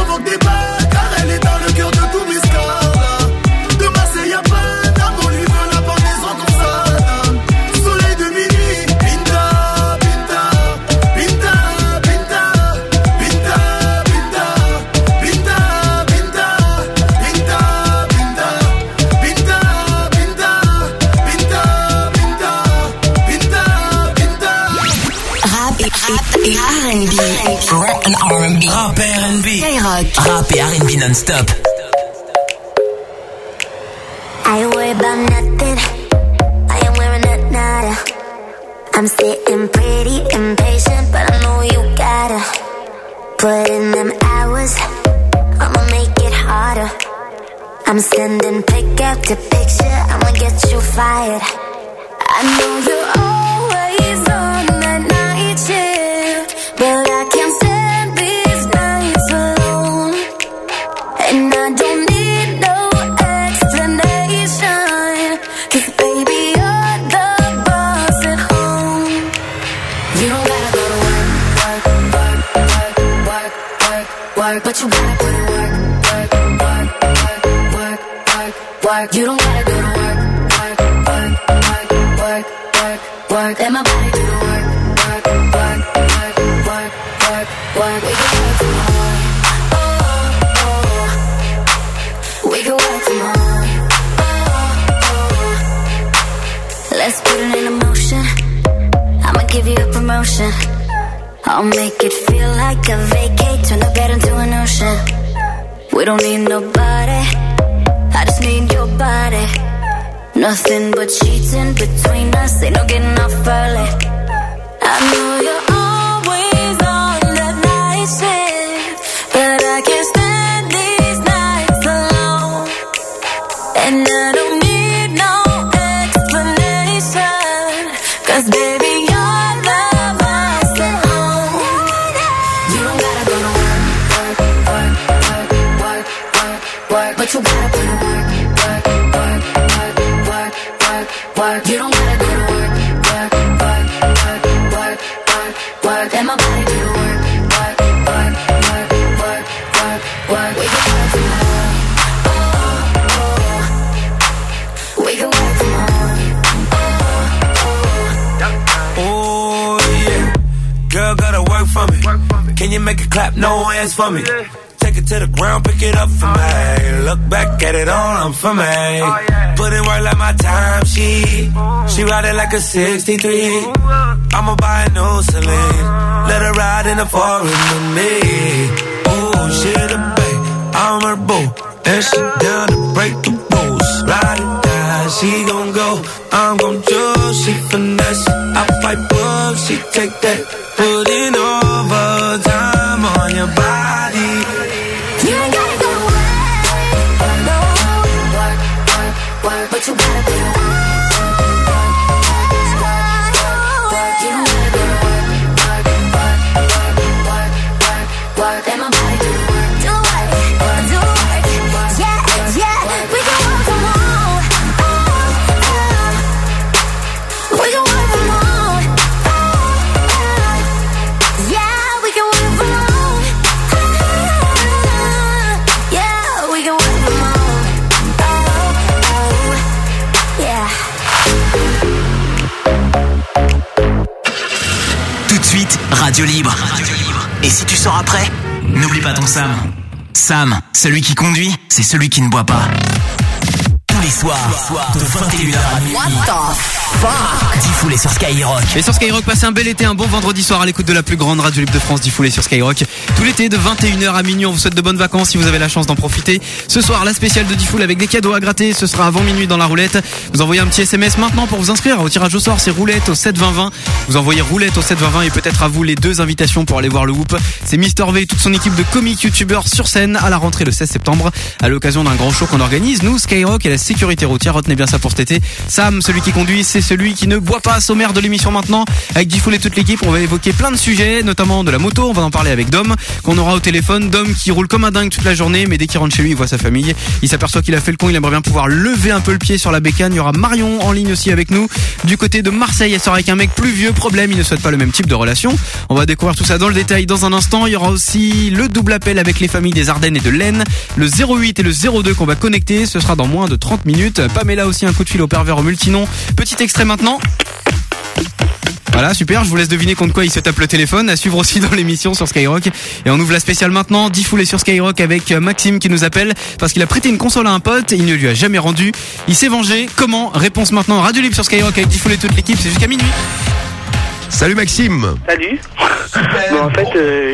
provoque des balles, car elle est dans le cœur de tous mes scars. De Marseille à Paname, on livre la pendaison comme ça. Soleil de minuit, Pinta, Pinta, Pinta, Pinta, Pinta, Pinta, Pinta, Pinta, Pinta, Pinta, Pinta, Pinta, Pinta, Pinta, Pinta. Rap et R&B. Rap and R&B. Rap et R&B. Skyrock. Rap et R&B non-stop. I ain't worried about nothing. I ain't wearing a nada. I'm sitting pretty impatient, but I know you gotta put in them hours. I'ma make it harder. I'm sending pick after picture. I'ma get you fired. I know you're always on that night shift, but I can't stand these nights alone. And I don't need no explanation, 'cause baby you're the boss at home. You don't gotta go to work, work, work, work, work, work, work, but you gotta put in work, work, work, work, work, work, work. You don't gotta go to work, work, work, work, work, work, work. Let my body do the work, work, work, work, work, work, work. We can work from home, oh, oh. We can work from home, oh, oh. Let's put it in motion. I'ma give you a promotion. I'll make it feel like a vacate, turn the bed into an ocean. We don't need nobody, I just need your body. Nothing but sheets in between us, ain't no getting off early. I know you're always on that night shift, but I can't stand these nights alone. And I don't need no explanation, 'cause baby you're the boss at home. You don't gotta go to work, work, work, work, work, work, work, but you gotta put in work, work, work, work, work, work, work. You don't gotta go to work, work, work, work, work, work, work. Let my body do the work, work, work, work, work, work, work. We can work from home, oh, oh. We can work from home, oh, oh. Oh yeah, girl gotta work for me. Can you make it clap? No hands for me. Take it to the ground, pick it up for me. Look back at it all, I'm for me. Put in work like my time, she ride it like a 63. I'ma buy a new Celine, let her ride in the forest with me. Oh, she the babe, I'm her boo, and she down to break the rules. Ride it down, she gon' go, I'm gon' choose. She finesse, I fight up, she take that. Put in overtime on your body. You ain't gotta go to work, no, work, work, work, but you gotta do it. You don't gotta go to work, work, work, work, work, work, work. Let my body do the work, do it, do it. Yeah, yeah, we can work from home, oh, oh. We can work from home, oh, oh. Yeah, we can work from home, yeah, we can work from home, oh, oh. Yeah. Tout de suite, Radio Libre. Et si tu sors après, n'oublie pas ton Sam. Sam, celui qui conduit, c'est celui qui ne boit pas. Tous les soirs, de 21h à minuit. What the fuck? Diffoulé sur Skyrock. Et sur Skyrock, passez un bel été, un bon vendredi soir à l'écoute de la plus grande radio libre de France, diffoulée sur Skyrock. Tout l'été de 21h à minuit, on vous souhaite de bonnes vacances si vous avez la chance d'en profiter. Ce soir, la spéciale de Diffoul avec des cadeaux à gratter, ce sera avant minuit dans la roulette. Vous envoyez un petit SMS maintenant pour vous inscrire au tirage au sort, c'est roulette au 72020. Vous envoyez roulette au 72020 et peut-être à vous les deux invitations pour aller voir le Whoop. C'est Mister V et toute son équipe de comiques youtubeurs sur scène à la rentrée le 16 septembre à l'occasion d'un grand show qu'on organise, nous, Skyrock et la sécurité routière. Retenez bien ça pour cet été. Sam, celui qui conduit, c'est celui qui ne boit pas. Sommaire de l'émission maintenant. Avec Diffoul et toute l'équipe, on va évoquer plein de sujets, notamment de la moto. On va en parler avec Dom, qu'on aura au téléphone. Dom qui roule comme un dingue toute la journée, mais dès qu'il rentre chez lui, il voit sa famille. Il s'aperçoit qu'il a fait le con. Il aimerait bien pouvoir lever un peu le pied sur la bécane. Il y aura Marion en ligne aussi avec nous. Du côté de Marseille, elle sera avec un mec plus vieux. Problème, il ne souhaite pas le même type de relation. On va découvrir tout ça dans le détail dans un instant. Il y aura aussi le double appel avec les familles des Ardennes et de l'Aisne. Le 08 et le 02 qu'on va connecter. Ce sera dans moins de 30 minutes. Pamela aussi un coup de fil au pervers au multinom. Petit extrait maintenant. Voilà, super, je vous laisse deviner contre quoi il se tape le téléphone. À suivre aussi dans l'émission sur Skyrock. Et on ouvre la spéciale maintenant. Diffoul est sur Skyrock avec Maxime qui nous appelle parce qu'il a prêté une console à un pote et il ne lui a jamais rendu. Il s'est vengé. Comment? Réponse maintenant. Radio Libre sur Skyrock avec Diffoul et toute l'équipe. C'est jusqu'à minuit. Salut Maxime. Salut. Bon, en fait,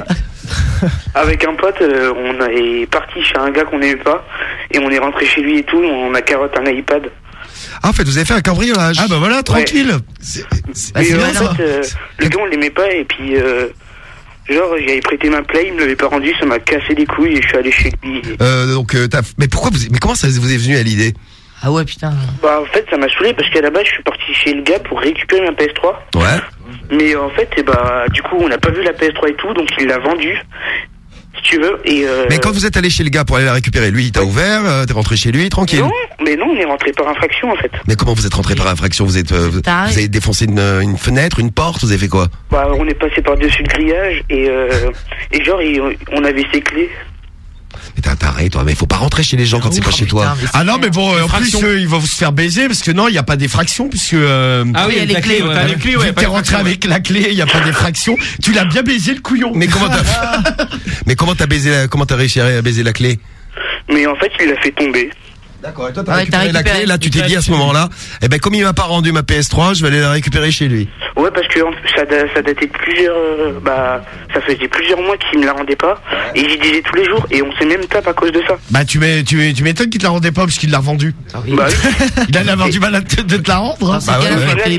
avec un pote, on est parti chez un gars qu'on n'aimait pas et on est rentré chez lui et tout. On a carotte un iPad. Ah, en fait, vous avez fait un cambriolage. Ah bah voilà, tranquille. Ouais. C'est Mais bien en ça. fait, le gars on l'aimait pas et puis genre j'avais prêté ma Play, il me l'avait pas rendu, ça m'a cassé les couilles et je suis allé chez lui. Mais pourquoi mais comment ça vous est venu à l'idée? Ah ouais, putain. Bah en fait ça m'a saoulé parce qu'à la base je suis parti chez le gars pour récupérer ma PS3. Ouais. Mais en fait du coup on n'a pas vu la PS3 et tout, donc il l'a vendue. Si tu veux. Et Mais quand vous êtes allé chez le gars pour aller la récupérer, lui il t'a ouvert, t'es rentré chez lui tranquille. Non, on est rentré par infraction en fait. Mais comment vous êtes rentré par infraction? Vous avez défoncé une fenêtre, une porte, vous avez fait quoi? Bah on est passé par dessus le grillage et genre on avait ses clés. Mais t'es un taré toi, mais faut pas rentrer chez les gens quand c'est pas chez toi. Ah non, mais bon, en plus ils vont se faire baiser parce que non, il y a pas d'effraction puisque Ah oui, il y a les clés. t'as les clés, ouais. T'es rentré avec la clé, il y a pas d'effraction. Tu l'as bien baisé le couillon. Mais comment t'as réussi à baiser la clé? Mais en fait il l'a fait tomber. D'accord, et toi t'as récupéré la clé, là tu t'es dit à ce moment-là, eh ben comme il m'a pas rendu ma PS3, je vais aller la récupérer chez lui. Ouais, parce que ça datait de plusieurs ça faisait plusieurs mois qu'il me la rendait pas et j'y disais tous les jours et on s'est même tapé à cause de ça. Bah tu m'étonnes qu'il te la rendait pas parce qu'il l'a revendue. Bah oui. Il allait avoir du mal de te la rendre. Bah ouais.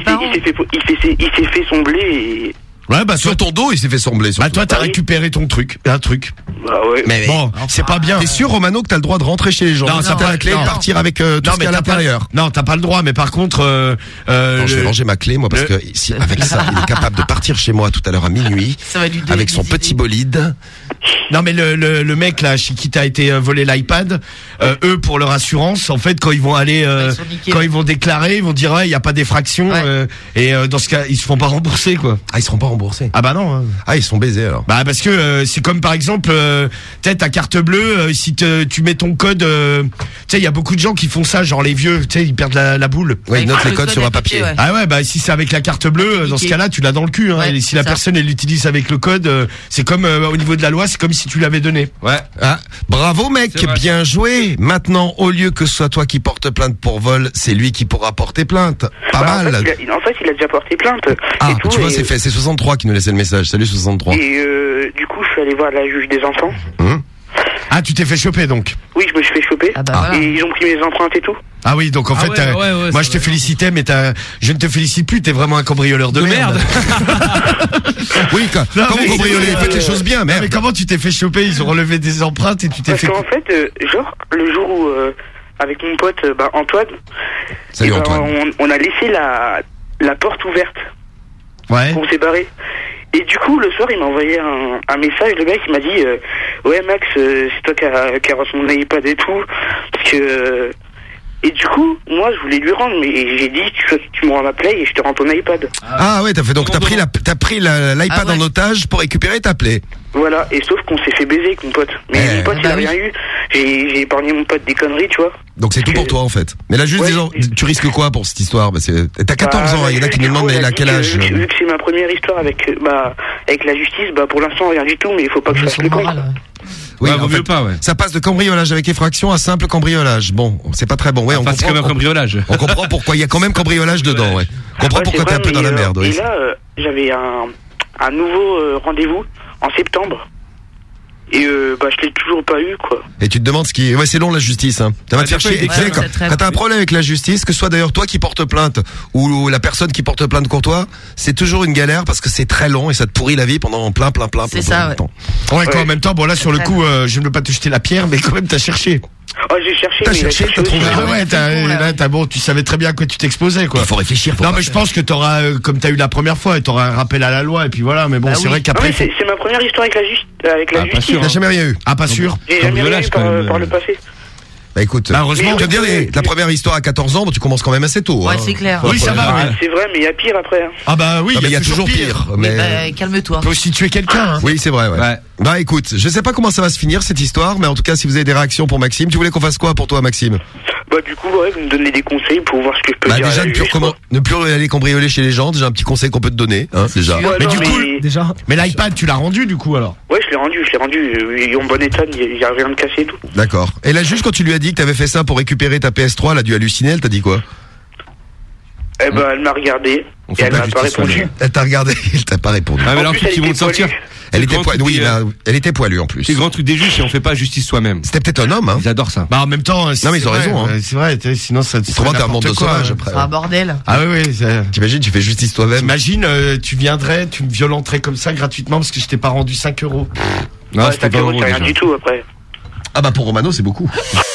Il s'est fait son blé et Ouais, bah sur ton dos, il s'est fait sembler. Bah toi t'as récupéré ton truc, un truc. Bah ouais. Mais bon, c'est pas bien. T'es sûr, Romano, que t'as le droit de rentrer chez les gens? Non, ça t'as la clé, non. partir avec tout ce qu'il y a à l'intérieur. Non, t'as pas le droit, mais par contre, Non, je vais ranger ma clé, moi, parce que si, avec ça, il est capable de partir chez moi tout à l'heure à minuit, avec son petit bolide. Non, mais le mec là, chez qui t'as été volé l'iPad, eux pour leur assurance, en fait, quand ils vont aller, quand ils vont déclarer, ils vont dire ouais, il y a pas d'effraction, et dans ce cas, ils se font pas rembourser quoi. Ah, ils seront pas remboursés. Ah bah non. Ah, ils sont baisés alors. Bah parce que c'est comme par exemple peut-être ta carte bleue si tu mets ton code tu sais il y a beaucoup de gens qui font ça genre les vieux tu sais ils perdent la boule. Ouais, ils notent les codes sur un papier. Ouais. Ah ouais bah si c'est avec la carte bleue dans ce cas-là tu l'as dans le cul hein, et si la personne elle l'utilise avec le code c'est comme au niveau de la loi c'est comme si tu l'avais donné. Ouais. Ah, bravo mec, bien joué. Maintenant au lieu que ce soit toi qui porte plainte pour vol, c'est lui qui pourra porter plainte. Pas mal. En fait, il a déjà porté plainte. Ah, et tout, tu vois, c'est fait. C'est 63 qui nous laissait le message. Salut 63. Et du coup, je suis allé voir la juge des enfants. Ah, tu t'es fait choper donc? Oui, je me suis fait choper. Ah bah voilà. Et ils ont pris mes empreintes et tout. Ah oui, donc en fait, moi je te félicitais, mais je ne te félicite plus, t'es vraiment un cambrioleur de merde. Oui, quand vous cambriolez, faites les choses bien, merde. Mais comment tu t'es fait choper? Ils ont relevé des empreintes et tu t'es fait... Parce qu'en fait, genre, le jour où, avec mon pote Antoine, salut Antoine, on a laissé la porte ouverte. Ouais. On s'est barré. Et du coup, le soir, il m'a envoyé un message, le gars qui m'a dit ouais Max, c'est toi qui a reçu mon iPad et tout. Parce que... Et du coup, moi, je voulais lui rendre, mais j'ai dit, tu me rends ma Play et je te rends ton iPad. Ah ouais, t'as pris l'iPad en otage pour récupérer ta Play. Voilà, et sauf qu'on s'est fait baiser avec mon pote. Mais mon pote, il a rien eu. J'ai épargné mon pote des conneries, tu vois. Donc c'est tout pour toi en fait. Mais là juste tu risques quoi pour cette histoire? T'as 14 ans, il y en a qui nous demandent mais à quel âge? Vu que c'est ma première histoire avec la justice, pour l'instant rien du tout, mais il faut pas que je fasse le con. Oui, en fait, ça passe de cambriolage avec effraction à simple cambriolage. Bon, c'est pas très bon. Ouais, on comprend. Comme un cambriolage. On comprend pourquoi il y a quand même cambriolage dedans. Ouais. On comprend pourquoi t'es un peu dans la merde. Et là, j'avais un nouveau rendez-vous en septembre. Et je l'ai toujours pas eu quoi. Et tu te demandes ce qui... Ouais, c'est long la justice hein. Ça va te faire chier. Et tu sais, quand t'as un problème avec la justice, que ce soit d'ailleurs toi qui porte plainte ou la personne qui porte plainte contre toi, c'est toujours une galère parce que c'est très long et ça te pourrit la vie pendant plein de temps. Ouais, quoi, en même temps, bon là sur le coup, je ne veux pas te jeter la pierre, mais quand même t'as cherché. Oh, j'ai cherché. T'as mais il a cherché, cherché t'as aussi. trouvé. Ah ouais, t'as bon, tu savais très bien à quoi tu t'exposais, quoi. Il faut réfléchir. Non, mais je pense que t'auras, comme t'as eu la première fois, t'auras un rappel à la loi, et puis voilà, mais bon, c'est vrai Non, qu'après. mais c'est ma première histoire avec la justice. Il n'a jamais rien eu. Ah, pas sûr. J'ai jamais rien eu par le passé. Bah écoute, Bah, heureusement, je veux dire, la première histoire à 14 ans, bon, tu commences quand même assez tôt. Ouais, hein. c'est clair. Oui, ça va, ouais. C'est vrai, mais il y a pire après. Hein. Ah bah oui, Non, mais il y a toujours pire. Mais Bah, calme-toi. Tu peux aussi tuer quelqu'un, hein. oui, c'est vrai. Ouais. Ouais. Bah écoute, je sais pas comment ça va se finir cette histoire, mais en tout cas, si vous avez des réactions pour Maxime, tu voulais qu'on fasse quoi pour toi, Maxime? Bah du coup, ouais, vous me donnez des conseils pour voir ce que je peux Bah dire. déjà, ne plus aller cambrioler chez les gens. Déjà un petit conseil qu'on peut te donner, hein, déjà. Ouais, Mais non, du coup, Déjà. mais l'iPad, tu l'as rendu, du coup, alors. Ouais, je l'ai rendu. Il est en bon état, il y a rien de cassé et tout. D'accord. Et la juge, quand tu lui as dit que t'avais fait ça pour récupérer ta PS3, elle a dû halluciner. Elle t'a dit quoi? Eh ben, elle m'a regardé et elle m'a pas répondu. Elle t'a regardé, elle t'a pas répondu. Ah, mais alors, plus, truc elle qu'ils vont était te sortir. poilue. Elle C'est était le grand poilue. truc Oui, des, elle était poilue en plus. C'est le grand truc des juges, et on fait pas justice soi-même. C'était peut-être un homme, hein. Ils adorent ça. Bah, en même temps, Non, mais ils ont vrai, raison, hein. C'est vrai, sinon ça te Autrement, t'es un monde de sauvage après. C'est un bordel. Ah oui, oui, T'imagines, tu fais justice toi-même. T'imagines, tu viendrais, tu me violenterais comme ça gratuitement parce que je t'ai pas rendu 5 €. Non, Ouais, c'était ça pas fait drôle, rien déjà. du tout après. Ah bah pour Romano, c'est beaucoup.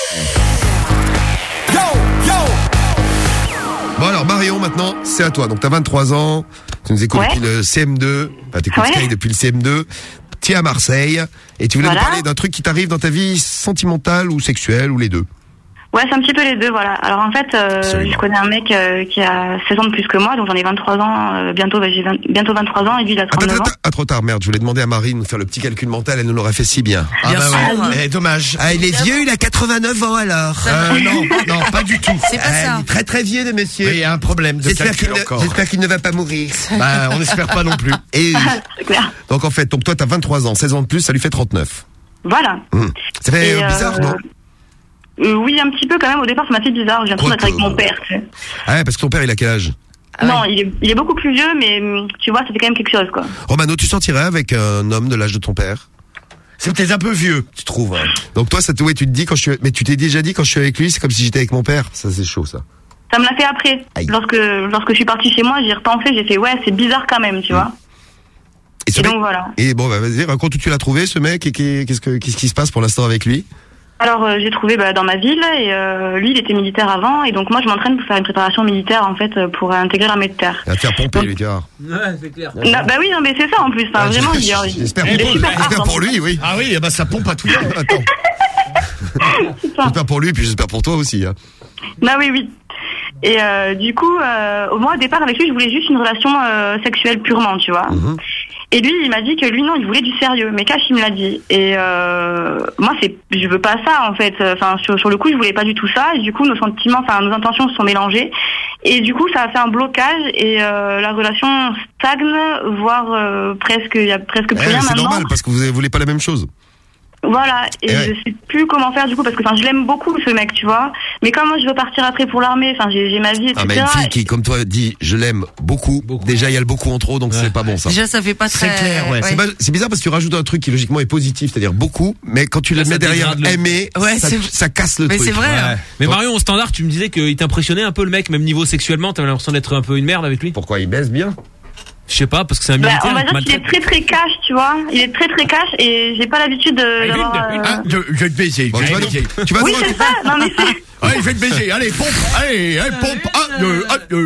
Bon alors Marion, maintenant, c'est à toi. Donc t'as 23 ans, tu nous écoutes Ouais. depuis le CM2, enfin t'écoutes Ouais. Sky depuis le CM2, tu es à Marseille, et tu voulais Voilà. nous parler d'un truc qui t'arrive dans ta vie sentimentale ou sexuelle, ou les deux. Ouais, c'est un petit peu les deux, voilà. Alors en fait, Absolument. je connais un mec qui a 16 ans de plus que moi, donc j'en ai 23 ans, bientôt bientôt 23 ans, et lui il a 39 ans. Ah trop tard, merde, je voulais demander à Marie de nous faire le petit calcul mental, elle nous l'aurait fait si bien. Ah Bien bah sûr. ouais, dommage. Ah il est vieux, il a 89 ans alors. Non, pas du tout. C'est pas ça. Il est très très vieux de monsieur. Oui, il y a un problème de calcul encore. J'espère qu'il ne va pas mourir. Bah, on espère pas non plus. Et C'est clair. donc en fait, donc toi t'as 23 ans, 16 ans de plus, ça lui fait 39. Voilà. Ça fait Et, bizarre, non? Oui, un petit peu quand même. Au départ, ça m'a fait bizarre. J'ai l'impression d'être avec mon père. Tu sais. Ah ouais, parce que ton père il a quel âge? Non, il est beaucoup plus vieux, mais tu vois, ça fait quand même quelque chose, quoi. Romano, tu sortirais avec un homme de l'âge de ton père? C'est peut-être un peu vieux. Tu trouves, hein. Donc toi, ça te, ouais, tu te dis quand je suis, mais tu t'es déjà dit quand je suis avec lui, c'est comme si j'étais avec mon père. Ça, c'est chaud, ça. Ça me l'a fait après. Aïe. Lorsque je suis partie chez moi, j'y ai repensé. J'ai fait ouais, c'est bizarre quand même, tu vois. Et, ce Et mec- donc voilà. et bon, bah, vas-y, raconte où tu l'as trouvé, ce mec, et qu'est-ce qui se passe pour l'instant avec lui? Alors j'ai trouvé dans ma ville et lui il était militaire avant et donc moi je m'entraîne pour faire une préparation militaire en fait pour intégrer l'armée de terre. Il va te faire pomper, lui, tu vois. Ouais, c'est clair. Non, bah oui non mais c'est ça en plus. Enfin, vraiment J'espère il est super j'espère fort. pour lui, oui. Ah oui, bah ça pompe à tout le monde. Attends. C'est ça. J'espère pour lui, puis j'espère pour toi aussi, hein. Bah oui. Et du coup, moi au départ avec lui, je voulais juste une relation sexuelle purement, tu vois. Et lui, il m'a dit que lui non, il voulait du sérieux. Mais Cash, il me l'a dit. Et moi, je veux pas ça en fait. Enfin, sur le coup, je voulais pas du tout ça. Et du coup, nos sentiments, enfin, nos intentions se sont mélangées. Et du coup, ça a fait un blocage et la relation stagne, voire presque, il y a presque plus rien C'est maintenant. normal, parce que vous voulez pas la même chose. Voilà, et Ouais. je sais plus comment faire du coup parce que je l'aime beaucoup ce mec, tu vois. Mais comme moi je veux partir après pour l'armée, j'ai ma vie, etc. Ah, mais une fille qui, comme toi, dit je l'aime beaucoup. Déjà, il y a le beaucoup en trop, donc c'est pas bon ça. Déjà, ça fait pas très. C'est clair, ouais. C'est bizarre parce que tu rajoutes un truc qui logiquement est positif, c'est-à-dire beaucoup, mais quand tu le Ça mets derrière dégrade le- aimer, Ouais, ça casse le Mais truc. c'est vrai. hein. Mais Marion, au standard, tu me disais qu'il t'impressionnait un peu le mec, même niveau sexuellement, t'avais l'impression d'être un peu une merde avec lui. Pourquoi il baisse bien? Je sais pas, parce que c'est un Bah, militaire. on va il te dire qu'il est maltraite. très cash, tu vois. Il est très cash et j'ai pas l'habitude d'avoir. Je vais te baiser. Bon, je vais te baiser. tu vas Oui, nous c'est ça. Non mais c'est. Allez, je vais te baiser. Allez, pompe. Allez, pompe. 1, 2, 1, 2.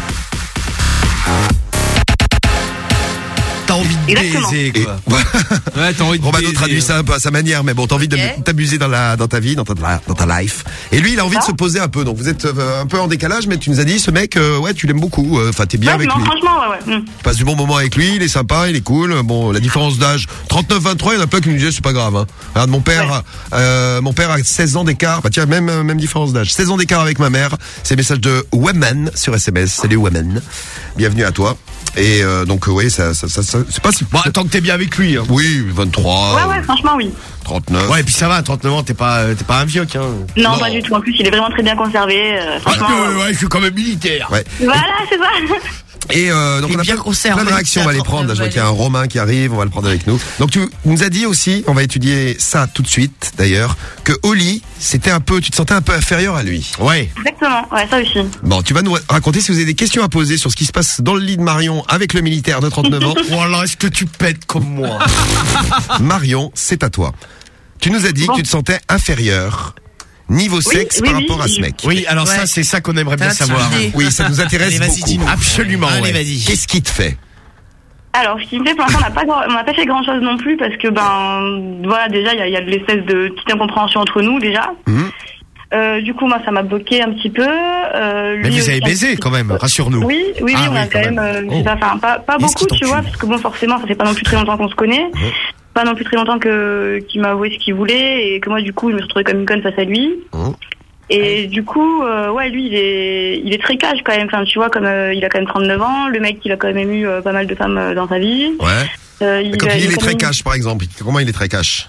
T'as envie de Exactement. baiser, Et, quoi. Ouais, t'as envie de Romano baiser, traduit ouais. ça un peu à sa manière, mais bon, t'as envie de Ok. t'amuser dans ta vie, dans ta life. Et lui, il a envie de se poser un peu. Donc vous êtes un peu en décalage, mais tu nous as dit, ce mec, ouais, tu l'aimes beaucoup. Enfin, t'es bien Ouais, avec non, lui. franchement, ouais. Tu passes du bon moment avec lui, il est sympa, il est cool. Bon, la différence d'âge, 39-23, il y en a plein qui nous disaient c'est pas grave. Hein. Regarde, mon père a 16 ans d'écart. Bah tiens, même différence d'âge. 16 ans d'écart avec ma mère. C'est message de Women sur SMS. Salut Women. Bienvenue à toi. Et donc oui, ça c'est pas si. Bon, tant que t'es bien avec lui. Hein. Oui, 23. Ouais, franchement, oui. 39. Ouais, et puis ça va, 39 ans, t'es pas un vieux, hein. Non, Non. pas du tout. En plus, il est vraiment très bien conservé. Franchement. Ouais, je suis quand même militaire. Ouais. Voilà, c'est ça. Et donc Il est on a bien plein conservé, de réactions, on va les prendre. Là, je vois qu'il y a un Romain qui arrive, on va le prendre avec nous. Donc tu nous as dit aussi, on va étudier ça tout de suite d'ailleurs, que au lit, tu te sentais un peu inférieur à lui. Ouais. Exactement. Ouais, ça aussi. Bon, tu vas nous raconter si vous avez des questions à poser sur ce qui se passe dans le lit de Marion avec le militaire de 39 ans. Voilà, est-ce que tu pètes comme moi? Marion, c'est à toi. Tu nous as dit que tu te sentais inférieur. niveau sexe par rapport à ce mec. Oui, alors ça, c'est ça qu'on aimerait bien savoir. Oui, ça nous intéresse Allez, vas-y, beaucoup. dis-nous. Absolument. Allez, ouais. vas-y. Qu'est-ce qui te fait? Alors, ce qui me fait, pour l'instant, on n'a pas fait grand chose non plus parce que, voilà, déjà, il y a de l'espèce de petite incompréhension entre nous, déjà. Du coup, moi, ça m'a bloqué un petit peu. Mais vous avez baisé quand même, rassure-nous. Oui, on a quand même. Pas beaucoup, tu vois, parce que bon, forcément, ça fait pas non plus très longtemps qu'on se connaît. Pas non plus très longtemps qu'il m'a avoué ce qu'il voulait et que moi, du coup, je me suis retrouvée comme une conne face à lui. Et du coup, lui, il est très cash quand même. Enfin, tu vois, comme il a quand même 39 ans, le mec, il a quand même eu pas mal de femmes dans sa vie. Ouais. Quand il est très cash, par exemple, comment il est très cash?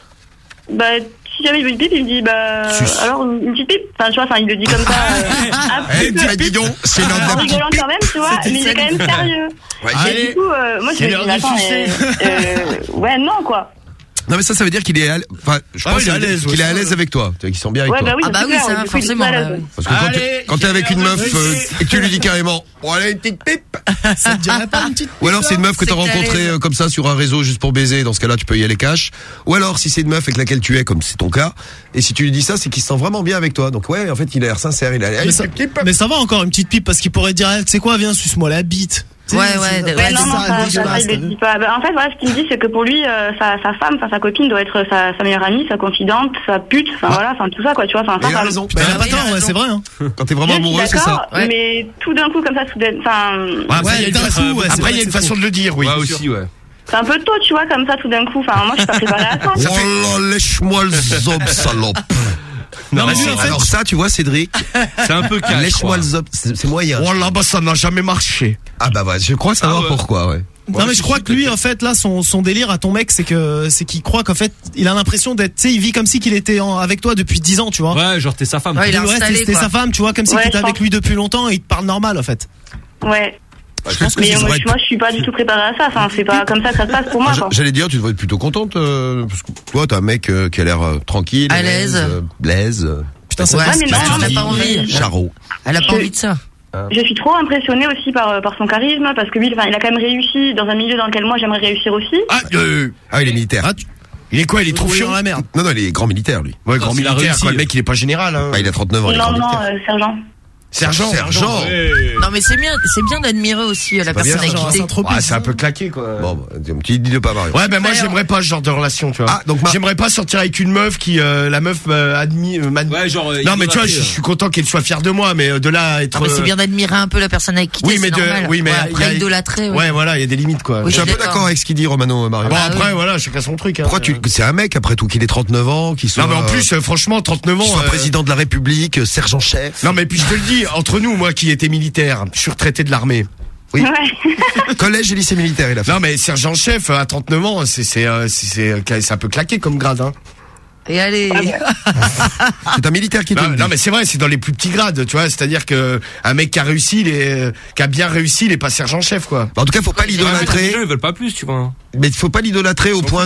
Si jamais il veut une pipe, il me dit, alors, une petite pipe. Enfin, tu vois, il le dit comme ça. Dis donc, c'est l'heure de la rigolant quand même, tu vois, mais il est quand même sérieux. Et du coup, moi, je me dis, attends, ouais, non, quoi. Non mais ça veut dire qu'il est je pense qu'il est à l'aise avec toi, qu'il sent bien avec toi. Oui, ça forcément. Parce que quand t'es avec une meuf et que tu lui dis carrément bon allez une petite pipe, ça te dirait pas une petite pipe? Ou alors c'est une meuf que t'as rencontrée comme ça sur un réseau juste pour baiser, dans ce cas-là tu peux y aller cash. Ou alors si c'est une meuf avec laquelle tu es comme c'est ton cas, et si tu lui dis ça c'est qu'il se sent vraiment bien avec toi. Donc ouais, en fait il a l'air sincère, il a l'air. Mais ça va encore une petite pipe parce qu'il pourrait dire tu sais quoi, viens suce-moi la bite. Non, ça, il le dit pas. En fait, voilà, ce qu'il me dit, c'est que pour lui, sa femme, sa copine doit être sa meilleure amie, sa confidente, sa pute, tout ça, quoi, tu vois. Il a raison. C'est vrai, hein. Quand t'es vraiment amoureux, c'est ça. Mais tout d'un coup, comme ça, après, il y a une façon de le dire, oui. Aussi, ouais. C'est un peu tôt, tu vois, comme ça, tout d'un coup. Enfin, moi, je suis pas préparée à ça. Oh là, lèche-moi le zob, salope. Non, mais alors ça, tu vois, Cédric, c'est un peu cash. Lèche-moi le zob, c'est moyen. Oh là, ça n'a jamais marché. Ah bah ouais, je crois savoir pourquoi, ouais. Non mais je crois que lui en fait là son délire à ton mec c'est qu'il croit qu'en fait il a l'impression d'être, tu sais, il vit comme si qu'il était avec toi depuis 10 ans, tu vois. Ouais, genre t'es sa femme. Ouais, t'es sa femme, tu vois, comme si t'étais avec lui depuis longtemps et il te parle normal en fait. Ouais. Je pense que mais moi je suis pas du tout préparée à ça, enfin c'est pas comme ça que ça se passe pour moi. J'allais dire tu devrais être plutôt contente parce que toi t'as un mec qui a l'air tranquille, à l'aise, blaise. Putain, ça mais non, elle a pas envie. Charot. Elle a pas envie de ça. Je suis trop impressionnée aussi par son charisme parce que lui, il a quand même réussi dans un milieu dans lequel moi j'aimerais réussir aussi. Il est militaire. Il est quoi? Il est trop fiant dans la merde. Non, il est grand militaire lui. Ouais, grand militaire. Quoi, le mec, il est pas général. Hein. Il a 39 ans. Non, sergent. Sergent. Non mais c'est bien d'admirer aussi la personne avec qui t'es. C'est un peu claqué quoi. Bon, tu dis de pas Mario. Ouais, moi j'aimerais pas ce genre de relation, tu vois. J'aimerais pas sortir avec une meuf qui la meuf admire. Ouais, genre. Non mais tu vois, je suis content qu'elle soit fière de moi, mais de là à être. Non, mais c'est bien d'admirer un peu la personne avec qui t'es. Oui, mais après idolâtrer. Ouais, voilà, il y a des limites quoi. Je suis un peu d'accord avec ce qu'il dit Romano Mario. Bon après voilà, chacun son truc. Pourquoi c'est un mec après tout qu'il ait 39 ans, qu'il soit. Non mais en plus franchement 39 ans. Soit président de la République, sergent-chef. Non mais puis je te le dis, entre nous, moi qui était militaire, je suis retraité de l'armée. Oui. Collège et lycée militaire, il a fait. Non mais sergent-chef à 39 ans, c'est un peu claqué comme grade, hein. Et allez. C'est un militaire qui te le dit. Non mais c'est vrai, c'est dans les plus petits grades, tu vois, c'est-à-dire que un mec qui a réussi, qui a bien réussi, il est pas sergent-chef quoi. En tout cas, faut pas l'idolâtrer. Les gens ils veulent pas plus, tu vois. Mais il faut pas l'idolâtrer au point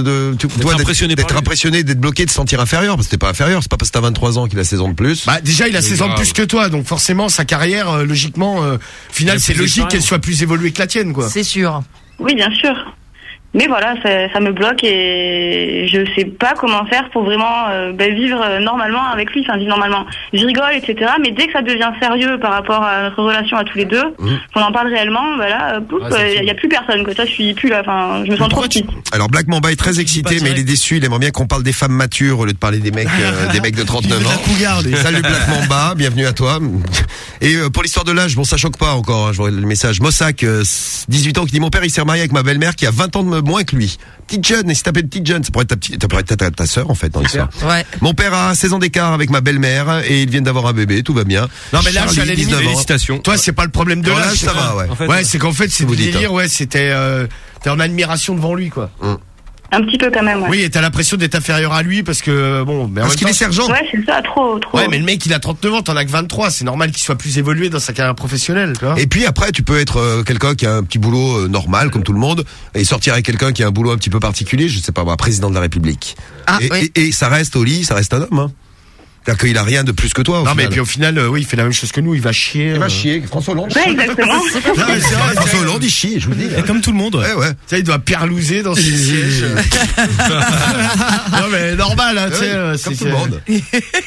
d'être impressionné, d'être bloqué, de se sentir inférieur, parce que t'es pas inférieur, c'est pas parce que t'as 23 ans qu'il a 16 ans de plus. Bah déjà il a 16 ans de plus que toi, donc forcément sa carrière logiquement final c'est logique qu'elle soit plus évoluée que la tienne quoi. C'est sûr. Oui, bien sûr. Mais voilà, ça me bloque et je sais pas comment faire pour vraiment vivre normalement avec lui, enfin vivre normalement. Je rigole, etc. Mais dès que ça devient sérieux par rapport à notre relation à tous les deux, qu'on en parle réellement, il y a plus personne. Quoi. Ça, je suis plus là. Enfin, je me sens trop petite. Alors Black Mamba est très excité, mais il est déçu. Il aimerait bien qu'on parle des femmes matures au lieu de parler des mecs de 39 ans. Salut Black Mamba, bienvenue à toi. Et pour l'histoire de l'âge, bon ça choque pas encore. Hein, je vois le message. Mossack, 18 ans, qui dit mon père il s'est marié avec ma belle-mère qui a 20 ans de moins que lui. Petite jeune, et si t'appelles petite jeune, ça pourrait être ta sœur en fait dans l'histoire. Ouais. Mon père a 16 ans d'écart avec ma belle-mère et ils viennent d'avoir un bébé, tout va bien. Non mais là, à la limite, félicitations. Toi, c'est pas le problème de l'âge, ça va, ouais. En fait, ouais, c'est qu'en fait, c'est vous du dites, délire, ouais, c'était t'es en admiration devant lui quoi. Un petit peu quand même, ouais. Oui, et t'as l'impression d'être inférieur à lui parce que bon, mais parce qu'il est sergent. Ouais, c'est ça, trop. Ouais, mais le mec il a 39 ans, t'en as que 23, c'est normal qu'il soit plus évolué dans sa carrière professionnelle, tu vois. Et puis après, tu peux être quelqu'un qui a un petit boulot normal comme tout le monde et sortir avec quelqu'un qui a un boulot un petit peu particulier, je sais pas moi, président de la République. Et ça reste au lit, ça reste un homme. Hein. C'est-à-dire qu'il a rien de plus que toi. Non, mais puis au final, oui, il fait la même chose que nous, il va chier. Il va chier, François Hollande. Ouais, exactement. Non, mais c'est vrai, François Hollande, il chie, je vous dis. Comme tout le monde. Ouais. Tu sais, il doit perlouser dans ses sièges. Non, mais normal, hein, tu sais. Comme tout le monde.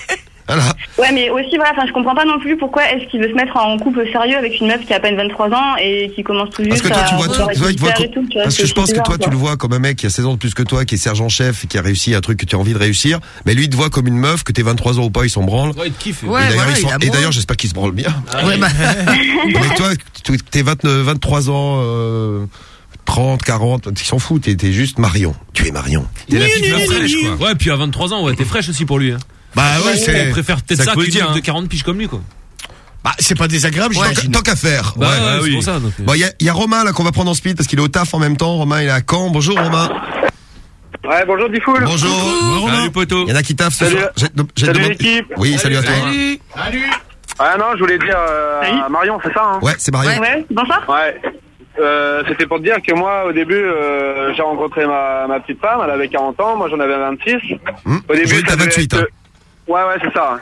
Voilà. Ouais, mais aussi, voilà, enfin, je comprends pas non plus pourquoi est-ce qu'il veut se mettre en couple sérieux avec une meuf qui a à peine 23 ans et qui commence tout juste Parce que toi, tu vois, parce que je pense que toi, tu le vois. vois comme un mec qui a 16 ans de plus que toi, qui est sergent-chef, qui a réussi un truc que tu as envie de réussir. Mais lui, il te voit comme une meuf, que t'es 23 ans ou pas, il s'en branle. Ouais, il te kiffe. Ouais, Et d'ailleurs, j'espère qu'il se branle bien. Ouais, bah. Mais toi, t'es 23 ans, 30, 40, ils s'en foutent, t'es juste Marion. Tu es Marion. T'es la petite meuf fraîche, quoi. Ouais, puis à 23 ans, ouais, t'es fraîche aussi pour lui. Hein. Bah ouais, On préfère peut-être ça qu'une meuf de 40 piges comme lui, quoi. Bah, c'est pas désagréable, j'imagine. Tant qu'à faire. Bah ouais, c'est pour ça. Donc. Bon, il y a Romain, là, qu'on va prendre en speed parce qu'il est au taf en même temps. Romain, il est à Caen. Bonjour, Romain. Ouais, bonjour, Diffoul. Bonjour. Salut, poteau. Il y en a qui taffent ce Salut. soir. Salut l'équipe. Oui, salut à toi. Salut. Ah non, je voulais dire à Marion, c'est ça, hein? Ouais, c'est Marion. Ouais, bonsoir. Ouais. C'était pour te dire que moi, au début, j'ai rencontré ma petite femme, elle avait 40 ans, moi j'en avais 26. Au début, t'as 28, hein. Ouais, c'est ça.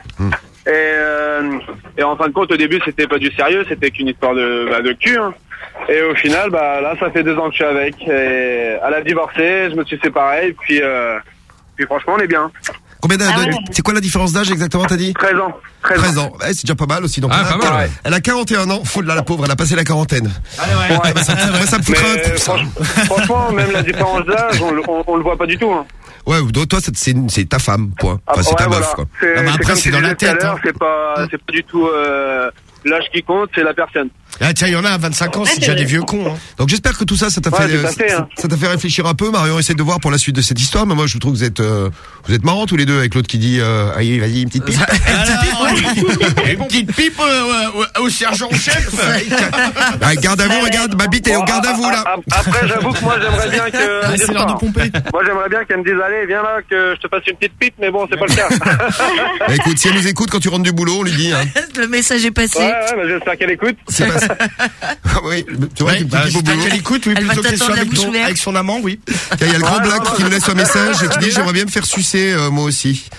Et en fin de compte, au début, c'était pas du sérieux, c'était qu'une histoire de cul. Hein. Et au final, là, ça fait 2 ans que je suis avec. Et elle a divorcé, je me suis séparé, puis franchement, on est bien. Combien c'est quoi la différence d'âge exactement, t'as dit? 13 ans. 13 ans. Ouais, c'est déjà pas mal aussi. Donc elle a 41 ans. Fou de la pauvre, elle a passé la quarantaine. Ouais. Ça me foutrait un coup, ça. Franchement, même la différence d'âge, on le voit pas du tout. Hein. Ouais, toi, c'est ta femme, point. Enfin, c'est ta meuf, quoi. Après, c'est dans la tête. Hein. C'est pas du tout l'âge qui compte, c'est la personne. Ah tiens, il y en a à 25 ans, c'est déjà des vieux cons. Hein. Donc j'espère que tout ça, ça t'a fait réfléchir un peu. Marion, essaie de voir pour la suite de cette histoire. Mais moi, je trouve que vous êtes marrants tous les deux avec l'autre qui dit, allez, vas-y, une petite pipe. Une petite pipe au sergent-chef. Garde à vous, regarde, ma bite est au garde à vous là. Après, j'avoue que moi, j'aimerais bien que. C'est l'heure de pomper. Moi, j'aimerais bien qu'elle me dise, allez, viens là, que je te fasse une petite pipe, mais bon, c'est pas le cas. Écoute, si elle nous écoute quand tu rentres du boulot, on lui dit. Hein. Le message est passé. Ouais, j'espère qu'elle écoute. C'est passé. Oui, tu vois, qu'elle écoute, oui, plutôt qu'elle soit avec son amant, oui. Il y a le gros black qui nous laisse un message et qui dit j'aimerais bien me faire sucer, moi aussi.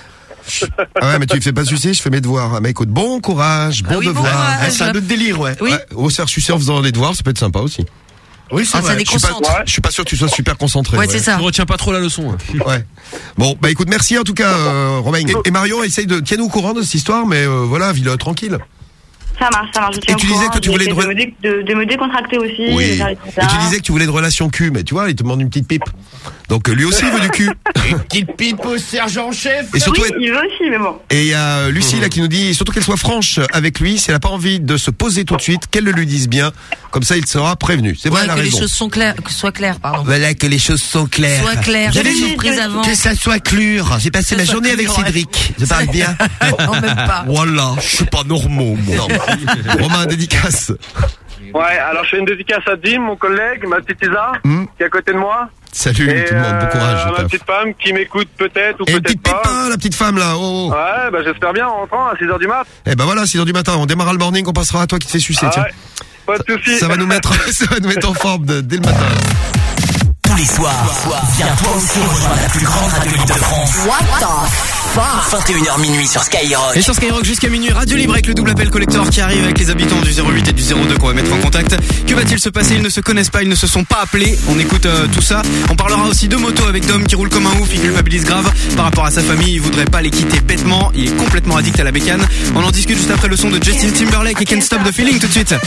Ah ouais, mais tu me fais pas sucer, je fais mes devoirs. Ah, mais écoute, bon courage, bon devoir. C'est un autre délire, ouais. Oui. On se faire sucer en faisant les devoirs, ça peut être sympa aussi. Oui, c'est vrai. Je suis pas sûr que tu sois super concentré. Ouais, c'est ça. Tu retiens pas trop la leçon. Ouais. Bon, bah écoute, merci en tout cas, Romain. Et Marion, essaye tiens-nous au courant de cette histoire, mais voilà, vis-le tranquille. Ça marche. Et tu disais que tu voulais de me décontracter aussi. Oui. Et tu disais que tu voulais de relations cul, mais tu vois, il te demande une petite pipe. Donc lui aussi il veut du cul. Une petite pipe au sergent-chef. Et surtout, oui, il veut aussi, mais bon. Et il y a Lucie là qui nous dit surtout qu'elle soit franche avec lui, si elle n'a pas envie de se poser tout de suite, qu'elle le lui dise bien, comme ça il sera prévenu. C'est vrai, elle a raison. Que les choses sont claires, soient claires, pardon. Voilà, que les choses sont claires. Soient claires. J'avais une surprise avant. Que ça soit clair. J'ai passé ma journée avec Cédric. Je parle bien. Non, même pas. Voilà, je suis pas normaux, moi. Non. Romain, dédicace. Ouais, alors je fais une dédicace à Dim, mon collègue, ma petite Isa, qui est à côté de moi. Salut tout le monde, bon courage. Ma petite femme qui m'écoute peut-être ou et peut-être pas. Pépin, la petite femme là. Oh. Ouais, bah j'espère bien en rentrant à 6h du mat. Eh ben voilà, 6h du matin, on démarre le morning, on passera à toi qui te fais sucer. Tiens. Ouais, pas de soucis. Ça va nous mettre en forme dès le matin. Tous les soirs, viens toi aussi rejoindre la plus grande radio libre de France. What the fuck? 21h minuit sur Skyrock. Et sur Skyrock jusqu'à minuit, Radio Libre avec le double appel collector qui arrive avec les habitants du 08 et du 02 qu'on va mettre en contact. Que va-t-il se passer? Ils ne se connaissent pas, ils ne se sont pas appelés. On écoute tout ça. On parlera aussi de moto avec Dom qui roule comme un ouf, il culpabilise grave par rapport à sa famille, il voudrait pas les quitter bêtement, il est complètement addict à la bécane. On en discute juste après le son de Justin Timberlake et Can't Stop the Feeling tout de suite.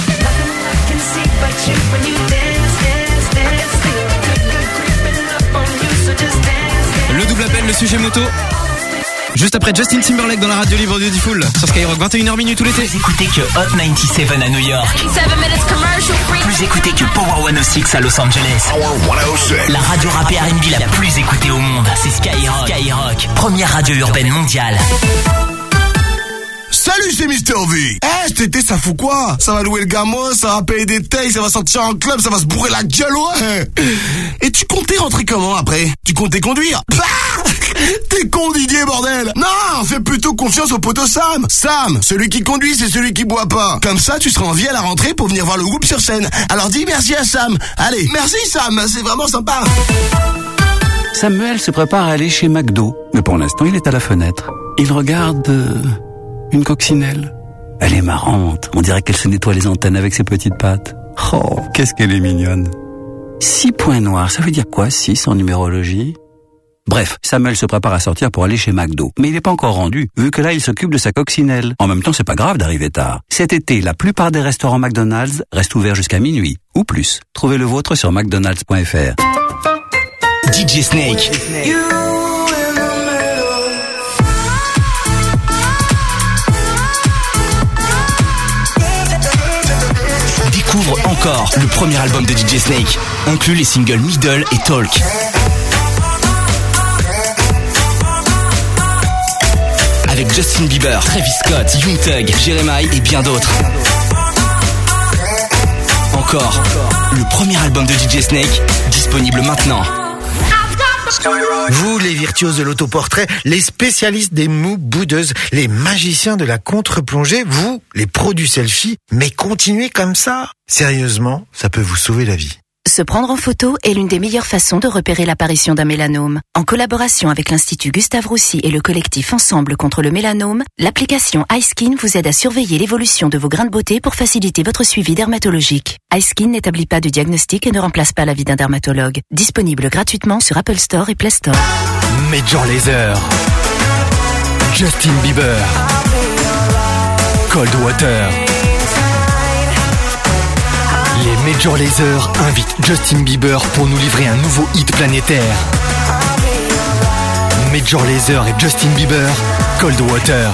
Le double appel, le sujet moto. Juste après Justin Timberlake dans la radio libre de Diffoul sur Skyrock, 21h minuit tout l'été. Plus écouté que Hot 97 à New York. Plus écouté que Power 106 à Los Angeles. La radio rap et R&B la plus écoutée au monde, c'est Skyrock. Skyrock, première radio urbaine mondiale. Salut, c'est Mister V. Cet été, ça fout quoi? Ça va louer le gamin, ça va payer des tailles, ça va sortir en club, ça va se bourrer la gueule, ouais. Et tu comptais rentrer comment après? Tu comptais conduire? T'es con, Didier, bordel. Non, fais plutôt confiance au poteau Sam. Sam, celui qui conduit, c'est celui qui boit pas. Comme ça, tu seras en vie à la rentrée pour venir voir le groupe sur scène. Alors dis merci à Sam. Allez, merci Sam, c'est vraiment sympa. Samuel se prépare à aller chez McDo, mais pour l'instant, il est à la fenêtre. Il regarde une coccinelle. Elle est marrante, on dirait qu'elle se nettoie les antennes avec ses petites pattes. Oh, qu'est-ce qu'elle est mignonne. 6 points noirs, ça veut dire quoi, 6 en numérologie? Bref, Samuel se prépare à sortir pour aller chez McDo. Mais il n'est pas encore rendu, vu que là, il s'occupe de sa coccinelle. En même temps, c'est pas grave d'arriver tard. Cet été, la plupart des restaurants McDonald's restent ouverts jusqu'à minuit, ou plus. Trouvez le vôtre sur mcdonalds.fr. DJ Snake. Découvre encore le premier album de DJ Snake. Inclut les singles Middle et Talk. Avec Justin Bieber, Travis Scott, Young Thug, Jeremiah et bien d'autres. Encore, le premier album de DJ Snake, disponible maintenant. Vous, les virtuoses de l'autoportrait, les spécialistes des moues boudeuses, les magiciens de la contre-plongée, vous, les pros du selfie, mais continuez comme ça. Sérieusement, ça peut vous sauver la vie. Se prendre en photo est l'une des meilleures façons de repérer l'apparition d'un mélanome. En collaboration avec l'Institut Gustave Roussy et le collectif Ensemble contre le mélanome, l'application iSkin vous aide à surveiller l'évolution de vos grains de beauté pour faciliter votre suivi dermatologique. iSkin n'établit pas de diagnostic et ne remplace pas l'avis d'un dermatologue. Disponible gratuitement sur Apple Store et Play Store. Major Lazer, Justin Bieber, Cold Water. Les Major Lazer invitent Justin Bieber pour nous livrer un nouveau hit planétaire. Major Lazer et Justin Bieber, Cold Water.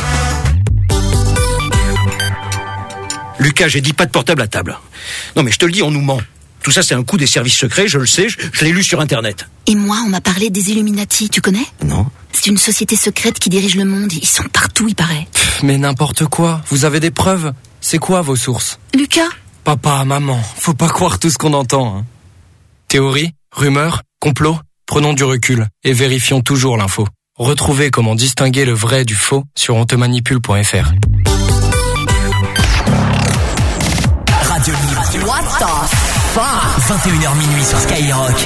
Lucas, j'ai dit pas de portable à table. Non mais je te le dis, on nous ment. Tout ça c'est un coup des services secrets, je le sais, je l'ai lu sur internet. Et moi, on m'a parlé des Illuminati, tu connais? Non. C'est une société secrète qui dirige le monde, ils sont partout, il paraît. Mais n'importe quoi, vous avez des preuves? C'est quoi vos sources? Lucas? Papa, maman, faut pas croire tout ce qu'on entend. Hein. Théorie, rumeurs, complot, prenons du recul et vérifions toujours l'info. Retrouvez comment distinguer le vrai du faux sur ontemanipule.fr. Radio Libre. What the fuck? 21h minuit sur Skyrock.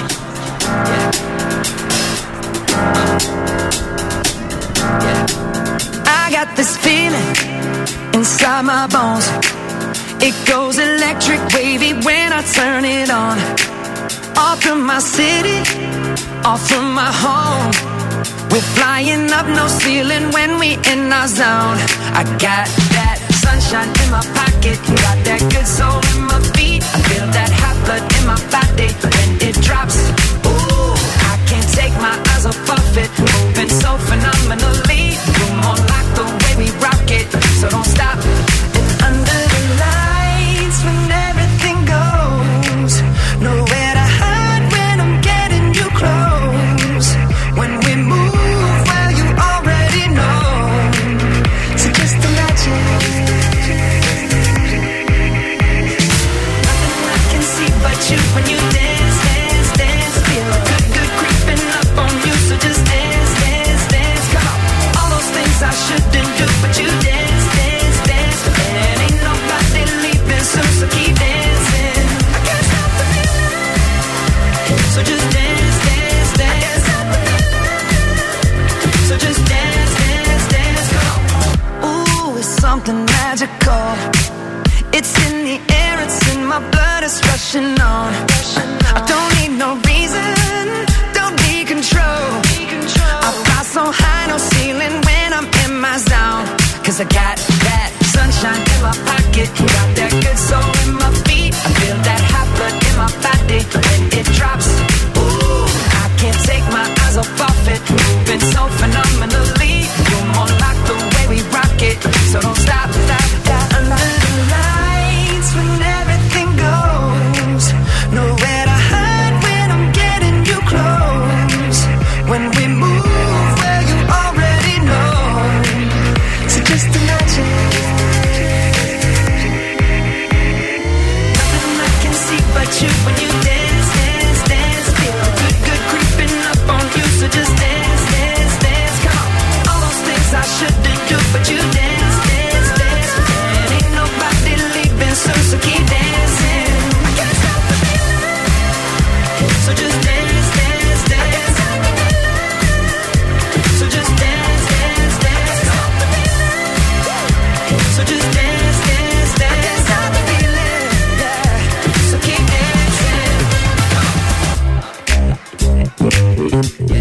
I got this feeling inside my bones. It goes electric wavy when I turn it on. Off from my city, off from my home. We're flying up no ceiling when we in our zone. I got that sunshine in my pocket, got that good soul in my feet. I feel that hot blood in my body when it drops. Ooh, I can't take my eyes off it, moving so phenomenally. You're more like the way we rock it, so don't stop. And under the lights when everything goes, nowhere to hide when I'm getting you close. When we move, well you already know. So just imagine. Nothing I can see but you when you dance, dance, dance. Feel good, good creeping up on you. So just dance, dance, dance. Come on. All those things I shouldn't do, but you dance, dance, dance. And ain't nobody leaving soon, so keep dancing. I can't stop the feeling. So just dance, dance, dance. So just dance, dance, dance. Come on. Ooh, it's something magical. It's in the air, it's in my blood, it's rushing on. I don't need no reason, don't need control. I fly so high, no ceiling when I'm in my zone. Cause I got that sunshine in my pocket, got that good soul in my feet. I feel that hot blood in my body when it drops. Ooh, I can't take my eyes off it, moving so phenomenally. You're more like the way we rock it, so don't stop, stop, stop. Under the lights when everything goes, nowhere to hide when I'm getting you close. When we move, well you already know. So just imagine. Nothing I can see but you when you dance, dance, dance. Feel good, good creeping up on you. So just dance, dance, dance. Come on. All those things I shouldn't do, but you dance, dance, dance. And ain't nobody leaving soon, so keep dancing. I can't stop the feeling. So just dance, dance, dance. So just dance, dance, dance. So just dance, dance, dance. I can't stop the feeling. Yeah. So keep dancing. Yeah.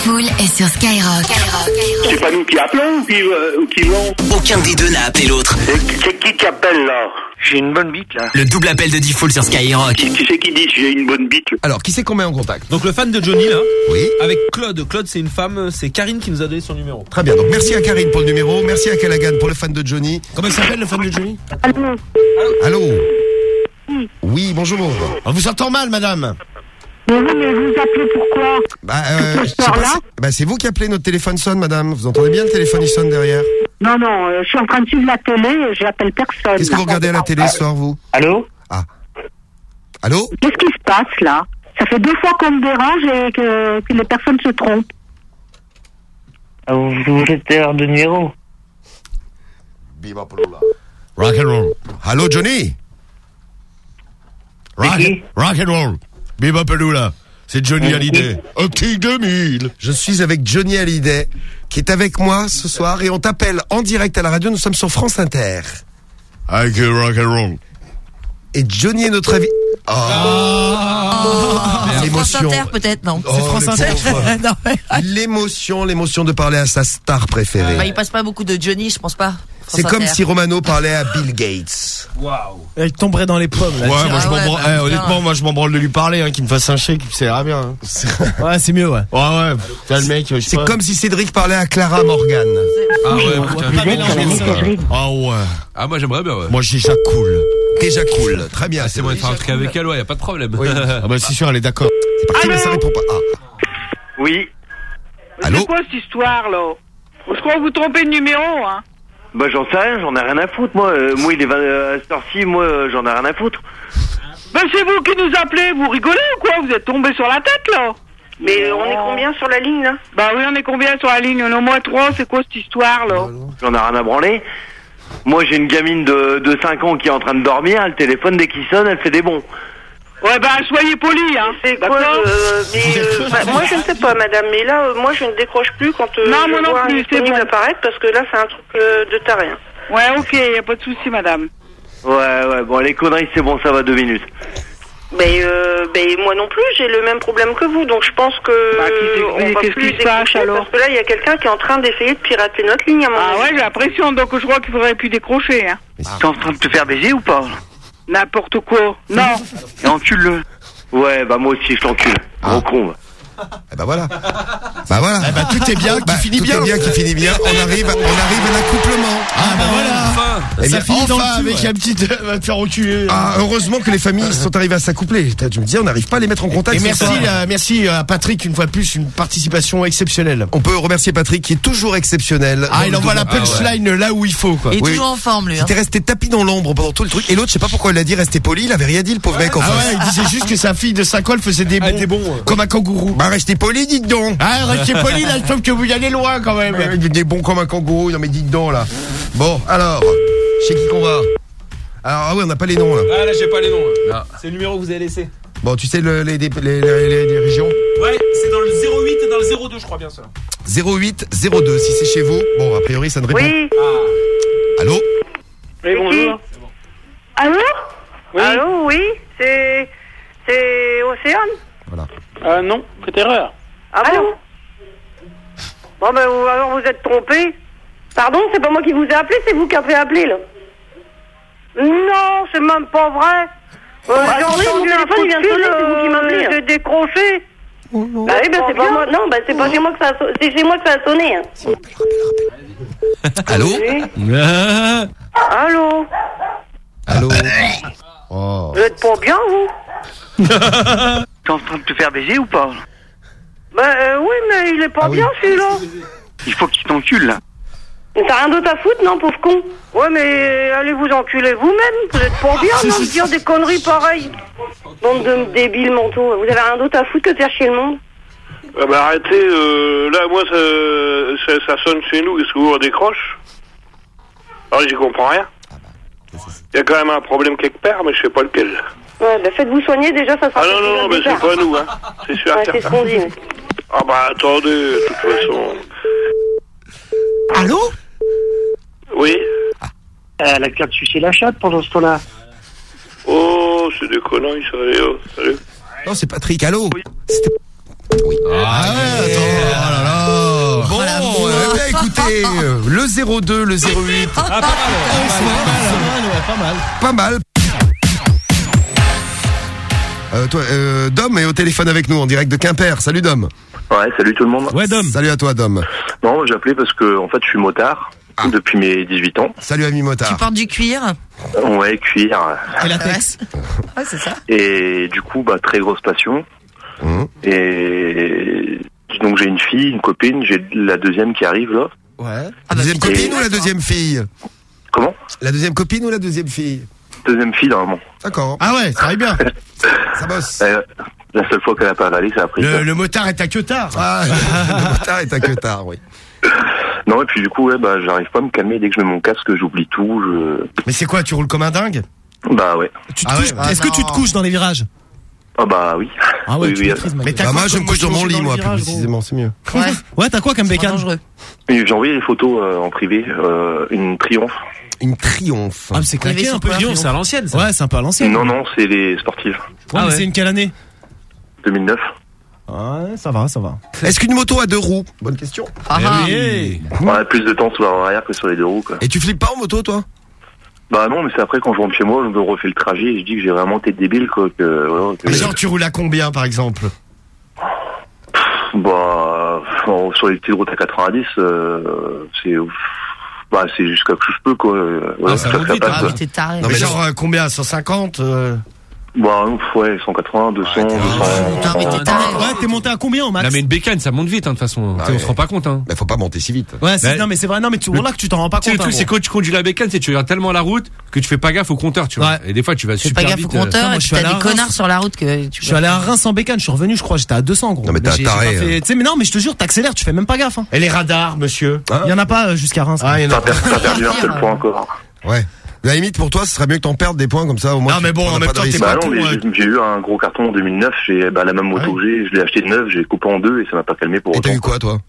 Diffoul est sur Skyrock. C'est pas nous qui appelons ou qui vont? Aucun des deux n'a appelé l'autre. C'est qui appelle là? J'ai une bonne bite là. Le double appel de Diffoul sur Skyrock. Qui c'est qui dit j'ai une bonne bite? Alors, qui c'est qu'on met en contact? Donc le fan de Johnny là. Oui. Avec Claude. Claude c'est une femme, c'est Karine qui nous a donné son numéro. Très bien, donc merci à Karine pour le numéro, merci à Callaghan pour le fan de Johnny. Comment il s'appelle le fan de Johnny? Allô? Oui, bonjour. On vous entend mal, madame. Mais oui, mais vous appelez pourquoi? Je sais pas, c'est vous qui appelez, notre téléphone sonne, madame. Vous entendez bien le téléphone, il sonne derrière? Non, je suis en train de suivre la télé et j'appelle personne. Qu'est-ce que vous regardez à la télé ce soir, vous? Allô? Ah. Allô? Qu'est-ce qui se passe là? Ça fait 2 fois qu'on me dérange et que les personnes se trompent. Vous êtes erreur de numéro. Rock and roll. Allô, Johnny? Rock and roll. Biba Peloula. C'est Johnny Hallyday. Optique 2000. Je suis avec Johnny Hallyday, qui est avec moi ce soir, et on t'appelle en direct à la radio. Nous sommes sur France Inter. Avec rock and roll. Et Johnny est notre avis. France Inter peut-être, non? C'est France Inter. Non, mais- L'émotion de parler à sa star préférée. Bah, il passe pas beaucoup de Johnny, je pense pas. C'est comme si Romano parlait à Bill Gates. Waouh. Elle tomberait dans les pommes. Là. Ouais, moi je m'en branle. Honnêtement, moi je m'en branle de lui parler, qu'il me fasse un chèque, ça ira bien. Hein. Ouais, c'est mieux, ouais. Ouais. T'as le mec. C'est comme si Cédric parlait à Clara Morgan. Ah ouais, putain. Ah ouais. Ah moi j'aimerais bien. Ouais. Moi j'éjacule. Déjà cool. Très bien. C'est moi de faire un truc avec elle, ouais, y a pas de problème. Oui. Ah bah c'est sûr, elle est d'accord. C'est parti, mais ça répond pas. Ah. Oui. Allô? C'est quoi cette histoire là? Je crois que vous trompez de numéro, hein? Bah j'en sais rien, j'en ai rien à foutre moi. Moi il est à cette heure-ci, moi j'en ai rien à foutre. Ben c'est vous qui nous appelez, vous rigolez ou quoi? Vous êtes tombé sur la tête là? Mais on est combien sur la ligne là? Bah oui, on est combien sur la ligne? On est au moins 3, c'est quoi cette histoire là? J'en ai rien à branler. Moi j'ai une gamine de 5 ans qui est en train de dormir, le téléphone dès qu'il sonne, elle fait des bons. Ouais bah soyez polis hein. C'est quoi moi je ne sais pas madame, mais là moi je ne décroche plus quand non, moi non vois plus, c'est bon. apparaître parce que là c'est un truc de taré. Ouais ok, y a pas de souci madame. Ouais, bon les conneries c'est bon, ça va 2 minutes. Mais moi non plus, j'ai le même problème que vous, donc je pense que on va plus décrocher parce que là il y a quelqu'un qui est en train d'essayer de pirater notre ligne à mon avis. Ouais, j'ai l'impression, donc je crois qu'il faudrait plus décrocher hein. T'es en train de te faire baiser ou pas? N'importe quoi. Non. Et encule-le. Ouais, bah moi aussi je t'encule. Gros con. Bah voilà. Tout est bien, qui finit bien. Tout est bien, qui finit bien. On arrive à l'accouplement. Ah bah voilà. Eh bien, ça finit enfin, avec un petit va te faire reculer. Ah, heureusement que les familles sont arrivées à s'accoupler. Je me dis, on n'arrive pas à les mettre en contact. Et merci à Patrick une fois de plus, une participation exceptionnelle. On peut remercier Patrick qui est toujours exceptionnel. Ah, il envoie la punchline là où il faut quoi. Il est toujours en forme lui. Il était resté tapis dans l'ombre pendant tout le truc. Et l'autre, je sais pas pourquoi il a dit rester poli, il avait rien dit le pauvre mec en face. Ouais, il disait juste que sa fille de 5 ans elle faisait des bons, comme un kangourou. Bah restez poli, dites donc. Ah, restez poli là, je trouve que vous y allez loin quand même. Des bons comme un kangourou, non mais dites donc là. Bon, alors, chez qui qu'on va? Alors, ah ouais, on n'a pas les noms là. Ah là, j'ai pas les noms. Là. C'est le numéro que vous avez laissé. Bon, tu sais les régions? Ouais, c'est dans le 08 et dans le 02, je crois bien ça. 08 02, si c'est chez vous. Bon, a priori, ça ne répond. Oui. Allô? Oui, bonjour. Allô? Oui. Allô, oui, c'est Océane? Voilà. Non, faites erreur. Ah bon? Bon ben alors vous êtes trompé. Pardon, c'est pas moi qui vous ai appelé, c'est vous qui avez appelé là. Non, c'est même pas vrai. J'ai entendu un coup de fil, c'est vous qui m'appelez. J'ai décroché. Bah oui, ben c'est pas moi. Non, ben c'est pas chez moi que ça a sonné. C'est chez moi que ça a sonné. Hein. Allô? Allô? Allô? Oh. Vous êtes pas bien, vous? T'es en train de te faire baiser ou pas? Oui, mais il est pas bien celui-là. Il faut qu'il t'encule là. T'as rien d'autre à foutre, non, pauvre con? Ouais, mais allez vous enculer vous-même. Vous êtes pas bien, non, de dire des conneries pareilles. Bande de débiles mentaux. Vous avez rien d'autre à foutre que de faire chier le monde? Ah bah arrêtez, là moi ça sonne chez nous, est-ce que vous décroche? Alors j'y comprends rien. Il y a quand même un problème quelque part, mais je sais pas lequel. Ouais, bah faites-vous soigner déjà, ça sera... Ah non, mais c'est pas nous, hein. C'est sûr. Ouais, c'est ce qu'on dit. Mais... Ah bah attendez, de toute façon... Allô? Oui. Elle a qu'à te sucer la chatte pendant ce temps-là. Oh, c'est des conneries, ça, allez, oh, salut. Non, c'est Patrick, allô? Oui. Oui. Ah ouais, attends, oh là là. Bon, eh bien, écoutez, le 02, le 08. Ah, Pas mal. Toi, Dom est au téléphone avec nous en direct de Quimper. Salut Dom. Ouais, salut tout le monde. Ouais Dom. Salut à toi Dom. Non, j'ai appelé parce que en fait je suis motard depuis mes 18 ans. Salut ami motard. Tu portes du cuir? Ouais, cuir. Et latex. Ouais, c'est ça. Et du coup, très grosse passion. Et donc j'ai une fille, une copine, j'ai la deuxième qui arrive là. Ouais. La deuxième copine ou la deuxième fille? Comment? La deuxième copine ou la deuxième fille? Deuxième fille normalement. D'accord. Ah ouais, ça arrive bien. Ça bosse. La seule fois qu'elle a pas avalé, ça a pris. Le motard est à que tard. Ah, le motard est à que tard, oui. Non, et puis du coup, j'arrive pas à me calmer. Dès que je mets mon casque, j'oublie tout. Mais c'est quoi, tu roules comme un dingue? Bah ouais. Tu te couches, est-ce que tu te couches dans les virages? Ah bah oui. Ah ouais, oui, tu oui. maîtrises, Mais Bah moi je me couche dans mon lit moi plus précisément, c'est mieux. Ouais, t'as quoi comme bécane? Dangereux. Et j'ai envoyé les photos en privé, une Triomphe. Une Triomphe. Ah, mais c'est claqué un peu. Triomphe, c'est à l'ancienne, ça. Ouais, c'est un peu à l'ancienne. Non, c'est les sportives. Ouais, mais c'est une quelle année? 2009. Ouais, ça va. Est-ce qu'une moto a deux roues? Bonne question. Ah, oui. Ouais, plus de temps sur la roue arrière que sur les deux roues, quoi. Et tu flippes pas en moto toi? Bah non, mais c'est après quand je rentre chez moi, je me refais le trajet et je dis que j'ai vraiment été débile, quoi. Mais genre tu roules à combien par exemple? Sur les petites routes à 90, c'est jusqu'à que je peux, quoi. Ça monte vite, Ah, mais t'es taré. Non mais genre combien? 150 ouais, 180, 200, 200. Putain, mais t'es taré. Ouais, t'es monté à combien au max? Non mais une bécane, ça monte vite, de toute façon. On se rend pas compte, hein. Bah faut pas monter si vite. Ouais, non mais c'est vrai, non mais tu là que tu t'en rends pas compte. Le truc, c'est quand tu conduis la bécane, tu regardes tellement la route que tu fais pas gaffe au compteur, tu vois. Et des fois, tu vas Fais super pas vite. gaffe au compteur, et puis t'as des connards sur la route que tu. Je suis allé à Reims en bécane, je suis revenu, je crois, j'étais à 200 gros. Non mais t'es un taré. Tu sais, mais non, mais je te jure, t'accélères, tu fais même pas gaffe. Et les radars, monsieur? Il y en a pas jusqu'à Reims. Ah, il y en a pas. T'as perdu un seul point encore. Ouais. La limite pour toi, ce serait mieux que t'en perdes des points comme ça au moins. Non mais bon, en même temps, t'es pas con. J'ai eu un gros carton en 2009, la même moto que je l'ai acheté de neuf, j'ai coupé en deux et ça m'a pas calmé pour autant. Et t'as eu quoi toi?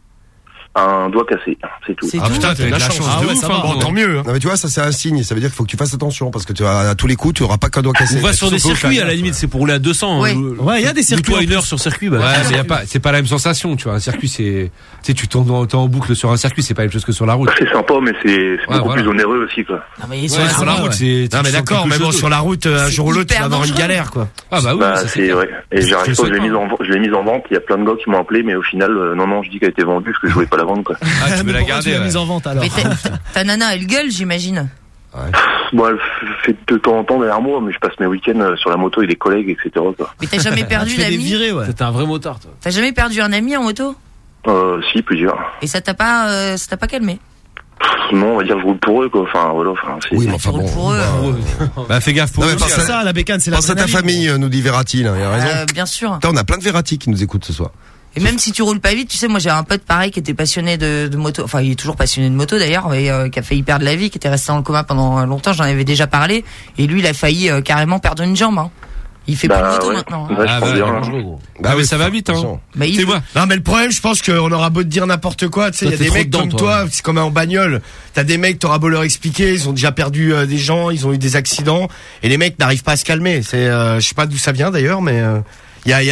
Un doigt cassé, c'est tout. Ah putain, t'as de la chance de ouf, bon, tant mieux. Non mais tu vois, ça c'est un signe, ça veut dire qu'il faut que tu fasses attention parce que tu à tous les coups, tu auras pas qu'un doigt cassé. On va sur des circuits à la limite, c'est pour rouler à 200. Ouais, il y a des circuits. Toi, 1 heure sur circuit, Ouais, mais y a pas, c'est pas la même sensation, tu vois. Un circuit, c'est, tu sais, tu tournes en boucle sur un circuit, c'est pas la même chose que sur la route. C'est sympa, mais c'est beaucoup plus onéreux aussi, quoi. Non mais sur la route, c'est. Non mais d'accord, mais bon, sur la route, un jour ou l'autre, tu vas avoir une galère, quoi. Ah bah oui, c'est vrai. Et j'arrive pas, je l'ai mise en vente. Il y a plein de gars qui m'ont appelé, mais au final, non, je dis qu'elle a été vendue parce que je voulais pas la vendre, quoi. Ah, tu veux la garder? Tu l'as mise en vente alors. Mais ta nana, elle gueule, j'imagine. Bon, elle fait de temps en temps derrière moi, mais je passe mes week-ends sur la moto avec des collègues, etc., quoi. Mais t'as jamais perdu d'amis? T'es un vrai motard, toi. T'as jamais perdu un ami en moto? Si, plusieurs. Et ça t'a pas calmé? Non, on va dire que je roule pour eux, quoi. Enfin, voilà. Oui, mais enfin bon. Pour eux. Bah, fais gaffe pour eux. C'est ça, la bécane, c'est la. Pense à ta famille, nous dit Verratti, là. Il a raison. Bien sûr. Putain, on a plein de Verratti qui nous écoutent ce soir. Et même si tu roules pas vite, tu sais, moi j'ai un pote pareil qui était passionné de moto, enfin il est toujours passionné de moto d'ailleurs, et qui a failli perdre la vie, qui était resté dans le coma pendant longtemps, j'en avais déjà parlé, et lui il a failli carrément perdre une jambe. Hein. Il fait plus de moto maintenant. Ouais, bah oui, ça va vite, hein. Bah, c'est moi. Non, mais le problème, je pense qu'on aura beau te dire n'importe quoi, tu sais, il y a des mecs comme toi, c'est comme en bagnole. T'as des mecs, t'auras beau leur expliquer, ils ont déjà perdu des gens, ils ont eu des accidents, et les mecs n'arrivent pas à se calmer. C'est, je sais pas d'où ça vient d'ailleurs, mais il y a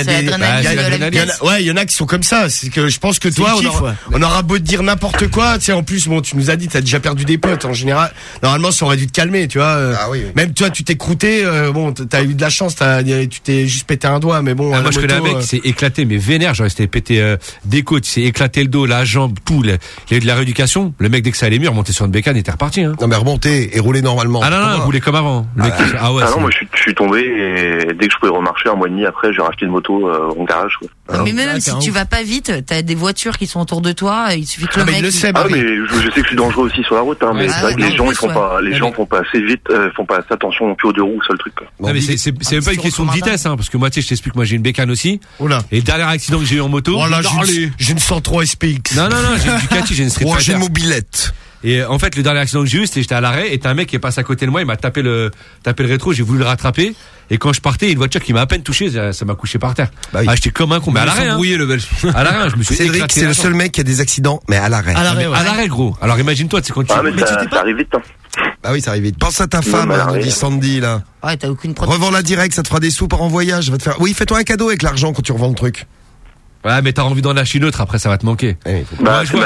il y en a qui sont comme ça. C'est que je pense que toi, on aura beau te dire n'importe quoi, tu sais, en plus, bon, tu nous as dit, t'as déjà perdu des potes, en général. Normalement, ça aurait dû te calmer, tu vois. Même toi, tu t'es croûté, bon, t'as eu de la chance, tu t'es juste pété un doigt, mais bon. Moi, je connais un mec qui s'est éclaté, mais vénère, genre, il s'était pété, des côtes, il s'est éclaté le dos, la jambe, tout, il y a eu de la rééducation. Le mec, dès que ça allait mieux, remontait sur une bécane, il était reparti, hein. Non, mais remonter et rouler normalement. Ah non, rouler comme avant. Non, moi, je suis tombé et dès que je pouvais remarcher, un mois et demi après, j'ai racheté une moto, en garage, quoi. Mais même si tu vas pas vite, t'as des voitures qui sont autour de toi, il suffit que le mec. Mais je sais que je suis dangereux aussi sur la route, hein, mais c'est vrai que les gens, ils font pas assez vite, font pas assez attention au tuyau de roue, c'est le truc, quoi. Non, mais c'est même pas une question de vitesse, hein, parce que moi, tu sais, je t'explique, moi, j'ai une bécane aussi. Et le dernier accident que j'ai eu en moto. Voilà, j'ai une 103 SPX. Non, j'ai une Ducati, j'ai une Street Fighter. J'ai une mobilette. Et en fait, le dernier accident que j'ai eu, c'était j'étais à l'arrêt et t'as un mec qui est passé à côté de moi, il m'a tapé le rétro, j'ai voulu le rattraper et quand je partais, une voiture qui m'a à peine touché, ça m'a couché par terre. Bah oui. J'étais comme un con, mais à l'arrêt. Le bel. À l'arrêt, je me suis Cédric, éclaté. c'est le seul mec qui a des accidents, mais à l'arrêt. À l'arrêt, gros. Alors imagine-toi, tu sais quand tu. Mais ça arrive vite, hein. Bah oui, ça arrive vite. Pense à ta femme, nous dit Sandy, là. Ouais, t'as aucune protection. Revends-la direct, ça te fera des sous par en voyage. Va te faire. Oui, fais-toi un cadeau avec l'argent quand tu revends le truc. Ouais, mais t'as envie d'en lâcher une autre, après ça va te manquer. Bah, c'est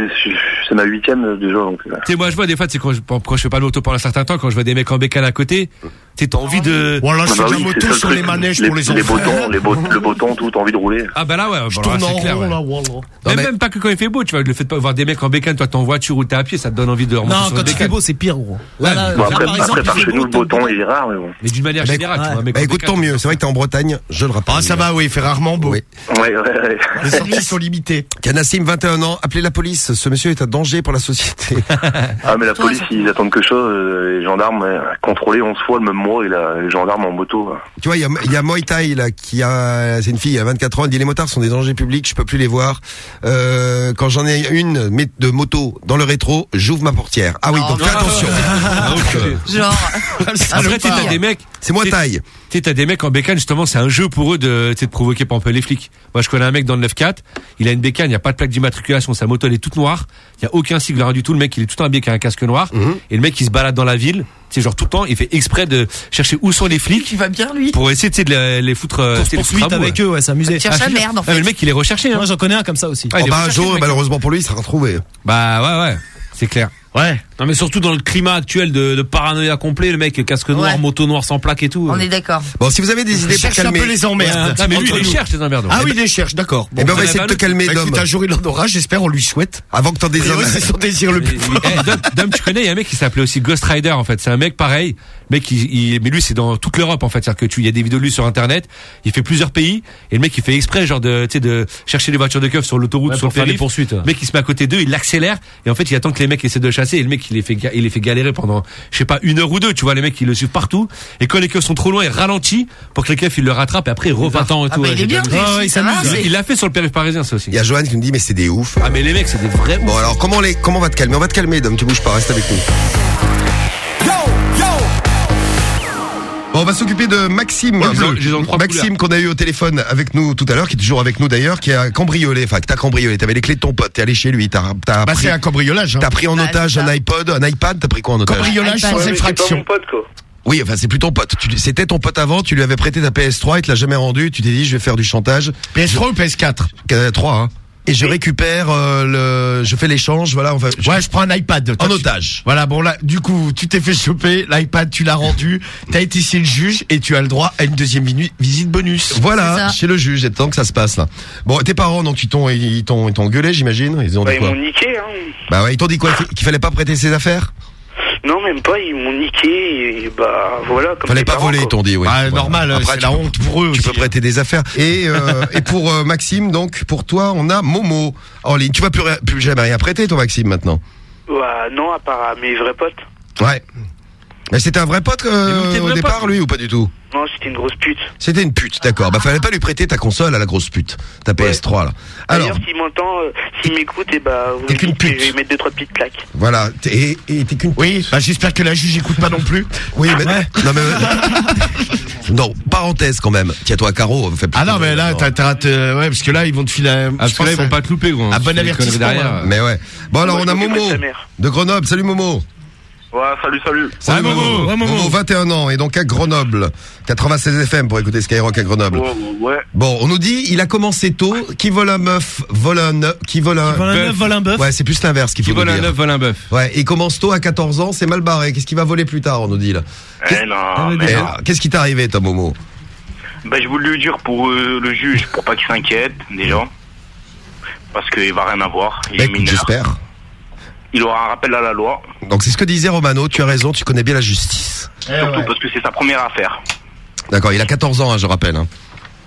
ma 8ème déjà. Donc, tu sais, moi je vois des fois, c'est quand je fais pas de moto pendant un certain temps, quand je vois des mecs en bécane à côté, tu sais, t'as envie de. Voilà, je fais de la moto sur les manèges pour les enfants. Le bâton, tout, t'as envie de rouler. Ah bah là, ouais, je tourne en rond, là, voilà. Même pas que quand il fait beau, tu vois, le fait de voir des mecs en bécane, toi t'es en voiture ou t'es à pied, ça te donne envie de remonter sur le bécane. Non, quand il fait beau, c'est pire, gros. Après, par chez nous, le bâton, il est rare, mais bon. Mais d'une manière générale, tu vois, mec. Bah écoute, tant mieux. C'est vrai que t'es en Bretagne, je le rappelle. Ah, ça va, oui, il fait rarement beau. Oui. Ouais. Les sorties sont limitées. Canassim, 21 ans, appelez la police. Ce monsieur est un danger pour la société. Ah, mais la police, ils attendent que ça. Les gendarmes, contrôlés 11 fois le même mois, et les gendarmes en moto. Tu vois, il y a Muay Thai, là, c'est une fille à 24 ans, elle dit les motards sont des dangers publics, je peux plus les voir. Quand j'en ai une de moto dans le rétro, j'ouvre ma portière. Ah oui, donc fais attention. Genre. Après, tu sais, t'as des mecs. C'est Muay Thai. Tu sais, t'as des mecs en bécane, justement, c'est un jeu pour eux de provoquer par un peu les flics. Moi, je connais un mec dans le 9-4, il a une bécane, il n'y a pas de plaque d'immatriculation, sa moto, elle est toute noire, il n'y a aucun sigle, rien du tout, le mec, il est tout habillé avec un casque noir, et le mec, il se balade dans la ville, tu sais, genre tout le temps, il fait exprès de chercher où sont les flics. Il va bien, lui. Pour essayer, tu sais, de les foutre, poursuite avec eux, ouais, s'amuser. Cherche la merde, en fait. Le mec, il est recherché, hein. Moi, j'en connais un comme ça aussi. Oh bah, un jour, malheureusement pour lui, il sera retrouvé. Bah, ouais, c'est clair. Ouais. Non mais surtout dans le climat actuel de paranoïa complet, le mec casque noir, moto noire sans plaque et tout. On est d'accord. Bon, si vous avez des idées pour calmer, un peu les emmerdes. Non mais lui il cherche les emmerdes. Ah oui, il les cherche, d'accord. Eh ben on va essayer de te calmer, Dom. Un jour il en aura, j'espère, on lui souhaite. Avant que t'en désires. C'est son désir le plus fort. Dom, tu connais, il y a un mec qui s'appelait aussi Ghost Rider en fait. C'est un mec pareil, mec mais lui c'est dans toute l'Europe en fait. C'est-à-dire que il y a des vidéos de lui sur internet. Il fait plusieurs pays et le mec il fait exprès genre de chercher les voitures de keuf sur l'autoroute, sur le faire des périph'. poursuites. Le mec il se met à côté d'eux, il l'accélère et en fait il attend que les mecs essaient de chasser et le mec il les fait galérer pendant je sais pas 1 heure ou 2, tu vois, les mecs ils le suivent partout et quand les keufs sont trop loin il ralentit pour que les keufs ils le rattrapent et après il repart et tout. Il est bien, il l'a fait sur le périph' parisien ça aussi. Il y a Johan qui nous dit mais c'est des oufs. Ah mais les mecs c'est des vrais oufs. Bon alors comment on va te calmer? On va te calmer, Dom, tu bouges pas, reste avec nous. Bon, on va s'occuper de Maxime. Maxime qu'on a eu au téléphone avec nous tout à l'heure, qui est toujours avec nous d'ailleurs, qui a cambriolé, enfin que t'as cambriolé, t'avais les clés de ton pote, t'es allé chez lui, Bah pris, c'est un cambriolage. T'as pris en otage un iPod, un iPad, t'as pris quoi en otage? Cambriolage sans effraction. C'est pas mon pote, quoi. Oui, enfin c'est plus ton pote. C'était ton pote avant, tu lui avais prêté ta PS3, il te l'a jamais rendu, tu t'es dit je vais faire du chantage. PS3 ou PS4? 3, hein. Et je récupère je fais l'échange, voilà. Ouais, je prends un iPad. En otage. Voilà, bon là, du coup, tu t'es fait choper, l'iPad tu l'as rendu, t'as été chez le juge et tu as le droit à une deuxième visite bonus. Voilà, chez le juge, et tant que ça se passe là. Bon, tes parents donc ils t'ont gueulé, j'imagine. Ils ont dit quoi? Ils m'ont niqué, hein. Bah ouais, ils t'ont dit quoi? Qu'il fallait pas prêter ses affaires? Non, même pas, ils m'ont niqué et bah voilà. Comme fallait pas voler, ils t'ont dit, oui. Ah, normal, après, c'est la honte pour eux. Tu peux prêter des affaires. Et pour Maxime, donc pour toi, on a Momo en ligne. Tu vas plus jamais rien prêter, toi, Maxime, maintenant? Ouais, non, à part à mes vrais potes. Ouais. Mais c'était un vrai pote au départ, lui, ou pas du tout? Non, c'était une grosse pute. C'était une pute, d'accord. Bah fallait pas lui prêter ta console à la grosse pute, ta PS3 là. Alors, d'ailleurs, s'il m'entend, s'il m'écoute, et bah, vous t'es qu'une pute. Je vais mettre 2-3 petites claques. Voilà, et t'es qu'une. Oui, bah j'espère que la juge écoute pas non plus. Oui, mais non mais non, parenthèse quand même. Tiens-toi, Caro, fait plus. Ah non, mais là, t'as ouais, parce que là, ils vont te filer. Parce que là, ils vont pas te louper, gros. Un bon avertissement derrière. Mais ouais. Bon alors, on a Momo de Grenoble. Salut Momo. Ouais, salut. Salut Momo. Momo, 21 ans, et donc à Grenoble. 96 FM pour écouter Skyrock à Grenoble. Ouais. Bon, on nous dit, il a commencé tôt. Qui vole un meuf, vole un œuf. Qui vole un œuf, vole un bœuf. Ouais, c'est plus l'inverse qu'il faut nous dire. Qui vole un œuf, vole un bœuf. Ouais, il commence tôt à 14 ans, c'est mal barré. Qu'est-ce qu'il va voler plus tard, on nous dit là? Qu'est-ce qui t'est arrivé, ta Momo? Bah, je voulais lui dire pour le juge, pour pas qu'il s'inquiète, déjà. Parce qu'il va rien avoir. Il est mineur. J'espère. Il aura un rappel à la loi. Donc c'est ce que disait Romano, tu as raison, tu connais bien la justice. Surtout parce que c'est sa première affaire. D'accord, il a 14 ans, hein, je rappelle. Hein.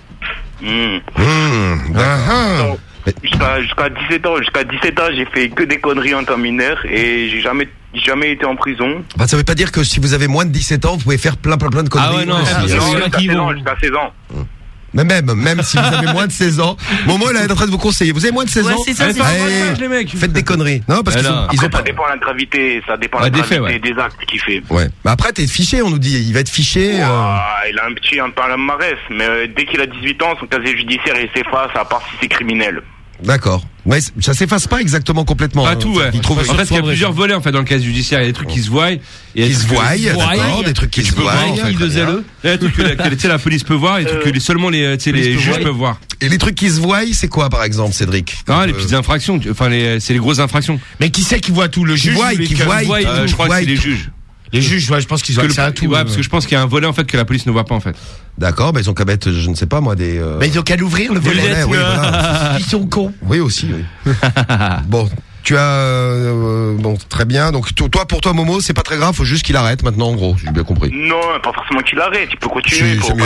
Jusqu'à 17 ans, j'ai fait que des conneries en tant mineur et j'ai jamais été en prison. Bah, ça veut pas dire que si vous avez moins de 17 ans, vous pouvez faire plein de conneries. Ah ouais, non, jusqu'à 16 ans. Mais même si vous avez moins de 16 ans, Momo là est en train de vous conseiller. Vous avez moins de 16 ans, c'est ça, les mecs. Faites des conneries. Non, parce qu'ils ont pas. Ça dépend de la gravité, ça dépend de la gravité des actes qu'il fait. Ouais. Mais après t'es fiché, on nous dit. Il va être fiché. Il a un palmarès, mais dès qu'il a 18 ans, son casier judiciaire il s'efface à part si c'est criminel. D'accord. Ouais, ça s'efface pas exactement complètement. Pas tout, ouais. En fait, il y a plusieurs volets en fait dans le cas judiciaire. Il y a des trucs qui se voient, d'accord, des trucs qui se voient. Des trucs que la police peut voir, et des trucs que seulement les juges peuvent voir. Et les trucs qui se voient, c'est quoi par exemple, Cédric? Non, les petites infractions. Enfin, c'est les grosses infractions. Mais qui c'est qui voit tout? Le juge qui voit? Je crois que c'est les juges. Les juges, ouais, je pense qu'ils voient ça à tout. Ouais, parce que je pense qu'il y a un volet en fait que la police ne voit pas en fait. D'accord, bah ils ont qu'à mettre, je ne sais pas moi, des. Mais ils ont qu'à l'ouvrir le volet. Oui, voilà. Ils sont cons. Oui aussi. Oui. Bon. Tu as bon, très bien. Donc pour toi Momo, c'est pas très grave, faut juste qu'il arrête maintenant en gros, j'ai bien compris. Non, pas forcément qu'il arrête, il peut continuer. C'est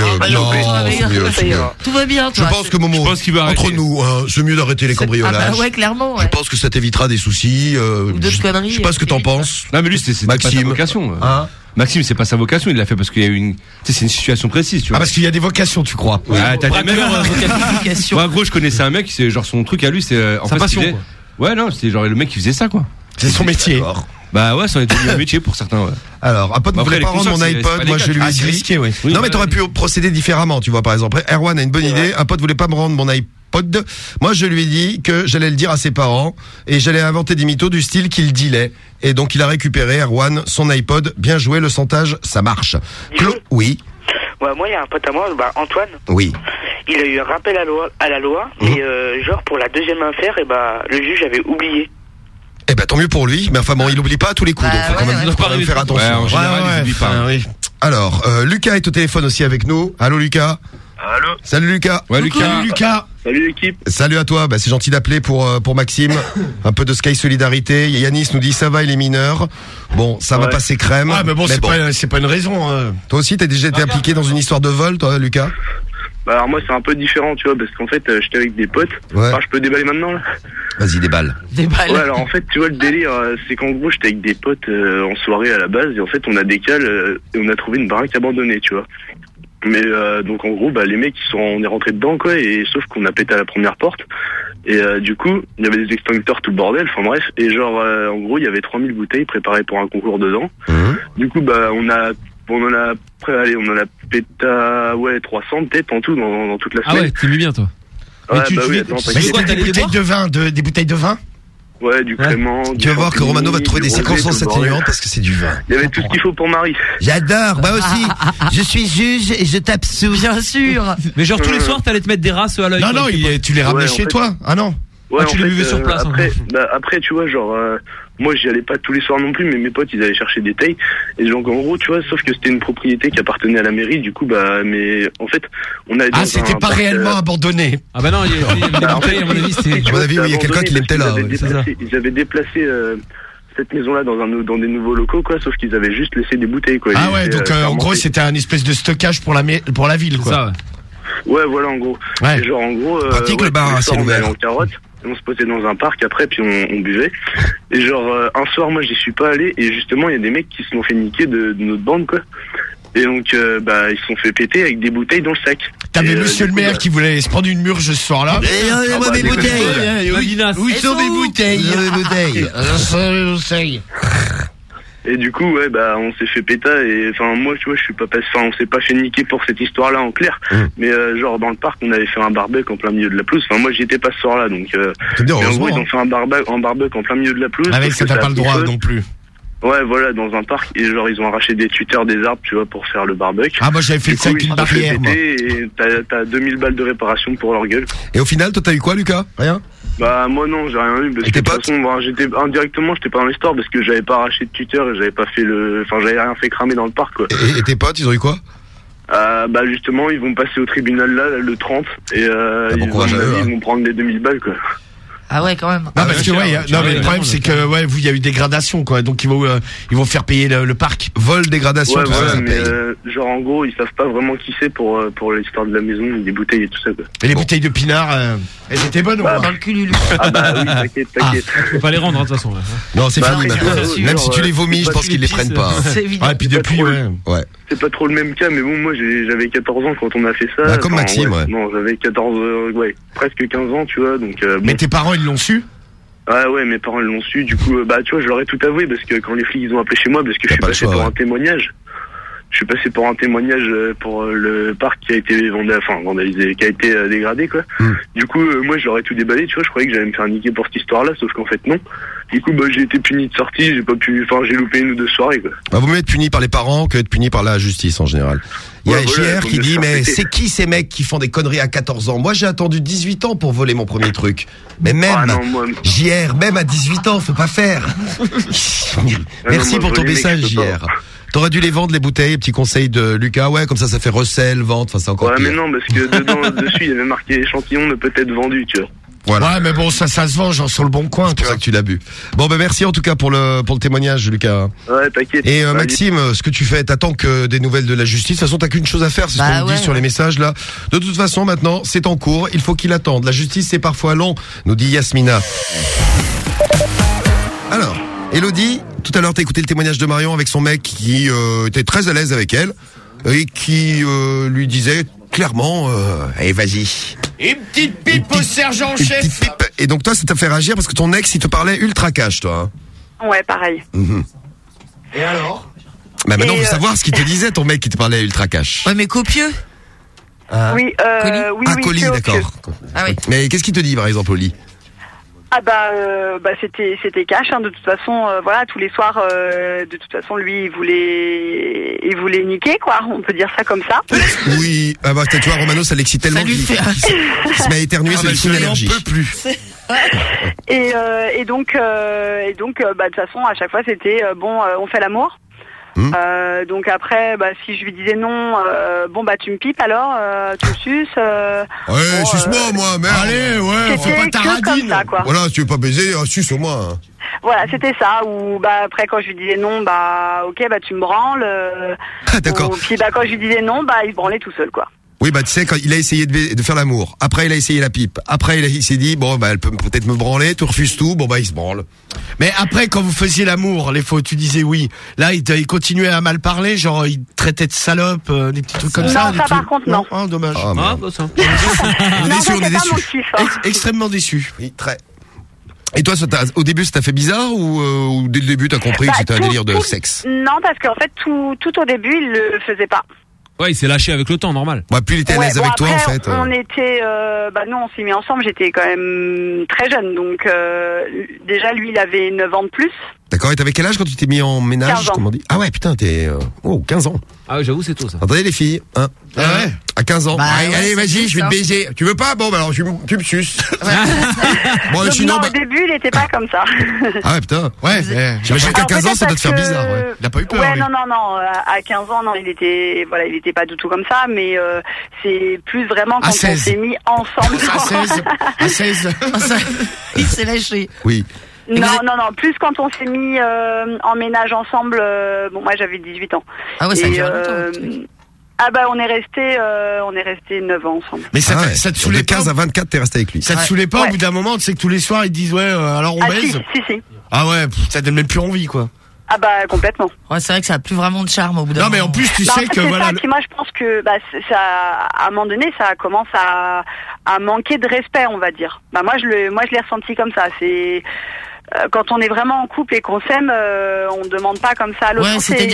mieux. Tout va bien, toi. Je pense que Momo, entre nous, c'est mieux d'arrêter les cambriolages. Ah bah ouais, clairement. Ouais. Je pense que ça t'évitera des soucis. Ou d'autres conneries. Je sais pas ce que t'en penses. Non mais lui c'est pas sa vocation. Maxime, c'est pas sa vocation, il l'a fait parce qu'il y a une, c'est une situation précise, tu vois. Ah, parce qu'il y a des vocations, tu crois. Ouais, t'as des mecs. Moi, gros, je connaissais un mec, c'est genre son truc à lui, c'est en sa fait, passion. Ouais, non, c'est genre le mec qui faisait ça, quoi. C'est son métier. D'accord. Bah ouais, ça en est devenu un métier pour certains. Ouais. Alors, un pote ne voulait pas rendre mon iPod, moi je lui ai dit. Risqué, oui. Non, mais t'aurais pu procéder différemment, tu vois, par exemple. Erwan a une bonne idée, un pote voulait pas me rendre mon iPod. Moi, je lui ai dit que j'allais le dire à ses parents et j'allais inventer des mythos du style qu'il dealait. Et donc, il a récupéré, Erwan, son iPod. Bien joué, le santage, ça marche. Oui. Ouais, moi, il y a un pote à moi, Antoine. Oui. Il a eu un rappel à la loi, mais genre pour la deuxième affaire, le juge avait oublié. Eh ben, tant mieux pour lui. Mais enfin bon, il oublie pas à tous les coups, donc faut quand même faire attention. Ouais, en général, il oublie pas. Oui. Alors, Lucas est au téléphone aussi avec nous. Allô, Lucas. Allô. Salut Lucas. Ouais, Lucas. Salut Lucas. Salut l'équipe. Salut à toi. Bah, c'est gentil d'appeler pour Maxime. Un peu de Sky Solidarité. Yanis nous dit ça va, il est mineur. Bon, ça va passer crème. Ouais, mais bon, c'est pas une raison. Toi aussi, t'as déjà été impliqué dans une histoire de vol, toi, Lucas? Bah alors moi c'est un peu différent, tu vois, parce qu'en fait j'étais avec des potes. Ouais. Enfin, je peux déballer maintenant là. Vas-y, déballe. Ouais, alors en fait tu vois le délire, c'est qu'en gros j'étais avec des potes en soirée à la base et en fait on a décalé et on a trouvé une baraque abandonnée, tu vois. Mais donc en gros les mecs on est rentré dedans quoi, et sauf qu'on a pété à la première porte et du coup il y avait des extincteurs tout le bordel, enfin bref, et genre en gros il y avait 3000 bouteilles préparées pour un concours dedans. Du coup on en a pété à 300 peut-être en tout dans toute la semaine. Ah ouais, t'es mis bien toi. Ouais, mais c'était des bouteilles de vin, des bouteilles de vin. Ouais, du crément. Tu vas voir que Romano va trouver des séquences atténuantes parce que c'est du vin. Il y avait tout ce qu'il faut pour Marie. J'adore, moi aussi. Je suis juge et je tape sous. Bien sûr. Mais genre tous les soirs t'allais te mettre des races à l'œil. Non, tu les ramenais chez toi. Ah non. Ouais, tu les buvais sur place. Après, tu vois, genre, moi, j'y allais pas tous les soirs non plus, mais mes potes, ils allaient chercher des tailles. Et donc, en gros, tu vois, sauf que c'était une propriété qui appartenait à la mairie, du coup, mais en fait, on a. Ah, c'était pas réellement abandonné. Ah bah non, il y avait des bouteilles, à mon avis, c'était. À mon avis, il y a quelqu'un qui l'était là. Ils avaient déplacé. Cette maison-là dans des nouveaux locaux, quoi, sauf qu'ils avaient juste laissé des bouteilles, quoi. Ah ouais, donc en gros, c'était un espèce de stockage pour la ville, quoi. Ça, ouais, voilà, en gros. Ouais. Et genre, en gros, pratique le bar, c'est ouvert. En carotte. On se posait dans un parc après, puis on buvait. Et genre, un soir, moi, j'y suis pas allé. Et justement, il y a des mecs qui se l'ont fait niquer de notre bande, quoi. Et donc, ils se sont fait péter avec des bouteilles dans le sac. T'avais monsieur le maire qui voulait se prendre une murge ce soir-là. Mes bouteilles. Où sont mes bouteilles? Et du coup, on s'est fait péter et enfin moi, tu vois, je suis pas passé, on s'est pas fait niquer pour cette histoire-là en clair. Mais genre dans le parc, on avait fait un barbecue en plein milieu de la pelouse. Enfin moi, j'y étais pas ce soir-là, donc. Bien, en gros, ils ont fait un barbecue en plein milieu de la pelouse. Avec ça, t'as pas le droit non plus. Ouais, voilà, dans un parc, et genre, ils ont arraché des tuteurs des arbres, tu vois, pour faire le barbecue. Ah, moi, j'avais fait ça avec une barrière, moi. Et t'as 2000 balles de réparation pour leur gueule. Et au final, toi, t'as eu quoi, Lucas? Rien? Bah, moi, non, j'ai rien eu, parce que de toute façon, indirectement, j'étais pas dans l'histoire, parce que j'avais pas arraché de tuteur et j'avais rien fait cramer dans le parc, quoi. Et tes potes, ils ont eu quoi? Justement, ils vont passer au tribunal, là, le 30, et ils vont prendre les 2000 balles, quoi. Ah ouais, quand même. Non, parce que mais le problème c'est que il y a eu dégradation, quoi. Donc ils vont faire payer le parc. Vol, dégradation, tout ça. Mais genre en gros, ils savent pas vraiment qui c'est pour l'histoire de la maison, des bouteilles et tout ça, quoi. Et les bouteilles de pinard, elles étaient bonnes, dans le cul, Lulu. Ah bah oui, t'inquiète. Faut pas les rendre, de toute façon. Non, c'est fini maintenant. Même si tu les vomis, je pense qu'ils les prennent pas. C'est évident. Ah, et puis depuis, ouais. C'est pas trop le même cas, mais bon, moi j'avais 14 ans quand on a fait ça. Bah, comme Maxime, ouais. Non, j'avais 14, presque 15 ans, tu vois, donc. Mais tes parents, ils l'ont su? Ouais, mes parents l'ont su, du coup, tu vois, je leur ai tout avoué, parce que quand les flics ils ont appelé chez moi, parce que je suis passé pour un témoignage. je suis passé pour un témoignage pour le parc qui a été vandalisé, qui a été dégradé, quoi. Du coup, moi, je leur ai tout déballé, tu vois. Je croyais que j'allais me faire niquer pour cette histoire-là, sauf qu'en fait, non. Du coup, j'ai été puni de sortie, j'ai loupé 1 ou 2 soirées, quoi. Vaut mieux être puni par les parents que être puni par la justice en général. Il y a JR qui dit, mais c'est qui ces mecs qui font des conneries à 14 ans? Moi, j'ai attendu 18 ans pour voler mon premier truc. Mais même, JR, même à 18 ans, faut pas faire. Merci pour ton message, JR. T'aurais dû les vendre, les bouteilles, petit conseil de Lucas. Ouais, comme ça fait recel, vente, enfin, c'est encore pire. Mais non, parce que dessus, il y avait marqué échantillon ne peut être vendu, tu vois. Voilà. Ouais, mais bon, ça se vend, genre, sur le bon coin. C'est pour ça que tu l'as bu. Bon, merci en tout cas pour le témoignage, Lucas. Ouais, t'inquiète. Et Maxime, ce que tu fais, t'attends que des nouvelles de la justice. De toute façon, t'as qu'une chose à faire, c'est ce qu'on nous dit sur les messages là. De toute façon, maintenant, c'est en cours. Il faut qu'il attende. La justice, c'est parfois long, nous dit Yasmina. Alors, Elodie, tout à l'heure, t'as écouté le témoignage de Marion avec son mec qui était très à l'aise avec elle et qui lui disait clairement, allez, vas-y. Une petite pipe au sergent-chef. Et donc toi, ça t'a fait réagir parce que ton ex, il te parlait ultra cash, toi. Ouais, pareil. Et alors? Bah maintenant, on veut savoir ce qu'il te disait, ton mec qui te parlait ultra cash. Ouais, mais copieux. Oui, Colis, d'accord. Ah oui. Mais qu'est-ce qu'il te dit, par exemple, au lit? C'était cash, hein, de toute façon, voilà, tous les soirs, de toute façon, lui, il voulait niquer, quoi, on peut dire ça comme ça. Oui, tu vois, Romano, ça l'excite tellement qu'il se met à éternuer, c'est une énergie. On peut plus. Et donc, de toute façon, à chaque fois, c'était, on fait l'amour. Donc après, si je lui disais non, tu me pipes alors, tu me suces. Ouais, suce-moi, moi, merde. Allez, ouais, fais pas ta radine. Ça, quoi. Voilà, si tu veux pas baiser, suce au moins. Voilà, c'était ça. Ou après, quand je lui disais non, ok, tu me branles. D'accord. Puis quand je lui disais non, il se branlait tout seul, quoi. Oui, tu sais, quand il a essayé de faire l'amour, après il a essayé la pipe, après il s'est dit, elle peut peut-être me branler, tu refuses tout, il se branle. Mais après, quand vous faisiez l'amour, tu disais oui. Là, il continuait à mal parler, genre, il traitait de salope, des petits trucs comme ça. Non, ça par contre, non. Ah, dommage. Ça. On est déçus. Extrêmement déçu. Oui, très. Et toi, au début, ça t'a fait bizarre ou dès le début, t'as compris que c'était un délire de sexe? Non, parce qu'en fait, tout au début, il le faisait pas. Ouais, il s'est lâché avec le temps, normal. Plus il était à l'aise avec toi, en fait. On était, nous, on s'est mis ensemble, j'étais quand même très jeune, donc déjà, lui, il avait 9 ans de plus. D'accord, et t'avais quel âge quand tu t'es mis en ménage, comme on dit? Ah ouais, putain, t'es 15 ans. Ah ouais, j'avoue, c'est tôt, ça. Attendez, les filles, hein. Ah ouais. À 15 ans. Allez, vas-y, je vais te baiser. Tu veux pas? Alors tu me suces. Donc, sinon, au début, il était pas comme ça. Ah ouais, putain. Ouais. J'imagine qu'à 15 ans, ça doit te faire bizarre, ouais. Il a pas eu peur. Ouais, non. À 15 ans, non, il était pas du tout comme ça, mais c'est plus vraiment quand on s'est mis ensemble. À 16. Il s'est lâché. Oui. Non, plus quand on s'est mis en ménage ensemble, moi j'avais 18 ans. Ah ouais, ça a duré longtemps. On est resté 9 ans ensemble. Mais ça te saoulait pas? De 15 à 24, t'es resté avec lui. Ça te saoulait pas au bout d'un moment? Tu sais que tous les soirs, ils disent, alors on baise? Si. Ah ouais, ça donne même plus envie, quoi. Ah complètement. Ouais, c'est vrai que ça a plus vraiment de charme au bout d'un moment. Non, mais en plus, tu sais que voilà. Moi, je pense que, ça, à un moment donné, ça commence à manquer de respect, on va dire. Moi, je l'ai ressenti comme ça. C'est, quand on est vraiment en couple et qu'on s'aime, on demande pas comme ça à l'autre. Ouais, c'est-à-dire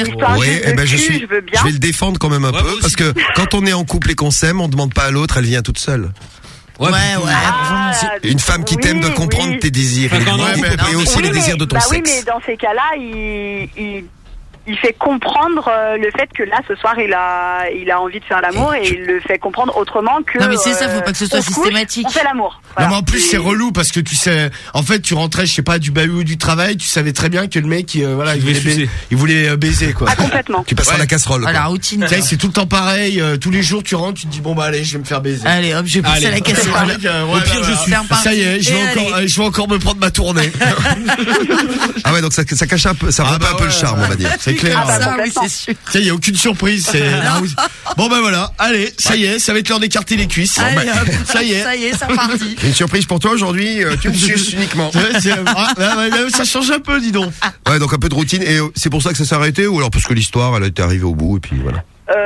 je veux bien. Je vais le défendre quand même un peu, parce que quand on est en couple et qu'on s'aime, on demande pas à l'autre, elle vient toute seule. Ouais. Une femme qui t'aime doit comprendre tes désirs et aussi les désirs de ton sexe. Oui, mais dans ces cas-là, il fait comprendre le fait que là, ce soir, il a envie de faire l'amour et il le fait comprendre autrement que. Non, mais c'est ça, faut pas que ce soit systématique. On fait l'amour. Voilà. Non, mais en plus, c'est relou parce que tu sais, en fait, tu rentrais, je sais pas, du bahut ou du travail, tu savais très bien que le mec, il voulait baiser, quoi. Ah, complètement. Tu passeras la casserole. À la routine. Tu sais, c'est tout le temps pareil, tous les jours, tu rentres, tu te dis, allez, je vais me faire baiser. Allez, hop, je vais passer la casserole. Au pire, je suis. Ça y est, je vais encore me prendre ma tournée. Ah ouais, donc ça cache un peu, ça rend un peu le charme, on va dire. C'est clair. C'est sûr. Il y a aucune surprise. Bon voilà, allez, ça y est, ça va être l'heure d'écarter les cuisses. Allez, ça y est, ça partit. Une surprise pour toi aujourd'hui, tu me suces uniquement. Ça change un peu, dis donc. Ouais, donc un peu de routine et c'est pour ça que ça s'est arrêté ou alors parce que l'histoire elle était arrivée au bout et puis voilà.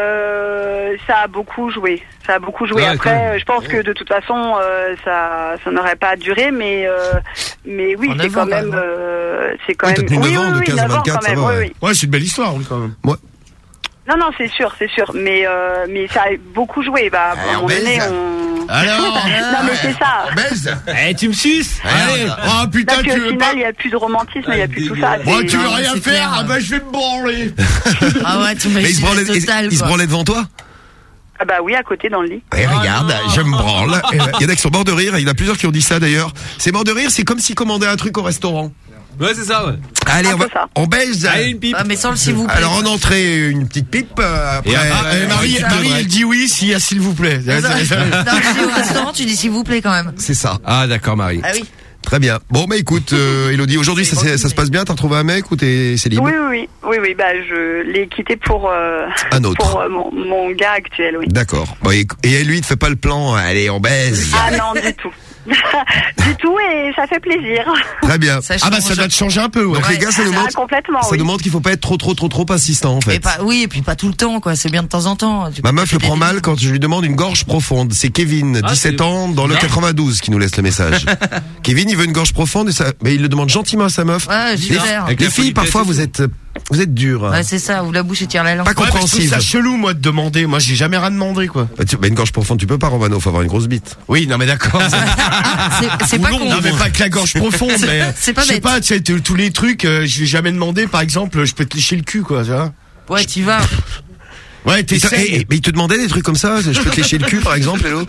Ça a beaucoup joué. Ouais, après, je pense que de toute façon, ça n'aurait pas duré, mais oui, c'est quand même. C'est quand même. 9 ans, de 15 à 24, ça va. Ouais, c'est une belle histoire, quand même. Ouais. Non, c'est sûr. Mais ça a beaucoup joué. Bah, à un moment donné, Alors non, mais c'est ça. Baise. Tu me suces. Allez. Oh putain, parce tu qu'au veux final, pas. il n'y a plus de romantisme, il n'y a plus tout ça. Bon, tu veux rien c'est faire? clair. Ah bah je vais me branler. Ah ouais, tu Mais m'as il se branlait devant toi? Ah bah oui, à côté dans le lit. Ouais, regarde, je me branle. Il y en a qui sont morts de rire, il y en a plusieurs qui ont dit ça d'ailleurs. C'est mort de rire, c'est comme s'ils commandaient un truc au restaurant. Ouais, c'est ça, ouais. Allez, on baise. Allez, une pipe. Ah, mais sans le s'il vous plaît. Alors en entrée, une petite pipe. Après, Marie, elle dit oui s'il y a s'il vous plaît. Non, si au restaurant, tu dis s'il vous plaît quand même. C'est ça. Ah d'accord, Marie. Ah oui. Très bien. Bon, bah écoute, Elodie, aujourd'hui ça se passe bien. T'as retrouvé un mec ou c'est libre? Oui. Bah je l'ai quitté pour un autre. Pour mon gars actuel, oui. D'accord. Bon, et lui, il te fait pas le plan. Allez, on baise. Ah non, du tout. Du tout, et ça fait plaisir. Très bien. Ah bah ça doit te changer un peu. Ouais. Donc les gars, ça nous montre. Complètement. Ça nous montre qu'il faut pas être trop insistant en fait. Et puis pas tout le temps, quoi. C'est bien de temps en temps. Ma meuf le prend mal quand je lui demande une gorge profonde. C'est Kevin, 17 ans, dans le 92, qui nous laisse le message. Kevin, il veut une gorge profonde, mais il le demande gentiment à sa meuf. Ouais, les filles, parfois, vous êtes durs. Ouais, c'est ça, ou la bouche étire la langue. Pas compréhensive. C'est chelou, moi, de demander. Moi, j'ai jamais rien demandé, quoi. Bah, une gorge profonde, tu peux pas, Romano, faut avoir une grosse bite. Oui, non, mais d'accord. C'est pas con. Non, mais pas que la gorge profonde, mais. C'est pas je sais bête. pas, tu sais, tous les trucs, je vais jamais demandé, par exemple, je peux te lécher le cul, quoi, tu vois. Ouais, t'y vas. Ouais, t'essayes. Mais il te demandait des trucs comme ça, je peux te lécher le cul, par exemple, Hello?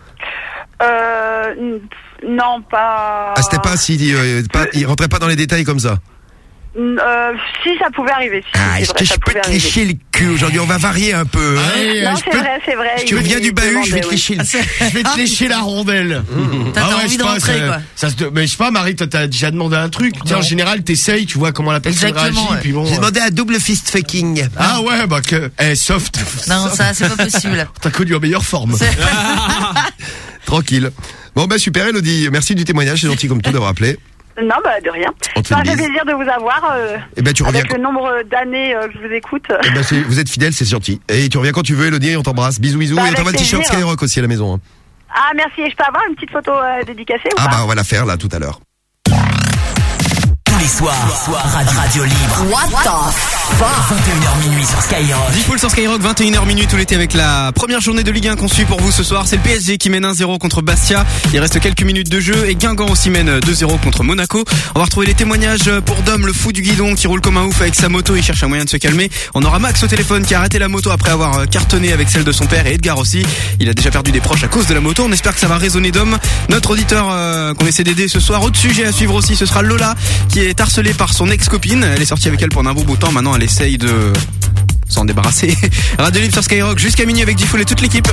Non, pas. Ah, c'était pas il rentrait pas dans les détails comme ça. Si, ça pouvait arriver. Est-ce que je peux te lécher le cul aujourd'hui? On va varier un peu. Non, c'est vrai. Tu viens du bahut, je vais te lécher le cul. Je vais te lécher la rondelle. T'as envie de rentrer, quoi. Mais je sais pas, Marie, toi, t'as déjà demandé un truc. Tiens, en général, t'essayes, tu vois comment la personne réagit, puis bon. J'ai demandé un double fist fucking. Ah ouais, bah soft. Non, ça, c'est pas possible. T'as connu en meilleure forme. Tranquille. Bon, bah super, Elodie. Merci du témoignage, c'est gentil comme tout d'avoir appelé. Non, bah de rien. Ça fait plaisir de vous avoir. Et ben tu reviens. Avec le nombre d'années que je vous écoute. Et ben vous êtes fidèles, c'est gentil. Et tu reviens quand tu veux, Elodie, et on t'embrasse. Bisous. Et on t'envoie le t-shirt Skyrock aussi à la maison. Hein. Ah merci. Et je peux avoir une petite photo dédicacée ou pas? Bah on va la faire là tout à l'heure. Tous les soirs, Radio Libre. What the fuck? 21h minuit sur Skyrock. Diffoul sur Skyrock, 21h minuit tout l'été avec la première journée de Ligue 1 qu'on suit pour vous ce soir. C'est le PSG qui mène 1-0 contre Bastia. Il reste quelques minutes de jeu et Guingamp aussi mène 2-0 contre Monaco. On va retrouver les témoignages pour Dom, le fou du guidon qui roule comme un ouf avec sa moto. Il cherche un moyen de se calmer. On aura Max au téléphone qui a arrêté la moto après avoir cartonné avec celle de son père, et Edgar aussi. Il a déjà perdu des proches à cause de la moto. On espère que ça va résonner Dom. Notre auditeur qu'on essaie d'aider ce soir. Autre sujet à suivre aussi, ce sera Lola qui est harcelée par son ex-copine. Elle est sortie avec elle pendant un bon bout de temps. Maintenant, elle essaye de s'en débarrasser. Radio Libre sur Skyrock jusqu'à minuit avec Diffoul et toute l'équipe.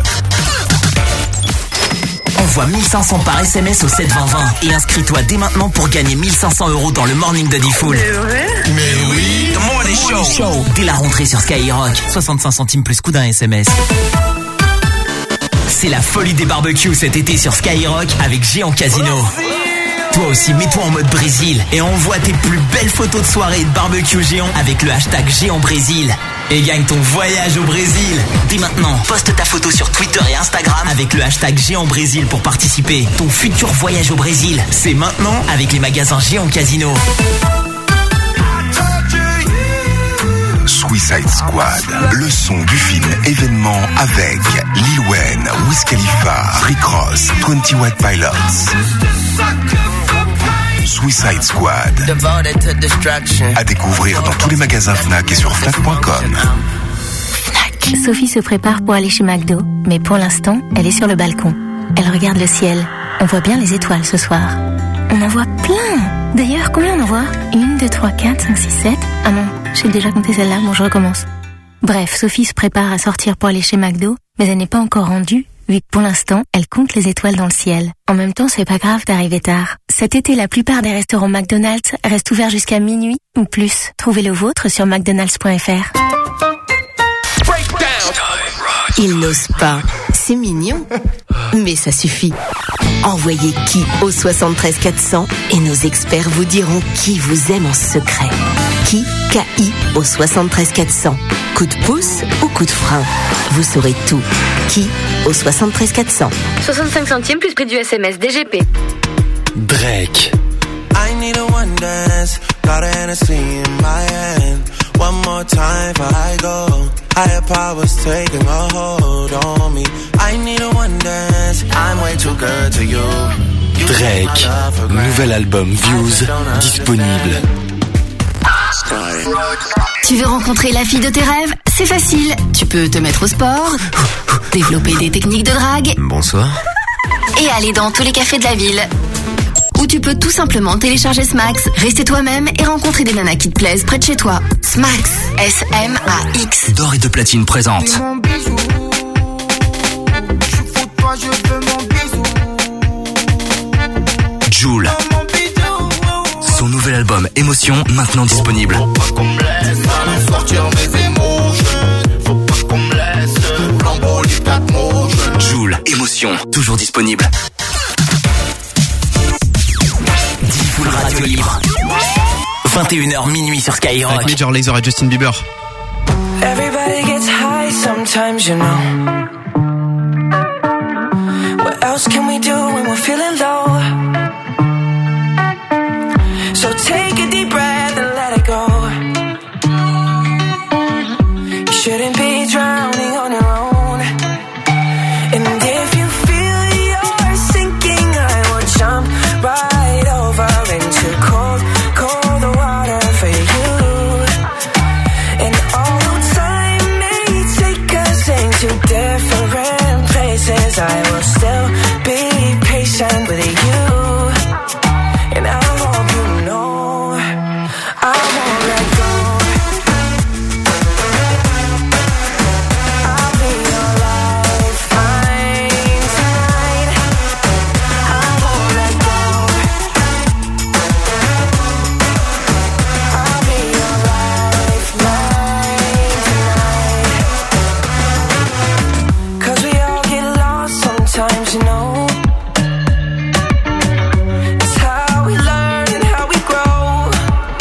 Envoie 1500 par SMS au 72020 et inscris-toi dès maintenant pour gagner 1500 € dans le morning de Diffoul. Mais oui. The Morning Show. Dès la rentrée sur Skyrock. 65 centimes plus coût d'un SMS. C'est la folie des barbecues cet été sur Skyrock avec Géant Casino. Toi aussi, mets-toi en mode Brésil et envoie tes plus belles photos de soirée et de barbecue géant avec le hashtag Géant Brésil. Et gagne ton voyage au Brésil. Dès maintenant, poste ta photo sur Twitter et Instagram avec le hashtag Géant Brésil pour participer. Ton futur voyage au Brésil, c'est maintenant avec les magasins Géant Casino. Suicide Squad, le son du film événement avec Lil Wayne, Wiz Khalifa, Rick Ross, 21 Pilots. Suicide Squad. À découvrir dans tous les magasins Fnac et sur Fnac.com. Sophie se prépare pour aller chez McDo, mais pour l'instant, elle est sur le balcon. Elle regarde le ciel. On voit bien les étoiles ce soir. On en voit plein. D'ailleurs, combien on en voit? 1, 2, 3, 4, 5, 6, 7. Ah non, j'ai déjà compté celle-là, bon je recommence. Bref, Sophie se prépare à sortir pour aller chez McDo, mais elle n'est pas encore rendue, vu que pour l'instant, elle compte les étoiles dans le ciel. En même temps, c'est pas grave d'arriver tard. Cet été, la plupart des restaurants McDonald's restent ouverts jusqu'à minuit ou plus. Trouvez le vôtre sur mcdonalds.fr. Il n'ose pas. C'est mignon. Mais ça suffit. Envoyez qui au 73 400 et nos experts vous diront qui vous aime en secret. Qui, K-I, au 73 400. Coup de pouce ou coup de frein. Vous saurez tout. Qui au 73 400. 65 centimes plus prix du SMS DGP. Drake. I need a one dance, got a Hennessy in my hand. One more time before I go. Higher powers taking a hold on me. I need a one dance. I'm way too good to you. Drake, nouvel album Views, disponible. Tu veux rencontrer la fille de tes rêves? C'est facile. Tu peux te mettre au sport, développer des techniques de drague. Bonsoir. Et aller dans tous les cafés de la ville. Ou tu peux tout simplement télécharger Smax, rester toi-même et rencontrer des nanas qui te plaisent près de chez toi. Smax, S-M-A-X. D'or et de platine présente. Jul. Son nouvel album Émotion, maintenant disponible. Jul, Émotion, toujours disponible. Full Radio Libre. 21h minuit sur Skyrock. Avec Major Lazer et Justin Bieber. Everybody gets high sometimes, you know. What else can we do when we're feeling low? So take a deep breath and let it go. You shouldn't be drowning on your own. And if you feel you're sinking, I will jump right over into cold, cold water for you. And although time may take us into different places, I will still be patient with you. And I hope you know I won't let go. I'll be your lifeline tonight. I won't let go. I'll be your lifeline tonight. 'Cause we all get lost sometimes, you know. It's how we learn and how we grow.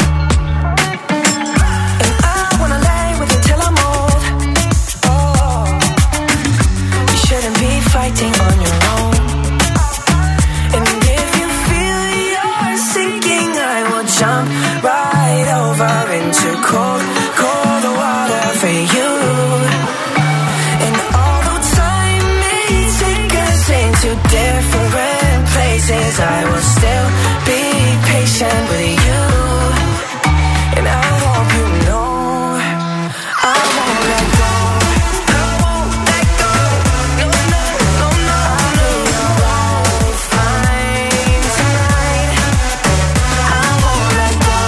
And I wanna lay with you till I'm old. Oh, you shouldn't be fighting on your own. And if you feel you're sinking, I will jump right over into cold, cold water for you. And although time may take us into different places, I will still be patient with you. And I hope you know I won't let go. I won't let go. No, no, no, no. I'll be your lifeline tonight. I won't let go.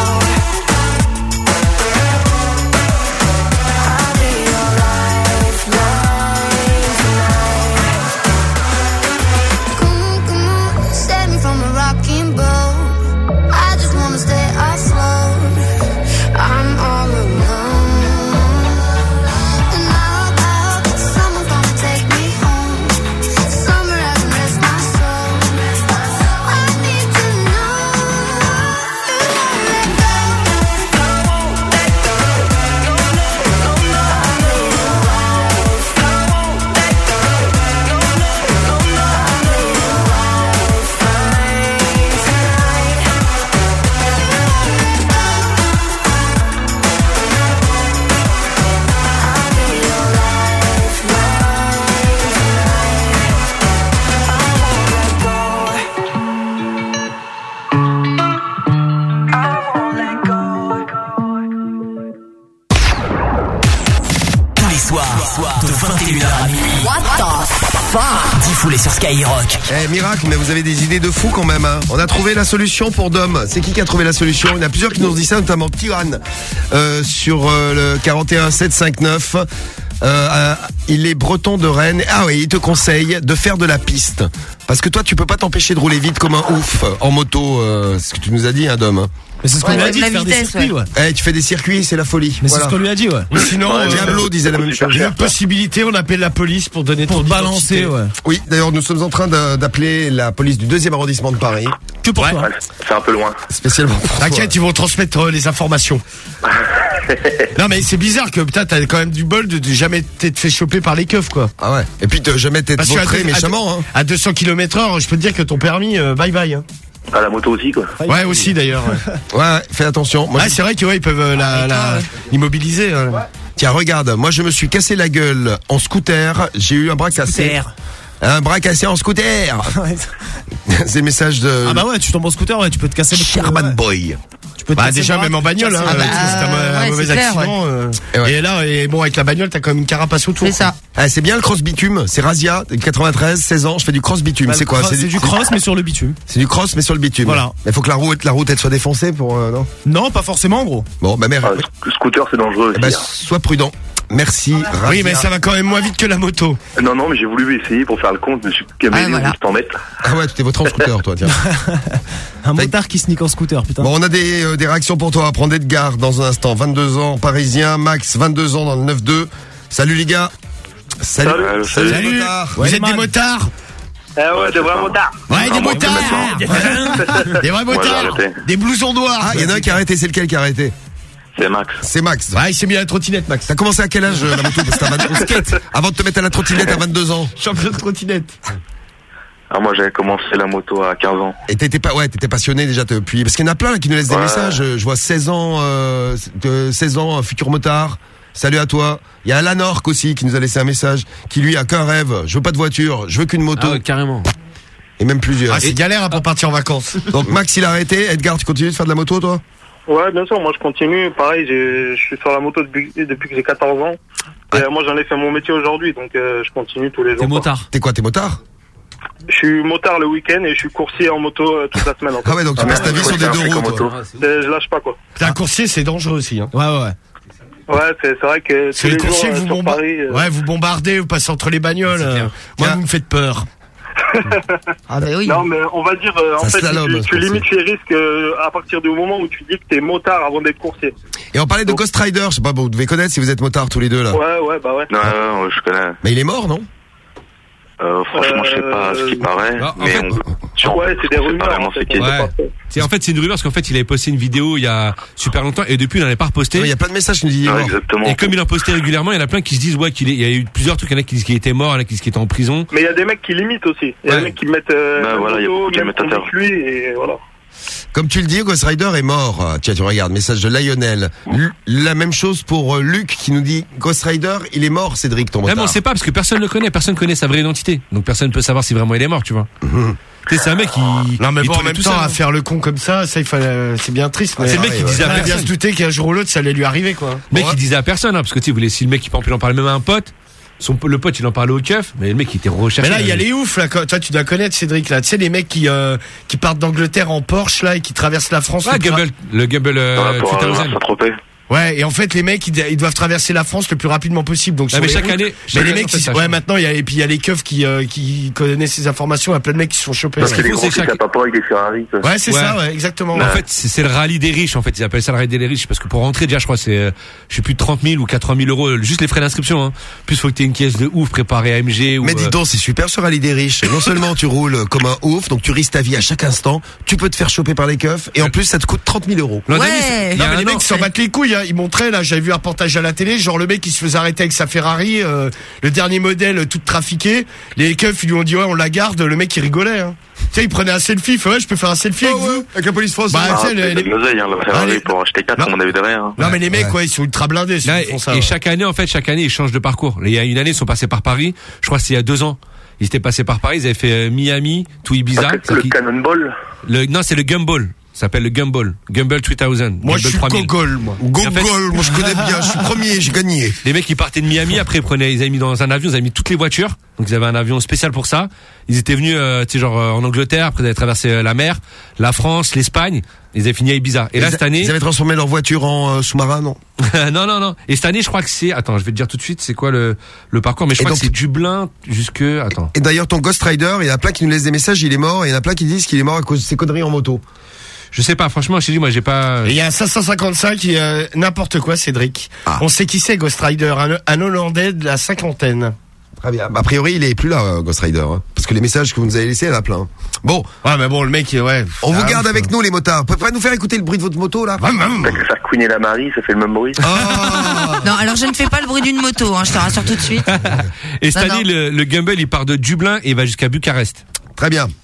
I'll be your lifeline tonight. Come on, save me from a rocking boat. I just wanna stay afloat. I'm all alone. And I hope that someone's gonna take me home. Somewhere I can rest my soul. I need to know you won't let go. I won't let go. No, no, no, no. I'll be your lifeline. I won't let go. No, no, no, no. I'll be your lifeline tonight. Tous les soirs, de 21h à minuit. What the fuck? Diffoulé sur Skyrock. Eh, miracle, mais vous avez des idées de fou quand même, hein. On a trouvé la solution pour Dom. C'est qui a trouvé la solution? Il y en a plusieurs qui nous ont dit ça, notamment Tiran, sur le 41 759. Il est breton de Rennes. Ah oui, il te conseille de faire de la piste. Parce que toi, tu peux pas t'empêcher de rouler vite comme un ouf en moto. C'est ce que tu nous as dit, hein, Dom. Mais c'est ce qu'on lui a dit, de faire des circuits, ouais. Eh, tu fais des circuits, c'est la folie. Mais c'est ce qu'on lui a dit, ouais. Ou sinon, Diablo disait la même chose. J'ai une possibilité, on appelle la police pour donner ton balancer, identité. ouais. Oui, d'ailleurs, nous sommes en train d'appeler la police du 2e arrondissement de Paris. Que pour toi. C'est un peu loin. Spécialement pour toi. T'inquiète, ils vont transmettre les informations. Non mais c'est bizarre que putain t'as quand même du bol de jamais t'être fait choper par les keufs quoi. Ah ouais. Et puis jamais t'être Parce que vautré méchamment. Hein. À 200 km/h, je peux te dire que ton permis bye bye. Hein. À la moto aussi, quoi. Ouais, aussi d'ailleurs. Ouais, fais attention. Moi, c'est vrai que ils peuvent immobiliser. Tiens, regarde, moi je me suis cassé la gueule en scooter. J'ai eu un bras cassé. Un bras cassé en scooter. C'est le message de. Ah bah ouais, tu tombes en scooter, ouais, tu peux te casser. Sherman Boy. Bah déjà même en bagnole, hein, c'est un mauvais accident. Et là, bon avec la bagnole, t'as quand même une carapace autour. C'est ça. Ah, c'est bien le cross bitume. C'est Razia, 93, 16 ans. Je fais du cross bitume. Bah, c'est quoi? C'est du cross mais sur le bitume. C'est du cross mais sur le bitume. Voilà. Mais faut que la route elle soit défoncée pour non. Non, pas forcément, gros. Bon, bah merde. Scooter, c'est dangereux aussi. Bah, sois prudent. Merci. Razia. Oui, mais ça va quand même moins vite que la moto. Non, mais j'ai voulu essayer pour faire le compte. Je me suis camélé au 100 mètres. Ah ouais, tu t'es voté en scooter, toi, tiens. Un motard qui sneak en scooter, putain. Bon, on a des réactions pour toi. Prends Edgar dans un instant. 22 ans, parisien. Max, 22 ans dans le 9-2. Salut les gars. Salut. Salut. Vous êtes des motards? Ouais, des vrais motards. Ouais, des motards. Des vrais motards. Des blousons noirs. Ah, il y en a un qui a arrêté. C'est lequel qui a arrêté? C'est Max. C'est Max. Ouais, il s'est mis à la trottinette, Max. T'as commencé à quel âge la moto? Parce que t'as 22 skate. Avant de te mettre à la trottinette à 22 ans. Champion de trottinette. Ah, moi, j'avais commencé la moto à 15 ans. Et t'étais passionné déjà depuis, parce qu'il y en a plein là, qui nous laissent des messages. Je vois 16 ans, futur motard. Salut à toi. Il y a Alan Ork aussi qui nous a laissé un message, qui lui a qu'un rêve. Je veux pas de voiture, je veux qu'une moto. Ah ouais, carrément. Et même plusieurs. Ah, c'est galère pour partir en vacances. Donc Max il a arrêté. Edgar, tu continues de faire de la moto toi? Ouais, bien sûr, moi je continue. Pareil, je suis sur la moto depuis que j'ai 14 ans. Et moi j'en ai fait mon métier aujourd'hui, donc je continue tous les jours. T'es motard? T'es quoi, t'es motard? Je suis motard le week-end et je suis coursier en moto toute la semaine. En fait. Ah ouais, donc tu passes ta vie sur des deux roues. Je lâche pas quoi. Un coursier, c'est dangereux aussi. Hein. Ouais. Ouais, c'est vrai que tous les coursiers, jours sur Paris. Ouais, vous bombardez, vous passez entre les bagnoles. Moi, vous me faites peur. Ah bah oui. Non mais on va dire en fait tu limites les risques à partir du moment où tu dis que t'es motard avant d'être coursier. Et on parlait de Ghost Rider, je sais pas, vous devez connaître si vous êtes motard tous les deux là. Ouais, bah ouais. Non, je connais. Mais il est mort, non? Franchement, je sais pas ce qui paraît, mais c'est des rumeurs. En fait, c'est une rumeur parce qu'en fait, il avait posté une vidéo il y a super longtemps et depuis, il n'en a pas reposté. Il y a plein de messages qui nous disent exactement. Et comme il en postait régulièrement, il y en a plein qui se disent il y a eu plusieurs trucs, il y en a qui disent qu'il était mort, il y en a qui disent qu'il était en prison. Mais il y a des mecs qui limitent aussi. Il y a des mecs qui mettent avec lui et voilà. Comme tu le dis, Ghost Rider est mort. Tiens, tu regardes, message de Lionel. La même chose pour Luc qui nous dit Ghost Rider, il est mort, Cédric, ton motard. Mais on sait pas parce que personne le connaît, personne connaît sa vraie identité. Donc personne ne peut savoir si vraiment il est mort, tu vois. Tu sais, c'est un mec qui. Non, mais bon, en même temps, à hein. faire le con comme ça, il fallait, c'est bien triste. C'est le mec qui disait à personne. bien se douter qu'un jour ou l'autre, ça allait lui arriver, quoi. Le mec qui disait à personne, parce que tu sais, vous voulez, si le mec, il en parlait même à un pote. Le pote il en parlait au keuf, mais le mec il était recherché. Mais là il y a les oufs là, toi tu dois connaître Cédric là, tu sais les mecs qui partent d'Angleterre en Porsche là et qui traversent la France. Ah, le Gumbel 2000. Ouais, et en fait les mecs ils doivent traverser la France le plus rapidement possible. Donc mais chaque année, les mecs maintenant il y a les keufs qui connaissent ces informations, il y a plein de mecs qui se font choper. Parce que les gros qui tapent pas avec des Ferrari. Ouais, c'est ça, ouais, exactement. En fait, c'est le rallye des riches en fait, ils appellent ça le rallye des riches parce que pour rentrer déjà je crois c'est je sais plus de 30 000 ou 80 000 euros juste les frais d'inscription hein. Plus faut que t'aies une caisse de ouf préparée AMG ou mais dis donc, c'est super ce rallye des riches. Non seulement tu roules comme un ouf, donc tu risques ta vie à chaque instant, tu peux te faire choper par les keufs et en plus ça te coûte 30 000 euros. Ouais. Non, mais les mecs s'en battent les couilles, hein. Ils montraient là, j'avais vu un reportage à la télé, genre le mec il se faisait arrêter avec sa Ferrari, le dernier modèle toute trafiquée. Les keufs ils lui ont dit ouais on la garde, le mec il rigolait. Hein. Tu sais il prenait un selfie, il fait ouais je peux faire un selfie avec vous. Avec la police française. Bah tu sais la Ferrari pour acheter 4 comme on a vu derrière. Hein. Non mais les mecs ils sont ultra blindés. Là, ils font ça, et chaque année ils changent de parcours. Il y a une année ils sont passés par Paris, je crois que c'est il y a 2 ans. Ils étaient passés par Paris, ils avaient fait Miami, tout Ibiza. Le Cannonball. Non c'est le Gumball. Ça s'appelle le Gumball 3000. Moi je suis Gogol, moi. Gogol, moi je connais bien, je suis premier, j'ai gagné. Les mecs ils partaient de Miami, après ils avaient mis dans un avion, ils avaient mis toutes les voitures. Donc ils avaient un avion spécial pour ça. Ils étaient venus tu sais genre en Angleterre, après ils avaient traversé la mer, la France, l'Espagne, ils avaient fini à Ibiza. Et là cette année, ils avaient transformé leur voiture en sous-marin, non? Non. Et cette année, je crois que c'est attends, je vais te dire tout de suite c'est quoi le parcours mais je crois que c'est Dublin jusque attends. Et d'ailleurs ton Ghost Rider, il y en a plein qui nous laissent des messages, il est mort, et il y en a plein qui disent qu'il est mort à cause de ses conneries en moto. Je sais pas, franchement, je t'ai dit, moi, j'ai pas. Il y a un 555, n'importe quoi, Cédric. On sait qui c'est, Ghost Rider, un Hollandais de la cinquantaine. Très bien. A priori, il est plus là, Ghost Rider, hein, parce que les messages que vous nous avez laissés, il y en a plein. Bon. Ouais, mais bon, le mec, ouais. On vous garde avec nous, les motards. Vous pouvez nous faire écouter le bruit de votre moto, là? T'as que faire couiner la Marie, ça fait le même bruit. Non, alors je ne fais pas le bruit d'une moto, hein, je te rassure tout de suite. Et cette année, le Gumball, il part de Dublin et il va jusqu'à Bucarest. Très bien.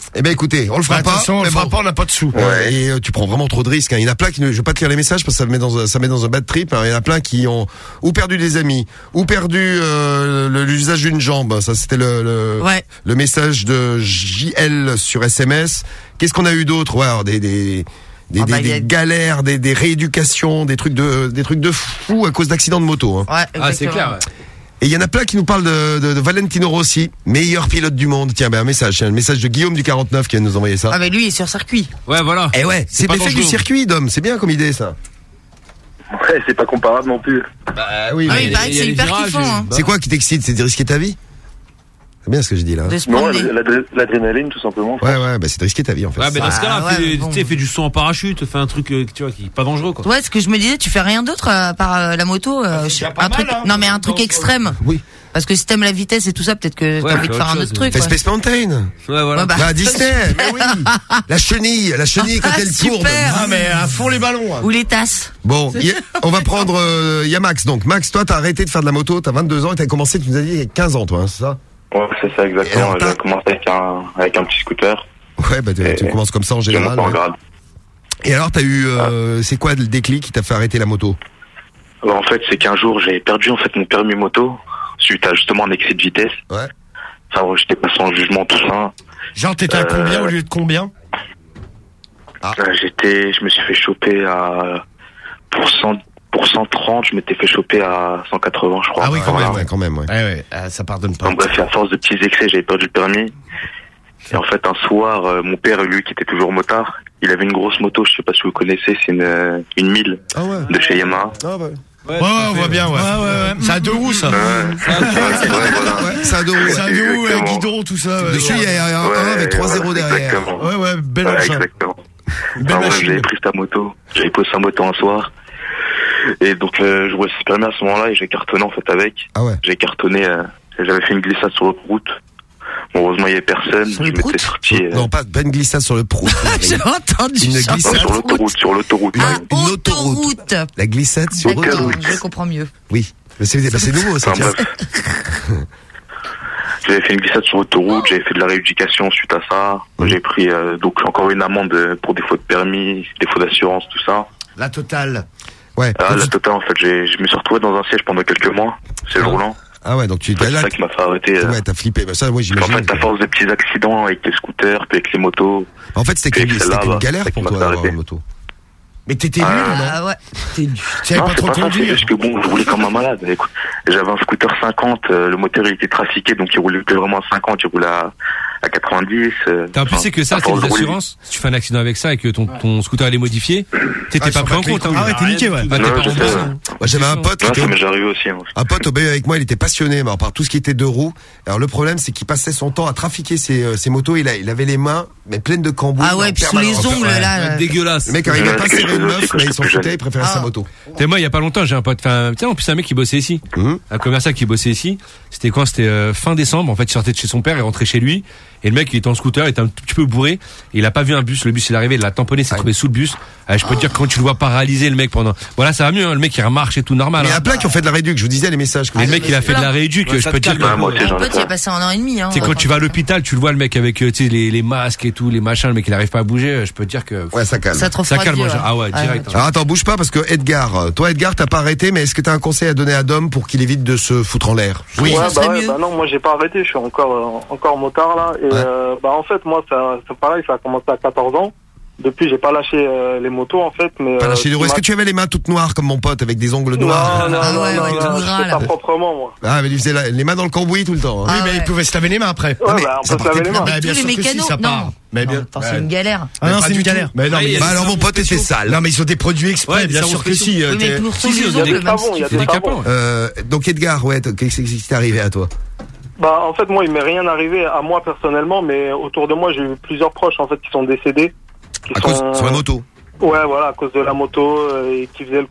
Eh ben écoutez, on le fera pas. On le fera pas, on n'a pas de sous. Ouais, et tu prends vraiment trop de risques. Hein. Il y en a plein qui, je vais pas te lire les messages parce que ça met dans un bad trip. Hein. Il y en a plein qui ont ou perdu des amis, ou perdu l'usage d'une jambe. Ça c'était le message de JL sur SMS. Qu'est-ce qu'on a eu d'autre? Ouais, alors des galères, des rééducations, des trucs de fou à cause d'accidents de moto. Hein. Ouais, exactement. Ah, c'est clair. Ouais. Et il y en a plein qui nous parlent de Valentino Rossi, meilleur pilote du monde. Tiens, un message de Guillaume du 49 qui vient de nous envoyer ça. Ah, mais lui, il est sur circuit. Ouais, voilà. Eh ouais, c'est l'effet du circuit, Dom. C'est bien comme idée, ça. Ouais, c'est pas comparable non plus. Bah oui, mais il paraît que c'est hyper kiffant. Hein. C'est quoi qui t'excite? C'est de risquer ta vie? C'est bien ce que je dis là. Non, l'adrénaline tout simplement. Ouais, bah c'est de risquer ta vie en fait. Ouais, mais dans ce cas-là, fais du saut en parachute, fais un truc, tu vois, qui est pas dangereux, quoi. Ouais, ce que je me disais, tu fais rien d'autre par la moto, un truc, non mais un truc extrême. Oui. Parce que si t'aimes la vitesse et tout ça, peut-être que t'as envie de faire un autre truc. Fais Space Mountain. Ouais, voilà. Bah, Disney. Mais oui. La chenille quand elle tourne. Ah, mais à fond les ballons. Hein. Ou les tasses. Bon, on va prendre, il y a Max. Donc, Max, toi, t'as arrêté de faire de la moto, t'as 22 ans et t'as commencé, tu nous as dit, il y a 15 ans, toi, hein, c'est ça? Ouais, c'est ça, exactement. J'ai commencé avec un petit scooter. Ouais, bah, tu commences comme ça en général. En grade. Et alors, t'as eu, c'est quoi le déclic qui t'a fait arrêter la moto? Alors, en fait, c'est qu'un jour, j'ai perdu, en fait, mon permis moto, suite à justement un excès de vitesse. Ouais. Enfin, j'étais passé en jugement, tout ça. Genre, t'étais à combien au lieu de combien? Je me suis fait choper pour 130, je m'étais fait choper à 180, je crois. Ah oui, quand même, ouais. Ouais, ça pardonne pas. Donc, bref, à force de petits excès, j'avais perdu le permis. Et en fait, un soir, mon père, lui, qui était toujours motard, il avait une grosse moto, je sais pas si vous connaissez, c'est une 1000 de chez Yamaha. Ah ouais. Ouais, on voit bien, ouais. C'est à deux roues, ça. C'est à deux roues. C'est à deux roues, un guidon, tout ça. Dessus, il y a un avec 3 zéros derrière. Ouais, belle engin. Exactement. Belle machine. J'avais pris sa moto, j'avais posé sa moto un soir. Et donc, je vois ce permis à ce moment-là et j'ai cartonné, en fait, avec. Ah ouais. J'ai cartonné, j'avais fait une glissade sur l'autoroute. Bon, heureusement, il y avait personne. Je m'étais sorti. Non, pas une glissade sur le prout. J'ai entendu une ça. glissade sur l'autoroute. Une autoroute. La glissade sur l'autoroute. Je comprends mieux. Oui. C'est nouveau, ça. J'avais fait une glissade sur l'autoroute, j'avais fait de la rééducation suite à ça. J'ai pris, donc, encore une amende pour défaut de permis, défaut d'assurance, tout ça. La totale. Ouais. La totale, en fait, je me suis retrouvé dans un siège pendant quelques mois. C'est le roulant. Ah ouais, donc tu c'est ça qui m'a fait arrêter. Ouais, t'as flippé. Bah ça, oui, j'imagine. En fait, à force de petits accidents avec les scooters, puis avec les motos. En fait, c'était une galère pour toi d'avoir une moto. Mais t'étais nul, non? Ah ouais. Tu savais pas trop conduire. C'est juste que bon, je roulais comme un malade. Écoute, j'avais un scooter 50, le moteur il était trafiqué, donc il roulait plus vraiment à 50, il roulait à 90. T'as en plus, c'est que ça, c'est des assurances. Si tu fais un accident avec ça et que ton scooter elle est modifié, t'es pas pris en compte. Ah ouais, t'es niqué, ouais. Bah, t'es pas remboursé. Moi, j'avais un pote ça m'est déjà arrivé aussi. Un pote au BE avec moi, il était passionné par tout ce qui était deux roues. Alors le problème, c'est qu'il passait son temps à trafiquer ses motos. Il avait les mains mais pleines de cambouis. Ah ouais, puis sous les ongles là. Dégueulasse. Le mec arrivait pas à serrer une meuf, mais il s'en foutait, il préférait sa moto. T'es moi, il y a pas longtemps, j'ai un pote. Enfin, en plus un mec qui bossait ici, un commerçant qui bossait ici. C'était quand? C'était fin décembre. En fait, il sortait de chez son père et rentrait chez lui. Et le mec, il était en scooter, il était un petit peu bourré. Et il a pas vu un bus. Le bus, il est arrivé, il l'a tamponné, s'est trouvé sous le bus. Je peux te dire, quand tu le vois paralyser, le mec pendant. Voilà, ça va mieux, hein, le mec, il remarche et tout normal. Mais il y a plein qui ont fait de la réduc. Je vous disais les messages. Mais le mec, il a fait de la rééduque. Je peux te dire. Mon pote, il a passé 1 an et demi. C'est quand tu vas à l'hôpital, tu le vois, le mec avec, tu sais, les masques et tout, les machins, le mec, il arrive pas à bouger. Je peux te dire que. Ouais, ça calme. Ça calme. Ah ouais, direct. Alors attends, bouge pas parce que Edgar, toi Edgar, t'as pas arrêté, mais est-ce que t'as un conseil à donner à Dom pour qu'il évite de se foutre en l'air? Oui. Bah non, moi j'ai pas arrêté, je suis encore motard là. Et en fait, moi, c'est pareil, ça a commencé à 14 ans. Depuis, j'ai pas lâché les motos en fait, mais. Pas lâché les roues. Est-ce que tu avais les mains toutes noires comme mon pote avec des ongles noirs? Non, je fais ça proprement moi. Ah, mais il faisait les mains dans le cambouis tout le temps. Oui, mais il pouvait se laver les mains après. Ouais, on peut se laver les mains. Bien sûr que si, ça part. Mais bien. C'est une galère. Ah non, c'est une galère. Mais non, mais alors mon pote était sale. Non, mais ils ont des produits exprès, bien sûr que si. Oui, mais pour il y a des savons, il y a des savons. Donc Edgar, ouais, qu'est-ce qui t'est arrivé à toi? Bah en fait moi il m'est rien arrivé à moi personnellement, mais autour de moi j'ai eu plusieurs proches en fait qui sont décédés. Sur la moto. Ouais, voilà, à cause de la moto et qui faisait le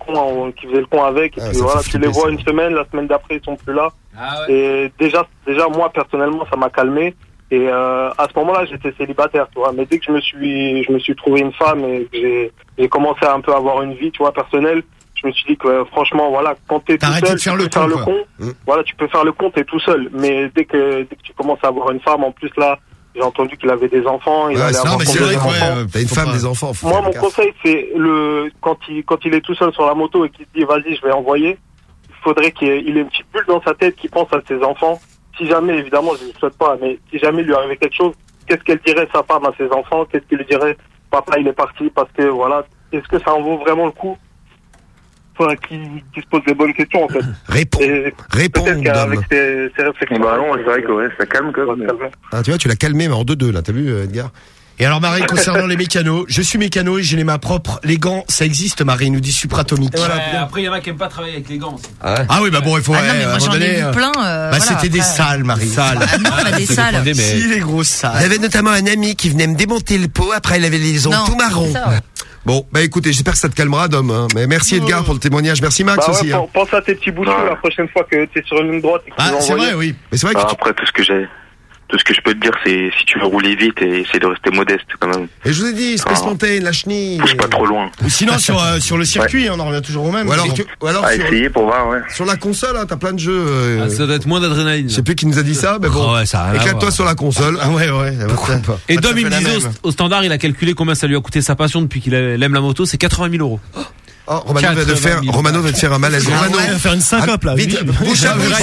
con avec. Et puis voilà, tu les vois une semaine, la semaine d'après ils sont plus là. Ah ouais. Et déjà moi personnellement ça m'a calmé. Et à ce moment-là j'étais célibataire, tu vois. Mais dès que je me suis trouvé une femme et que j'ai commencé à un peu avoir une vie, tu vois, personnelle. Je me suis dit que franchement, voilà, quand t'es tout seul, tu peux faire le con. Voilà, tu peux faire le con, t'es tout seul. Mais dès que tu commences à avoir une femme, en plus là, J'ai entendu qu'il avait des enfants. Il allait avoir mais c'est vrai des enfants. t'as une femme, des enfants. Moi, mon conseil, c'est quand il est tout seul sur la moto et qu'il se dit, vas-y, je vais envoyer, il faudrait qu'il ait une petite bulle dans sa tête qui pense à ses enfants. Si jamais, évidemment, je ne le souhaite pas, mais si jamais il lui arrivait quelque chose, qu'est-ce qu'elle dirait sa femme à ses enfants? Qu'est-ce qu'il lui dirait? Papa, il est parti parce que, voilà, est-ce que ça en vaut vraiment le coup? Enfin, qui se pose les bonnes questions, en fait. Réponds, peut-être qu'avec ses réflexions. Bah non, c'est vrai que ça calme quand même. Ah, tu vois, tu l'as calmé, mais en 2-2, là, t'as vu, Edgar? Et alors Marie, concernant les mécanos, je suis mécano et j'ai les mains propres. Les gants, ça existe, Marie, nous dit Supratomique. Après, il y en a qui aiment pas travailler avec les gants aussi. Ah oui, bah bon, il faut. Ah non, mais moi j'en ai vu plein. Bah c'était des salles, Marie. Salles. Ah non, pas des salles. Si, les grosses salles. J'avais notamment un ami qui venait me démonter le pot. Après, il avait les ongles tout marrons. Bon, bah écoutez, j'espère que ça te calmera, Dom. Hein. Mais merci Edgar pour le témoignage. Merci Max aussi. Hein. Pense à tes petits bouchons la prochaine fois que t'es sur une ligne droite. Et que tu c'est vrai, oui. Mais c'est vrai que après tout ce que je peux te dire, c'est si tu veux rouler vite et essayer de rester modeste quand même. Et je vous ai dit, Space Mountain, la chenille. Pousse pas trop loin. Ou sinon sur le circuit, on en revient toujours au même. Ou alors à essayer pour voir, ouais. Sur la console, hein, t'as plein de jeux. Ça doit être moins d'adrénaline. Je sais plus qui nous a dit ça, mais bon. Éclate-toi sur la console. Ah ouais. Pourquoi pas. Et Dom, il me disait au standard, il a calculé combien ça lui a coûté sa passion depuis qu'il aime la moto, c'est 80 000 €. Oh, Romano va te faire un malaise. Romano va faire une syncope là. Vite, bouge à bouche.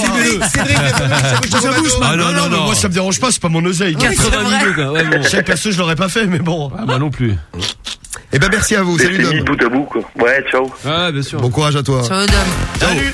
Ah non, moi ça me dérange pas, c'est pas mon oseille. 80 000 €, ouais, bon. Chaque perso, je l'aurais pas fait, mais bon. Moi non plus. Eh ben merci à vous, salut Dom. Bout à bout, quoi. Ouais, ciao. Ouais, bien sûr. Bon courage à toi. Ciao Dom. Salut.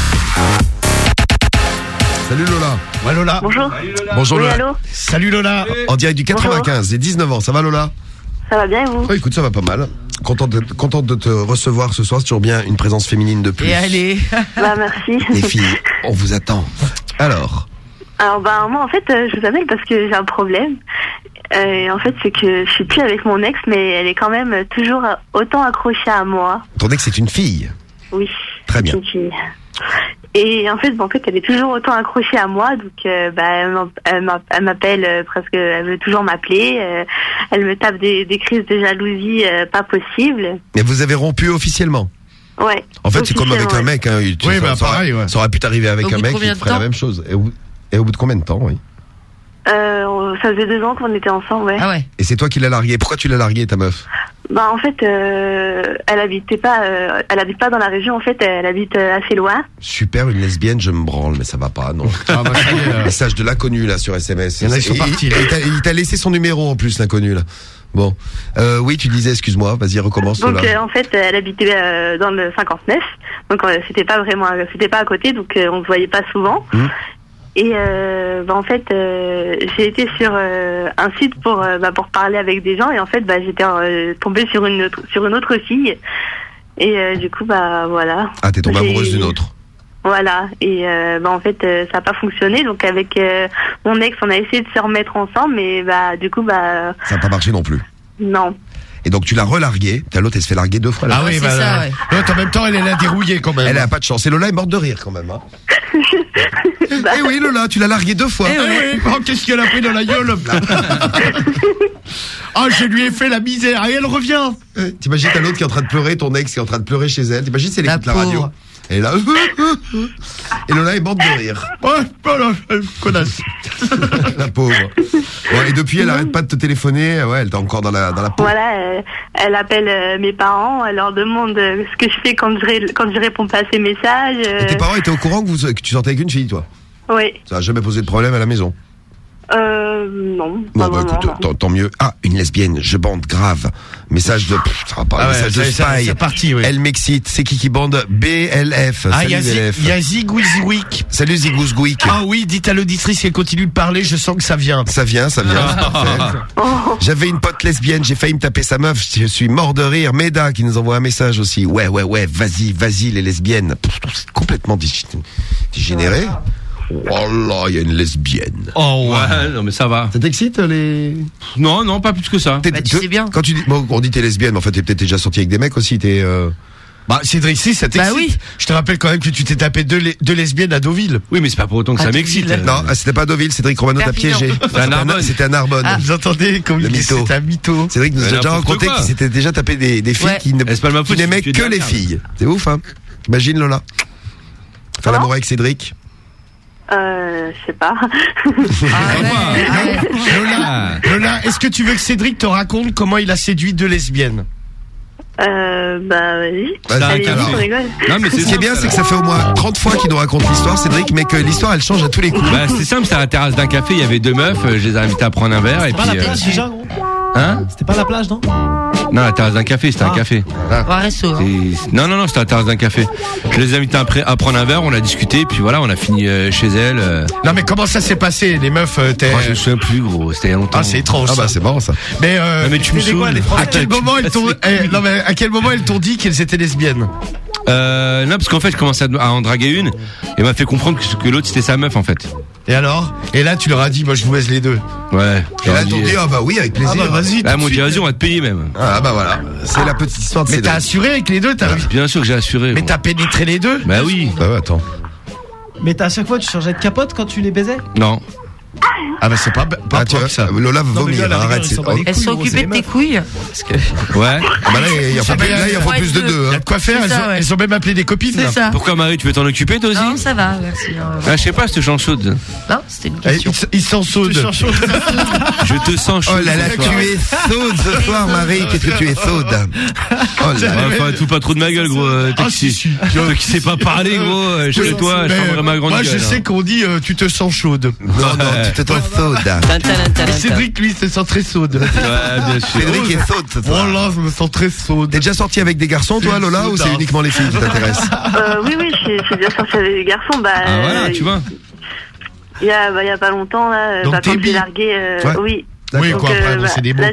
Salut Lola. Ouais Lola. Bonjour. Bonjour Oui, Lola. allô. Salut Lola. En direct du 95, j'ai 19 ans. Ça va Lola? Ça va bien et vous? Oh, écoute, ça va pas mal. Contente de te recevoir ce soir. C'est toujours bien une présence féminine de plus. Et allez. Bah merci. Les filles, on vous attend. Alors bah moi en fait je vous appelle parce que j'ai un problème. En fait c'est que je suis plus avec mon ex mais elle est quand même toujours autant accrochée à moi. Ton ex c'est une fille? Oui. Très bien. Une fille. Et en fait elle est toujours autant accrochée à moi, donc elle m'appelle presque, elle veut toujours m'appeler, elle me tape des crises de jalousie pas possibles. Mais vous avez rompu officiellement? Ouais. En fait c'est comme avec un mec, hein. Oui, bah pareil, ouais. Ça aurait pu t'arriver avec un mec qui ferait la même chose. Et au bout de combien de temps, oui? Ça faisait 2 ans qu'on était ensemble, ouais. Ah ouais. Et c'est toi qui l'as largué. Pourquoi tu l'as largué, ta meuf? Bah en fait, elle habite pas dans la région. En fait, elle habite assez loin. Super, une lesbienne, je me branle, mais ça va pas, non. Message de l'inconnu là sur SMS. Il y en a qui sont partis. Il t'a laissé son numéro en plus, l'inconnu là. Bon, oui, tu disais, excuse-moi, vas-y, recommence. Donc en fait, elle habitait dans le 59, donc c'était pas à côté, donc on se voyait pas souvent. Et en fait, j'ai été sur un site pour parler avec des gens, et en fait, j'étais tombée sur une autre fille, et du coup, voilà. Ah, t'es tombée amoureuse d'une autre. Voilà, et en fait, ça a pas fonctionné, donc avec mon ex, on a essayé de se remettre ensemble, mais du coup, ça a pas marché non plus. Non. Et donc tu l'as relargué. L'autre elle se fait larguer 2 fois. Ah oui, c'est ça, ouais. L'autre en même temps elle est là dérouillée quand même. Elle a pas de chance. Et Lola est morte de rire quand même. Hein. Eh oui Lola, tu l'as largué 2 fois. Oui. Oh, qu'est-ce qu'elle a pris dans la gueule? Ah, je lui ai fait la misère et elle revient. T'imagines t'as l'autre qui est en train de pleurer, ton ex qui est en train de pleurer chez elle. T'imagines c'est l'écoute la radio. Elle est là. Et Lola est morte de rire. Ouais, voilà, connasse. La pauvre. Bon, et depuis, elle arrête pas de te téléphoner. Ouais, elle est encore dans la peau. Voilà, elle appelle mes parents, elle leur demande ce que je fais quand je réponds pas à ses messages. Et tes parents étaient au courant que tu sortais avec une fille, toi? Oui. Ça a jamais posé de problème à la maison? Non. Bon, écoute, tant mieux. Ah, une lesbienne, je bande grave. Message de, ça va pas, message de spy. C'est parti, oui. Elle m'excite. C'est qui bande? BLF. Ah, il Salut y a Zigouzouik. Salut Zigouzouik. Ah oui, dites à l'auditrice qu'elle continue de parler, je sens que ça vient. Ça vient. Parfait. J'avais une pote lesbienne, j'ai failli me taper sa meuf, je suis mort de rire. Meda qui nous envoie un message aussi. Ouais, vas-y les lesbiennes. C'est complètement dégénéré. Oh là, il y a une lesbienne. Oh ouais, non mais ça va. Ça t'excite les... Non, pas plus que ça. Tu sais bien. Quand tu dis, bon, on dit t'es lesbienne, mais en fait t'es peut-être déjà sorti avec des mecs aussi, t'es... Cédric, si, ça t'excite. Oui. Je te rappelle quand même que tu t'es tapé deux lesbiennes à Deauville. Oui, mais c'est pas pour autant que ça m'excite. Non, c'était pas à Deauville, Cédric Romano t'a piégé. C'était à Narbonne. Ah, vous entendez comme il dit c'était un mytho. Cédric nous a déjà raconté qu'il s'était déjà tapé des filles qui n'aimaient que les filles. C'est ouf, hein. Imagine Lola. Faire l'amour avec Cédric. Je sais pas. Lola, est-ce que tu veux que Cédric te raconte comment il a séduit 2 lesbiennes? Vas-y. Allez, on rigole. Non, mais ce qui est bien, c'est que ça fait au moins 30 fois qu'il nous raconte l'histoire, Cédric, mais que l'histoire, elle change à tous les coups. Bah, c'est simple, c'est à la terrasse d'un café, il y avait 2 meufs, je les ai invitées à prendre un verre, et C'était puis. pas la plage déjà, gros? Hein? C'était pas la plage, non? Non, la terrasse d'un café, c'était un café. Non, c'était la terrasse d'un café. Je les ai invités à prendre un verre, on a discuté, puis voilà, on a fini chez elles. Non, mais comment ça s'est passé? Les meufs, je me souviens plus, gros, c'était il y a longtemps. Ah, c'est étrange. Ah, bah, c'est marrant, ça. Mais, mais tu me saoules. à quel moment elles t'ont, à quel moment elles t'ont dit qu'elles étaient lesbiennes? Non, parce qu'en fait, je commençais à en draguer une, et m'a fait comprendre que l'autre c'était sa meuf, en fait. Et alors? Et là, tu leur as dit, moi, je vous baise les 2. Ouais. Et là, ils t'ont dit, ah bah oui, avec plaisir. Ah bah, vas-y. Là, ils m'ont dit, vas-y, on va te payer même. Ah bah voilà. C'est la petite histoire de Mais Cédric. t'as assuré avec les 2, Bien sûr que j'ai assuré. Mais gros. t'as pénétré les 2? Bah oui. Bah ouais, attends. Mais à chaque fois, tu changeais de capote quand tu les baisais? Non. Ah bah c'est pas Ah, tu vois, ça. Lola va Non, mais vomir, Lola, arrête. ils sont pas des Elles sont occupées de tes couilles. Ouais. Ah bah là, il y en faut plus de 2. Il y a de quoi faire, C'est ça, ouais. elles ont même appelé des copines. C'est là. ça. Pourquoi Marie, tu veux t'en occuper toi aussi? Non, ça va, merci. Ah, je sais pas, je te sens chaude. Non, c'était une Eh, question. Ils sont chaudes. Je te sens chaude. Oh là là, ce soir. tu es saude ce soir, Marie. Qu'est-ce que tu es saude? Oh là là. Ouais, enfin, tout pas trop de ma gueule, gros. Ah, si. Toi qui sais pas parler, gros, chez toi, je fermerai ma grande Moi, gueule. je sais qu'on dit tu te sens chaude. Non, tu te sens saude. Et Cédric, lui, se sent très saude. Ouais, bien sûr. Cédric est saude ce soir. Oh là, je me sens très saude. T'es déjà sorti avec des garçons, toi, Lola, ou c'est uniquement les filles qui t'intéressent? Oui, je suis bien sortie avec des garçons. Bah, Ah voilà, tu vois. Il y a pas longtemps, là, Donc, t'es quand j'ai bi. largué, Ouais. oui. Oui, Donc, quoi, après, bon, c'est des mots. là,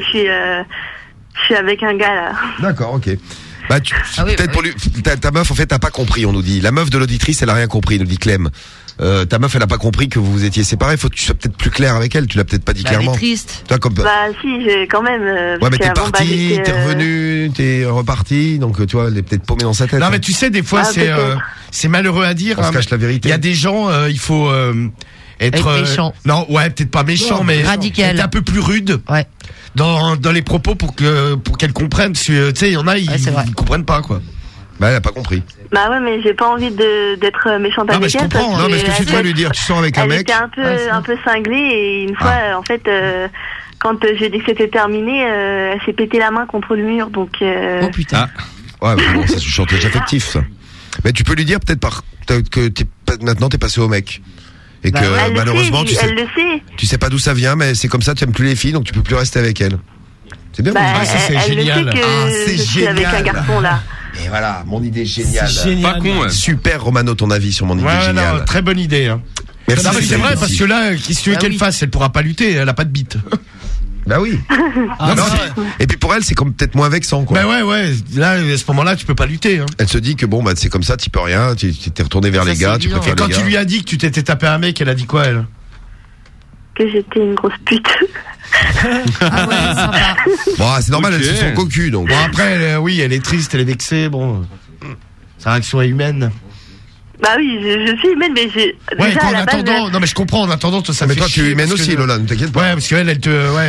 je suis avec un gars, là. D'accord, ok. Bah, oui, peut-être pour lui, ta meuf, en fait, t'as pas compris, on nous dit. La meuf de l'auditrice, elle a rien compris, nous dit Clem. Ta meuf, elle a pas compris que vous vous étiez séparés. Faut que tu sois peut-être plus clair avec elle. Tu l'as peut-être pas dit Bah, elle est clairement. triste. Toi, comme. Bah, si, j'ai quand même. Ouais, mais t'es parti, t'es revenu, t'es reparti, donc tu vois, elle est peut-être paumée dans sa tête. Non, mais tu sais, des fois, Ah, peut-être. c'est malheureux à dire. On se hein, cache la vérité. Il y a des gens, il faut être méchant. Non, ouais, peut-être pas méchant, mais radical. être un peu plus rude. Ouais. Dans les propos pour qu'elles comprennent. Parce que, tu sais, il y en a, c'est vrai. ils comprennent pas, quoi. Bah, elle a pas compris. Bah ouais, mais j'ai pas envie d'être méchante Non, avec mais je elle. comprends, parce Non, que mais ce que tu elle- dois lui dire, tu sors avec un Elle mec. était un peu cinglée et une fois, en fait, quand j'ai dit que c'était terminé, elle s'est pété la main contre le mur, donc. Oh putain. Ouais, mais bon, ça, c'est du chantage affectif, ça. Mais tu peux lui dire peut-être que maintenant t'es passé au mec. Et que Elle le malheureusement, sait, elle le sait. tu sais pas d'où ça vient, mais c'est comme ça, tu aimes plus les filles, donc tu peux plus rester avec elles. C'est bien. Bah, mon idée. elle le sait que je suis avec un garçon là. Et voilà, mon idée géniale. C'est génial. Pas con, ouais. Super, Romano, ton avis sur mon idée Ouais, géniale. non, très bonne idée. Hein. Merci. Non, mais c'est vrai, parce que là, qu'est-ce que tu veux Bah qu'elle oui. fasse? Elle pourra pas lutter, elle a pas de bite. Bah oui. Ah, Non, ouais. et puis pour elle, c'est comme peut-être moins vexant, quoi. Bah ouais, là, à ce moment-là, tu peux pas lutter. Hein. Elle se dit que bon, bah c'est comme ça, tu peux rien, tu t'es retourné vers Ça, les c'est gars, tu évident. préfères Et quand les tu gars. lui as dit que tu t'étais tapé un mec, elle a dit quoi, elle? Que j'étais une grosse pute. Ah ouais, sympa. Bon, c'est normal, Ok. elles se sont cocu, donc. Bon, après, oui, elle est triste, elle est vexée, bon. Sa réaction est humaine. Bah oui, je suis humaine, mais j'ai. Ouais, déjà, quoi, à en la base, attendant, non mais je comprends, en attendant, toi, ça Mais me toi, fait tu es chier, humaine parce aussi, que- Lola, ne t'inquiète pas. Ouais, parce qu'elle,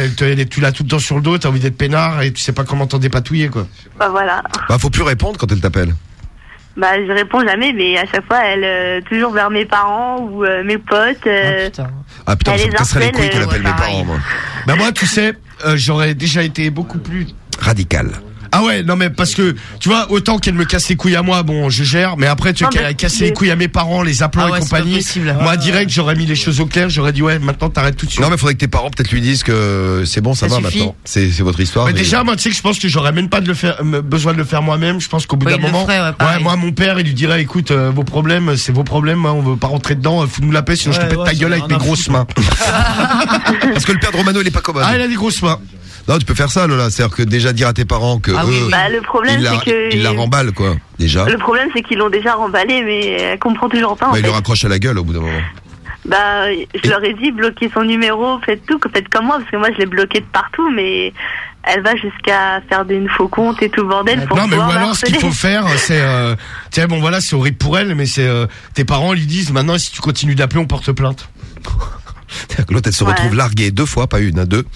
tu l'as tout le temps sur le dos, t'as envie d'être peinard et tu sais pas comment t'en dépatouiller, quoi. Bah voilà. Bah, faut plus répondre quand elle t'appelle. Bah je réponds jamais, mais à chaque fois, elle toujours vers mes parents ou mes potes. Ah putain, Elle ça me les casserait les harcèle, couilles qu'elle appelle mes pareil. parents, moi. Bah moi, tu sais, j'aurais déjà été beaucoup plus... Radical. Ah ouais, non mais parce que, tu vois, autant qu'elle me casse les couilles à moi, bon, je gère, mais après, tu vois, Non, qu'elle mais- a cassé les couilles à mes parents, les appelant Ah ouais, et c'est pas compagnie, possible. moi, direct, j'aurais mis les choses au clair, j'aurais dit, ouais, maintenant, t'arrêtes tout de suite. Non, mais faudrait que tes parents peut-être lui disent que c'est bon, ça Ça va suffit. maintenant. C'est votre histoire. Mais mais- déjà, moi, tu sais que je pense que j'aurais même pas besoin de le faire moi-même. Je pense qu'au bout Ouais, d'un il le moment, ferait, ouais, pareil. moi, mon père, il lui dirait, écoute, vos problèmes, c'est vos problèmes, hein, on veut pas rentrer dedans, fous-nous la paix, sinon je te Ouais, pète ouais, ta gueule j'en ai avec mes rien à grosses foutre. mains. Parce que le père de Romano, il est pas commode. Ah, il a des grosses mains. Non, tu peux faire ça, Lola. C'est-à-dire que déjà dire à tes parents que Ah oui, eux, oui. Bah le problème, c'est que. ils la remballent, quoi. Déjà. Le problème, c'est qu'ils l'ont déjà remballé, mais elle comprend toujours pas. En Bah, il fait. lui raccroche à la gueule au bout d'un moment. Bah, je leur ai dit, bloquez son numéro, faites tout, faites comme moi, parce que moi, je l'ai bloqué de partout, mais elle va jusqu'à faire des faux comptes et tout le bordel pour Non, mais ou pouvoir alors, ce qu'il harceler. faut faire, c'est, tiens, bon, voilà, c'est horrible pour elle, mais c'est, tes parents lui disent, maintenant, si tu continues d'appeler, on porte plainte. C'est-à-dire que l'autre, elle se Ouais. retrouve larguée 2 fois, pas une, hein, 2.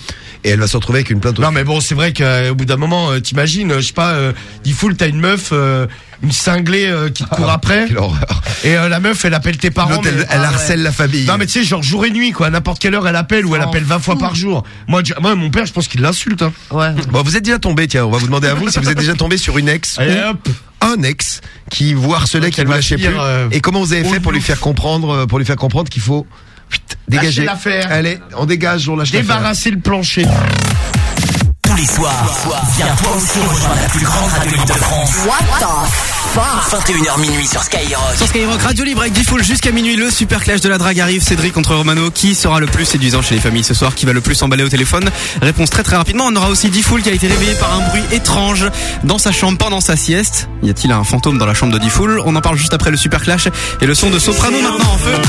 et elle va se retrouver avec une plainte. Non mais bon, c'est vrai qu'au bout d'un moment, t'imagines, je sais pas, Diffoul, t'as une meuf, une cinglée qui te court après. Quelle horreur. Et la meuf, elle appelle tes parents. Elle harcèle la famille. Non mais tu sais, genre jour et nuit quoi, à n'importe quelle heure elle appelle ou elle appelle 20 fois par jour. Moi, mon père, je pense qu'il l'insulte. Hein. Ouais. Bon, vous êtes déjà tombé, tiens, on va vous demander à vous si vous êtes déjà tombé sur une ex. Allez, hop. Un ex qui vous harcelait, qui ne vous lâchait plus. Et comment vous avez fait pour lui faire comprendre, qu'il faut dégager l'affaire. Allez, on dégage, on lâche l'affaire. Débarrasser le plancher. Tous les soirs, viens toi aussi rejoindre la plus grande radio libre de France. What the fuck? 21h minuit sur Skyrock. Sur Skyrock, Radio Libre avec Diffoul jusqu'à minuit. Le super clash de la drague arrive. Cédric contre Romano. Qui sera le plus séduisant chez les familles ce soir? Qui va le plus emballer au téléphone? Réponse très très rapidement. On aura aussi Diffoul qui a été réveillé par un bruit étrange dans sa chambre pendant sa sieste. Y a-t-il un fantôme dans la chambre de Diffoul? On en parle juste après le super clash et le son de Soprano maintenant en feu.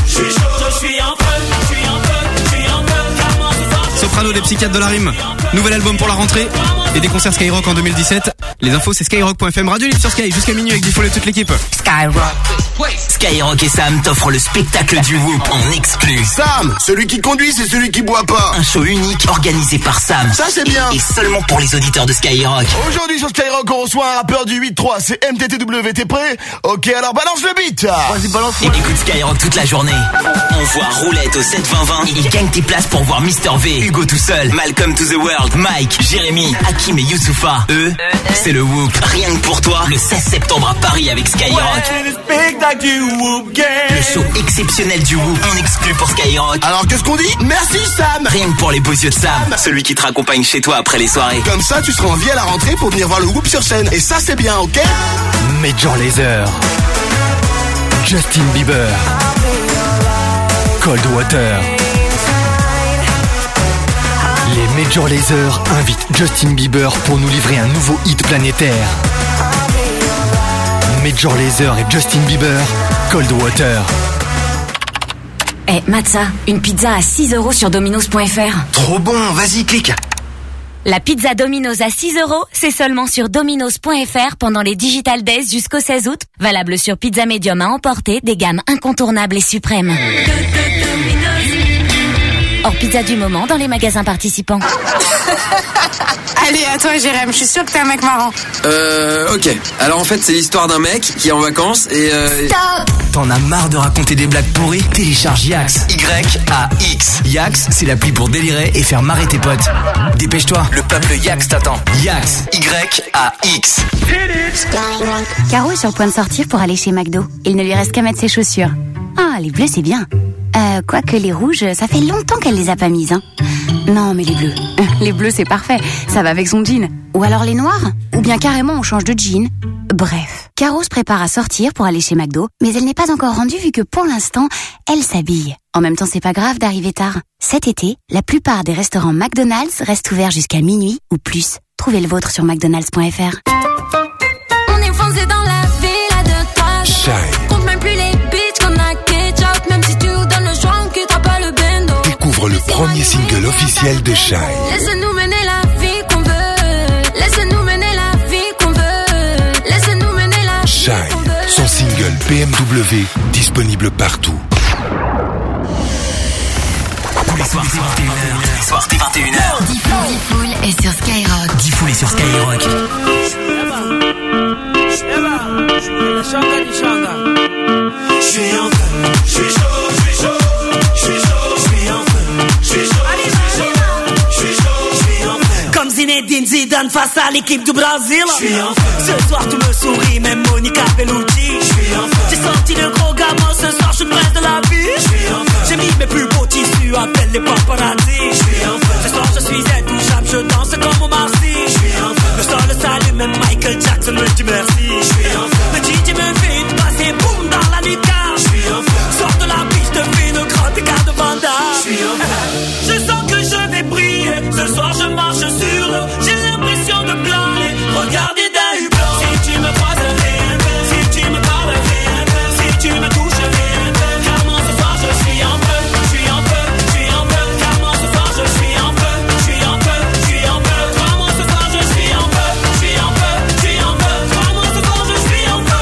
Soprano des psychiatres de la rime. Nouvel album pour la rentrée et des concerts Skyrock en 2017. Les infos c'est skyrock.fm. Radio Libre sur Sky jusqu'à minuit avec Diffoul et toute l'équipe. Skyrock et Sam t'offrent le spectacle du Whoop en exclu. Sam, celui qui conduit, c'est celui qui boit pas. Un show unique organisé par Sam. Ça c'est bien. Et seulement pour les auditeurs de Skyrock. Aujourd'hui sur Skyrock, on reçoit un rappeur du 8-3, c'est MTTW, t'es prêt? Ok, alors balance le beat. Vas-y, balance. Et écoute Skyrock toute la journée. Envoie roulette au 72020 et gagne tes places pour voir Mr V, Hugo tout seul, Malcolm to the World, Mike, Jérémy, Hakim et Youssoufa. Eux, c'est le Whoop. Rien que pour toi, le 16 septembre à Paris avec Skyrock. Le show exceptionnel du Whoop en exclu pour Skyrock. Alors qu'est-ce qu'on dit? Merci Sam. Rien que pour les beaux yeux de Sam, celui qui te raccompagne chez toi après les soirées. Comme ça, tu seras en vie à la rentrée pour venir voir le Whoop sur scène. Et ça, c'est bien, ok? Major Lazer, Justin Bieber, Cold Water. Les Major Lazer invitent Justin Bieber pour nous livrer un nouveau hit planétaire. Major Lazer et Justin Bieber, Cold Water. Eh, Matza, une pizza à 6€ sur dominos.fr. Trop bon, vas-y, clique. La pizza Domino's à 6€, c'est seulement sur dominos.fr pendant les Digital Days jusqu'au 16 août. Valable sur pizza médium à emporter, des gammes incontournables et suprêmes. Hors pizza du moment dans les magasins participants. Allez, à toi, Jérém, je suis sûre que t'es un mec marrant. Ok. Alors en fait, c'est l'histoire d'un mec qui est en vacances et Stop! T'en as marre de raconter des blagues pourries? Télécharge Yax. Y-A-X. Yax, c'est l'appli pour délirer et faire marrer tes potes. Dépêche-toi, le peuple Yax t'attend. Yax. Y-A-X. Caro est sur le point de sortir pour aller chez McDo. Il ne lui reste qu'à mettre ses chaussures. Ah, les bleus, c'est bien. Quoique les rouges, ça fait longtemps qu'elle les a pas mises, hein. Non, mais les bleus. Les bleus, c'est parfait. Ça va avec son jean. Ou alors les noirs. Ou bien carrément, on change de jean. Bref. Caro se prépare à sortir pour aller chez McDo, mais elle n'est pas encore rendue vu que pour l'instant, elle s'habille. En même temps, c'est pas grave d'arriver tard. Cet été, la plupart des restaurants McDonald's restent ouverts jusqu'à minuit ou plus. Trouvez le vôtre sur mcdonalds.fr. On est foncé dans la villa de toi. Shine. Compte même plus les bitches qu'on a ketchup. Même si tu nous donnes le choix, on quittera pas le bendo. Découvre le premier single officiel de Shine. Laissez-nous mener la vie qu'on veut. Laissez-nous mener la vie qu'on veut. Laissez-nous mener la vie Shine, qu'on veut. son single BMW, disponible partout. Tous les soirs, c'est 21h. Diffoul est sur Skyrock. Diffoul est sur Skyrock. Comme Zinedine Zidane face à l'équipe du Brésil. Ce soir tu me souris, même Monica Bellucci. J'ai sorti le gros gamin, ce soir je suis presse de la vie. J'ai mis mes plus beaux tissus, appelle les paparazzi. Ce soir je suis intouchable, je danse comme au Marcy. Le sol s'allume, même Michael Jackson me dit merci. Le DJ me fait une passe et boum dans la nuit car. Sors de la piste, te fais une crotte et garde Vanda. Je sens que je vais briller, ce soir je marche sur l'eau. J'ai l'impression de planer, regardez d'un hublot. Si tu me croises rien, si tu me parles rien, si tu me touches rien, car moi ce soir je suis en feu, je suis en feu, je suis en feu, car moi ce soir je suis en feu, je suis en feu, je suis en feu, car moi ce soir je suis en feu, je suis en feu, je suis en feu, car moi ce soir je suis en feu.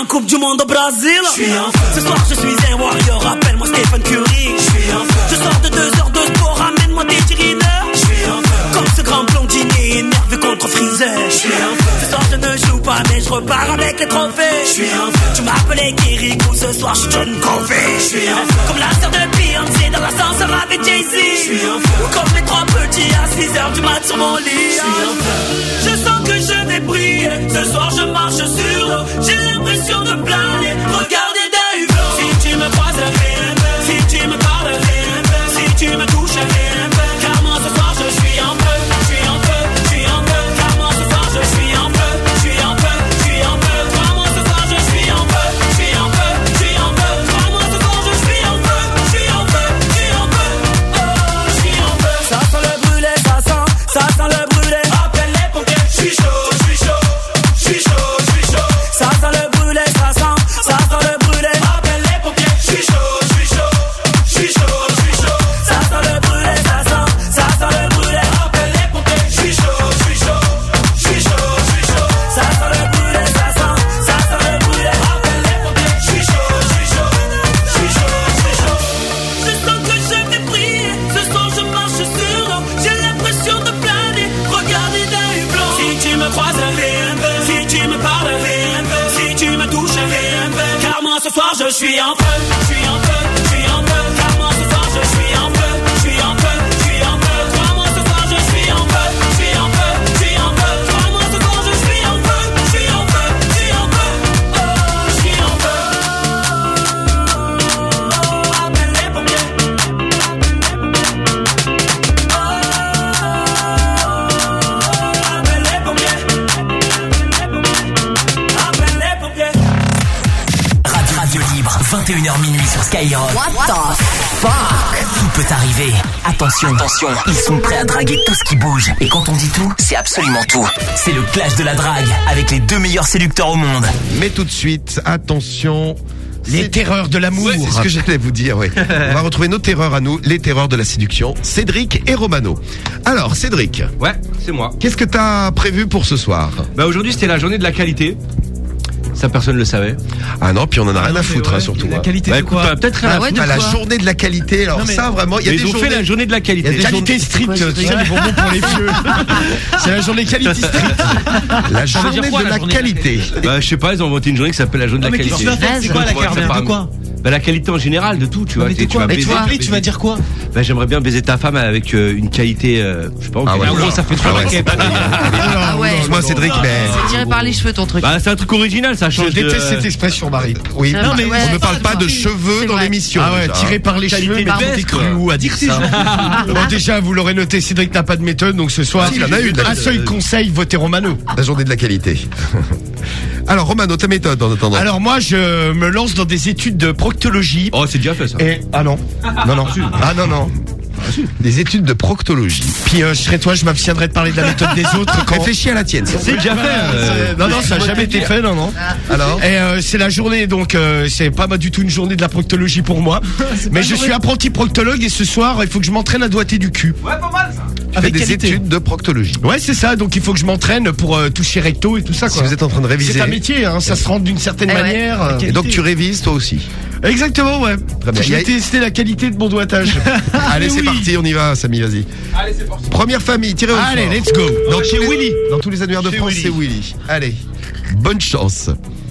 en Coupe du Monde au Brésil. Ce soir je suis un warrior, appelle-moi Stephen Curry. Je sors de 2 heures de sport, ramène-moi des tirineurs. Comme ce grand blondinier énervé contre Freezer. Ce soir je ne joue pas mais je repars avec les trophées. Tu m'appelais Kirikou, ce soir je suis John Covey. Comme la sœur de Beyoncé dans l'ascenseur avec Jay-Z. Ou comme les 3 petits à 6h du mat sur mon lit. Je sens que je vais briller. Ce soir je marche sur l'eau. J'ai l'impression de planer. Regardez d'un hublot. Si tu me croises, si tu me parles, si tu me touches, car moi ce soir je suis en feu. Je suis en feu, je suis en feu. Car moi ce soir je suis en feu. Je suis en feu, je suis en feu. Car moi ce soir je suis en feu. Je suis en feu, je suis en feu. Car moi ce soir je suis en feu. Je suis en feu, je suis en feu. Oh, je suis en feu. Ça sent le brûlé, ça sent le brûlé. Appelle les pompiers. Je suis chaud, je suis chaud, je suis chaud, je suis chaud. Ça sent le brûlé, ça sent le brûlé. Appelle les pompiers. Je suis chaud, je suis chaud, je suis chaud, je suis chaud. Ça sent le brûlé, ça sent le brûlé. Appelle les pompiers. Je suis chaud, je suis chaud, je suis chaud, je suis chaud. Ça sent le brûlé, ça sent le brûlé. Appelle les pompiers. Je suis chaud, je suis chaud, je suis chaud, je suis chaud. Je sens que je vais briller. Ce soir je marche sur l'eau. J'ai l'impression de planer. Regardez d'un hublot. Si tu me croises, si tu me parles, si tu me touches, car moi ce soir je suis en feu. Je suis en feu, je suis en feu. Car moi ce soir je suis en feu. Je suis en feu, je suis en feu. Car moi ce soir je suis en feu. Je suis en feu, je suis en feu. Car moi ce soir je suis en feu. Je suis en feu, je suis en feu. Oh, je suis en feu. Oh, appelle les pompiers. Appelle les pompiers. Appelle les pompiers. Radio Libre, 21h minuit sur Skyrock. What the fuck? Tout peut arriver. Attention, ils sont prêts à draguer tout ce qui bouge. Et quand on dit tout, c'est absolument tout. C'est le clash de la drague avec les 2 meilleurs séducteurs au monde. Mais tout de suite, attention. Les terreurs de l'amour. Ouais, c'est ce que j'allais vous dire, oui. On va retrouver nos terreurs à nous, les terreurs de la séduction. Cédric et Romano. Alors, Cédric. Ouais, c'est moi. Qu'est-ce que t'as prévu pour ce soir? Bah aujourd'hui c'était la journée de la qualité. Ça personne le savait. Ah non, puis on en a rien à foutre, hein, surtout. La qualité de quoi ? Peut-être rien à foutre. La journée de la qualité, alors ça vraiment, il y a des ils ont fait la journée de la qualité. Qualité street, tu sais, les bonbons pour les vieux. C'est la journée qualité street. La journée de la qualité. Bah je sais pas, ils ont inventé une journée qui s'appelle la journée de la qualité. C'est quoi la carrière de quoi? Bah la qualité en général de tout, tu vois. Tu vas baiser. Tu vas dire quoi? Bah j'aimerais bien baiser ta femme avec une qualité, je sais pas. En gros ça fait 3 paquets. Ah ouais. Moi Cédric, mais c'est tiré par les cheveux ton truc. Bah c'est un truc original, ça change. Je déteste cette expression, Marie. Oui. Non, mais on ne parle pas de cheveux dans l'émission. Ah ouais, tiré par les cheveux, mais t'es cru où à dire ça? Bon déjà, vous l'aurez noté, Cédric n'a pas de méthode, donc ce soir, il en a une. Un seul conseil, votez Romano. La journée de la qualité. Alors Romano, ta méthode en attendant. Alors moi, je me lance dans des études de proctologie. Oh, c'est déjà fait ça. Et ah non, non. Ah non. Des études de proctologie. Puis je serais toi, je m'abstiendrai de parler de la méthode des autres. Réfléchis à la tienne. C'est déjà fait. Non, ça n'a jamais été fait, non. Alors. Et c'est la journée, donc c'est pas du tout une journée de la proctologie pour moi. Mais je suis apprenti proctologue et ce soir, il faut que je m'entraîne à doigter du cul. Ouais, pas mal ça. Avec des études de proctologie. Ouais, c'est ça. Donc il faut que je m'entraîne pour toucher recto et tout ça. Quoi. Si vous êtes en train de réviser. C'est un métier, hein, ça se rend d'une certaine manière. Et donc tu révises toi aussi. Exactement, ouais. Très bien. Je vais tester la qualité de mon doigtage. Allez, c'est parti, on y va, Samy, vas-y. Allez, c'est parti. Première famille, tirez au sort. Allez, let's go. Chez Willy. Dans tous les annuaires de France, c'est Willy. Allez, bonne chance.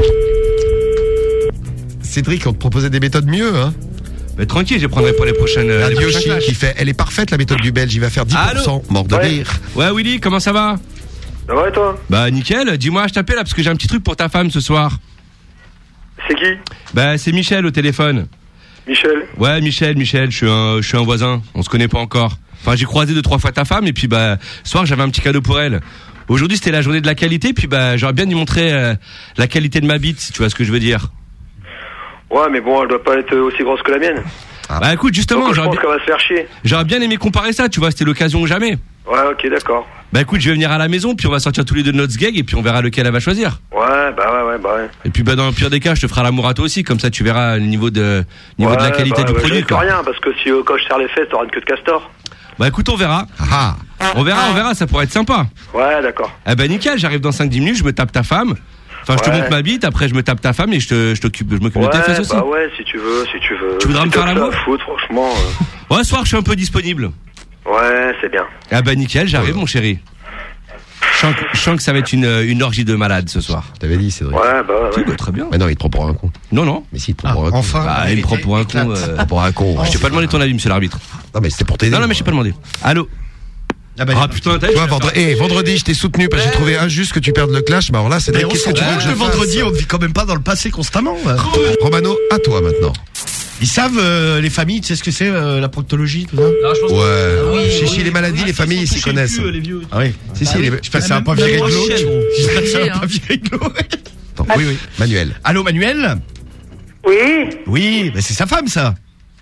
Cédric, on te proposait des méthodes mieux, hein. Mais tranquille, je prendrai pour les prochaines. Yoshi qui fait, elle est parfaite la méthode du Belge, il va faire 10%. Allô, mort de rire. Ouais, Willy, comment ça va? Ça va et toi? Bah nickel. Dis-moi, je t'appelle là parce que j'ai un petit truc pour ta femme ce soir. C'est qui? Bah c'est Michel au téléphone. Michel? Ouais, Michel, je suis un voisin. On se connaît pas encore. Enfin, j'ai croisé 2-3 fois ta femme et puis bah ce soir j'avais un petit cadeau pour elle. Aujourd'hui c'était la journée de la qualité, puis bah j'aurais bien lui montrer la qualité de ma bite, si tu vois ce que je veux dire. Ouais, mais bon, elle doit pas être aussi grosse que la mienne. Bah écoute, justement, je pense qu'elle va se faire chier. J'aurais bien aimé comparer ça, tu vois, c'était l'occasion ou jamais. Ouais, ok, d'accord. Bah écoute, je vais venir à la maison, puis on va sortir tous les deux de notre sgeg et puis on verra lequel elle va choisir. Ouais. Et puis bah dans le pire des cas, je te ferai l'amour à toi aussi, comme ça tu verras le niveau de la qualité du produit. Je rien, parce que si quand je serre les fesses, t'auras une queue de castor. Bah écoute, on verra. On verra, ça pourrait être sympa. Ouais, d'accord. Eh bah nickel, j'arrive dans 5-10 minutes, je me tape ta femme. Enfin, je te montre ma bite, après je me tape ta femme et je m'occupe de tes fesses aussi. Bah ouais, si tu veux. Tu voudras me faire l'amour? Franchement. Ouais, ce soir, je suis un peu disponible. Ouais, c'est bien. Ah bah nickel, j'arrive, mon chéri. Je sens que ça va être une orgie de malade ce soir. T'avais dit, Cédric. Ouais, bah ouais. Bah, très bien. Mais non, il te prend pour un con. Non. Mais si, il te prend pour un con. Enfin. Bah, il me prend pour un con. Pour un con. Je t'ai pas demandé ton avis, monsieur l'arbitre. Non, mais c'était pour t'aider. Non, mais je t'ai pas demandé. Allô? Ah putain, tu vois, vendredi, je t'ai soutenu parce que j'ai trouvé injuste que tu perdes le clash. Bah alors là, c'est qu'est-ce que tu veux que je le fasse? vendredi, on ne vit quand même pas dans le passé constamment. Romano, à toi maintenant. Ils savent, les familles, tu sais ce que c'est, la proctologie, tout ça? Ouais. Chez les maladies, les familles, ils s'y connaissent. Ah oui. Si, je passe un papier réglo. Je passe un papier réglo. Oui. Manuel. Allô, Manuel? Oui. Oui, mais c'est sa femme, ça.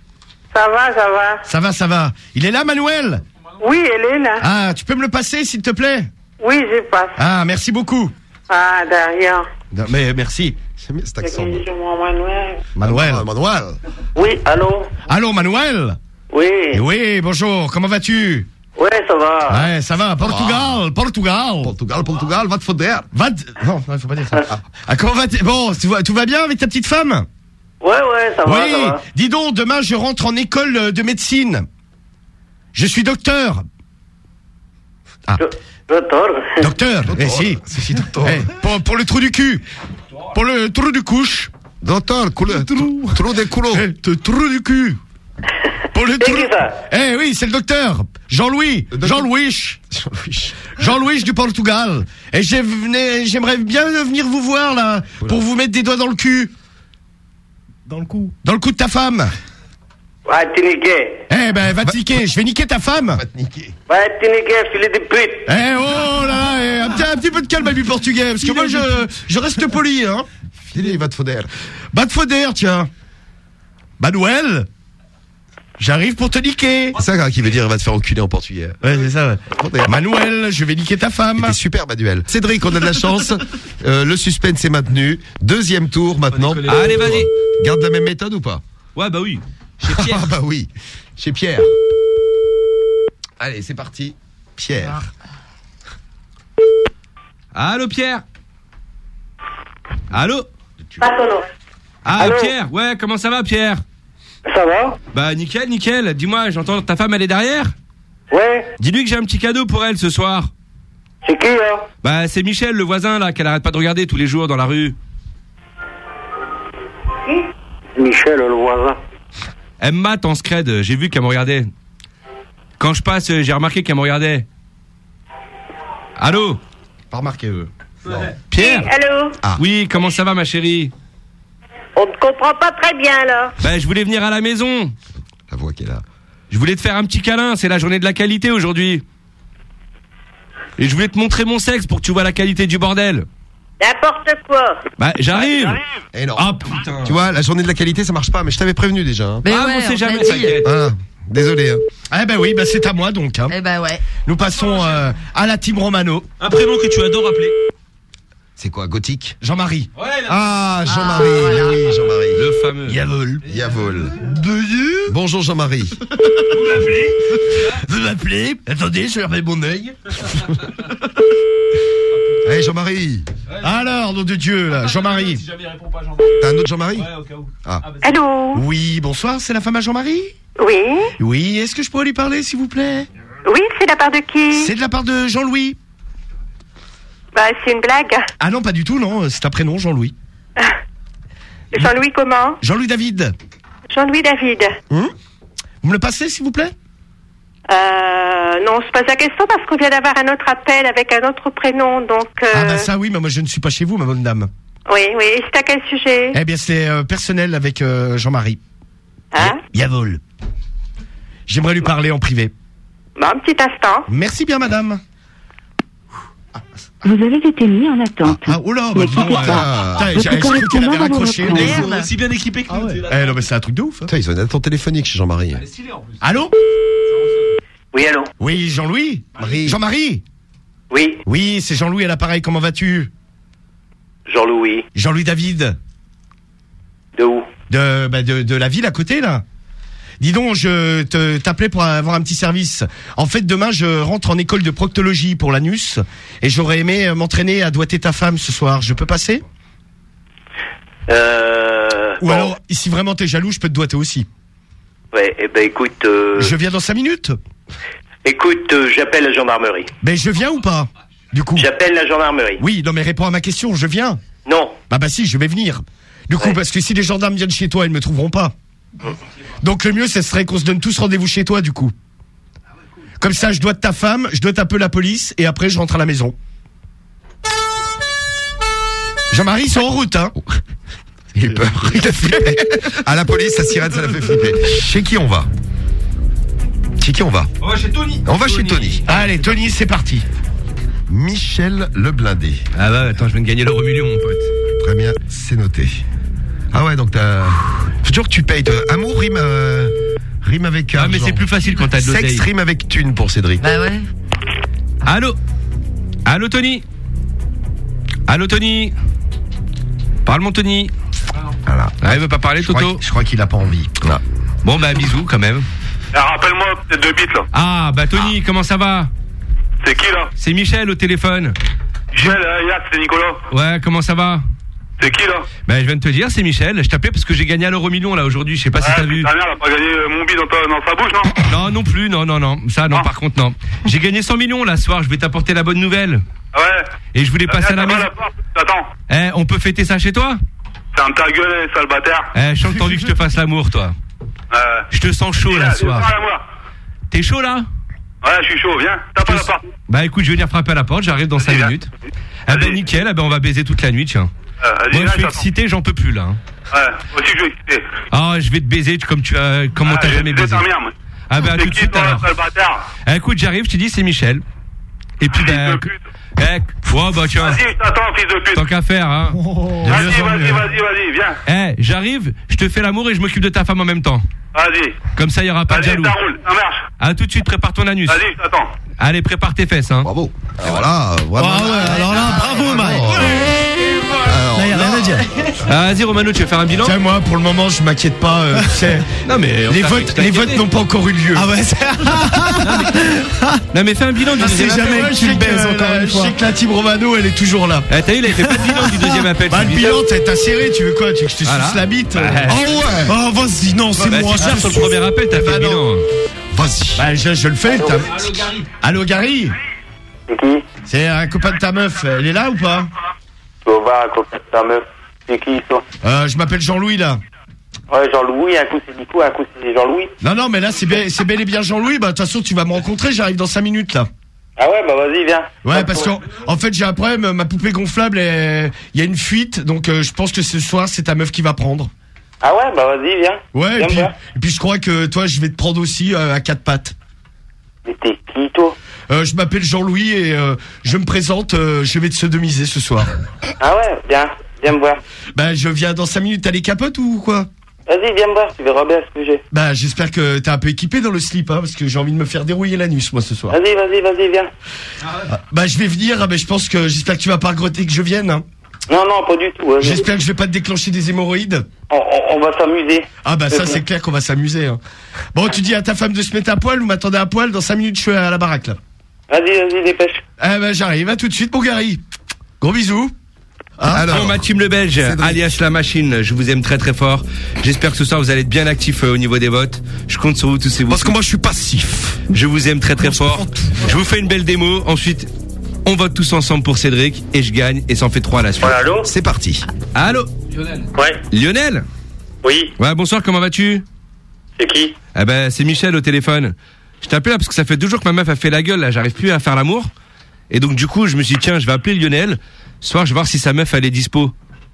Ça va. Il est là, Manuel? Oui, elle est là. Ah, tu peux me le passer, s'il te plaît? Oui, je passe. Ah, merci beaucoup. Ah, derrière. Non, mais merci. J'aime bien cet accent. Manuel. Manuel. Oui, allô? Allô, Manuel? Oui. Oui, bonjour, comment vas-tu? Ouais, ça va. Ouais, ça va. Portugal. Va te foutre. Non, il faut pas dire ça. Ah, comment vas-tu? Bon, tout va bien avec ta petite femme? Ouais, ça va. Oui. Ça va. Dis donc, demain, je rentre en école de médecine. Je suis docteur. Ah. Docteur. Eh si. Si, docteur. Pour le trou du cul. Pour le trou du couche. Docteur, trou des coulots. Trou du cul. Pour le trou. Eh oui, c'est le docteur. Jean-Louis du Portugal. Et j'aimerais bien venir vous voir là, pour vous mettre des doigts dans le cul. Dans le cou de ta femme. Va te niquer. Eh ben, va te niquer. Je vais niquer ta femme. Va te niquer, filet de pute. Eh oh là là, un petit peu de calme à lui portugais, parce que moi je reste poli, hein. Il va te foder. Va te foder, tiens. Manuel, j'arrive pour te niquer. C'est ça qui veut dire va te faire enculer en portugais. Ouais, c'est ça. Ouais. Manuel, je vais niquer ta femme. C'était super, Manuel. Cédric, on a de la chance. Le suspense est maintenu. Deuxième tour maintenant. Allez, vas-y. Garde la même méthode ou pas? Ouais, bah oui. Chez Pierre. Ah bah oui, chez Pierre. Allez, c'est parti. Pierre. Allô, Pierre. Allô. Ah, Allô. Pierre. Ouais, comment ça va, Pierre? Ça va? Bah nickel. Dis-moi, j'entends ta femme, elle est derrière? Ouais. Dis-lui que j'ai un petit cadeau pour elle ce soir. C'est qui, là? Bah c'est Michel, le voisin là, qu'elle arrête pas de regarder tous les jours dans la rue. Michel, le voisin. Elle me mate en scred, j'ai vu qu'elle me regardait. Quand je passe, j'ai remarqué qu'elle me regardait. Allô? Pas remarqué, eux. Pierre? Oui, allô? Oui, comment ça va, ma chérie? On ne comprend pas très bien, là. Bah, je voulais venir à la maison. La voix qui est là. Je voulais te faire un petit câlin, c'est la journée de la qualité aujourd'hui. Et je voulais te montrer mon sexe pour que tu vois la qualité du bordel. N'importe quoi. Bah, j'arrive. Eh non. Ah, putain. Tu vois, la journée de la qualité, ça marche pas, mais je t'avais prévenu déjà. Hein. Mais on sait jamais, t'inquiète. Ah, désolé. Hein. Eh ben oui, c'est à moi donc. Hein. Eh ben ouais. Nous passons à la team Romano. Un prénom que tu adores appeler. C'est quoi, gothique? Jean-Marie. Ouais, Ah, Jean-Marie. Voilà. Oui, Jean-Marie. Le fameux. Yavol. Bonjour Jean-Marie. Vous m'appelez? Attendez, je vais mon œil. Hey Jean-Marie. Alors, nom de Dieu, là, Jean-Marie. Si jamais il répond pas Jean-Marie. T'as un autre Jean-Marie? Ouais, au cas où. Ah. Allô? Oui, bonsoir, c'est la femme à Jean-Marie? Oui. Oui, est-ce que je pourrais lui parler, s'il vous plaît? Oui, c'est de la part de qui? C'est de la part de Jean-Louis. Bah, c'est une blague. Ah non, pas du tout, non, c'est un prénom, Jean-Louis. Jean-Louis comment? Jean-Louis David. Jean-Louis David. Vous me le passez, s'il vous plaît? Non, je pose la question parce qu'on vient d'avoir un autre appel avec un autre prénom, donc... Ah bah ça oui, mais moi je ne suis pas chez vous, ma bonne dame. Oui, et c'est à quel sujet? Eh bien c'est personnel avec Jean-Marie. Hein? Yavol. J'aimerais lui parler en privé. Bon, un petit instant. Merci bien, madame. Vous avez été mis en attente. Oh là, bah dis donc, j'ai cru qu'elle avait raccroché. Ils sont aussi bien équipés que nous. Eh non, mais c'est un truc de ouf. Putain, ils ont une attente téléphonique chez Jean-Marie. Allô? Oui, allô? Oui, Jean-Louis? Jean-Marie? Oui. Oui, c'est Jean-Louis à l'appareil, comment vas-tu? Jean-Louis. Jean-Louis David. De où? De la ville à côté, là. Dis donc, je t'appelais pour avoir un petit service. En fait, demain, je rentre en école de proctologie pour l'anus et j'aurais aimé m'entraîner à doigter ta femme ce soir. Je peux passer? Ou alors, si vraiment t'es jaloux, je peux te doigter aussi. Ouais, eh ben écoute... Je viens dans 5 minutes. Écoute, j'appelle la gendarmerie. Ben je viens ou pas? Du coup. J'appelle la gendarmerie. Oui, non mais réponds à ma question, je viens. Non. Bah si, je vais venir. Du coup, parce que si les gendarmes viennent chez toi, ils me trouveront pas. Donc le mieux, ce serait qu'on se donne tous rendez-vous chez toi, du coup. Comme ça, je doite ta femme, je doite un peu la police, et après je rentre à la maison. Jean-Marie, ils sont en route, hein. Il a peur, il a flippé. À la police, sa sirène, ça l'a fait flipper. Chez qui on va? Chez qui on va? On va chez Tony. On va chez Tony. Allez, Tony, c'est parti. Michel le blindé. Ah bah attends, je viens de gagner l'euro million, mon pote. Très bien, c'est noté. Ah ouais, donc t'as... Faut toujours que tu payes. Amour rime avec... Ah mais c'est plus facile quand t'as de l'oseille. Sexe rime avec thune pour Cédric. Bah ouais. Allô? Allô Tony? Allô Tony? Parle mon Tony. Voilà. Ah, il veut pas parler, Toto? Je crois qu'il a pas envie. Non. Bon bah bisous quand même. Rappelle-moi, peut-être 2 bits là. Ah bah Tony, comment ça va? C'est qui là? C'est Michel au téléphone. Michel, c'est Nicolas. Ouais, comment ça va? C'est qui là? Ben je viens de te dire, c'est Michel. Je t'appelais parce que j'ai gagné à l'euro million là aujourd'hui. Je sais pas si t'as vu. Ta mère, elle a pas gagné mon billet dans sa bouche, non? Non, non plus, non. Ça, non, par contre, non. J'ai gagné 100 millions là ce soir. Je vais t'apporter la bonne nouvelle. Ouais. Et je voulais passer à la maison. Attends. On peut fêter ça chez toi? Ferme ta gueule, sale bâtard. Je sens que t'as envie que je te fasse l'amour, toi. Je te sens chaud là ce soir. T'es chaud là? Ouais, je suis chaud, viens. Tape à la porte. Bah écoute, je vais venir frapper à la porte. J'arrive dans 5 minutes. Ah ben nickel. Ah ben on va baiser toute la nuit, tiens. Moi je suis excité, j'en peux plus là. Ouais, moi aussi je suis excité. Ah, je vais te baiser comme on t'a jamais baisé. Ah ben à tout de suite alors. Écoute, j'arrive, je te dis c'est Michel. Et puis ben oh bah tiens. Vas-y, je t'attends, fils de pute. Tant qu'à faire, hein. Vas-y, viens. J'arrive, je te fais l'amour et je m'occupe de ta femme en même temps. Vas-y. Comme ça, il y aura pas de jaloux. Ça roule, ça marche. À tout de suite, prépare ton anus. Vas-y, je t'attends. Allez, prépare tes fesses, hein. Bravo. Alors là, vraiment. Ah ouais, alors là, bravo, Mike. Là, y a rien à dire. Ah, vas-y, Romano, tu veux faire un bilan? Tiens, moi, pour le moment, je m'inquiète pas. Tu sais, non, mais les votes n'ont pas encore eu lieu. Ah ouais, non, mais fais un bilan du deuxième appel. C'est jamais que tu baises encore une fois. Je sais que la team Romano, elle est toujours là. T'as vu, il a fait pas de bilan du deuxième appel. Bah, le bilan, t'as serré, tu veux quoi? Tu veux que je te suce la bite? Oh ouais. Oh, vas-y, non, c'est moi. Sur le premier appel, t'as fait le bilan. Vas-y. Bah, je le fais. Allô, Gary? C'est qui? C'est un copain de ta meuf. Elle est là ou pas? Tu vas voir un copain de ta meuf. C'est qui, ça? Je m'appelle Jean-Louis, là. Ouais, Jean-Louis, un coup c'est Nico, un coup c'est Jean-Louis. Non, mais là, c'est bel et bien Jean-Louis. Bah, de toute façon, tu vas me rencontrer, j'arrive dans 5 minutes, là. Ah ouais, bah vas-y, viens. Ouais, parce qu'en fait, j'ai un problème, ma poupée gonflable, il y a une fuite, donc je pense que ce soir, c'est ta meuf qui va prendre. Ah ouais, bah vas-y, viens. Ouais, et puis je crois que toi, je vais te prendre aussi à 4 pattes. Mais t'es qui, toi? Je m'appelle Jean-Louis et je me présente, je vais te sodomiser ce soir. Ah ouais, viens me voir. Bah, je viens dans 5 minutes, t'as les capotes ou quoi? Vas-y, viens me voir, tu verras bien ce que j'ai. Bah, j'espère que t'es un peu équipé dans le slip, hein, parce que j'ai envie de me faire dérouiller l'anus, moi, ce soir. Vas-y, viens. Bah, je vais venir, mais je pense que, j'espère que tu vas pas regretter que je vienne, hein. Non, pas du tout. J'espère que je vais pas te déclencher des hémorroïdes. On va s'amuser. Ah bah ça, c'est clair qu'on va s'amuser, hein. Bon, tu dis à ta femme de se mettre à poil, vous m'attendez à poil, dans 5 minutes, je suis à la baraque, là. Vas-y, dépêche. Ah bah, j'arrive, à tout de suite, mon Gary. Gros bisous. Alors, ma team le Belge, alias la machine, je vous aime très très fort. J'espère que ce soir vous allez être bien actifs au niveau des votes. Je compte sur vous tous et vous. Parce que moi je suis passif. Je vous aime très très fort. Je vous fais une belle démo. Ensuite, on vote tous ensemble pour Cédric et je gagne et ça en fait 3 à la suite. Ouais, allô? C'est parti. Allô? Lionel. Ouais. Lionel? Oui. Ouais, bonsoir, comment vas-tu? C'est qui? Eh ben, c'est Michel au téléphone. Je t'appelle là parce que ça fait 2 jours que ma meuf a fait la gueule là, j'arrive plus à faire l'amour. Et donc du coup, je me suis dit tiens, je vais appeler Lionel. Ce soir, je vais voir si sa meuf elle est dispo.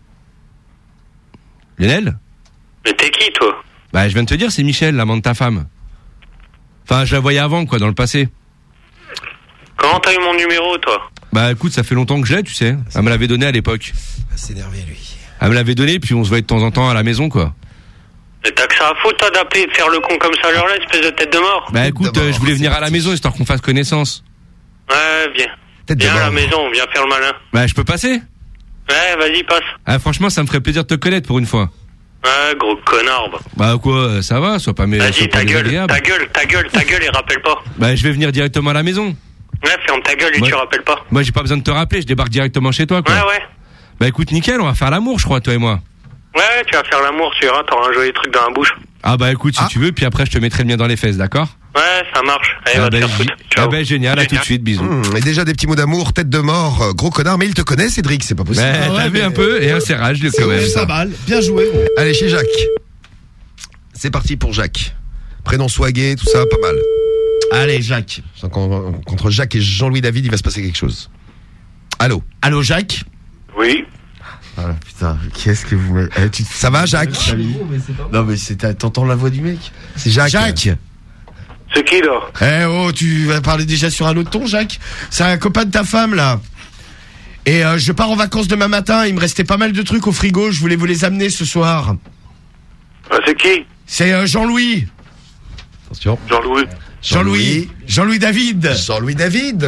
Lionel? Mais t'es qui, toi? Bah, je viens de te dire, c'est Michel, l'amant de ta femme. Enfin, je la voyais avant, quoi, dans le passé. Comment t'as eu mon numéro, toi? Bah, écoute, ça fait longtemps que je l'ai, tu sais. Elle me l'avait donné à l'époque. Il va s'énerver, lui. Elle me l'avait donné, puis on se voyait de temps en temps à la maison, quoi. Mais t'as que ça à foutre, toi, d'appeler et de faire le con comme ça, alors là, espèce de tête de mort. Bah, écoute, je voulais venir à la maison, histoire qu'on fasse connaissance. Ouais, viens. Viens à la maison, viens faire le malin. Bah, je peux passer? Ouais, vas-y, passe. Ah, franchement, ça me ferait plaisir de te connaître pour une fois. Ouais, gros connard. Bah quoi, ça va, sois pas méchant. Vas-y, ta gueule, et rappelle pas. Bah je vais venir directement à la maison. Ouais, ferme ta gueule et tu rappelles pas. Moi j'ai pas besoin de te rappeler, je débarque directement chez toi, quoi. Ouais. Bah écoute, nickel, on va faire l'amour, je crois, toi et moi. Ouais, tu vas faire l'amour, tu verras, t'auras un joli truc dans la bouche. Ah bah écoute, si tu veux, puis après je te mettrai le mien dans les fesses, d'accord? Ouais, ça marche. Allez, va te faire foutre. Ciao. Ah bah génial, à tout de suite, bisous. Et déjà des petits mots d'amour, tête de mort, gros connard, mais il te connaît, Cédric, c'est pas possible. T'as vu un peu, et un serrage, le quand même. Ça balle, bien joué. Allez, chez Jacques. C'est parti pour Jacques. Prénom swagué, tout ça, pas mal. Allez, Jacques. Contre Jacques et Jean-Louis David, il va se passer quelque chose. Allô, Jacques? Oui. Ah putain, qu'est-ce que vous... Ça va, Jacques? Non mais t'entends la voix du mec? C'est Jacques. Jacques. C'est qui là? Tu vas parler déjà sur un autre ton, Jacques? C'est un copain de ta femme là. Et je pars en vacances demain matin, il me restait pas mal de trucs au frigo, je voulais vous les amener ce soir. C'est qui? C'est Jean-Louis. Attention. Jean-Louis David. Jean-Louis David.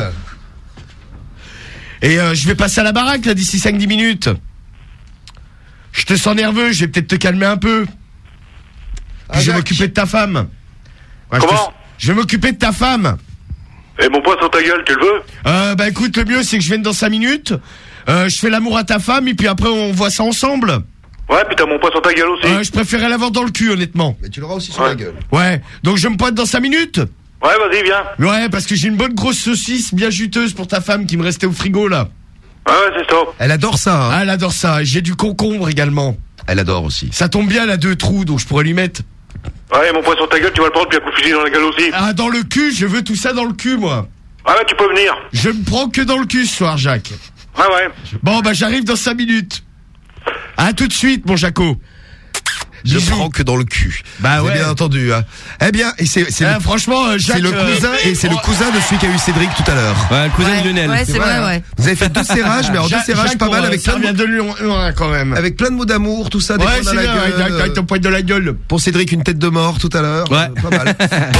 Et je vais passer à la baraque là d'ici 5-10 minutes. Je te sens nerveux, je vais peut-être te calmer un peu. Puis je vais m'occuper de ta femme. Ouais, comment? Je vais m'occuper de ta femme. Et mon poing sur ta gueule, tu le veux? Bah écoute, le mieux c'est que je vienne dans 5 minutes. Je fais l'amour à ta femme et puis après on voit ça ensemble. Ouais, puis t'as mon poing sur ta gueule aussi. Je préférais l'avoir dans le cul, honnêtement. Mais tu l'auras aussi sur la gueule. Ouais, donc je me pointe dans 5 minutes. Ouais, vas-y, viens. Ouais, parce que j'ai une bonne grosse saucisse bien juteuse pour ta femme qui me restait au frigo là. Ouais, c'est ça. Elle adore ça. Hein. Ah, elle adore ça. J'ai du concombre également. Elle adore aussi. Ça tombe bien, elle a 2 trous, donc je pourrais lui mettre. Ouais, mon poing sur ta gueule, tu vas le prendre, puis un coup de fusil dans la gueule aussi. Ah, dans le cul, je veux tout ça dans le cul, moi. Ouais, tu peux venir. Je me prends que dans le cul ce soir, Jacques. Ouais. Bon, bah j'arrive dans 5 minutes. À tout de suite, mon Jaco. Je prends que dans le cul. Bah ouais. Bien entendu. Hein. Eh bien, et c'est franchement, Jacques, c'est le cousin et c'est le cousin de celui qui a eu Cédric tout à l'heure. Ouais, le cousin de Lionel. Ouais, c'est vrai, ouais. Vous avez fait 2 serrages, mais en 2 serrages pas mal avec ça vient de Lyon quand même. Avec plein de mots d'amour, tout ça. Des ouais, points dans c'est la bien. gueule. Avec ton poing de la gueule. Pour Cédric, une tête de mort tout à l'heure. Ouais. Pas mal.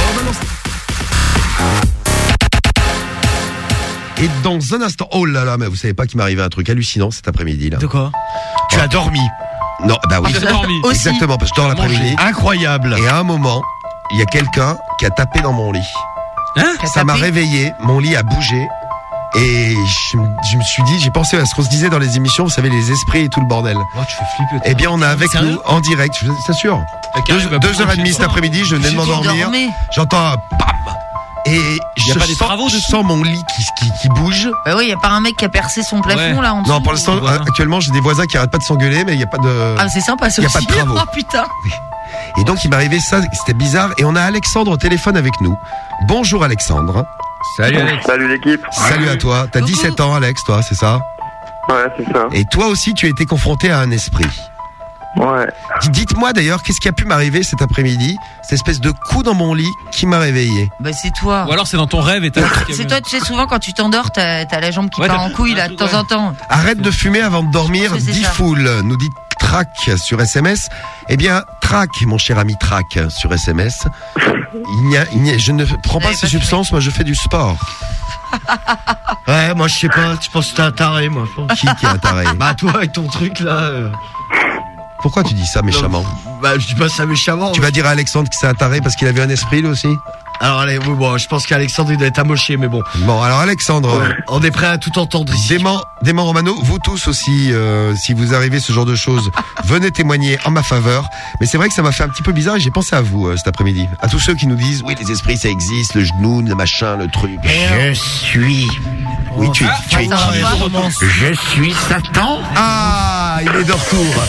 Et dans un instant, oh là là, mais vous savez pas qu'il m'est arrivé un truc hallucinant cet après-midi là. De quoi? Tu as dormi? Non, bah oui. J'ai dormi. Exactement, parce que je dors l'après-midi. Incroyable. Et à un moment, il y a quelqu'un qui a tapé dans mon lit. Hein? Ça m'a réveillé, mon lit a bougé. Et je me suis dit, j'ai pensé à ce qu'on se disait dans les émissions, vous savez, les esprits et tout le bordel. Oh, tu fais flipper. Eh bien, on a avec nous, en direct, je vous assure, 2h30 cet après-midi, je venais de m'endormir. J'entends un bam. Et je sens mon lit qui bouge. Bah oui, y a pas un mec qui a percé son plafond là en dessous. Non, pour l'instant, actuellement, j'ai des voisins qui arrêtent pas de s'engueuler, mais il y a pas de. Ah, c'est sympa ça. Il y a pas de travaux. Oh putain. Et donc, il m'est arrivé ça, c'était bizarre. Et on a Alexandre au téléphone avec nous. Bonjour Alexandre. Salut Alex. Salut l'équipe. Salut à toi. T'as 17 ans Alex, toi, c'est ça? Ouais, c'est ça. Et toi aussi, tu as été confronté à un esprit. Ouais. Dites-moi d'ailleurs, qu'est-ce qui a pu m'arriver cet après-midi? Cette espèce de coup dans mon lit qui m'a réveillé. Bah c'est toi. Ou alors c'est dans ton rêve et c'est toi, tu sais, souvent quand tu t'endors, t'as la jambe qui part en couille là de temps en temps. Arrête de fumer avant de dormir, dit Foul, nous dit Trac sur SMS. Eh bien, Trac, mon cher ami Trac sur SMS. Je ne prends pas ces substances, moi je fais du sport. Ouais, moi je sais pas, tu penses que t'es un taré, moi. Qui est un taré? Bah toi avec ton truc là. Pourquoi tu dis ça méchamment? Bah je dis pas ça méchamment. Tu vas dire à Alexandre que c'est un taré parce qu'il avait un esprit lui aussi? Alors allez, oui, bon, je pense qu'Alexandre il doit être amoché, mais bon. Bon, alors Alexandre, on est prêt à tout entendre ici. Dément Romano, vous tous aussi, si vous arrivez ce genre de choses, venez témoigner en ma faveur. Mais c'est vrai que ça m'a fait un petit peu bizarre et j'ai pensé à vous cet après-midi. À tous ceux qui nous disent, oui, les esprits ça existe, le genou, le machin, le truc. Je suis. Oui, tu es qui? Je suis Satan. Ah, il est de retour.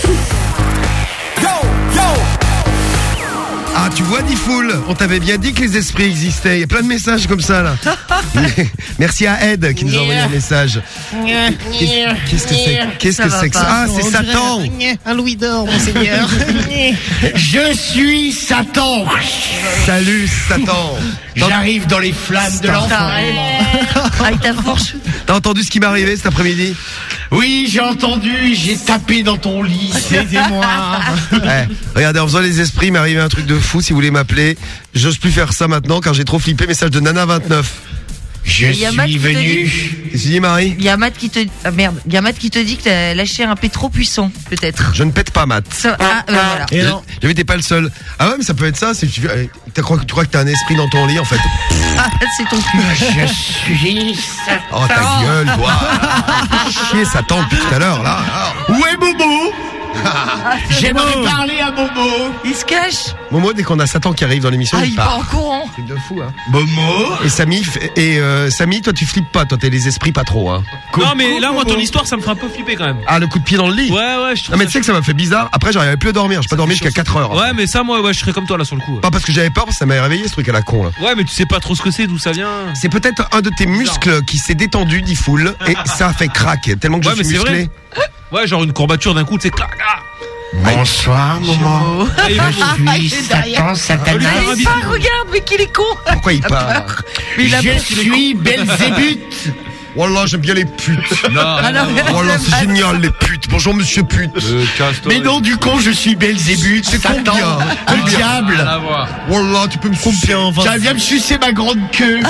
Ah, tu vois, Difool, on t'avait bien dit que les esprits existaient. Il y a plein de messages comme ça, là. Merci à Ed qui nous a envoyé un message. Qu'est-ce que c'est? Qu'est-ce que c'est que ça? Ah, c'est Satan. Un louis d'or, mon seigneur. Je suis Satan. Salut, Satan. J'arrive dans les flammes de l'enfer. Avec ta fourche. T'as entendu ce qui m'est arrivé cet après-midi? Oui, j'ai entendu, j'ai tapé dans ton lit, aidez-moi. Regardez, en faisant les esprits, il m'est arrivé un truc de fou, si vous voulez m'appeler. J'ose plus faire ça maintenant car j'ai trop flippé. Message de Nana29. Je Il y a Matt suis qui te venu. dit- Qu'est-ce que tu dis, Marie? Il y a Matt qui te, ah merde, il y a Matt qui te dit que t'as lâché un P trop puissant, peut-être. Je ne pète pas, Matt. Voilà. Et non. J'ai vu, t'es pas le seul. Ah ouais, mais ça peut être ça. Tu crois que t'as un esprit dans ton lit, en fait. Ah, c'est ton cul. Je suis Oh, ta gueule, toi. Chier, ça tend depuis tout à l'heure, là. Où est Bobo? J'aimerais parler à Bobo. Il se cache. Momo, dès qu'on a Satan qui arrive dans l'émission, Ah, il il part. part en courant. Truc de fou, hein. Momo. Et Samy, Samy, toi, tu flippes pas. Toi, t'es les esprits pas trop, hein. Non, mais là, moi, ton histoire, ça me fait un peu flipper quand même. Ah, le coup de pied dans le lit? Ouais, je trouve Non, mais ça tu sais que ça m'a fait bizarre. Après, j'arrivais plus à dormir. J'ai pas dormi jusqu'à 4 heures. Ouais, mais ça, moi, je serais comme toi là sur le coup. Pas parce que j'avais peur, parce que ça m'a réveillé ce truc à la con, là. Ouais, mais tu sais pas trop ce que c'est, d'où ça vient. C'est peut-être un de tes muscles qui s'est détendu, dit Foul, et ça a fait crack, tellement que Ouais, je mais suis c'est vrai. musclé. Ouais, genre une courbature d'un coup, tu sais, clac. Bonsoir, Momo. Je suis Satan, Satanas. Il part, regarde, mais qu'il est con. Pourquoi il part? Je suis Belzébuth. Wallah, j'aime bien les putes. Non. Ah non, mais Wallah, on c'est aime génial, les putes. Bonjour, monsieur pute. Mais non, du con, je suis Belzébuth. C'est Satan, combien? le diable. Wallah, tu peux me sucer. J'arrive bien me sucer ma grande queue.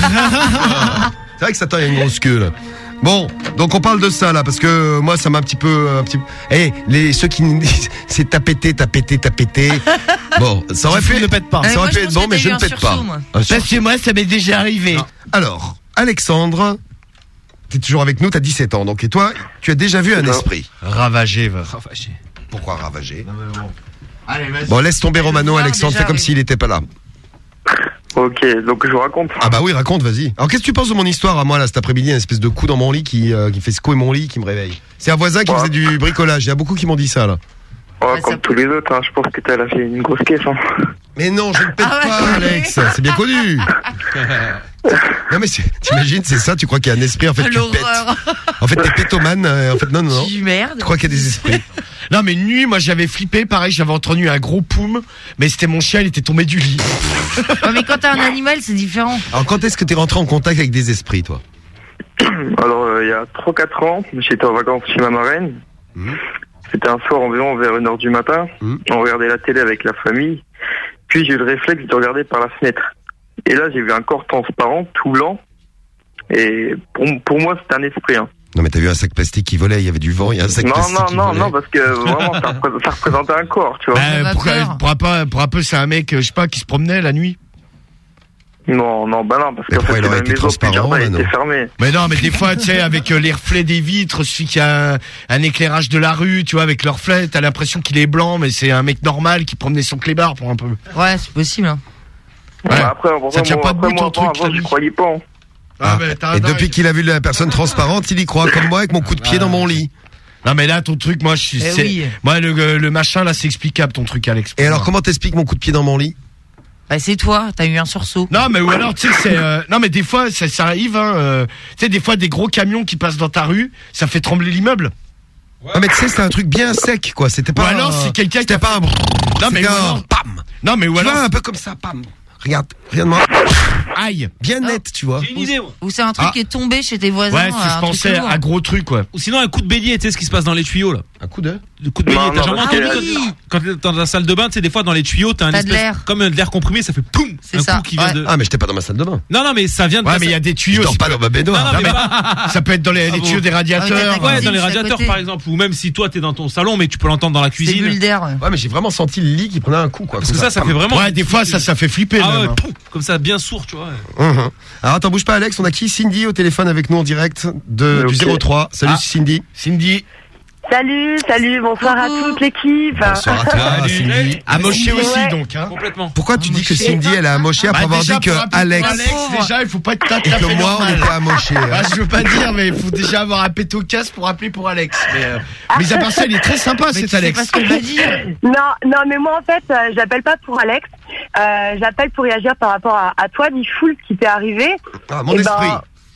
C'est vrai que Satan, il a une grosse queue, là. Bon, donc on parle de ça là parce que moi ça m'a un petit peu. Ceux qui nous disent c'est t'as pété. Bon, ça aurait pu. Ne pète pas. Ça aurait pu être bon, mais je ne pète pas. Parce que moi, ça m'est déjà arrivé. Alors, Alexandre, t'es toujours avec nous, t'as 17 ans, donc et toi, tu as déjà vu un esprit. Ravagé, va. Pourquoi ravager? Allez, vas-y. Bon, laisse tomber Romano, Alexandre, déjà, fais comme oui. s'il était pas là. Ok, donc je vous raconte. Ah bah oui, raconte, vas-y. Alors qu'est-ce que tu penses de mon histoire à moi là cet après-midi, une espèce de coup dans mon lit qui fait secouer mon lit, qui me réveille. C'est un voisin qui faisait du bricolage. Il y a beaucoup qui m'ont dit ça là. Ouais, comme tous les autres, hein, je pense que t'as lâché une grosse caisse. Hein. Mais non, je ne pète pas, Alex. C'est bien connu. Non mais t'imagines, c'est ça. Tu crois qu'il y a un esprit en fait tu pètes. En fait t'es pétomane. En fait non. Merde. Tu crois qu'il y a des esprits. Non mais nuit, moi j'avais flippé, pareil, j'avais entendu un gros poum, mais c'était mon chien, il était tombé du lit. Ouais, mais quand t'as un animal, c'est différent. Alors quand est-ce que t'es rentré en contact avec des esprits, toi? Alors, il y a 3-4 ans, j'étais en vacances chez ma marraine. C'était un soir environ vers 1h du matin. On regardait la télé avec la famille. Puis j'ai eu le réflexe de regarder par la fenêtre. Et là, j'ai vu un corps transparent, tout blanc. Et pour moi, c'était un esprit. Hein. Non mais t'as vu un sac plastique qui volait, il y avait du vent, il y a un sac plastique qui volait. Non, parce que vraiment, ça représentait un corps, tu vois. Pour un peu, c'est un mec, je sais pas, qui se promenait la nuit. Non, parce qu'en fait, la maison était fermée. Mais non, mais des fois, tu sais, avec les reflets des vitres, celui qui a un éclairage de la rue, tu vois, avec le reflet, t'as l'impression qu'il est blanc, mais c'est un mec normal qui promenait son clébard pour un peu. Ouais, c'est possible. Hein. Ouais. Après, ça tient pas debout ton truc. Avant, je croyais pas. Hein. Et depuis qu'il a vu la personne transparente, il y croit, comme moi, avec mon coup de pied dans mon lit. Non mais là, ton truc, moi, moi le machin, là, c'est explicable, ton truc, Alex. Et alors, comment t'expliques mon coup de pied dans mon lit? Bah c'est toi, t'as eu un sursaut. Non mais ou alors tu sais c'est non mais des fois ça arrive hein, tu sais des fois des gros camions qui passent dans ta rue, ça fait trembler l'immeuble. Ah mais tu sais c'était un truc bien sec quoi, c'était pas. Ou alors c'est quelqu'un qui a pas un. Non mais pam. Non mais ou alors un peu comme ça, pam. Regarde-moi. Aïe. Bien net, tu vois. J'ai une idée, moi. Ou c'est un truc qui est tombé chez tes voisins. Ouais, si je pensais à gros truc, quoi. Ou sinon un coup de bélier, tu sais ce qui se passe dans les tuyaux, là. Un coup de? Le coup de bélier, t'as jamais entendu quand t'es dans la salle de bain, tu sais, des fois dans les tuyaux, t'as un espèce, comme de l'air comprimé, ça fait poum! C'est ça. Coup qui vient de. Ah, mais j'étais pas dans ma salle de bain. Non, mais ça vient de. Ouais, mais il y a des tuyaux. Je dors pas dans ma baignoire. Non, mais pas. Ça peut être dans les tuyaux des radiateurs. Ouais, dans les radiateurs, par exemple. Ou même si toi, t'es dans ton salon, mais tu peux l'entendre dans la cuisine. C'est bulles d'air. Ouais, mais j'ai vraiment senti le lit qui prenait un coup, quoi. Parce que ça fait vraiment. Ouais, des fois, ça fait flipper, ah même. Ouais, comme ça, bien sourd, tu vois. Alors, attends, bouge pas, Alex. On a qui? Cindy au téléphone avec nous en direct du 03. Salut, Cindy. Cindy. Salut, bonsoir à toute l'équipe. Bonsoir à toi, Cindy. Amoché aussi, Ouais. donc, hein. Complètement. Pourquoi tu dis que Cindy, elle a amoché après avoir dit que Alex. Déjà, il faut pas être Et que moi, on était amoché. Bah, je veux pas dire, mais il faut déjà avoir un péto casse pour appeler pour Alex. Mais à part ça, il est très sympa, cet Alex. C'est pas ce qu'elle va dire. Non, mais moi en fait, j'appelle pas pour Alex. J'appelle pour réagir par rapport à toi, Difool, qui t'est arrivé. Ah, mon esprit.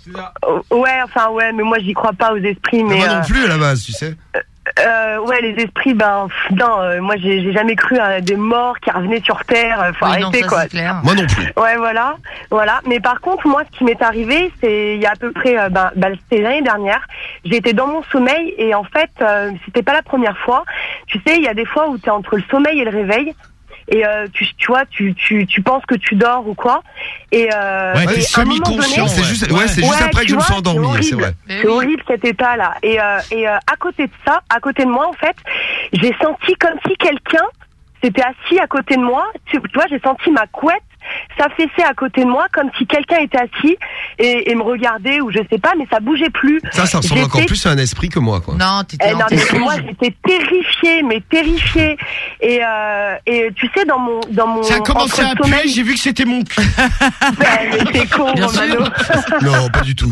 Ouais, mais moi j'y crois pas aux esprits. Mais moi non plus à la base, tu sais. Ouais, les esprits, moi j'ai jamais cru à des morts qui revenaient sur Terre. Faut arrêter, quoi. Moi non plus. Ouais, voilà. Mais par contre, moi, ce qui m'est arrivé, c'est il y a à peu près, c'était l'année dernière. J'étais dans mon sommeil et en fait, c'était pas la première fois. Tu sais, il y a des fois où t'es entre le sommeil et le réveil. Et tu vois, tu penses que tu dors ou quoi. Et, t'es à un moment semi-conscient. donné- C'est juste après que je me suis endormi, c'est vrai. C'est horrible cet état-là. Et à côté de ça, à côté de moi, en fait, j'ai senti comme si quelqu'un s'était assis à côté de moi. Tu vois, j'ai senti ma couette s'affaisser à côté de moi, comme si quelqu'un était assis et me regardait, ou je sais pas, mais ça bougeait plus. Ça ressemble encore plus à un esprit que moi, quoi. Non, non, mais moi j'étais terrifiée. Et tu sais, dans mon Ça a commencé à entre-sommeil- puer, j'ai vu que c'était mon cul. Mais t'es con, Bien Romano. Non, pas du tout.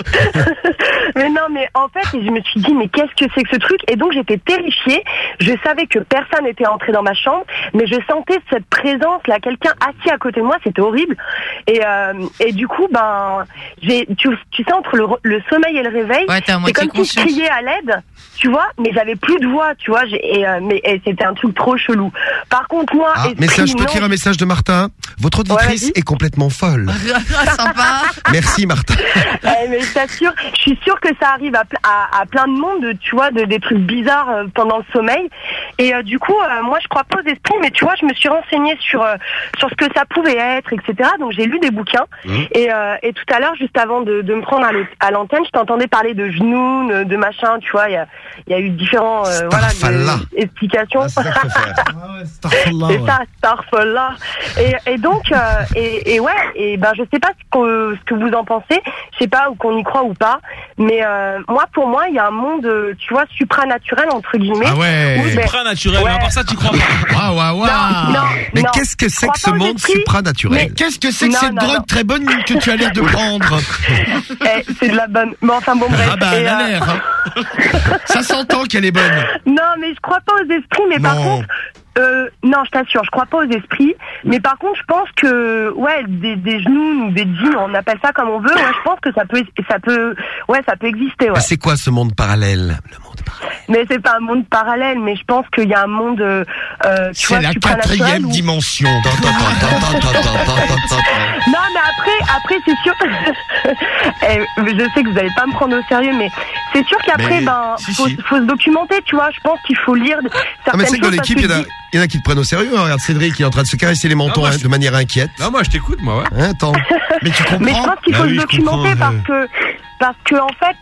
Mais non, mais en fait, je me suis dit, mais qu'est-ce que c'est que ce truc? Et donc, j'étais terrifiée. Je savais que personne n'était entré dans ma chambre, mais je sentais cette présence, là, quelqu'un assis à côté de moi, c'était horrible. Et du coup, tu sais, entre le sommeil et le réveil, c'est comme si je criais à l'aide, tu vois, mais j'avais plus de voix, tu vois, et c'était un truc trop chelou. Par contre, moi, Message, je peux te lire un message de Martin. Votre auditrice est complètement folle. Sympa. Merci, Martin. Mais je t'assure, je suis sûre que ça arrive à plein de monde, tu vois, des trucs bizarres pendant le sommeil. Et du coup, moi, je crois pas aux esprits, mais tu vois, je me suis renseignée sur ce que ça pouvait être, etc. Donc, j'ai lu des bouquins. Et tout à l'heure, juste avant de me prendre à l'antenne, je t'entendais parler de genoux, de machin, tu vois, il y a eu différents explications. C'est ça, Starfallah. Et donc, je sais pas ce que vous en pensez, je sais pas, ou qu'on y croit ou pas, mais pour moi, il y a un monde, tu vois, supranaturel, entre guillemets. Ah ouais, supranaturel, mais à part ça, tu crois pas. Mais qu'est-ce que c'est que ce monde supranaturel? Mais qu'est-ce que c'est que cette drogue très bonne que tu as l'air de prendre? C'est de la bonne. Mais enfin bon, bref. Ah bah, elle a l'air. Hein. Ça s'entend qu'elle est bonne. Non, mais je crois pas aux esprits, mais par contre... non, je t'assure, je crois pas aux esprits, mais par contre, je pense que, des genoux ou des djinns, on appelle ça comme on veut, je pense que ça peut exister, ouais. C'est quoi ce monde parallèle? Mais c'est pas un monde parallèle, mais je pense qu'il y a un monde, c'est la 4e dimension. Non, mais après, c'est sûr, je sais que vous allez pas me prendre au sérieux, mais c'est sûr qu'après, faut se documenter, tu vois, je pense qu'il faut lire certaines choses. Dans l'équipe, il y en a qui te prennent au sérieux. Hein. Regarde, Cédric, il est en train de se caresser les mentons de manière inquiète. Non, moi, je t'écoute, moi, ouais. Attends. Mais tu comprends? Mais je pense qu'il faut se documenter parce que en fait,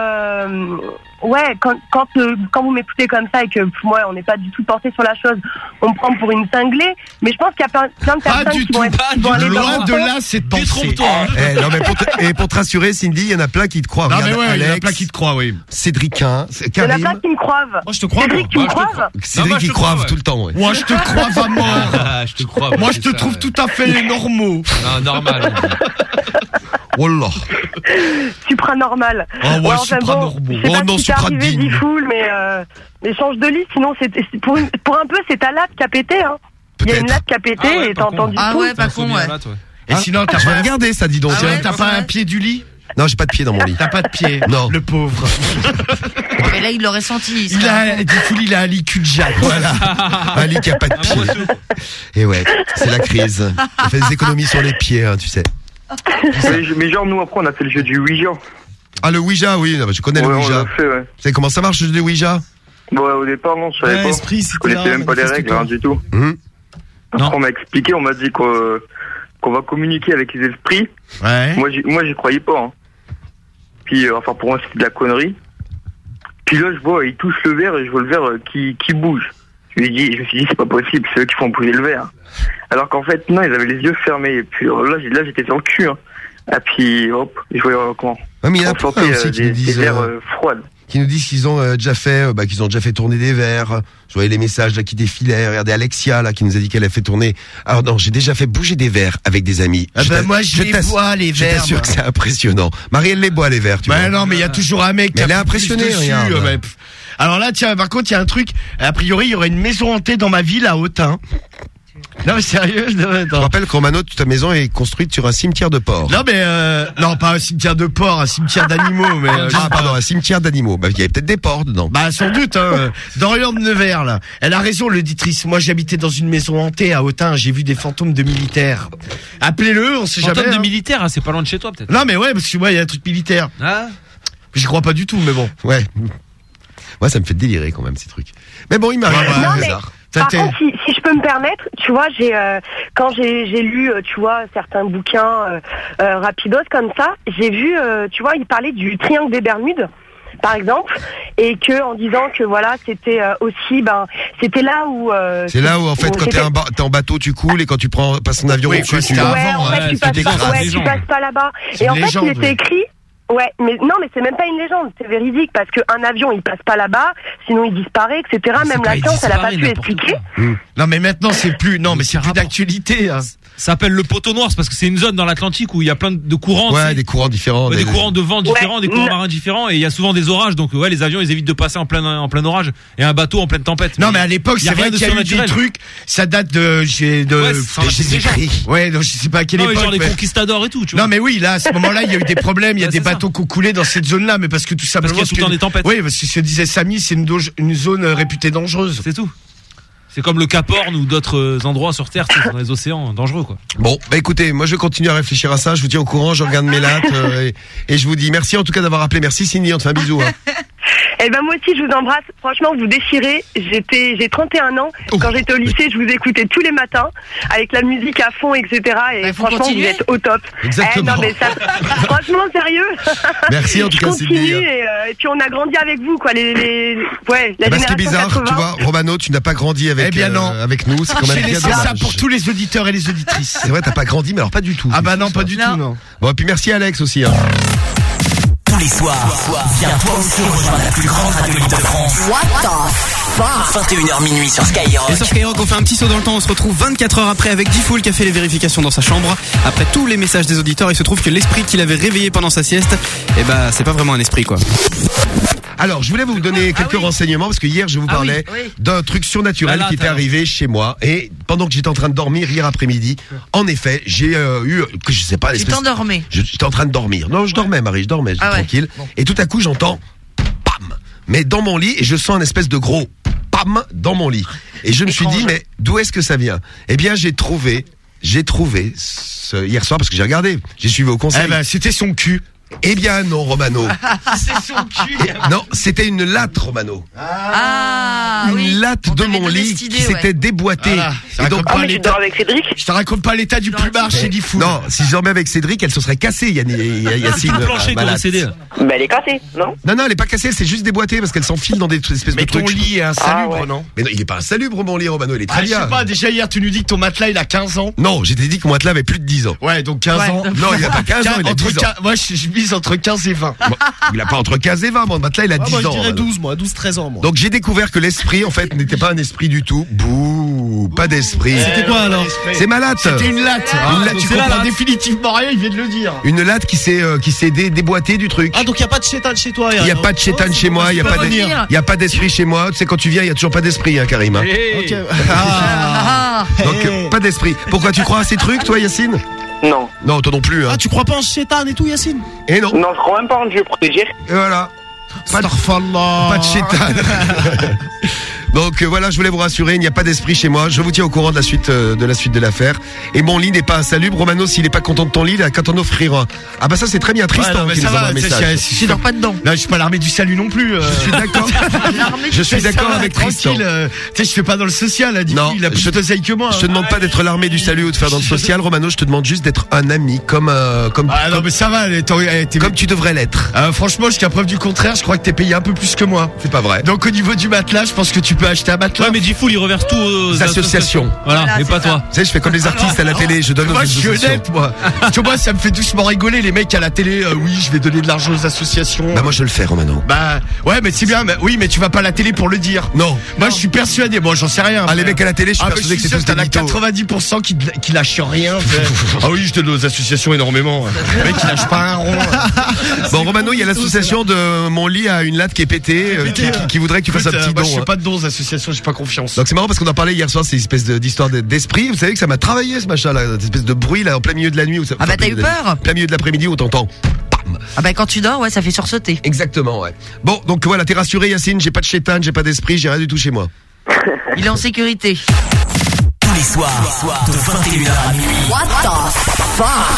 quand vous m'écoutez comme ça et que moi, on n'est pas du tout porté sur la chose, on me prend pour une cinglée. Mais je pense qu'il y a plein de personnes qui vont aller loin de là, c'est de penser. Non, mais pour te rassurer, Cindy, il y en a plein qui te croient. Non, mais Alex, il y en a plein qui te croient, oui. Cédricin, il y en a Karim. plein qui me croivent. Moi, je te crois. Cédric, tu me croives? Cédric, il croive tout le temps, ouais. Moi, je te crois à mort. Je te crois. Moi, je te trouve tout à fait normaux. Non, normal. Oh là. Supranormal. Oh ouais, supranormal. Je sais pas si t'es arrivé d'y foule, mais change de lit, sinon pour un peu c'est ta latte qui a pété, hein. Il y a une latte qui a pété et t'as entendu tout. Ah ouais, pas con, ouais. Et sinon, t'as pas regardé ça, dis donc. T'as pas un pied du lit? Non, j'ai pas de pied dans mon lit. T'as pas de pied? Non. Le pauvre. Mais là, il l'aurait senti. Il a un lit cul de jatte. Voilà. Un lit qui a pas de pied. Et ouais, c'est la crise. On fait des économies sur les pieds, hein, tu sais. Mais genre, nous, après, on a fait le jeu du Ouija. Ah, le Ouija, oui, je connais le Ouija. On l'a fait, ouais. Vous savez comment ça marche, le jeu du Ouija? Ouais, au départ, non, je savais pas. Je connaissais même pas les règles, rien du tout. Après, on m'a expliqué, on m'a dit qu'on va communiquer avec les esprits. Ouais. Moi, j'y croyais pas, hein. Puis, pour moi, c'était de la connerie. Puis là, je vois, il touche le verre et je vois le verre qui bouge. Je me suis dit, c'est pas possible, c'est eux qui font bouger le verre. Alors qu'en fait, non, ils avaient les yeux fermés. Et puis là, j'étais sur le cul, hein. Et puis, hop, je voyais comment. Ouais, mais il y en a plein aussi qui nous disent, des verres froides. Qui nous disent qu'ils ont déjà fait tourner des verres. Je voyais les messages là qui défilaient. Regardez Alexia là qui nous a dit qu'elle a fait tourner. Alors non, j'ai déjà fait bouger des verres avec des amis. Moi je les bois les verres. Je t'assure que c'est impressionnant. Marie elle les boit les verres, tu vois. Non, mais il y a toujours un mec qui elle est impressionnée, regarde. Alors là, tiens, par contre, il y a un truc. A priori, il y aurait une maison hantée dans ma ville à Autun. Non mais sérieux, je te rappelle qu'en Romano, ta maison est construite sur un cimetière de porc. Non mais non, pas un cimetière de porc, un cimetière d'animaux. Mais pardon, un cimetière d'animaux. Il y avait peut-être des porcs dedans. Sans doute. Dorian de Nevers là, elle a raison, l'auditrice. Moi, j'habitais dans une maison hantée à Autun. J'ai vu des fantômes de militaires. Appelez-le, on sait jamais. Fantômes de militaires, hein, c'est pas loin de chez toi peut-être. Non mais ouais, parce que moi, il y a un truc militaire. Ah. J'y crois pas du tout, mais bon. Ouais. Ouais, ça me fait délirer quand même ces trucs. Mais bon, il m'arrive un hasard. Par contre, si je peux me permettre, tu vois, quand j'ai lu, tu vois, certains bouquins rapidos comme ça, j'ai vu, tu vois, il parlait du triangle des Bermudes, par exemple, et que en disant que voilà, c'était aussi, c'était là où. C'est là où en fait, quand t'es en bateau, tu coules, et quand tu passes ton avion au-dessus, tu passes pas là-bas. Et en fait, il était écrit. Ouais, mais non, mais c'est même pas une légende, c'est véridique, parce qu'un avion, il passe pas là-bas, sinon il disparaît, etc. Même la science, elle a pas pu expliquer. Non, mais maintenant, c'est plus d'actualité. Hein. Ça s'appelle le poteau noir, c'est parce que c'est une zone dans l'Atlantique où il y a plein de courants. Ouais, des courants différents. Des courants de vent différents, des courants marins différents, et il y a souvent des orages, donc ouais, les avions, ils évitent de passer en plein orage, et un bateau en pleine tempête. Non, mais à l'époque, c'est vrai qu'il y a eu des trucs, ça date de Jésus-Christ. Ouais, donc je sais pas à quelle époque. Genre les conquistadors et tout, tu vois. Non, mais oui, là, à ce moment-là, il y a eu des problèmes, il y a des bateaux qui ont coulé dans cette zone-là, mais parce que tout ça, parce qu'il y a tout le temps des tempêtes. Oui, parce que ce que disait Samy, c'est une zone réputée dangereuse. C'est tout. C'est comme le Cap Horn ou d'autres endroits sur Terre, dans les océans dangereux, quoi. Bon, bah écoutez, moi je vais continuer à réfléchir à ça. Je vous tiens au courant, je regarde mes lattes et je vous dis merci en tout cas d'avoir appelé. Merci Cindy, on te fait un bisou. Hein. Eh ben moi aussi je vous embrasse. Franchement vous déchirez. J'ai 31 ans. Quand j'étais au lycée je vous écoutais tous les matins avec la musique à fond, etc. Et franchement vous êtes au top. Exactement. Non mais ça, franchement sérieux. Merci en tout cas Cindy. Et puis on a grandi avec vous quoi. La génération ce qui est bizarre, 80. tu vois, Romano, tu n'as pas grandi avec avec nous. C'est quand même bien C'est dommage. ça pour tous les auditeurs et les auditrices. C'est vrai, t'as pas grandi, mais alors pas du tout. Ah bah non, pas du tout, non. Bon, et puis merci Alex aussi. Hein. Tous les soirs, viens toi aussi rejoindre la plus grande radio de France. What the fuck 21h minuit sur Skyrock. Et sur Skyrock, on fait un petit saut dans le temps. On se retrouve 24 heures après avec Diffoul qui a fait les vérifications dans sa chambre. Après tous les messages des auditeurs, il se trouve que l'esprit qu'il avait réveillé pendant sa sieste, c'est pas vraiment un esprit, quoi. Alors, je voulais vous donner quelques renseignements parce que hier, je vous parlais d'un truc surnaturel qui était arrivé chez moi et pendant que j'étais en train de dormir hier après-midi, en effet, j'ai eu que je sais pas. Tu t'endormais. J'étais en train de dormir. Non, je dormais, Marie, je dormais, j'étais tranquille. Bon. Et tout à coup, j'entends pam, mais dans mon lit et je sens un espèce de gros pam dans mon lit. Et je me suis dit, mais d'où est-ce que ça vient ? Eh bien, j'ai trouvé hier soir parce que j'ai regardé, j'ai suivi au conseil. Eh ben, c'était son cul. Eh bien non, Romano. C'est son cul. Non, c'était une latte, Romano. Une latte de mon lit qui s'était déboîtée. Et donc, tu dors avec Cédric ? Je te raconte pas l'état du plumard chez Diffoul. Non, si je dormais avec Cédric, elle se serait cassée, Yacine. Ben elle est cassée, non ? Non, elle est pas cassée, elle s'est juste déboîtée parce qu'elle s'enfile dans des espèces de trucs. Mais ton lit est insalubre, non ? Mais non, il est pas insalubre, mon lit, Romano, il est très bien. Je sais pas, déjà hier, tu nous dis que ton matelas, il a 15 ans. Non, j'étais dit que mon matelas avait plus de 10 ans. Ouais, donc 15 ans. Non, il a pas 15 ans, il a 10 ans. Moi, je mise entre 15 et 20. Il a pas entre 15 et 20, mon matelas, il a 10 ans. Moi, je dirais 12, 13 ans, moi. Donc, j'ai découvert que l'esprit, en fait, n'était pas un esprit du tout. Bouh, pas d'esprit. C'était quoi, alors ? C'est ma latte. C'était une latte. Tu comprends définitivement rien, il vient de le dire. Une latte qui s'est déboîtée du truc. Ah, donc il y a pas de chétan chez toi. Il y a pas de chétan chez moi, il y a pas d'esprit chez moi. Tu sais, quand tu viens, il y a toujours pas d'esprit, hein, Karim. Ok. Donc, pas d'esprit. Pourquoi tu crois à ces trucs, toi, Yacine ? Non. Non, toi non plus. Hein. Ah, tu crois pas en chétan et tout, Yacine ? Et non. Non, je crois même pas en Dieu protégé. Et voilà. Pas de chétan. Donc voilà, je voulais vous rassurer, il n'y a pas d'esprit chez moi. Je vous tiens au courant de la suite de l'affaire. Et mon lit n'est pas insalubre. Romano, s'il n'est pas content de ton lit, il a qu'à t'en offrir un. Ah bah ça c'est très bien, Tristan qui nous envoie un message. Tu dors pas dedans. Là, je suis pas l'armée du salut non plus. Je suis d'accord. Je suis d'accord avec Tristan. Tu sais, je fais pas dans le social. Là, non, il a plus d'oseille que moi. Je te demande pas d'être l'armée du salut ou de faire dans le social, Romano. Je te demande juste d'être un ami, comme. Non mais ça va. Comme tu devrais l'être. Franchement, jusqu'à preuve du contraire, je crois que t'es payé un peu plus que moi. C'est pas vrai. Donc au niveau du matelas, je pense que tu peux acheter un matelas. Ouais, mais Diffoul, il reverse tout aux associations. Voilà, et pas toi. Tu sais, je fais comme les artistes à la télé, je donne aux associations. Moi, je suis honnête, moi. Tu vois, ça me fait doucement rigoler, les mecs à la télé. Oui, je vais donner de l'argent aux associations. Bah, moi, je le fais, Romano. Bah, ouais, mais c'est bien. Mais, oui, mais tu vas pas à la télé pour le dire. Non. Moi, je suis persuadé. Moi, j'en sais rien. Ah, les mecs à la télé, je suis persuadé que c'est tous des mythos. T'en as 90% qui lâchent rien. Ah oui, je donne aux associations énormément. Les mecs, ils lâchent pas un rond. Bon, Romano, il y a l'association de mon lit à une latte qui est pétée, qui voudrait que tu fasses un petit don. Moi, je fais pas de dons aux associations, j'ai pas confiance. Donc c'est marrant parce qu'on en parlait hier soir, c'est une espèce d'histoire d'esprit. Vous savez que ça m'a travaillé ce machin là, cette espèce de bruit là en plein milieu de la nuit. Ah bah t'as eu peur. Plein milieu de l'après-midi où t'entends. Pam. Ah bah quand tu dors, ouais, ça fait sursauter. Exactement, ouais. Bon, donc voilà, t'es rassuré Yacine, j'ai pas de chétan, j'ai pas d'esprit, j'ai rien du tout chez moi. Il est en sécurité. Tous les soirs, de 21h à minuit. What the fuck?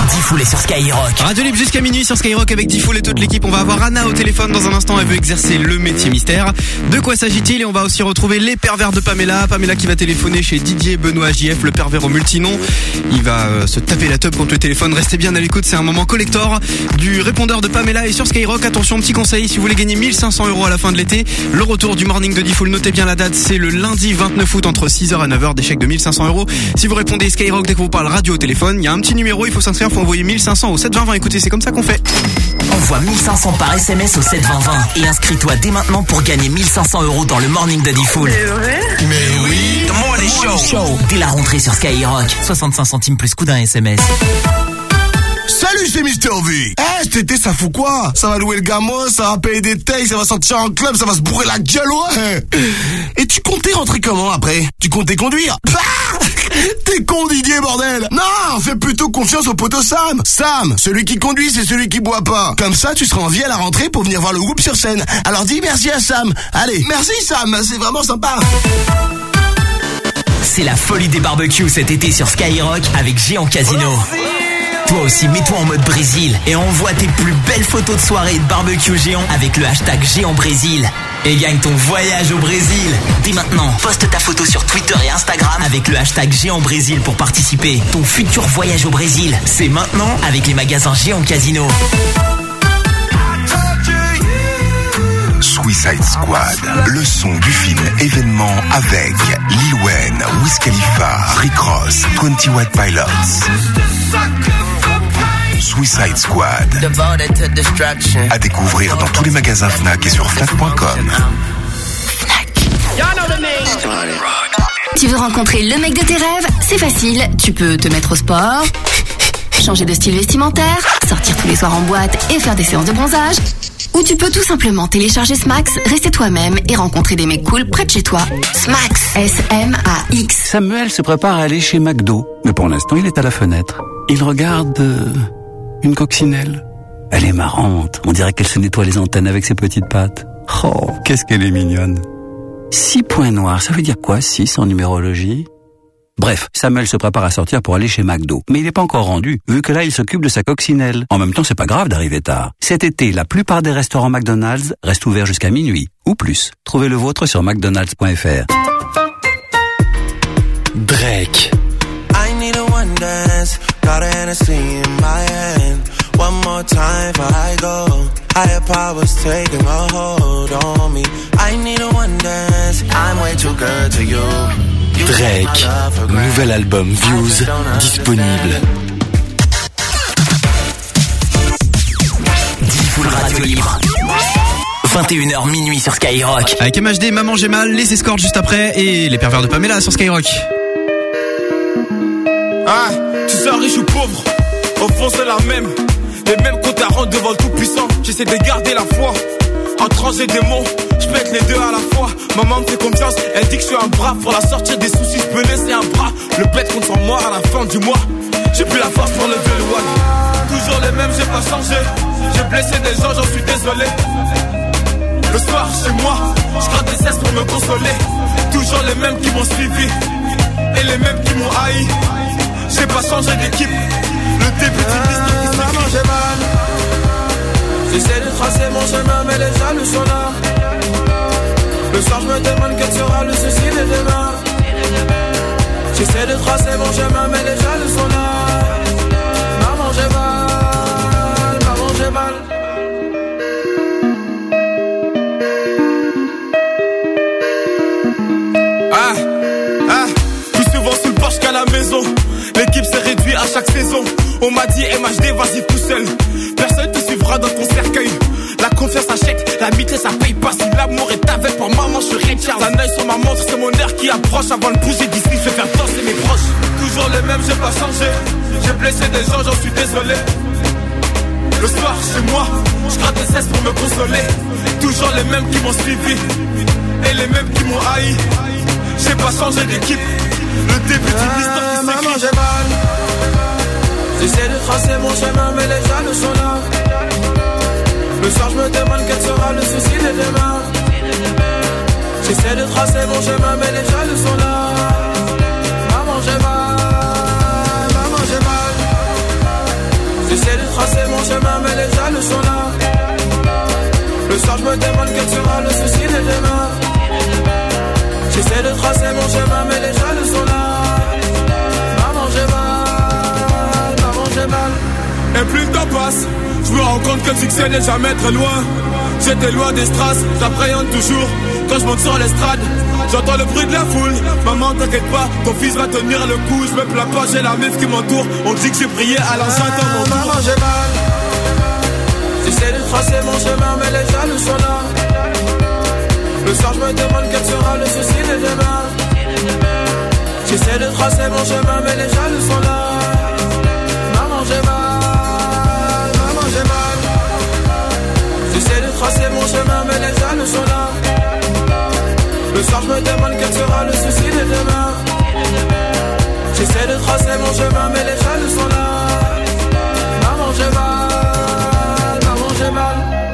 Diffoul est sur Skyrock. Radio Libre jusqu'à minuit sur Skyrock avec Diffoul et toute l'équipe. On va avoir Anna au téléphone dans un instant. Elle veut exercer le métier mystère. De quoi s'agit-il? Et on va aussi retrouver les pervers de Pamela. Pamela qui va téléphoner chez Didier Benoît JF, le pervers au multinom. Il va se taper la teub contre le téléphone. Restez bien à l'écoute. C'est un moment collector du répondeur de Pamela. Et sur Skyrock, attention, petit conseil. Si vous voulez gagner 1500 € à la fin de l'été, le retour du morning de Diffoul. Notez bien la date. C'est le lundi 29 août entre 6h et 9h. Des chèques de 1500 €. Si vous répondez Skyrock dès que vous parle radio au téléphone, il y a un petit numéro. Il faut s'inscrire. Faut envoyer 1500 au 72020. Écoutez, c'est comme ça qu'on fait. Envoie 1500 par SMS au 72020 et inscris-toi dès maintenant pour gagner 1500 € dans le morning de Diffoul. C'est vrai? Mais oui, The Morning Show. Dès la rentrée sur Skyrock, 65 centimes plus coût d'un SMS. Salut, c'est Mister V. Cet été, ça fout quoi? Ça va louer le gamos, ça va payer des tailles, ça va sortir en club, ça va se bourrer la gueule, ouais. Et tu comptais rentrer comment après? Tu comptais conduire? T'es con, Didier, bordel. Non, fais plutôt confiance au poteau Sam. Sam, celui qui conduit, c'est celui qui boit pas. Comme ça, tu seras en vie à la rentrée pour venir voir le groupe sur scène. Alors dis merci à Sam. Allez, merci Sam, c'est vraiment sympa. C'est la folie des barbecues cet été sur Skyrock avec Géant Casino. Toi aussi, mets-toi en mode Brésil et envoie tes plus belles photos de soirée et de barbecue géant avec le hashtag Géant Brésil. Et gagne ton voyage au Brésil. Dès maintenant, poste ta photo sur Twitter et Instagram avec le hashtag Géant Brésil pour participer. Ton futur voyage au Brésil, c'est maintenant avec les magasins Géant Casino. Suicide Squad, le son du film événement avec Lil Wayne, Wiz Khalifa, Rick Ross, 20 White Pilots. Suicide Squad. À découvrir dans tous les magasins Fnac et sur Fnac.com. Tu veux rencontrer le mec de tes rêves? C'est facile, tu peux te mettre au sport, changer de style vestimentaire, sortir tous les soirs en boîte et faire des séances de bronzage. Ou tu peux tout simplement télécharger Smax, rester toi-même et rencontrer des mecs cool près de chez toi. Smax, S-M-A-X. Samuel se prépare à aller chez McDo, mais pour l'instant il est à la fenêtre. Il regarde une coccinelle. Elle est marrante, on dirait qu'elle se nettoie les antennes avec ses petites pattes. Oh, qu'est-ce qu'elle est mignonne. 6 points noirs, ça veut dire quoi 6 en numérologie? Bref, Samuel se prépare à sortir pour aller chez McDo. Mais il n'est pas encore rendu, vu que là, il s'occupe de sa coccinelle. En même temps, c'est pas grave d'arriver tard. Cet été, la plupart des restaurants McDonald's restent ouverts jusqu'à minuit, ou plus. Trouvez le vôtre sur mcdonalds.fr. Drake. I need a one dance, got a Hennessy in my hand. One more time before I go. Higher powers taking a hold on me. I need a one dance, I'm way too good to you. Drake, nouvel album Views, disponible. Diffoul Radio Libre. 21h minuit sur Skyrock. Avec MHD, Maman j'ai mal, les escorts juste après et les pervers de Pamela sur Skyrock. Ah, tu sois riche ou pauvre, au fond c'est la même. Les mêmes comptes à rendre devant le tout-puissant. J'essaie de garder la foi. En trancher des mots, je pète les deux à la fois. Maman me fait confiance, elle dit que je suis un bras. Pour la sortir des soucis, je peux laisser un bras. Le bête contre son mort à la fin du mois. J'ai plus la force pour lever le one. Toujours les mêmes, j'ai pas changé. J'ai blessé des gens, j'en suis désolé. Le soir chez moi, je gratte des cesses pour me consoler. Toujours les mêmes qui m'ont suivi et les mêmes qui m'ont haï. J'ai pas changé d'équipe. Le début d'une histoire qui maman j'ai mal. J'essaie de tracer mon chemin mais les jaloux sont là. Le soir je me demande quel sera le souci de demain. J'essaie de tracer mon chemin mais les jaloux sont là. Maman j'ai mal, maman j'ai mal. Plus souvent sous le porche qu'à la maison. L'équipe s'est réduite à chaque saison. On m'a dit MHD vas-y tout seul. Personne te suivra dans ton cercueil. La confiance achète, l'amitié ça paye pas. Si l'amour est avec pour maman, je suis Richard. Un œil sur ma montre, c'est mon air qui approche. Avant de bouger d'ici, je vais faire danser mes proches. Toujours les mêmes, j'ai pas changé. J'ai blessé des gens, j'en suis désolé. Le soir, chez moi, je gratte des cesses pour me consoler. Toujours les mêmes qui m'ont suivi et les mêmes qui m'ont haï. J'ai pas changé d'équipe. Le début d'une histoire qui s'écrit. Maman j'ai mal. J'essaie de tracer mon chemin mais les jaloux sont là. Le soir je me demande quel sera le souci de demain. J'essaie de tracer mon chemin mais les jaloux sont là. Maman j'ai mal, maman j'ai mal. mon chemin, mais les jaloux sont là. Le soir, je me demande quel sera le souci de demain. J'essaie de tracer mon chemin, mais les jaloux sont là. Maman, j'ai mal. Et plus le temps passe, je me rends compte que le succès n'est jamais très loin. J'étais loin des strass, j'appréhende toujours. Quand je monte sur l'estrade, j'entends le bruit de la foule. Maman, t'inquiète pas, ton fils va tenir le coup. Je me plains pas, j'ai la meuf qui m'entoure. On dit que j'ai prié à l'enceinte dans mon tour. Maman, j'ai mal. J'essaie de tracer mon chemin, mais les jaloux sont là. Le soir, je me demande quel sera le souci de demain. J'essaie de tracer mon chemin, mais les jaloux sont là. Maman, j'ai mal. Maman, j'ai mal. J'essaie de tracer mon chemin, mais les jaloux sont là. Le soir, je me demande quel sera le souci de demain. J'essaie de tracer mon chemin, mais les jaloux sont là. Maman, j'ai mal. Maman, j'ai mal.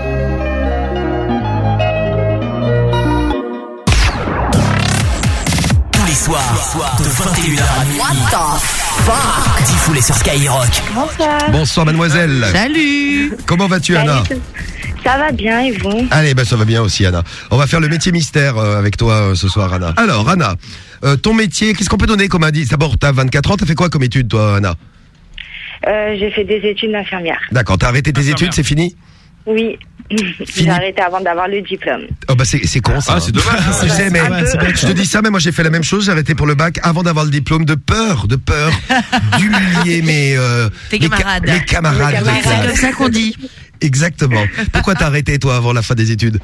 Tous les soirs, de 21h à minuit. What the fuck? Tifoulé sur Skyrock. Bonsoir. Bonsoir mademoiselle. Salut. Comment vas-tu Anna? Ça va bien et vous? Allez, ben ça va bien aussi Anna. On va faire le métier mystère avec toi ce soir Anna. Alors Anna, ton métier, qu'est-ce qu'on peut donner comme indice? D'abord, t'as 24 ans, t'as fait quoi comme étude toi Anna? J'ai fait des études d'infirmière. D'accord, t'as arrêté tes études, c'est fini? Oui. J'ai arrêté avant d'avoir le diplôme. Oh bah c'est con ça. Ah, c'est dommage. Je sais, mais je te dis ça, mais moi j'ai fait la même chose, j'ai arrêté pour le bac avant d'avoir le diplôme de peur d'humilier tes camarades. mes camarades. C'est comme ça qu'on dit. Exactement. Pourquoi t'as arrêté toi avant la fin des études?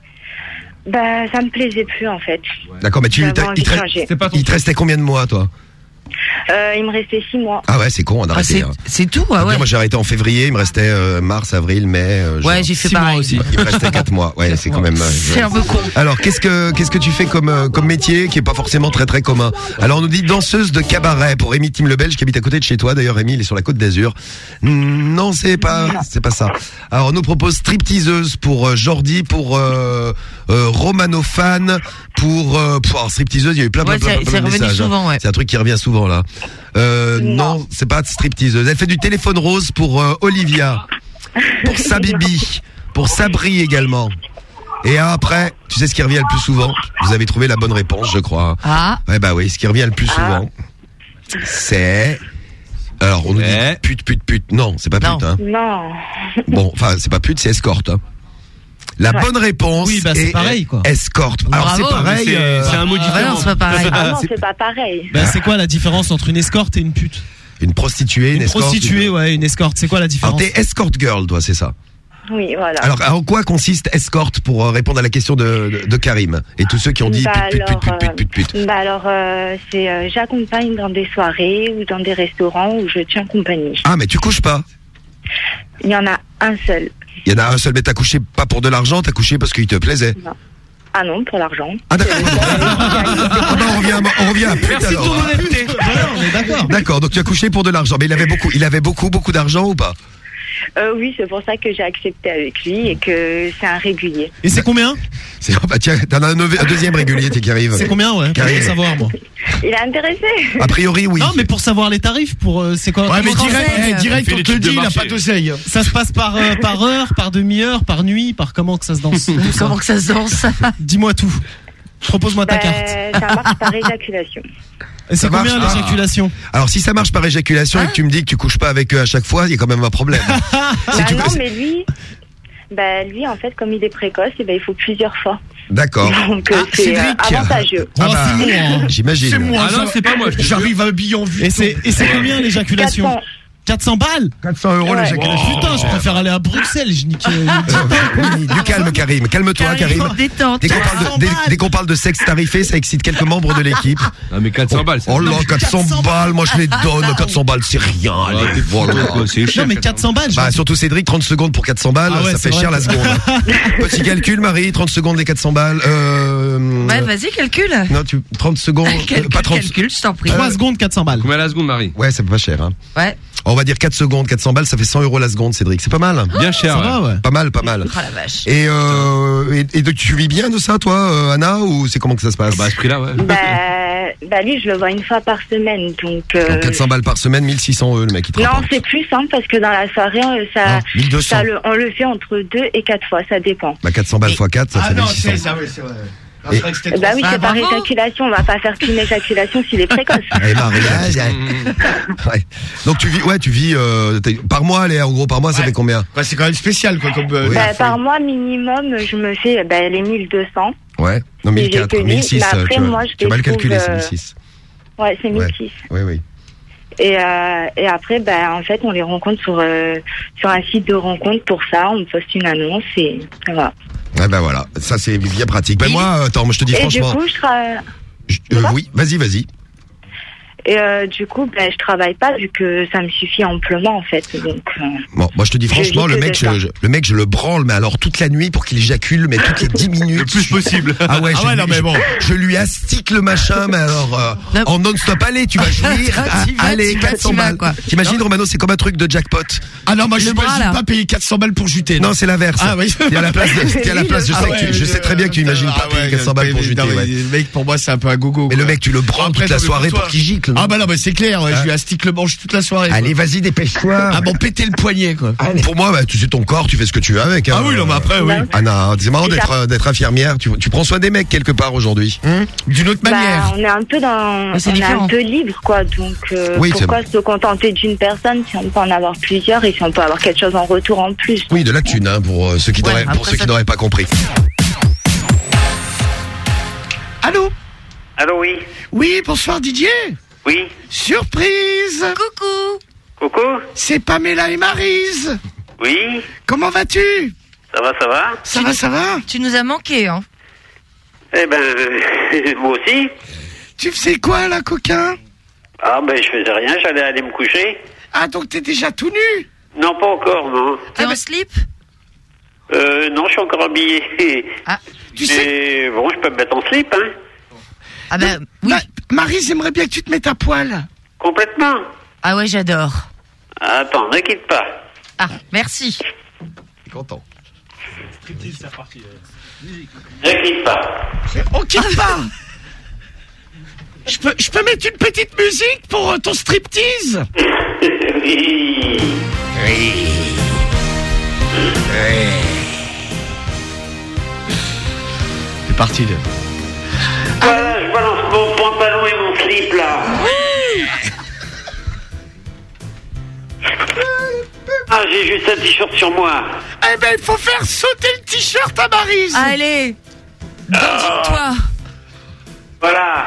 Bah ça me plaisait plus en fait. D'accord, mais il te restait combien de mois toi? Il me restait 6 mois. Ah ouais, c'est con, on a arrêté. C'est tout, ah ouais. Moi j'ai arrêté en février, il me restait mars, avril, mai. Ouais, j'ai fait pareil aussi. Il me restait 4 mois. Ouais, c'est quand même. C'est un peu con. Alors qu'est-ce que tu fais comme métier qui est pas forcément très très commun? Alors on nous dit danseuse de cabaret pour Rémi Tim Lebelge qui habite à côté de chez toi. D'ailleurs Rémi il est sur la Côte d'Azur. Non, c'est pas ça. Alors on nous propose stripteaseuse pour Jordi, pour Romanophane, pour stripteaseuse. Il y a eu plein de messages. Souvent, ouais. C'est un truc qui revient souvent là. Non, c'est pas stripteaseuse. Elle fait du téléphone rose pour Olivia, pour Sabibi, pour Sabri également. Et après, tu sais ce qui revient le plus souvent? Vous avez trouvé la bonne réponse, je crois. Ah. Ouais, bah oui, ce qui revient le plus souvent, c'est... Alors, on nous dit pute. Non, c'est pas pute, hein. Non. Bon, enfin, c'est pas pute, c'est escorte, hein. La bonne réponse c'est est pareil, quoi. escorte. Alors bravo, c'est pareil. C'est un mot différent. Non, c'est pas pareil. Ah non, c'est pas pareil. Bah, c'est quoi la différence entre une escorte et une pute? Une prostituée, une escorte. Prostituée, ouais, une escorte. C'est quoi la différence? Alors t'es escort girl, toi, c'est ça? Oui, voilà. Alors en quoi consiste escorte pour répondre à la question de Karim et tous ceux qui ont dit pute. Bah alors, c'est j'accompagne dans des soirées ou dans des restaurants où je tiens compagnie. Ah mais tu couches pas? Il y en a un seul. Il y en a un seul, mais t'as couché pas pour de l'argent, t'as couché parce qu'il te plaisait. Non. Ah non, pour l'argent. Ah d'accord. on revient à pute. Merci alors. de ton honnêteté. Voilà, on est d'accord. D'accord, donc tu as couché pour de l'argent, mais il avait beaucoup d'argent ou pas? Oui, c'est pour ça que j'ai accepté avec lui et que c'est un régulier. Et c'est combien? Bah tiens, t'en as un deuxième régulier qui arrive. C'est combien, ouais? Pour savoir, moi. Il est intéressé. A priori, oui. Non, mais pour savoir les tarifs, c'est quoi? Ouais, mais direct, on te le dit, il a pas d'oseille. Ça se passe par heure, par demi-heure, par nuit, par comment que ça se danse? Comment que ça se danse? Dis-moi tout. Propose-moi ta carte. Ça marche par éjaculation. Et c'est combien l'éjaculation? Alors si ça marche par éjaculation et que tu me dis que tu couches pas avec eux à chaque fois, il y a quand même un problème. Non, mais lui, en fait, comme il est précoce, il faut plusieurs fois. D'accord. Donc c'est avantageux. J'imagine. C'est moi. Ah non, c'est pas moi. J'arrive habillé en vue. Et c'est combien l'éjaculation? 400 balles? 400 euros l'éjaculation. Putain, je préfère aller à Bruxelles, je nique. Du calme, Karim. Calme-toi, Karim. Détente. Dès qu'on parle de sexe tarifé, ça excite quelques membres de l'équipe. Ah, mais 400 balles. Oh là, 400 balles, moi je les donne. 400 balles, c'est rien. Allez, voilà. Non, mais 400 balles. Bah, surtout Cédric, 30 secondes pour 400 balles, ça fait cher la seconde. Petit calcul, Marie, 30 secondes les 400 balles. Ouais, vas-y, calcule. Non, 30 secondes. Pas 30. Calcule, je t'en prie. 3 secondes, 400 balles. Combien la seconde, Marie? Ouais, c'est pas cher, hein. Ouais. On va dire 4 secondes, 400 balles, ça fait 100 € la seconde, Cédric. C'est pas mal. Bien cher. Ça va, ouais. Pas mal, pas mal. Oh la vache. Et donc, tu vis bien de ça, toi, Anna, ou c'est comment que ça se passe? Bah, à ce prix-là, ouais. Bah lui, je le vois une fois par semaine, donc... 400 balles par semaine, 1600 € le mec, il te Non, rapporte. c'est plus simple parce que dans la soirée, 1200. on le fait entre 2 et 4 fois, ça dépend. Bah, 400 balles x 4, ça fait 1600. c'est ça, oui, c'est vrai. Bah oui, c'est par éjaculation, on va pas faire qu'une éjaculation s'il est précoce. Ouais. Donc tu vis par mois, allez, en gros par mois, ça fait combien? Ouais, c'est quand même spécial, quoi, comme. Par mois minimum, je me fais les 1200. Ouais, non, 1400, 1600, tu vas le calculer, c'est 1600. Ouais, c'est 1600. Oui. Et après, en fait, on les rencontre sur un site de rencontre. Pour ça, on poste une annonce et ça va. Ouais, voilà, ça c'est bien pratique. Ben moi, attends, moi je te dis franchement. Et du coup, oui, vas-y. Et du coup, je travaille pas vu que ça me suffit amplement en fait. Donc, bon, moi je te dis franchement, le mec, je le branle, mais alors toute la nuit pour qu'il éjacule, mais toutes les 10 minutes. Le plus possible. Ah ouais, je lui astique le machin, mais alors en non-stop. Allez, tu vas jouir. Allez, 400 balles. T'imagines, Romano, c'est comme un truc de jackpot. Ah non, moi je pas payer 400 balles pour juter. Non, c'est l'inverse. Ah oui. T'es à la place. Je sais très bien que tu imagines pas payer 400 balles pour juter. Le mec, pour moi, c'est un peu un gogo. Mais le mec, tu le branles toute la soirée pour qu'il gicle. Ah bah non, mais c'est clair, je lui astique le manche toute la soirée. Allez, vas-y, dépêche-toi. Ah bon, péter le poignet, quoi. Allez. Pour moi, tu sais ton corps, tu fais ce que tu veux avec. Ah oui, non, mais après, oui. Anna, c'est marrant d'être infirmière. Tu prends soin des mecs quelque part aujourd'hui. D'une autre manière. On est un peu un peu libre, quoi. Donc, pourquoi se contenter d'une personne si on peut en avoir plusieurs et si on peut avoir quelque chose en retour en plus. Oui, de la thune, pour ceux qui n'auraient pas compris. Allô, oui. Oui, bonsoir Didier. Oui. Surprise. Coucou. C'est Pamela et Maryse. Oui. Comment vas-tu? Ça va. Tu nous as manqué, hein. Eh ben, moi aussi. Tu faisais quoi, là, coquin? Ah ben, je faisais rien, j'allais aller me coucher. Ah, donc t'es déjà tout nu? Non, pas encore, non. T'es en slip? Non, je suis encore habillé. Ah, tu sais... bon, je peux me mettre en slip, hein. Ah ben, oui. Maryse, j'aimerais bien que tu te mettes à poil. Complètement. Ah ouais, j'adore. Attends, ne quitte pas. Ah, merci. Content. Ne quitte pas. On quitte pas. Je peux mettre une petite musique pour ton striptease? Oui. C'est parti, là. Voilà, je balance mon pantalon et mon slip, là. Ah, j'ai juste un t-shirt sur moi. Eh ben, il faut faire sauter le t-shirt à Maryse. Allez, dandine-toi. Voilà.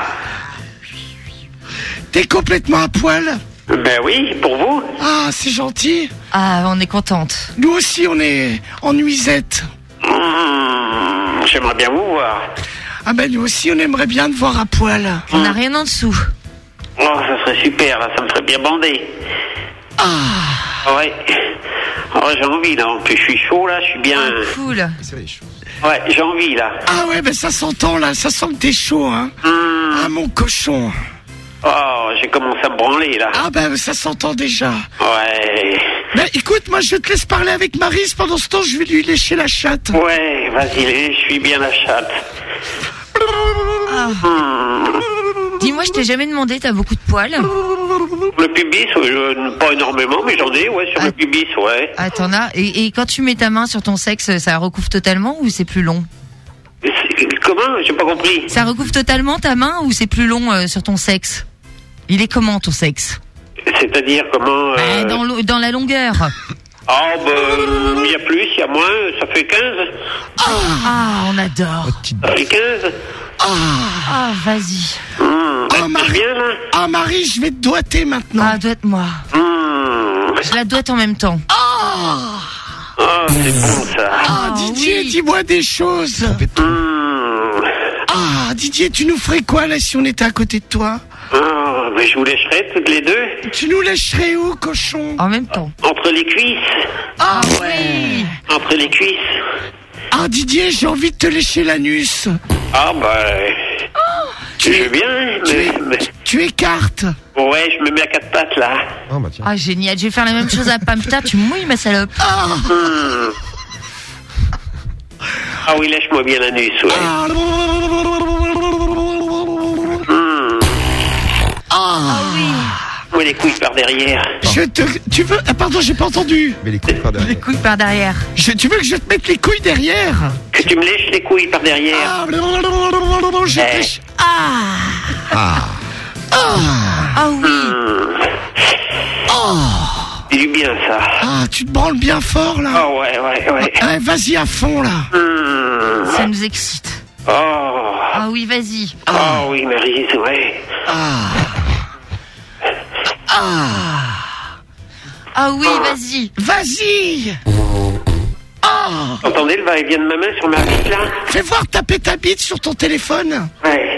T'es complètement à poil? Ben oui, pour vous. Ah, c'est gentil. Ah, on est contente. Nous aussi, on est en nuisette. J'aimerais bien vous voir. Ah ben, nous aussi, on aimerait bien te voir à poil. On n'a rien en dessous. Oh, ça serait super, là, ça me ferait bien bander. Ouais. Oh, j'ai envie, là. En plus, je suis chaud, là, je suis bien... Cool. Ouais, j'ai envie, là. Ah ouais, ben ça s'entend, là. Ça sent que t'es chaud, hein. Ah, mon cochon. Oh, j'ai commencé à me branler, là. Ah ben, ça s'entend déjà. Ouais. Ben, écoute, moi, je te laisse parler avec Maryse. Pendant ce temps, je vais lui lécher la chatte. Ouais, vas-y, je suis bien la chatte. Dis-moi, je t'ai jamais demandé, t'as beaucoup de poils? Le pubis, pas énormément, mais j'en ai, ouais, sur le pubis, ouais. Ah, t'en as. Et quand tu mets ta main sur ton sexe, ça recouvre totalement ou c'est plus long? Comment? J'ai pas compris. Ça recouvre totalement ta main ou c'est plus long sur ton sexe? Il est comment ton sexe? C'est-à-dire comment dans la longueur. Ah, il y a plus, il y a moins, ça fait 15. Ah, on adore. Ça fait 15. Ah, vas-y. Marie, je vais te doigter maintenant. Ah, doigte-moi. Je la doigte en même temps. Ah, c'est bon ça. Ah, Didier, dis-moi des choses. Ah, Didier, tu nous ferais quoi là si on était à côté de toi? Ah, mais je vous lècherais toutes les deux. Tu nous lècherais où, cochon? En même temps. Entre les cuisses. Ah ouais. Entre les cuisses. Ah, Didier, j'ai envie de te lécher l'anus. Ah bah... Tu veux bien, mais... Tu écartes. Ouais, je me mets à 4 pattes, là. Oh, bah tiens. Ah, génial. Je vais faire la même chose à Pam. Putain, tu mouilles, ma salope. Ah oui, lâche-moi bien l'anus, ouais. Ah oui. Moi, les couilles par derrière. Tu veux... Ah, pardon, j'ai pas entendu. Mais les couilles par derrière. Les couilles par derrière. Tu veux que je te mette les couilles derrière? Que tu me lèches les couilles par derrière. Ah, je lèche. Ah oui. C'est du bien, ça. Ah, tu te branles bien fort, là. Ah ouais. Ah, vas-y à fond, là. Ça nous excite. Ah oui, vas-y. Ah oui, Maryse, ouais. Ah oui, vas-y. Vas-y. Entendez le va-et-vient de ma main sur ma bite, là? Fais voir taper ta bite sur ton téléphone. Ouais.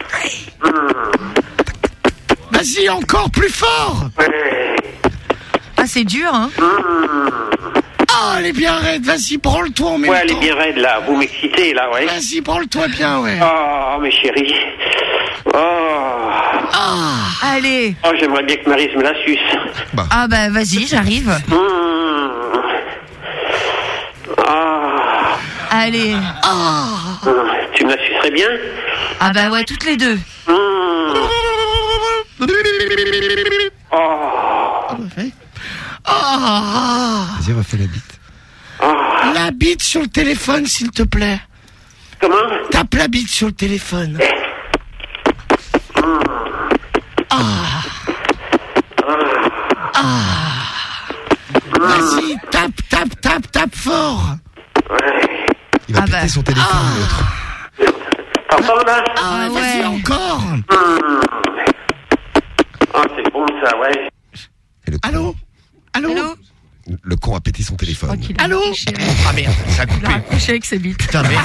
Vas-y, encore plus fort. Ah, c'est dur, hein. Ah, elle est bien raide. Vas-y, branle-toi en même temps. Ouais, elle est bien raide, là. Vous m'excitez, là, ouais. Vas-y, branle-toi bien, ouais. Oh, mes chéris. Allez. Oh, j'aimerais bien que Maryse me la suce. Ah bah, vas-y, j'arrive. Allez. Tu me la sucerais bien? Ah bah ouais, toutes les deux. Vas-y, refais la bite. La bite sur le téléphone, s'il te plaît. Comment? Tape la bite sur le téléphone. Vas-y, tape fort. Il va péter son téléphone, l'autre. T'entends, là? Vas-y, encore. C'est bon, ça, ouais. Allô? Le con a pété son téléphone. Allô? Ah merde, ça a coupé. Il a accroché avec ses bites. Putain, merde.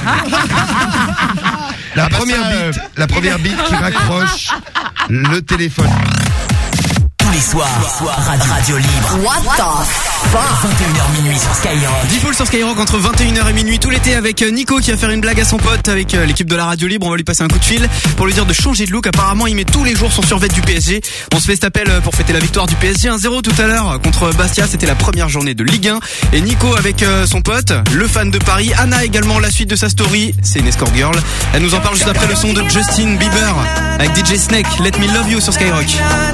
La première bite qui raccroche le téléphone. Tous les soirs, Radio Libre. What the fuck? 21h minuit sur Skyrock. Default sur Skyrock entre 21h et minuit tout l'été avec Nico qui va faire une blague à son pote avec l'équipe de la Radio Libre. On va lui passer un coup de fil pour lui dire de changer de look. Apparemment, il met tous les jours son survêt du PSG. On se fait cet appel pour fêter la victoire du PSG 1-0 tout à l'heure contre Bastia. C'était la première journée de Ligue 1. Et Nico avec son pote, le fan de Paris. Anna également, la suite de sa story. C'est une escort girl. Elle nous en parle juste après le son de Justin Bieber avec DJ Snake. Let Me Love You sur Skyrock.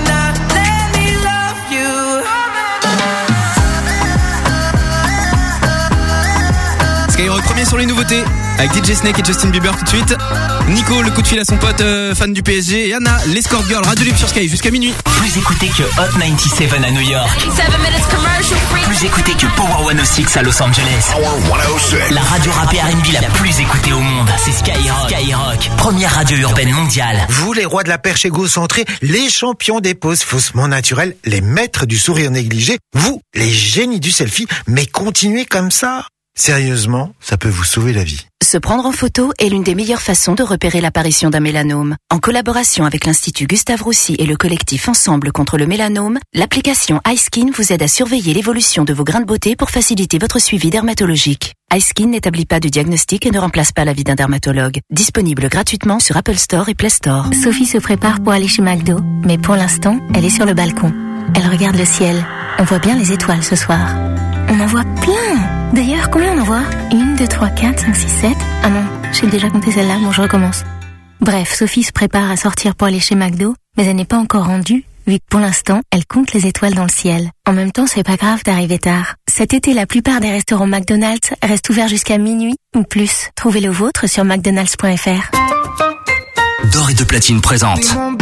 Skyrock premier sur les nouveautés avec DJ Snake et Justin Bieber tout de suite. Nico, le coup de fil à son pote fan du PSG. Et Anna, l'escort girl, Radio Libre sur Sky jusqu'à minuit. Plus écouté que Hot 97 à New York. Plus écouté que Power 106 à Los Angeles. La radio rap et R&B la plus écoutée au monde, c'est Skyrock. Skyrock, première radio urbaine mondiale. Vous, les rois de la perche égocentrée, les champions des poses faussement naturelles, les maîtres du sourire négligé, vous, les génies du selfie, mais continuez comme ça. Sérieusement, ça peut vous sauver la vie. Se prendre en photo est l'une des meilleures façons de repérer l'apparition d'un mélanome. En collaboration avec l'Institut Gustave Roussy et le collectif Ensemble contre le mélanome, l'application iSkin vous aide à surveiller l'évolution de vos grains de beauté pour faciliter votre suivi dermatologique. iSkin n'établit pas de diagnostic et ne remplace pas l'avis d'un dermatologue. Disponible gratuitement sur Apple Store et Play Store. Sophie se prépare pour aller chez McDo, mais pour l'instant, elle est sur le balcon. Elle regarde le ciel. On voit bien les étoiles ce soir. On en voit plein. D'ailleurs, combien on en voit? 1, 2, 3, 4, 5, 6, 7. Ah non, j'ai déjà compté celle-là, bon je recommence. Bref, Sophie se prépare à sortir pour aller chez McDo, mais elle n'est pas encore rendue, vu que pour l'instant, elle compte les étoiles dans le ciel. En même temps, c'est pas grave d'arriver tard. Cet été, la plupart des restaurants McDonald's restent ouverts jusqu'à minuit ou plus. Trouvez le vôtre sur mcdonalds.fr. D'or et de platine présente.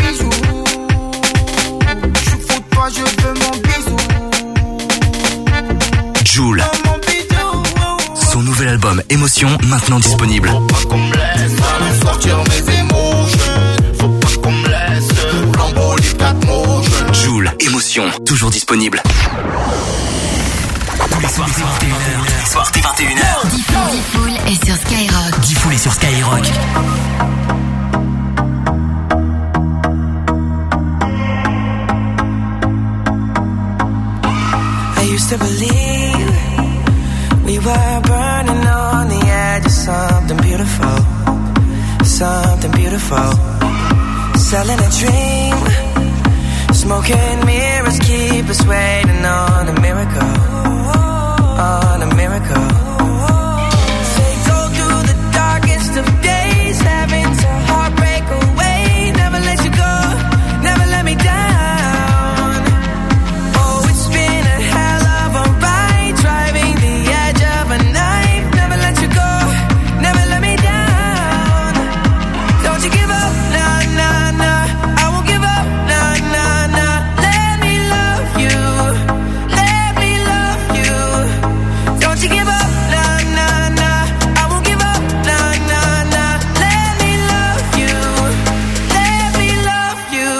Jul. Son nouvel album Émotion, maintenant disponible. Jul, Émotion, toujours disponible. Tous les soirs, c'est 21h. Diffoul est sur Skyrock. Diffoul est sur Skyrock. I used to believe we were burning on the edge of something beautiful, something beautiful. Selling a dream, Smoke and mirrors keep us waiting on a miracle. On a miracle. Say go through the darkest of days, having to heartbreak away. Never let you go, never let me down. Oh, it's been a hell of a ride, driving the edge of a knife. Never let you go, never let me down. Don't you give up, nah, nah, nah. I won't give up, nah, nah, nah. Let me love you, let me love you. Don't you give up, nah, nah, nah. I won't give up, nah, nah, nah. Let me love you, let me love you.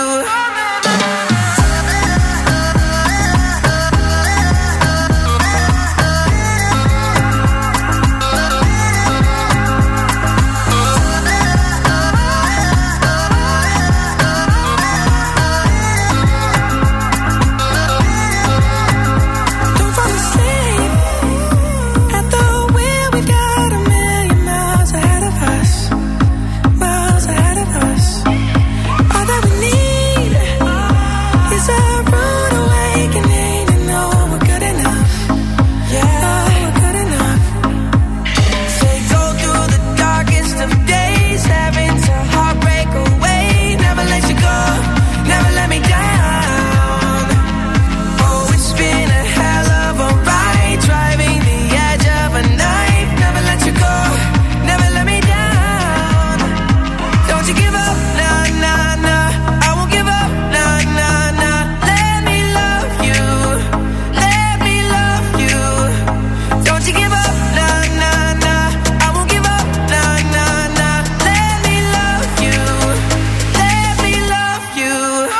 Don't fall asleep at the wheel. We got a million miles ahead of us, miles ahead of us. All that we need is a rude awakening to know we're good enough. Yeah, we're good enough. Say go through the darkest of days, having to heartbreak away. Never let you go, never let me down. Oh, it's been a hell of a ride, driving the edge of a knife. Never let you go, never let me down. Don't you give up, nah, nah, nah. I won't give up, nah, nah, nah. Let me love you, let me love you. Don't you give up, nah, nah, nah. I won't give up, nah, nah, nah. Let me love you, let me love you.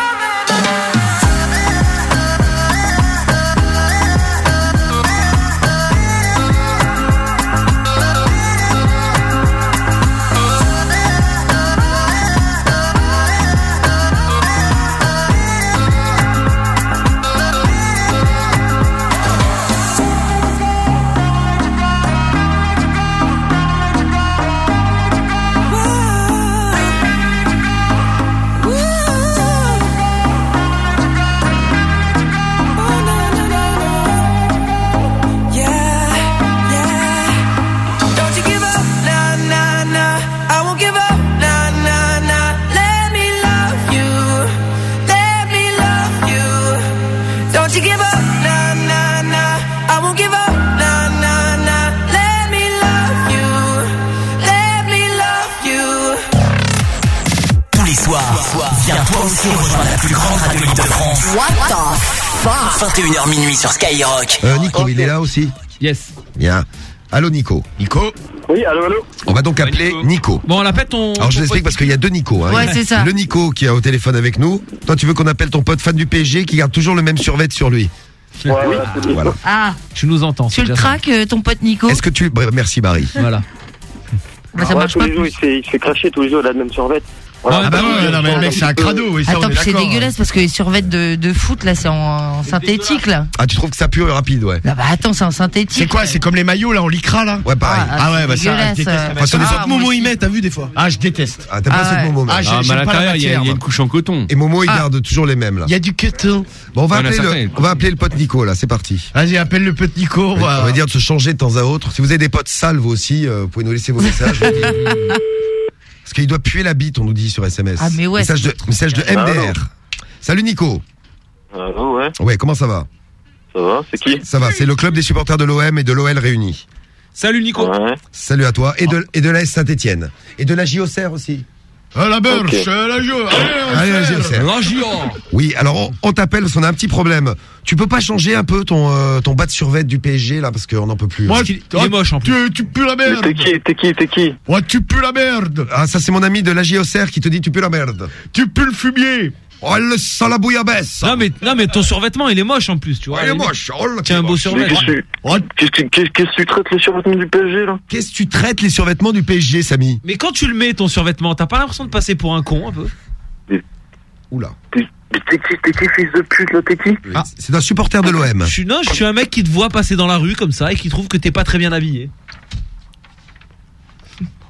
Don't you give up, nah, nah, nah. I won't give up, nah, nah, nah. Let me love you, let me love you. Don't you give up, nah, nah, nah. I won't give up, nah, nah, nah. Let me love you, let me love you. Tous les soirs, viens toi aussi rejoindre la plus grande radio libre de France. What the fuck? 21h minuit sur Skyrock. Nico, il est là aussi? Yes. Bien. Allô Nico. Nico. Oui, allô, allô. On va donc appeler Nico. Bon, on appelle ton. Alors je l'explique parce qu'il y a deux Nico. Hein. Ouais, c'est ça. Le Nico qui est au téléphone avec nous. Toi, tu veux qu'on appelle ton pote fan du PSG qui garde toujours le même survêt sur lui. Ouais, Voilà. Ah, Tu nous entends. tu le traques, ton pote Nico? Est-ce que tu... Merci Barry. Voilà. Bah, ça marche tous pas les jours, il se fait cracher tous les jours, il a le même survêt. Voilà. Ah bah ouais, non mais le mec c'est un crado, oui, ça Attends, on est puis c'est d'accord. dégueulasse parce que les survêtements de foot là c'est en synthétique là. Ah, tu trouves que ça pue rapide, ouais. Ah bah attends, c'est en synthétique. C'est quoi? C'est comme les maillots là en lycra là? Ouais, pareil. Ah ouais, bah ça, dégueulasse. je déteste. Enfin, sur les autres Momo y met, t'as vu des fois? Ah, je déteste. Ah, t'as pas Ah ce ouais. Momo, même. Ah, Ah, mais à j'aime pas la l'intérieur, il y a matière. une couche en coton. Et Momo, il garde toujours les mêmes, là. Il y a du coton. Bon, on va Il y en a appeler certains. on va appeler le pote Nico, là. C'est parti. Vas-y, appelle le petit Nico. On va dire de se changer de temps à autre. Si vous avez des potes sales, vous aussi, vous pouvez nous laisser vos messages. Parce qu'il doit puer la bite, on nous dit sur SMS. Ah, mais ouais, Message de MDR. Salut Nico. Ouais. Ouais, comment ça va? Ça va, c'est qui? Ça va, c'est le club des supporters de l'OM et de l'OL réunis. Salut Nico. Ouais. Salut à toi. Et de l'AS Saint-Etienne. Et de la JOCR aussi. Ah, la berge, Ok. la JO. Allez, la JOCR. La JO. Oui, alors on t'appelle parce qu'on a un petit problème. Tu peux pas changer un peu ton bas de survêt du PSG là parce qu'on n'en peut plus. Moi, Il est moche en plus. Tu pues la merde. T'es qui? Ouais, tu pues la merde. Ah, ça c'est mon ami de la JOCR qui te dit tu pues la merde. Tu pues le fumier. Oh, le sale la bouillabaisse. Non mais ton survêtement il est moche en plus, tu vois. Il est moche. Oh, là, Tiens, un beau survêtement. Qu'est-ce que tu traites les survêtements du PSG là? Qu'est-ce que tu traites les survêtements du PSG, Samy? Mais quand tu le mets ton survêtement, t'as pas l'impression de passer pour un con un peu? Oula. T'es qui fils de pute là, t'es qui? Ah, c'est un supporter de l'OM. Je suis un mec qui te voit passer dans la rue comme ça et qui trouve que t'es pas très bien habillé.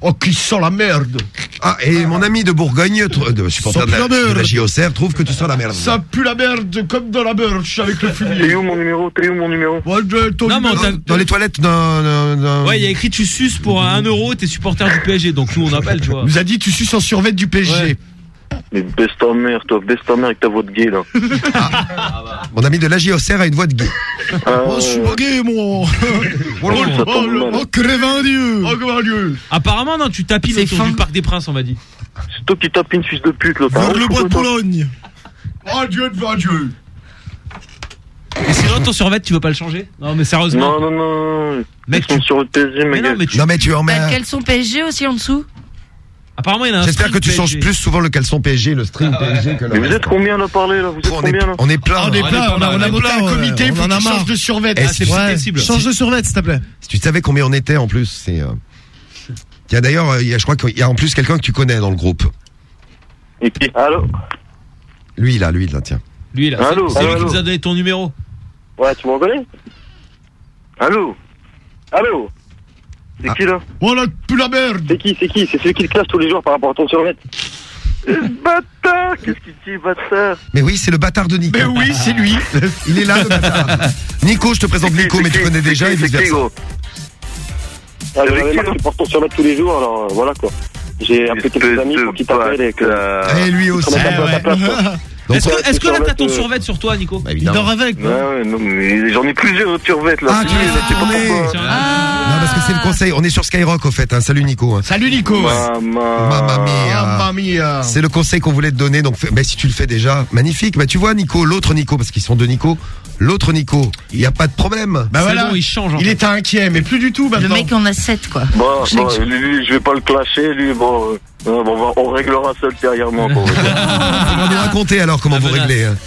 Oh, qui sent la merde. Ah, et mon ami de Bourgogne, supporter de la JOCR, trouve que tu sens la merde. Ça pue la merde comme dans la berge avec le fumier. T'es où mon numéro? Dans les toilettes Ouais, il y a écrit tu suces pour 1 euro, t'es supporter du PSG, donc nous on appelle, tu vois. Nous a dit tu suces en survêt du PSG. Ouais. Mais baisse ta mère, toi, baisse ta mère avec ta voix de gay, là. Mon ami de la JOCR a une voix de gay. Oh, je suis pas gay, moi. Oh, crévin Dieu. Oh, comment Dieu. Apparemment, non, tu tapines autour du Parc des Princes, on m'a dit. C'est toi qui tapines, fils de pute, là. Vers le bois de Boulogne. Oh, Dieu devant Dieu. Et sinon, ton survêt, tu veux pas le changer? Non, mais sérieusement. Non. Mec, tu sur le PSG, mec. Non, mais tu en mets. T'as le caleçon PSG aussi en dessous? Apparemment, il y en a un. J'espère que tu changes plus souvent le caleçon PSG, le string PSG que le. Mais vous êtes combien là parler là? Vous êtes combien là? On est plein. On a monté un comité, il faut qu'on change de survêt. C'est possible. Change de survêt, s'il te plaît. Si tu savais combien on était en plus, c'est. Il y a d'ailleurs, je crois qu'il y a en plus quelqu'un que tu connais dans le groupe. Et qui? Allô? Lui là, tiens. Lui là. Allô? C'est lui qui nous a donné ton numéro. Ouais, tu m'en connais? Allô? C'est qui là? Oh là, plus la merde. C'est qui? C'est celui qui te classe tous les jours par rapport à ton survêt. Bâtard! Qu'est-ce qu'il dit, bâtard? Mais oui, c'est le bâtard de Nico. Mais oui, c'est lui. Il est là, le bâtard. Nico, je te présente Nico, mais tu connais déjà et vice-versa. Ah, j'avais marre qu'il porte ton survêt tous les jours, alors voilà quoi. J'ai appelé quelques amis pour qu'ils t'appellent et que. Et lui aussi. Est-ce que là t'as ton survêt sur toi, Nico? Bah, Il dort avec. Ouais, non, mais j'en ai plusieurs survêts là. Ah, tu les as tournés. Non, parce que c'est le conseil. On est sur Skyrock au fait. Hein. Salut Nico. Hein. Salut Nico. Mamma mia. C'est le conseil qu'on voulait te donner. Donc, si tu le fais déjà, magnifique. Bah, tu vois Nico, l'autre Nico, parce qu'ils sont deux Nico. L'autre Nico, il y a pas de problème. Bah voilà, bon, il change. Il était inquiet, mais plus du tout maintenant. Le mec en a 7 quoi. Bon, lui, je vais pas le clasher, lui, bon, on réglera ça ultérieurement. On va nous raconter alors comment vous réglez. Hein.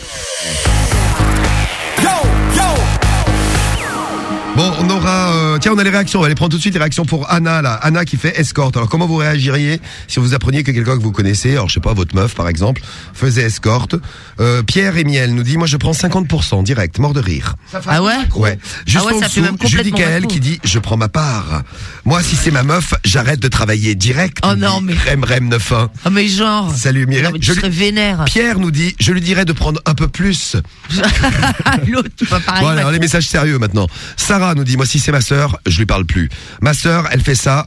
Bon, on aura... tiens, on a les réactions. On va aller prendre tout de suite les réactions pour Anna, là. Anna qui fait escorte. Alors, comment vous réagiriez si vous appreniez que quelqu'un que vous connaissez, alors je sais pas, votre meuf par exemple, faisait escorte? Pierre et Miel nous dit, moi je prends 50% direct, mort de rire. Ah ouais? Ouais. Juste en ça fait même dessous, Judy Kael qui dit, je prends ma part. Moi, si c'est ma meuf, j'arrête de travailler direct. Oh non, mais... Rem 91. Oh mais genre... Salut Mireille. Non, mais tu serais vénère. Pierre nous dit, je lui dirais de prendre un peu plus. L'autre, pas pareil. Bon, alors les messages sérieux maintenant. Sarah nous dit, moi si c'est ma sœur, je lui parle plus. Ma sœur, elle fait ça,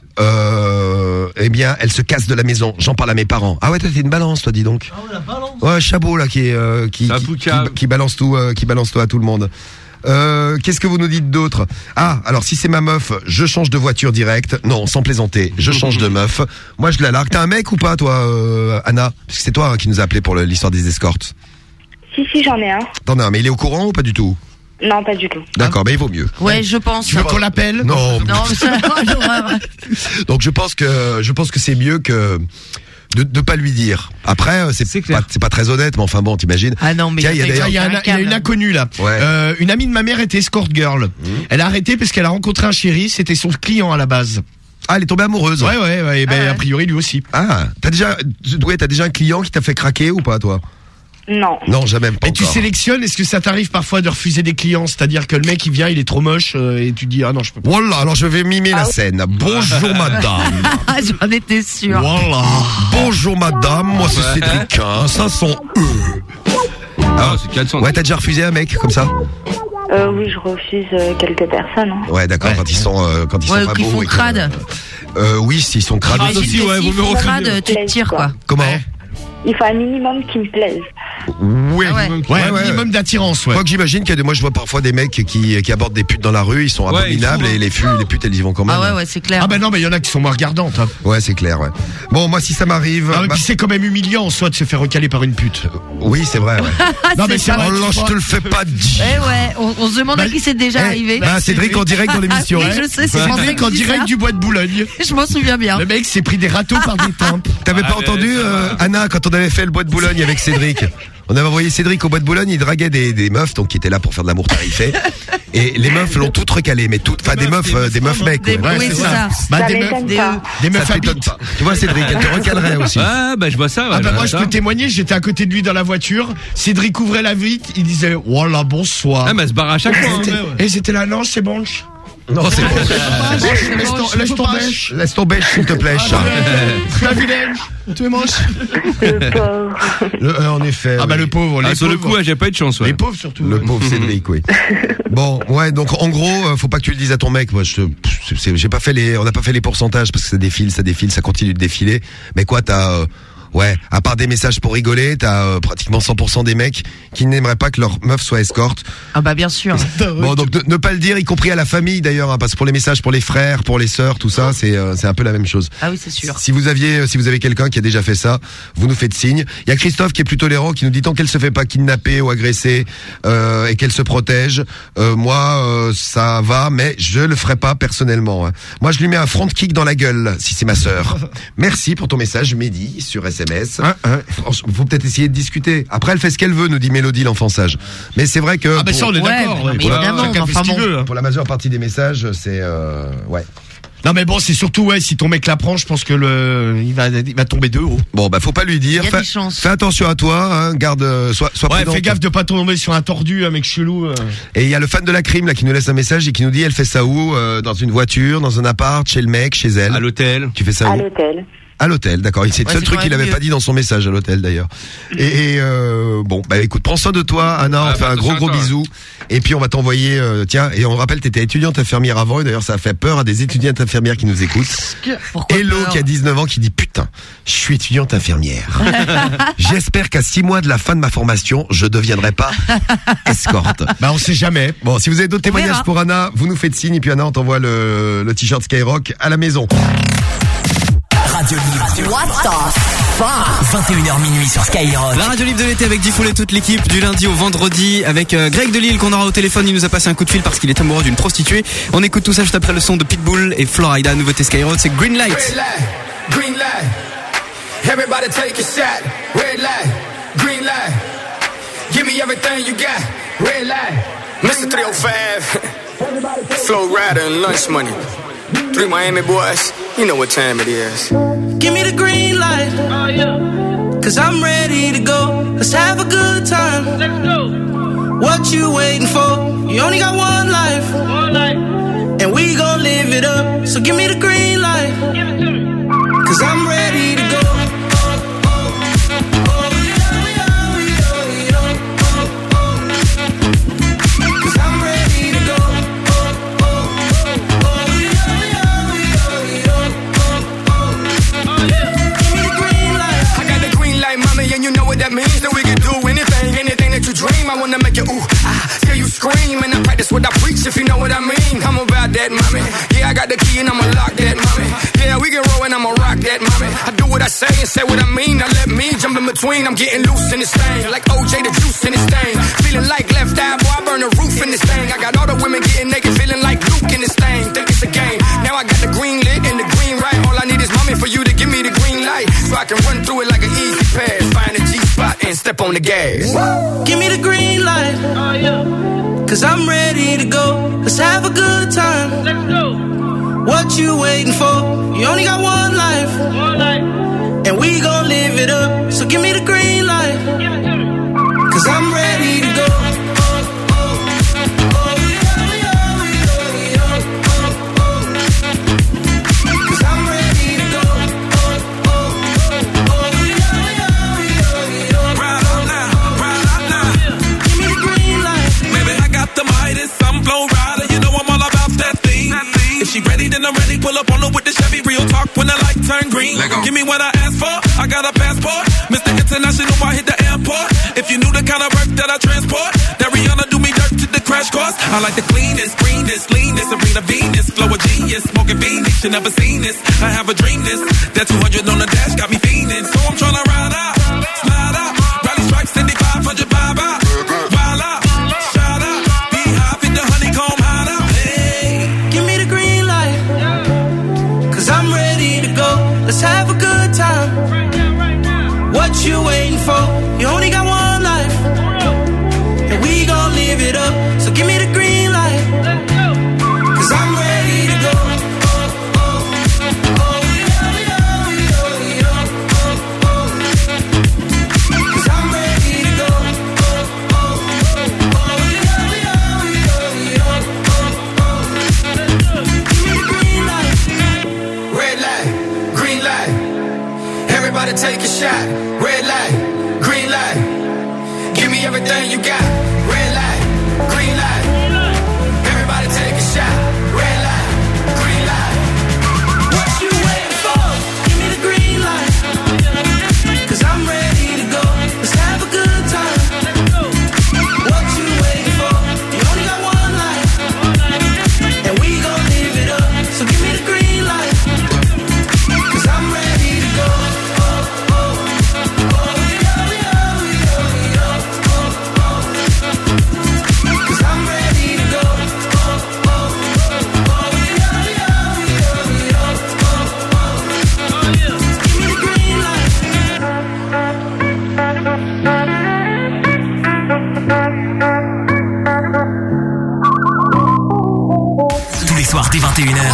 eh bien, elle se casse de la maison. J'en parle à mes parents. Ah ouais, toi t'es une balance, toi, dis donc. Ah ouais, la balance. Ouais, Chabot là qui balance tout, qui balance tout à tout le monde. Qu'est-ce que vous nous dites d'autre? Ah, alors si c'est ma meuf, je change de voiture direct. Non, sans plaisanter, je change de meuf. Moi je la largue. T'as un mec ou pas toi, Anna? Parce que c'est toi qui nous a appelé pour l'histoire des escortes. Si, j'en ai un. T'en as un, mais il est au courant ou pas du tout? Non, pas du tout. D'accord, mais il vaut mieux. Ouais, je pense. Tu veux qu'on l'appelle? Non. Non, Donc je pense que c'est mieux que de pas lui dire. Après, c'est pas très honnête, mais enfin bon, t'imagines. Ah non, mais tiens, il y a une inconnue là. Ouais. Une amie de ma mère était escort girl. Elle a arrêté parce qu'elle a rencontré un chéri, c'était son client à la base. Ah, elle est tombée amoureuse. Ouais, et ben a priori lui aussi. Ah, t'as déjà un client qui t'a fait craquer ou pas, toi? Non, jamais. Pas et tu sélectionnes, est-ce que ça t'arrive parfois de refuser des clients? C'est-à-dire que le mec il vient, il est trop moche et tu dis ah non je peux pas. Voilà, alors je vais mimer la scène. Bonjour madame. J'en étais sûr. Voilà. Bonjour madame, moi c'est Cédric, 500 E. Ah, c'est 400. Ouais, t'as déjà refusé un mec comme ça? Oui, je refuse quelques personnes. Hein. Ouais, d'accord, quand ils sont pas beaux. Ils font crade. Oui, s'ils sont crades aussi, ouais, vous me recrades, tu te tires quoi. Comment? Il faut un minimum qui me plaise. Oui, un minimum d'attirance, ouais. Quoi que j'imagine moi je vois parfois des mecs qui abordent des putes dans la rue, ils sont abominables et les putes elles y vont quand même. Ah ouais, c'est clair. Ah ben non, mais il y en a qui sont moins regardantes. Hein. Ouais, c'est clair, ouais. Bon, moi si ça m'arrive. Ah, puis c'est quand même humiliant en soi de se faire recaler par une pute. Oui, c'est vrai, ouais. Non, mais c'est vrai. Oh là, je te le fais pas dire. On se demande à qui c'est déjà arrivé. Cédric en direct dans l'émission. Oui, je sais, c'est Cédric en direct du bois de Boulogne. Je m'en souviens bien. Le mec s'est pris des râteaux par des tempes. T'avais pas entendu, Anna, quand on avait fait le bois de Boulogne avec Cédric? On avait envoyé Cédric au bois de Boulogne, il draguait des meufs, donc qui étaient là pour faire de l'amour tarifé. Et les meufs l'ont toutes recalé, mais toutes, enfin des meufs mecs. Oui, c'est ça. Des meufs habites. Tu vois Cédric, elle te recalerait aussi. Ah bah je vois ça. Ah bah moi je peux témoigner, j'étais à côté de lui dans la voiture. Cédric ouvrait la vitre, il disait voilà bonsoir. Ah mais elle se barre à chaque fois. Et c'était là non c'est bon. Non, c'est bon. Laisse ton bêche, s'il te plaît, Charles. La vilaine. Tu es moche. Le pauvre. En effet. Ah bah le pauvre. Sur le coup, j'ai pas eu de chance. Les pauvres surtout. Le pauvre Cédric, oui. Bon, ouais, donc en gros, faut pas que tu le dises à ton mec. Moi, j'ai pas fait on n'a pas fait les pourcentages parce que ça défile, ça continue de défiler. Mais quoi, t'as ouais, à part des messages pour rigoler, t'as pratiquement 100% des mecs qui n'aimeraient pas que leur meuf soit escorte. Ah bah bien sûr. Bon, donc ne pas le dire, y compris à la famille d'ailleurs, hein, parce que pour les messages pour les frères, pour les sœurs, tout ça, c'est un peu la même chose. Ah oui, c'est sûr. Si vous avez quelqu'un qui a déjà fait ça, vous nous faites signe. Il y a Christophe qui est plus tolérant, qui nous dit tant qu'elle se fait pas kidnapper ou agresser et qu'elle se protège, moi ça va, mais je le ferai pas personnellement. Hein. Moi, je lui mets un front kick dans la gueule si c'est ma sœur. Merci pour ton message, Mehdi, sur SMS. Faut peut-être essayer de discuter. Après, elle fait ce qu'elle veut, nous dit Mélodie, l'enfant sage. Mais c'est vrai que... Ah bah ça, on est d'accord. Ouais, évidemment, pour la majeure partie des messages, c'est... ouais. Non mais bon, c'est surtout si ton mec l'apprend, je pense que il va tomber de haut. Bon bah faut pas lui dire. Fais attention à toi, hein, garde sois prudent. Fais gaffe de pas tomber sur un tordu, un mec chelou. Et il y a le fan de la crime là qui nous laisse un message et qui nous dit elle fait ça où dans une voiture, dans un appart, chez le mec, chez elle. À l'hôtel. Tu fais ça où? À l'hôtel. À l'hôtel, d'accord. C'est le seul truc qu'il avait pas dit dans son message à l'hôtel d'ailleurs. Et bon, bah écoute, prends soin de toi, Anna. On te fait un gros bisou. Et puis on va t'envoyer. Tiens, et on rappelle, t'étais étudiante infirmière avant. Et d'ailleurs, ça a fait peur à des étudiantes infirmières qui nous écoutent. Hello, qui a 19 ans, qui dit putain, je suis étudiante infirmière. J'espère qu'à 6 mois de la fin de ma formation, je deviendrai pas escorte. Bah on sait jamais. Bon, si vous avez d'autres témoignages pour Anna, vous nous faites signe. Et puis Anna, on t'envoie le t-shirt Skyrock à la maison. Radio Libre. What the fuck 21h minuit sur Skyrock. La radio libre de l'été avec Diffoul et toute l'équipe du lundi au vendredi avec Greg de Lille qu'on aura au téléphone. Il nous a passé un coup de fil parce qu'il est amoureux d'une prostituée. On écoute tout ça juste après le son de Pitbull et Florida. Nouveauté Skyrock, c'est Green Light. Red light, green light. Everybody take a shot. Red light, green light. Give me everything you got. Red light. Mr. 305. Flow Rider and Lunch Money. 3 Miami boys, you know what time it is. Give me the green light. Oh, yeah. Cause I'm ready to go. Let's have a good time. Let's go. What you waiting for? You only got one life. One life. And we gon' live it up. So give me the green light. Give it to me. Cause I'm ready to go. That means that we can do anything that you dream. I wanna make you ooh, hear you scream, and I practice what I preach, if you know what I mean. I'm about that, mommy. Yeah, I got the key and I'ma lock that, mommy. Yeah, we can roll and I'ma rock that, mommy. I do what I say and say what I mean. Now let me jump in between. I'm getting loose in this thing, like OJ the juice in this thing. Feeling like left eye, boy, I burn the roof in this thing. I got all the women getting naked, feeling like Luke in this thing. Think it's a game. Now I got the green lit and the green right. All I need is mommy for you to give me the green light, so I can run through it like an easy pass. Find a G-spot and step on the gas. Give me the green light. Oh, yeah. Cause I'm ready to go. Let's have a good time. Let's go. What you waiting for? You only got one life. One life. And we gon' live it up. So give me the green light. Give it to me. Cause I'm ready to go. She ready, then I'm ready. Pull up on her with the Chevy. Real talk when the light turn green. Give me what I asked for. I got a passport. Mr. International, I hit the airport. If you knew the kind of work that I transport, that Rihanna do me dirt to the crash course. I like the cleanest, greenest, leanest, Serena Venus, flow of genius, smoking Phoenix. You never seen this. I have a dream this. That 200 on the dash got me fiending. So I'm tryna ride out, slide out, rally strike, 7500 vibe out, wild out, shout out, be high, fit the honeycomb hide out. I'm ready to go. Let's have a good time. What you waiting for? You only got one life. And we gon' live it up. So give me the green light. Cause I'm ready to go. Cause I'm ready to go. Give me the green light. take a shot. Red light, green light. Give me everything you got. Red light, green light. Everybody take a shot. Red light, green light. What you waiting for? Give me the green light. 'Cause I'm ready to go. Let's have a good time. What you waiting for? You only got one life. And we gon' live it up. So give me the green light. 'Cause I'm ready to go. Tous les soirs dès 21h.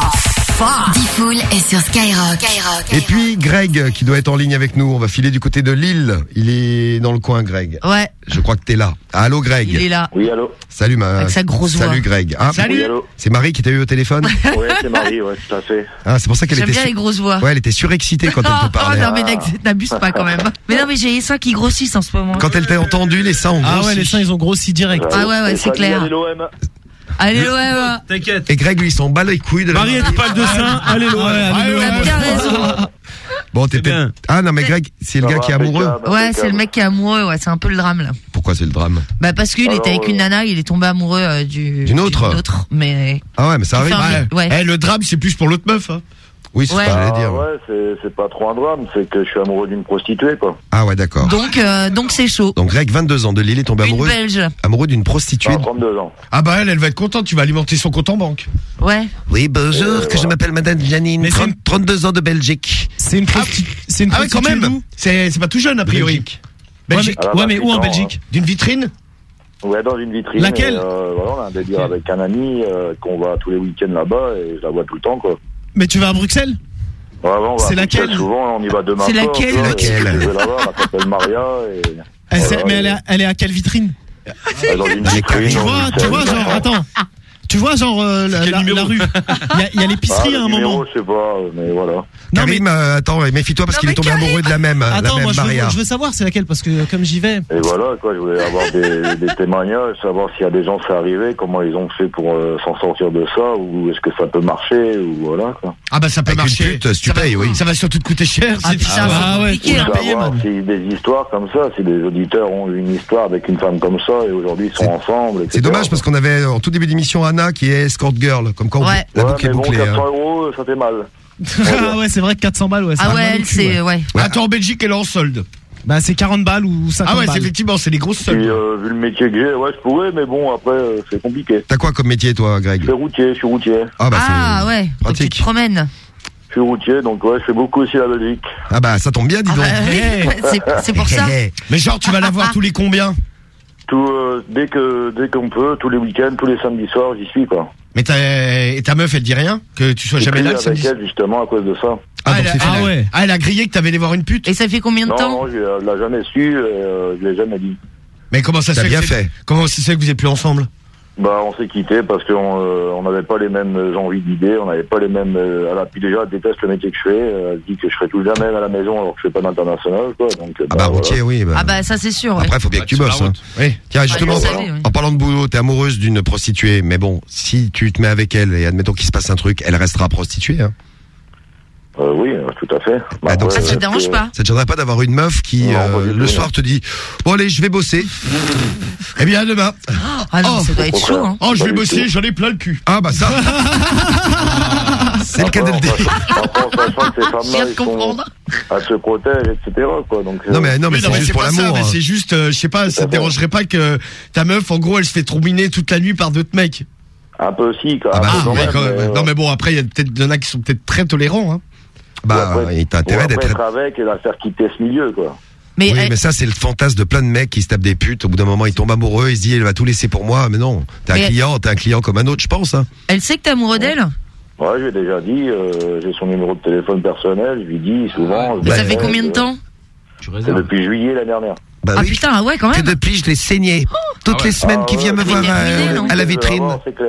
Diffoul est sur Skyrock. Et puis Greg qui doit être en ligne avec nous. On va filer du côté de Lille. Il est dans le coin, Greg. Ouais. Je crois que t'es là. Allô, Greg. Il est là. Oui, allô. Salut, Avec sa grosse voix. Salut, Greg. Ah, Salut. Oui, allô. C'est Marie qui t'a eu au téléphone? Ouais, c'est Marie, ouais, tout à fait. Ah, c'est pour ça qu'elle J'aime était. bien les grosses voix. Ouais, elle était surexcitée quand elle te parlait. Oh non, mais n'abuse pas quand même. Mais non, mais j'ai les seins qui grossissent en ce moment. Quand elle t'a entendu, les seins ont grossi. Ah ouais, les seins, ils ont grossi direct. Ah ouais, c'est clair. Allez, l'OM. Allez, l'OM. T'inquiète. Et Greg, lui, il s'en bat les couilles de la Marie, elle parle de seins. Allez, l'OM. T'as bien raison. Bon, t'es bien. Ah non, mais Greg, c'est le gars qui est amoureux. Ouais, c'est le mec qui est amoureux, ouais, c'est un peu le drame là. Pourquoi c'est le drame? Bah parce qu'il était avec une nana, il est tombé amoureux d'une autre. Mais Ah ouais, mais ça arrive. Ouais. Eh, le drame, c'est plus pour l'autre meuf. Hein. Oui, c'est ce que j'allais dire. Ouais, c'est pas trop un drame, c'est que je suis amoureux d'une prostituée, quoi. Ah ouais, d'accord. Donc c'est chaud. Donc Greg, 22 ans de Lille, est tombé Une amoureux. Belge. Amoureux d'une prostituée. 32 ans. Ah bah elle va être contente, tu vas alimenter son compte en banque. Ouais. Oui, bonjour, que je m'appelle Madame Janine, 32 ans de Belgique. C'est une prostituée. Ah ouais, quand même. C'est pas tout jeune a priori. Belgique. Ouais, mais où en Belgique? D'une vitrine? Ouais, dans une vitrine. Laquelle? Voilà, on a un délire avec un ami qu'on va tous les week-ends là-bas et je la vois tout le temps, quoi. Mais tu vas à Bruxelles? Ouais, on va c'est laquelle? Souvent, on y va demain. C'est laquelle? Je vais là-bas, elle s'appelle Maria. Mais elle est à quelle vitrine? Dans une vitrine. Tu vois, genre, attends. Tu vois, genre, la rue. Il y a l'épicerie à un moment. Je sais pas, mais voilà. Karim, attends, méfie-toi parce qu'il est tombé amoureux de la même, Attends, moi, Maria. je veux savoir c'est laquelle parce que comme j'y vais. Et voilà, quoi, je voulais avoir des témoignages, savoir s'il y a des gens c'est arrivé, comment ils ont fait pour s'en sortir de ça, ou est-ce que ça peut marcher, ou voilà, quoi. Ah bah ça peut marcher. Une pute, si tu payes, oui. Ça va surtout te coûter cher. Ah putain, c'est compliqué à payer, man. Si des histoires comme ça, si des auditeurs ont eu une histoire avec une femme comme ça, et aujourd'hui ils sont ensemble, etc. C'est dommage parce qu'on avait en tout début d'émission Anna qui est escort girl, comme quoi la boucle est bouclée. 400 euros, ça fait mal. Ah ouais, c'est vrai que 400 balles, ouais. Ah ouais, elle, c'est, ouais. Attends, en Belgique, elle est en solde. Bah, c'est 40 balles ou 50 balles. Ah ouais, c'est effectivement, c'est les grosses soldes. Puis, vu le métier que j'ai, ouais, je pourrais, mais bon, après, c'est compliqué. T'as quoi comme métier, toi, Greg? Je suis routier. Ah bah, ah ouais, donc tu te promènes. Je suis routier, donc ouais, je fais beaucoup aussi la Belgique. Ah bah, ça tombe bien, dis donc. C'est pour ça. Mais genre, tu vas la voir tous les combien? Dès qu'on peut, tous les week-ends, tous les samedis soirs, j'y suis, quoi. Mais ta meuf, elle dit rien? Que tu sois jamais là le samedi? Elle, justement, à cause de ça. Elle a grillé que t'avais allé voir une pute? Et ça fait combien de temps? Non, je l'ai jamais su, je l'ai jamais dit. Mais comment ça se fait? Bien fait. Comment ça se fait que vous êtes plus ensemble? Bah, on s'est quitté parce qu'on n'avait pas les mêmes envies d'idées, on n'avait pas les mêmes. Puis déjà, elle déteste le métier que je fais. Elle dit que je serai tout jamais à la maison alors que je fais pas d'international, quoi. Donc, routier, oui. Ah bah ça c'est sûr. Après, faut bien que tu bosses. Hein. Oui. Tiens, justement, en parlant de boulot, t'es amoureuse d'une prostituée, mais bon, si tu te mets avec elle et admettons qu'il se passe un truc, elle restera prostituée. Hein. Oui, tout à fait. Donc, ça te dérange pas? Ça te gênerait pas d'avoir une meuf qui le soir te dit bon allez, je vais bosser. Eh bien, à demain. Ah non, ça doit être chaud. Hein. Oh, je vais bosser, j'en ai plein le cul. Ah bah ça. C'est le cas de le dire. Sachant que ces femmes-là, elles se protègent, etc. Quoi. Donc, non mais c'est juste pour l'amour. C'est juste, je sais pas, ça te dérangerait pas que ta meuf, en gros, elle se fait trombiner toute la nuit par d'autres mecs? Un peu aussi, quand même. Non mais bon, après, il y en a qui sont peut-être très tolérants. Hein. Bah, il t'a intérêt d'être avec et la faire quitter ce milieu, quoi. Mais ça, c'est le fantasme de plein de mecs qui se tapent des putes. Au bout d'un moment, ils tombent amoureux, ils se disent, elle va tout laisser pour moi. Mais non, t'es un client comme un autre, je pense. Hein. Elle sait que t'es amoureux d'elle? Ouais, je lui ai déjà dit, j'ai son numéro de téléphone personnel, je lui dis souvent. Mais ça fait combien de temps? C'est depuis juillet l'année dernière. Bah oui, putain, ouais, quand même. Que depuis, je l'ai saigné. Toutes les semaines qu'il vient me voir à la vitrine. C'est clair.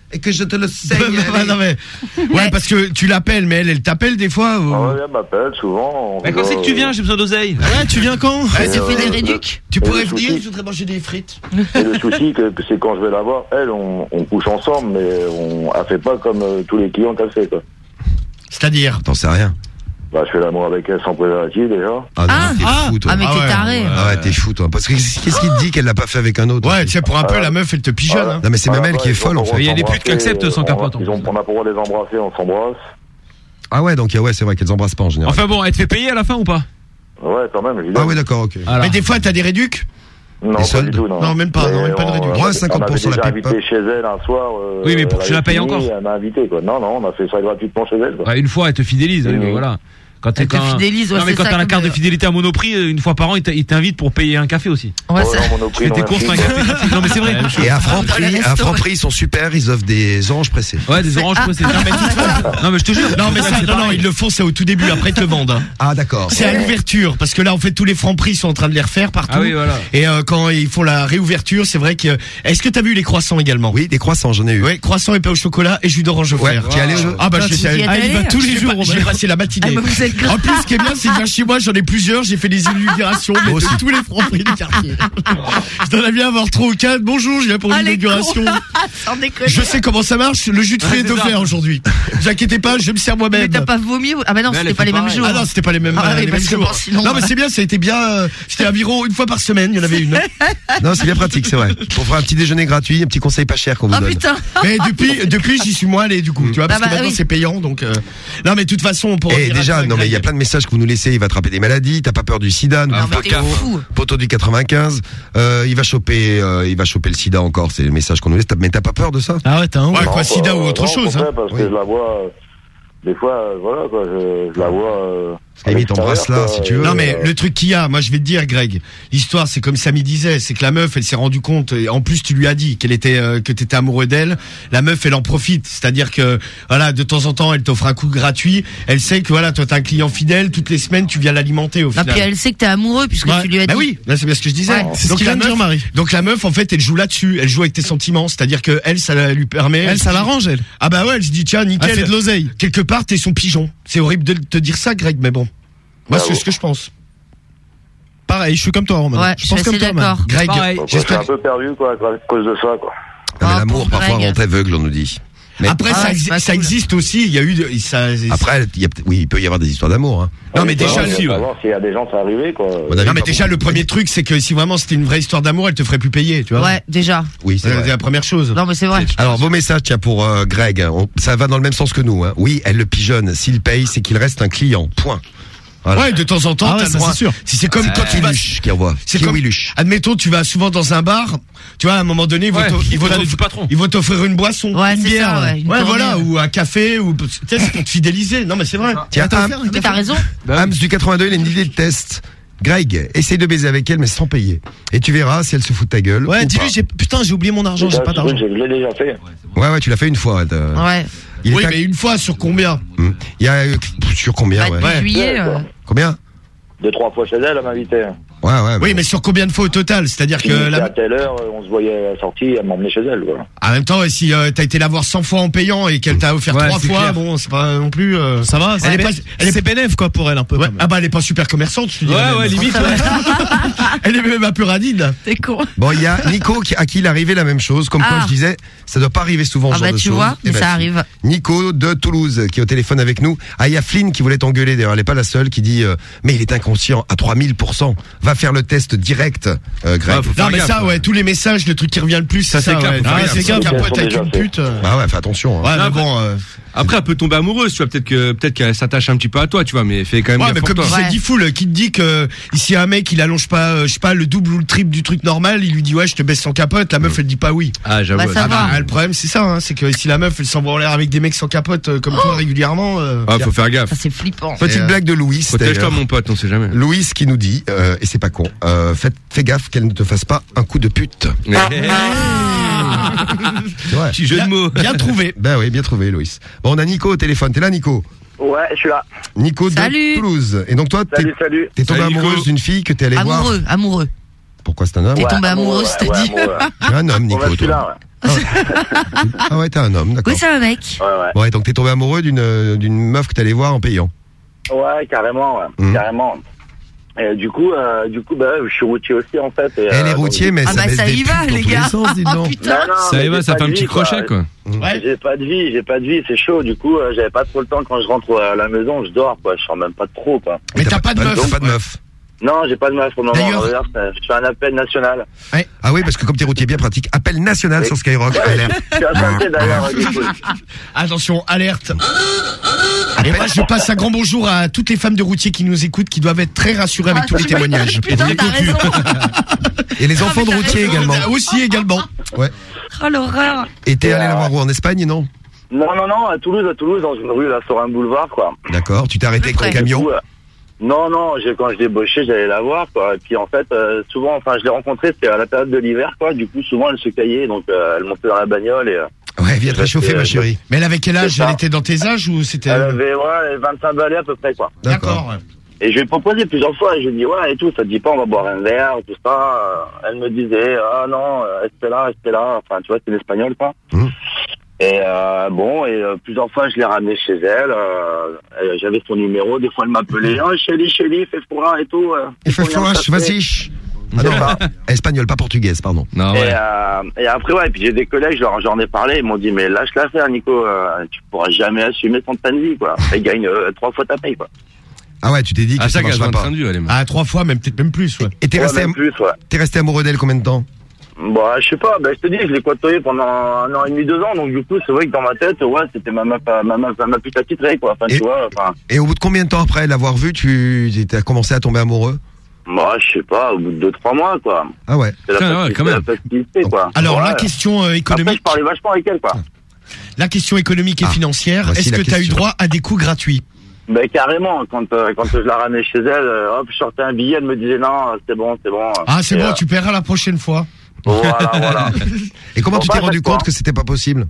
et que je te le saigne. Non mais ouais, parce que tu l'appelles, mais elle t'appelle des fois. Ou... Ah ouais, elle m'appelle souvent. Mais quand c'est que tu viens, j'ai besoin d'oseille. Ouais, tu viens quand? Tu fais des réducs. Tu pourrais venir, je voudrais manger des frites. Et le souci, c'est quand je vais la voir, elle, on couche ensemble, mais elle fait pas comme tous les clients qu'elle fait, quoi. C'est-à-dire? T'en sais rien. Bah, je fais l'amour avec elle sans préservatif, déjà. Ah, non, t'es fou, toi. Mais t'es taré. Ah ouais, t'es fou, toi. Parce que qu'est-ce qu'il te dit qu'elle l'a pas fait avec un autre? Ouais, tu sais, pour un peu, la meuf, elle te pigeonne. Hein. Non, mais c'est même elle qui est folle, en fait. Il y a des putes qui acceptent sans capote. On a pour pouvoir les embrasser, on s'embrasse. Ah ouais, donc ouais, c'est vrai qu'elles embrassent pas en général. Enfin bon, elle te fait payer à la fin ou pas? Ouais, quand même, évidemment. Ah ouais, d'accord, ok. Alors. Mais des fois, t'as des réducs? Non, pas du tout, non. Non, même pas, pas de réduction. Ouais, 50% on avait déjà la pipe. invité chez elle un soir. Oui, mais pour que tu la payes encore. Elle m'a invité, quoi. Non, on a fait ça gratuitement chez elle, quoi. Une fois, elle te fidélise, oui, mais voilà. Quand Elle te fidélise, ouais, non, mais quand t'as la carte de fidélité à Monoprix, une fois par an, il t'invite pour payer un café aussi. Ouais, ça. T'es course un café. Non, mais c'est vrai. Et à Franprix, ils sont super, ils offrent des oranges pressées. Ouais, des oranges pressées. Non, mais je te jure. Non, mais ça, non, ils le font, c'est au tout début, après ils te le vendent. Hein. Ah, d'accord. C'est à l'ouverture, parce que là, en fait, tous les Franprix sont en train de les refaire partout. Ah oui, voilà. Et quand ils font la réouverture, c'est vrai que. Est-ce que t'as vu les croissants également? Oui, des croissants, j'en ai eu. Oui, croissants et pain au chocolat et jus d'orange offert. Ouais, t'y allais? Ah bah, j'y il va tous les jours. J'ai passé la matinée. En plus, ce qui est bien, c'est que chez moi, j'en ai plusieurs. J'ai fait des inaugurations de tous les Franprix du quartier. Je dois bien avoir 3 ou 4. Bonjour, je viens pour une inauguration. Je sais comment ça marche. Le jus de fruits est offert aujourd'hui. Ne vous inquiétez pas, je me sers moi-même. Mais t'as pas vomi? Ah bah non, c'était pas les mêmes jours. Ah non, c'était pas les mêmes jours. Non, mais c'est bien, ça a été bien. C'était environ une fois par semaine, il y en avait une. Non, c'est bien pratique, c'est vrai. Pour faire un petit déjeuner gratuit, un petit conseil pas cher qu'on vous donne. Ah putain. Mais depuis, j'y suis moins allé du coup, tu vois, parce que maintenant c'est payant, donc. Non, mais de toute façon, pour. Et déjà, non, mais il y a plein de messages que vous nous laissez. Il va attraper des maladies. T'as pas peur du sida? Poteau du 95. Il va choper le sida encore. C'est le message qu'on nous laisse. Mais t'as pas peur de ça? Ah ouais, t'as un. Ouais, quoi, sida ou autre chose, hein. Parce que je la vois. Des fois, voilà, quoi, je la vois. Limite, embrasse là, si tu veux. Non, mais le truc qu'il y a, moi, je vais te dire, Greg, l'histoire, c'est comme Samy disait, c'est que la meuf, elle s'est rendue compte, et en plus, tu lui as dit qu'elle était, que t'étais amoureux d'elle. La meuf, elle en profite. C'est-à-dire que, voilà, de temps en temps, elle t'offre un coup gratuit. Elle sait que, voilà, toi, t'es un client fidèle. Toutes les semaines, tu viens l'alimenter, au final. Puis elle sait que t'es amoureux, puisque tu lui as dit. Bah oui, là, c'est bien ce que je disais. Ouais. C'est ce qu'il vient de dire, Marie. Donc, la meuf, en fait, elle joue là-dessus. Elle joue avec tes sentiments. C'est-à-dire que elle, ça lui permet. Elle, ça l'arrange, elle. Ah bah ouais, elle se dit, tiens, nickel. Elle fait de l'oseille. Quelque part, t'es son pigeon. C'est horrible de te dire ça, Greg, mais bon. Moi, c'est ce que je pense. Pareil, je suis comme toi, Romain. Ouais, je suis assez d'accord. Greg, je suis un peu perdu, quoi, à cause de ça, quoi. Ah, mais l'amour, parfois, rend aveugle, on nous dit. Mais après, ça existe aussi. Il y a eu, après, il peut y avoir des histoires d'amour, hein. Non, mais déjà, s'il y a des gens, ça arrivé, quoi. Non, mais déjà, le premier truc, c'est que si vraiment c'était une vraie histoire d'amour, elle te ferait plus payer, tu vois. Ouais, déjà. Oui, c'est la première chose. Non, mais c'est vrai. Alors, vos messages, tiens, pour Greg, ça va dans le même sens que nous, hein. Oui, elle le pigeonne. S'il paye, c'est qu'il reste un client. Point. Voilà. Ouais, de temps en temps, t'as le droit. C'est sûr. Si c'est comme quand tu vas, qui envoie. c'est comme, admettons, tu vas souvent dans un bar, tu vois, à un moment donné, ils vont t'offrir une boisson, une bière, voilà, ou un café, ou, c'est pour te fidéliser. Non, mais c'est vrai. Tiens, mais t'as raison. Hams du 82, il a une idée de test. Greg, essaye de baiser avec elle, mais sans payer. Et tu verras si elle se fout de ta gueule. Ouais, dis-lui, putain, j'ai oublié mon argent, j'ai pas d'argent. Je l'ai déjà fait. Ouais, tu l'as fait une fois. Ouais. Oui, mais une fois, sur combien? Il y a, sur combien, Juillet, Combien? 2-3 fois chez elle, elle m'invitait. Ouais. Oui, mais sur combien de fois au total? C'est-à-dire que à telle heure, on se voyait à la sortie, elle m'emmenait chez elle, voilà. En même temps, si t'as été la voir 100 fois en payant et qu'elle t'a offert 3 fois, clair. Bon, c'est pas non plus. Ça va. Elle est bénéf quoi pour elle un peu. Ouais. Ah bah elle est pas super commerçante, je te dis. Ouais, limite. Elle est même un peu radine. T'es con. Bon, il y a Nico à qui il est arrivé la même chose. Comme quoi je disais, ça doit pas arriver souvent. Ce genre de tu choses. vois, mais ça arrive. Nico de Toulouse qui est au téléphone avec nous. Ah, il y a Flynn qui voulait t'engueuler. D'ailleurs, elle est pas la seule qui dit mais il est inconscient à 3000%. Va faire le test direct, Greg. Non mais ça, tous les messages, le truc qui revient le plus, ça c'est clair. C'est clair qu'un pote avec une pute. Ah ouais, fais attention. Ouais, mais bon. Après, elle peut tomber amoureuse, tu vois. Peut-être qu'elle s'attache un petit peu à toi, tu vois. Mais fais quand même. Ouais, mais comme disait Diffoul, qui te dit que ici un mec, il allonge pas, je sais pas, le double ou le triple du truc normal, il lui dit ouais, je te baisse sans capote. La meuf, elle dit pas oui. Ah, j'avoue. Le problème, c'est ça, hein, c'est que si la meuf, elle s'envoie en l'air avec des mecs sans capote comme toi régulièrement. Faut faire gaffe. Ça c'est flippant. Petite blague de Louis. Protège-toi, mon pote, on sait jamais. Louis qui nous dit, et c'est pas con, fais gaffe qu'elle ne te fasse pas un coup de pute. Petit jeu de mots. Bien trouvé. Ben oui, bien trouvé, Louis. Bon, on a Nico au téléphone. T'es là, Nico? Ouais, je suis là. Nico de Toulouse. Et donc toi, t'es tombé amoureuse d'une fille que t'es allé voir. Amoureux. Pourquoi c'est un homme? T'es tombé amoureux, c'est-à-dire. T'es un homme, Nico. Toi. Ah ouais, t'es un homme, d'accord. Oui, c'est un mec. Ouais. Ouais, donc t'es tombé amoureux d'une meuf que t'allais voir en payant. Ouais, carrément, carrément. Et du coup, je suis routier aussi, en fait. Elle est routier, mais ça baisse ça des y va, pubs les dans tous gars. les sens, dis donc. Oh, putain. Ça y va, ça fait un petit crochet, quoi. Ouais. J'ai pas de vie, c'est chaud. Du coup, j'avais pas trop le temps quand je rentre à la maison, je dors, quoi. Je sors même pas trop, quoi. Mais t'as pas de meuf? T'as pas de meuf? Non, j'ai pas de meuf pour le moment. D'ailleurs, je fais un appel national. Ouais. Ah oui, parce que comme t'es routier bien pratique, appel national sur Skyrock. Ouais, je suis attaqué d'ailleurs. Attention, alerte. Et moi, je passe un grand bonjour à toutes les femmes de routiers qui nous écoutent, qui doivent être très rassurées avec tous les témoignages. Putain, t'as raison. Et les enfants de routiers également. Aussi également. Ouais. Oh, l'horreur. Et t'es allé la voir où? En Espagne, non? Non, à Toulouse, dans une rue, là, sur un boulevard, quoi. D'accord, tu t'es arrêté avec ton camion? Non, quand je débauchais, j'allais la voir, quoi. Et puis, en fait, souvent, je l'ai rencontrée, c'était à la période de l'hiver, quoi. Du coup, souvent, elle se caillait, donc elle montait dans la bagnole et... Ouais, viens te réchauffer, ma chérie. Mais elle avait quel âge? Elle était dans tes âges ou c'était... Elle avait, 25 balais à peu près, quoi. D'accord. Et je lui ai proposé plusieurs fois, et je lui ai dit, ouais, et tout, ça te dit pas, on va boire un verre, tout ça. Elle me disait, ah non, restez là. Enfin, tu vois, c'est l'espagnol, quoi. Et plusieurs fois, je l'ai ramené chez elle. J'avais son numéro, des fois, elle m'appelait, oh, chérie, fais froid et tout. Il fait froid, vas-y. Ah non, espagnol, pas portugaise, pardon. Non, et après, et puis j'ai des collègues, j'en ai parlé, ils m'ont dit, mais lâche l'affaire, Nico, tu pourras jamais assumer ton train de vie, quoi. Elle gagne 3 fois ta paye, quoi. Ah ouais, tu t'es dit que ça marchera pas. Ah, 3 fois, peut-être même plus, ouais. Et t'es resté amoureux d'elle combien de temps? Bah, je sais pas, je te dis, je l'ai côtoyé pendant 1 an et demi, 2 ans, donc du coup, c'est vrai que dans ma tête, c'était ma pute attitrée, quoi. Enfin, tu vois, Et au bout de combien de temps après l'avoir vue, tu as commencé à tomber amoureux? Bah, je sais pas, au bout de 2-3 mois, quoi. Ah ouais. C'est la facilité, quoi. Alors, la question économique. Après, je parlais vachement avec elle, quoi. La question économique et financière, est-ce que tu as eu droit à des coups gratuits? Ben, carrément, quand je la ramenais chez elle, hop, je sortais un billet, elle me disait non, c'est bon. Ah, c'est bon, tu paieras la prochaine fois. Voilà. Et comment tu t'es rendu compte que c'était pas possible?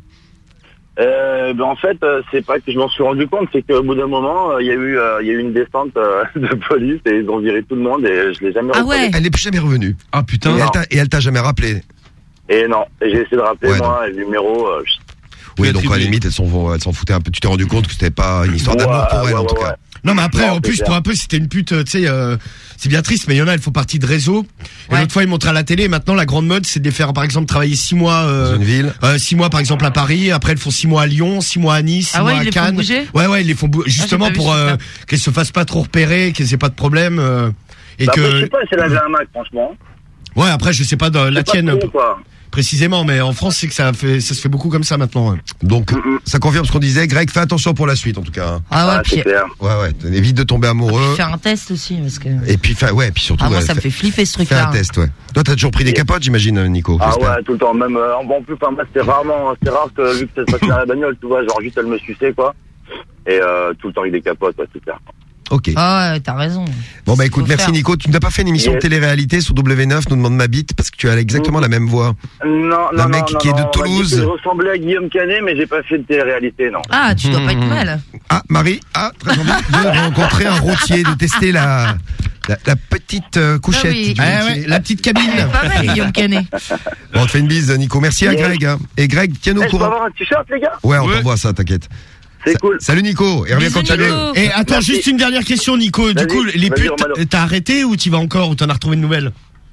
En fait, c'est pas que je m'en suis rendu compte, c'est qu'au bout d'un moment, il y a eu une descente de police et ils ont viré tout le monde et je l'ai jamais reconnu. Ouais. Elle n'est plus jamais revenue. Ah putain. Et elle t'a jamais rappelé? Et non, et j'ai essayé de rappeler le numéro. Oui, donc à la limite, elles s'en foutaient un peu. Tu t'es rendu compte que c'était pas une histoire d'amour pour elle, en tout cas. Non, mais après, en plus, pour un peu, c'était une pute, tu sais, c'est bien triste, mais il y en a, elles font partie de réseaux. Et l'autre fois, ils montraient à la télé, et maintenant, la grande mode, c'est de les faire, par exemple, travailler 6 mois, dans une ville. 6 mois, par exemple, à Paris. Après, elles font 6 mois à Lyon, 6 mois à Nice, 6 mois à Cannes. Ouais, ils les font bouger. Justement, pour, qu'elles se fassent pas trop repérer, qu'elles aient pas de problème, et que. Après, je sais pas si elle avait un Mac, franchement. Ouais, après, je sais pas de la tienne. Trop, quoi. Précisément, mais en France, c'est que ça se fait beaucoup comme ça maintenant. Donc, ça confirme ce qu'on disait. Greg, fais attention pour la suite, en tout cas. Ah ouais, c'est clair. Ouais, évite de tomber amoureux. Faire un test aussi, parce que. Et puis, puis surtout. Moi, ça me fait flipper ce truc-là. Fais un test, ouais. Toi, t'as toujours pris des capotes, j'imagine, Nico. Ah ouais, tout le temps. Même, en plus, moi, c'est rare que, vu que ça se passe dans la bagnole, tu vois, genre, juste elle me suçait, quoi. Et, tout le temps avec des capotes, ouais, c'est clair. Ok. Ah ouais, t'as raison. Bon bah écoute, merci Nico. Tu n'as pas fait une émission de télé-réalité sur W9, nous demande ma bite, parce que tu as exactement la même voix. Non, un mec qui est de Toulouse. Je ressemblais à Guillaume Canet, mais j'ai pas fait de télé-réalité, non. Ah, tu dois pas être mal. Ah, Marie, très envie de rencontrer un routier, de tester la petite couchette. Ah oui. Ouais, la petite cabine. Pas mal, Guillaume Canet. Bon, on te fait une bise, Nico. Merci à Greg. Hein. Et Greg, tiens-nous au courant. Je peux avoir un t-shirt, les gars? Ouais, on t'envoie ça, t'inquiète. C'est cool. Salut Nico, et reviens quand tu veux. Et attends, juste une dernière question, Nico. Du coup, les putes, t'as arrêté ou t'y vas encore ou t'en as retrouvé une nouvelle?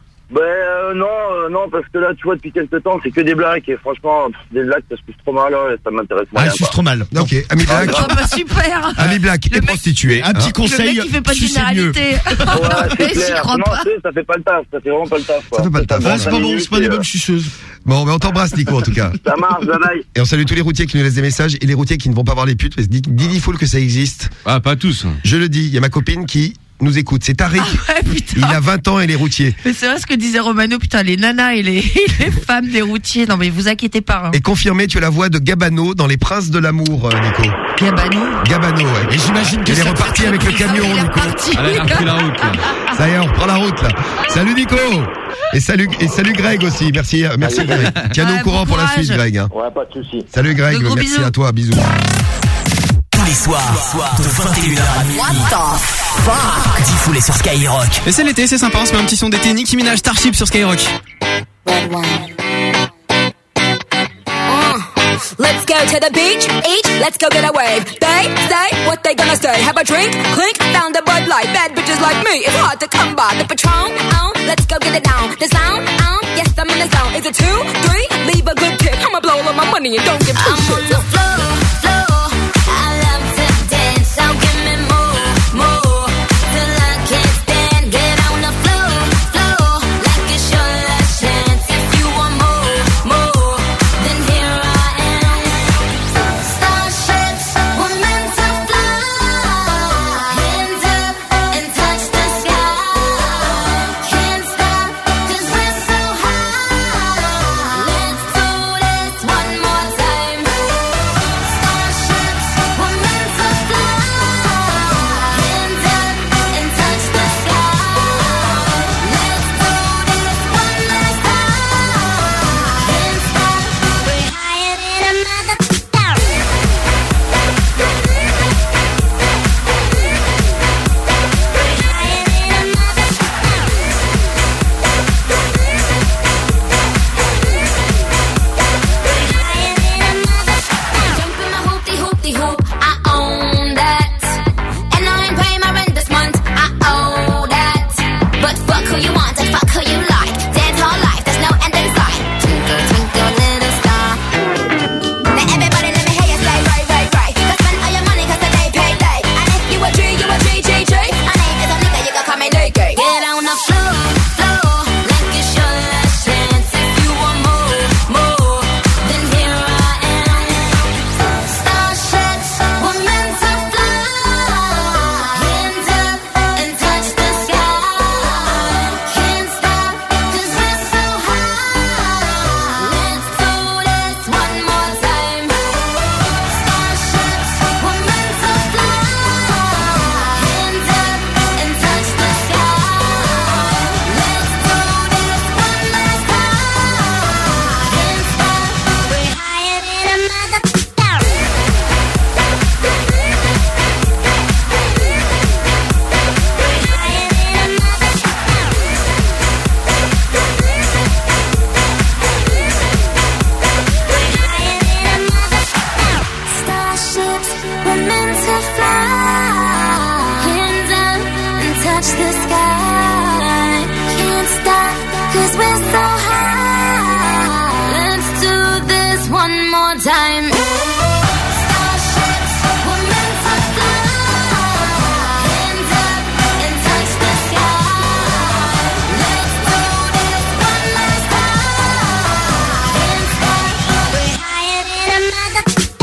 Non, parce que là, tu vois, depuis quelques temps, c'est que des blagues, et franchement, des blagues, ça se pousse trop mal, là, et ça m'intéresse pas. Ah, ça se trop mal. Ok, Ami Black. Oh, bah, super. Ami Black est prostitué. Un petit conseil. Le mec qui fait pas de généralité. Ouais, c'est clair. Non, ça fait pas le taf, ça fait vraiment pas le taf, quoi. Ça fait pas le taf. C'est pas bon, c'est pas des bonnes suceuses. Bon, mais on t'embrasse, Nico, en tout cas. Ça marche, bye. Et on salue tous les routiers qui nous laissent des messages et les routiers qui ne vont pas voir les putes, parce que dis full que ça existe. Ah, pas tous. Je le dis, il y a ma copine qui nous écoute. C'est Tariq. Ah ouais, putain. Il a 20 ans et il est routier. Mais c'est vrai ce que disait Romano, putain, les nanas et les femmes des routiers. Non, mais vous inquiétez pas. Hein. Et confirmé, tu as la voix de Gabano dans Les Princes de l'amour, Nico. Gabano, ouais. Et j'imagine que il est reparti avec le camion, Nico. Allez, on a repris la route, là. Ça y est, on reprend la route, là. Salut, Nico. Et salut Greg aussi. Merci Greg. Tiens-nous au courant pour la suite, Greg. Hein. Ouais, pas de soucis. Salut Greg, merci bisous. à toi, bisous. les soirs, de 21h à minuit. What the fuck? Diffoulé sur Skyrock. Et c'est l'été, c'est sympa, on se met un petit son d'été. Nicki Minaj, Starship sur Skyrock. Let's go to the beach, let's go get a wave. They say what they gonna say. Have a drink, clink, found a Bud Light. Bad bitches like me, it's hard to come by. The Patron, let's go get it down. The sound, yes I'm in the zone. Is it 2, 3? Leave a good tip. I'ma blow all of my money and don't give two shits. I'm on the floor, I love to dance, so give me more, till I can't stand. Get on the floor, like it's your last chance. If you want more, then here I am. Starships, we're meant to fly. Hands up and touch the sky. Can't stop, 'cause we're so high. Let's do this one more time. Starships, we're meant to fly. Hands up and touch the sky. Let's do this one last time. Can't stop, we're higher than a mother. Jump in my hoopty-hoop, I own that. And I ain't paying my rent this month, I owe that. But fuck who you want and fuck who you like. Dance all life, there's no end in sight. Twinkle, twinkle, little star. Now everybody let me hear you say right. Go spend all your money 'cause today payday. And if you a G, you a G. My name is a nigga, you can call me Nicky. Get on the floor, like it's your last chance. If you want more, then here I am. Starships, we're meant to fly. Hands up and touch the sky. Can't stop, 'cause we're so high. Let's do this one more time. Starships, we're meant to fly. Hands up and touch the sky. Let's do this one last time. Can't stop, we're higher than a mother. Starships, we're meant to fly. Hands up and touch the sky. Can't stop, 'cause we're so high. Let's do this one more time. Starships, we're meant to fly. Hands up and touch the sky. Let's do this one last time. Can't stop, we're higher than a mother.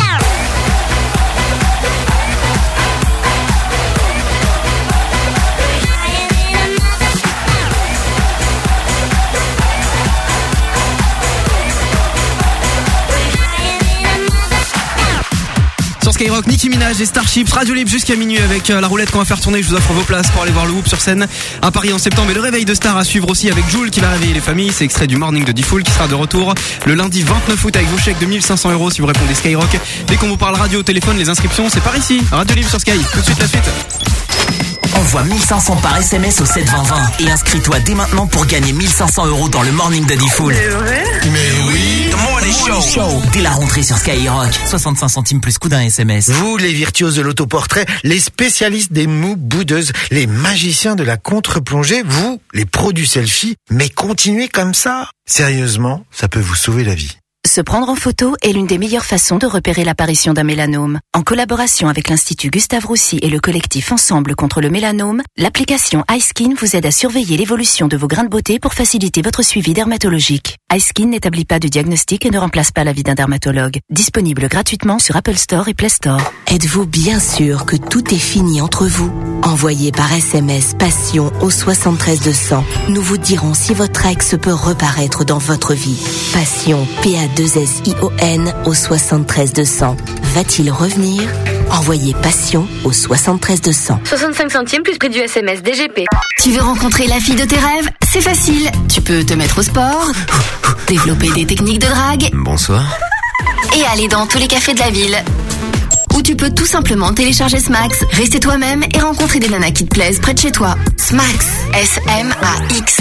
Sur Skyrock, Nicki Minaj et Starships, Radio Libre jusqu'à minuit avec la roulette qu'on va faire tourner. Je vous offre vos places pour aller voir le Whoop sur scène à Paris en septembre. Et le réveil de Star à suivre aussi avec Jul qui va réveiller les familles. C'est extrait du Morning de Diffoul qui sera de retour le lundi 29 août avec vos chèques de 1500 € si vous répondez Skyrock. Dès qu'on vous parle radio au téléphone, les inscriptions, c'est par ici. Radio Libre sur Sky. Tout de suite, la suite. Envoie 1500 par SMS au 72020 et inscris-toi dès maintenant pour gagner 1500 € dans le Morning de Diffoul. C'est vrai? Mais oui, The Morning Show. Dès la rentrée sur Skyrock, 65 centimes plus coût d'un SMS. Vous, les virtuoses de l'autoportrait, les spécialistes des moues boudeuses, les magiciens de la contre-plongée, vous, les pros du selfie, mais continuez comme ça. Sérieusement, ça peut vous sauver la vie. Se prendre en photo est l'une des meilleures façons de repérer l'apparition d'un mélanome. En collaboration avec l'Institut Gustave Roussy et le collectif Ensemble contre le mélanome, l'application iSkin vous aide à surveiller l'évolution de vos grains de beauté pour faciliter votre suivi dermatologique. iSkin n'établit pas de diagnostic et ne remplace pas l'avis d'un dermatologue. Disponible gratuitement sur Apple Store et Play Store. Êtes-vous bien sûr que tout est fini entre vous? Envoyez par SMS Passion au 73 200. Nous vous dirons si votre ex peut reparaître dans votre vie. Passion, PA2SION au 73 200. Va-t-il revenir? Envoyez Passion au 73 200. 65 centimes plus prix du SMS DGP. Tu veux rencontrer la fille de tes rêves? C'est facile. Tu peux te mettre au sport, développer des techniques de drague. Bonsoir. Et aller dans tous les cafés de la ville. Ou tu peux tout simplement télécharger Smax, rester toi-même et rencontrer des nanas qui te plaisent près de chez toi. Smax, S-M-A-X.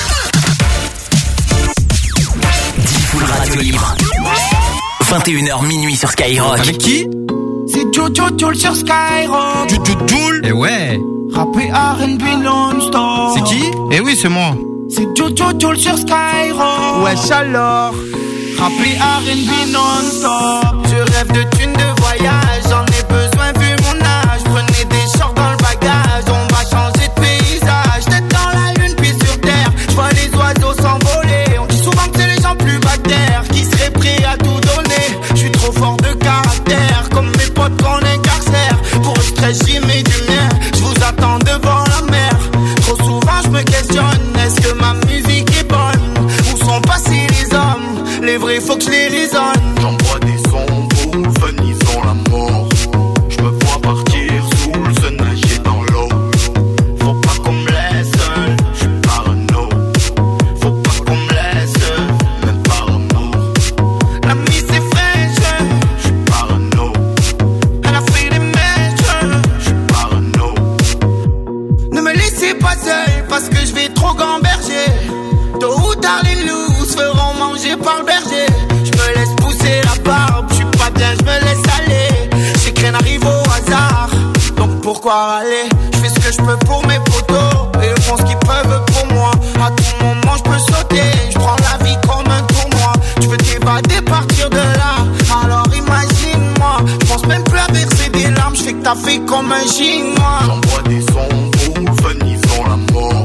Full Radio Libre. 21h minuit sur Skyrock. Avec qui? C'est Joule sur Skyrock. Joule. Et ouais. Rappé R&B non-stop. C'est qui? Eh oui, c'est moi. C'est Joule sur Skyrock. Wesh alors. Rappé R&B non-stop. Je rêve de thunes de voyage. J'en ai besoin vu mon âge. Prenez des shorts dans le bagage. On va changer de paysage. Tête dans la lune puis sur terre. Je vois les oiseaux s'envoler. On dit souvent que c'est les gens plus bactères qui seraient prêts à tout donner. Je suis trop fort de caractère. Comme mes potes qu'on incarcère. Pour le stress j'y mets du mien. Je vous attends devant la mer. Trop souvent je me questionne. Est-ce que ma musique est bonne? Où sont passés les hommes? Les vrais faut que je les raisonne. J'envoie des sons pour le fun, ils ont la mort. Je me vois partir sous le sun, nager dans l'eau. Faut pas qu'on me laisse seul, je suis parano. Faut pas qu'on me laisse seul, même par amour. La mise est fraîche, je suis parano. Elle a fait des mèches, je suis parano. Ne me laissez pas seul, parce que je vais trop gamberger. Tôt ou tard les loups se feront manger par le berger. Je me laisse pousser la barbe, je suis pas bien, je me laisse aller. J'ai que rien arrive au hasard, donc pourquoi aller? Je fais ce que je peux pour mes potos, et ils font ce qu'ils peuvent pour moi. À tout moment je peux sauter, je prends la vie comme un tournoi. Tu veux t'évader, partir de là, alors imagine-moi. Je pense même plus à verser des larmes, je fais que t'as fait comme un chinois. J'envoie des sons pour le fun, ils ont la mort.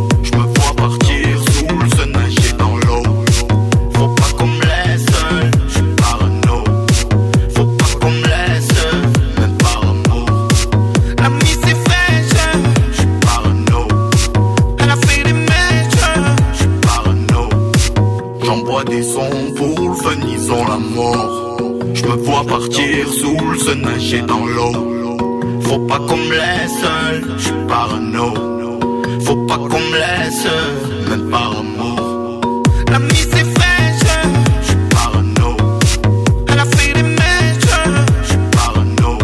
Des sons pour le fun, ils ont la mort. Je me vois partir sous le sun, nager dans l'eau. Faut pas qu'on me laisse seul, je suis parano. Faut pas qu'on me laisse seul, même par amour. La mise est fraîche, je suis parano. Elle a fait des mèches, je suis parano.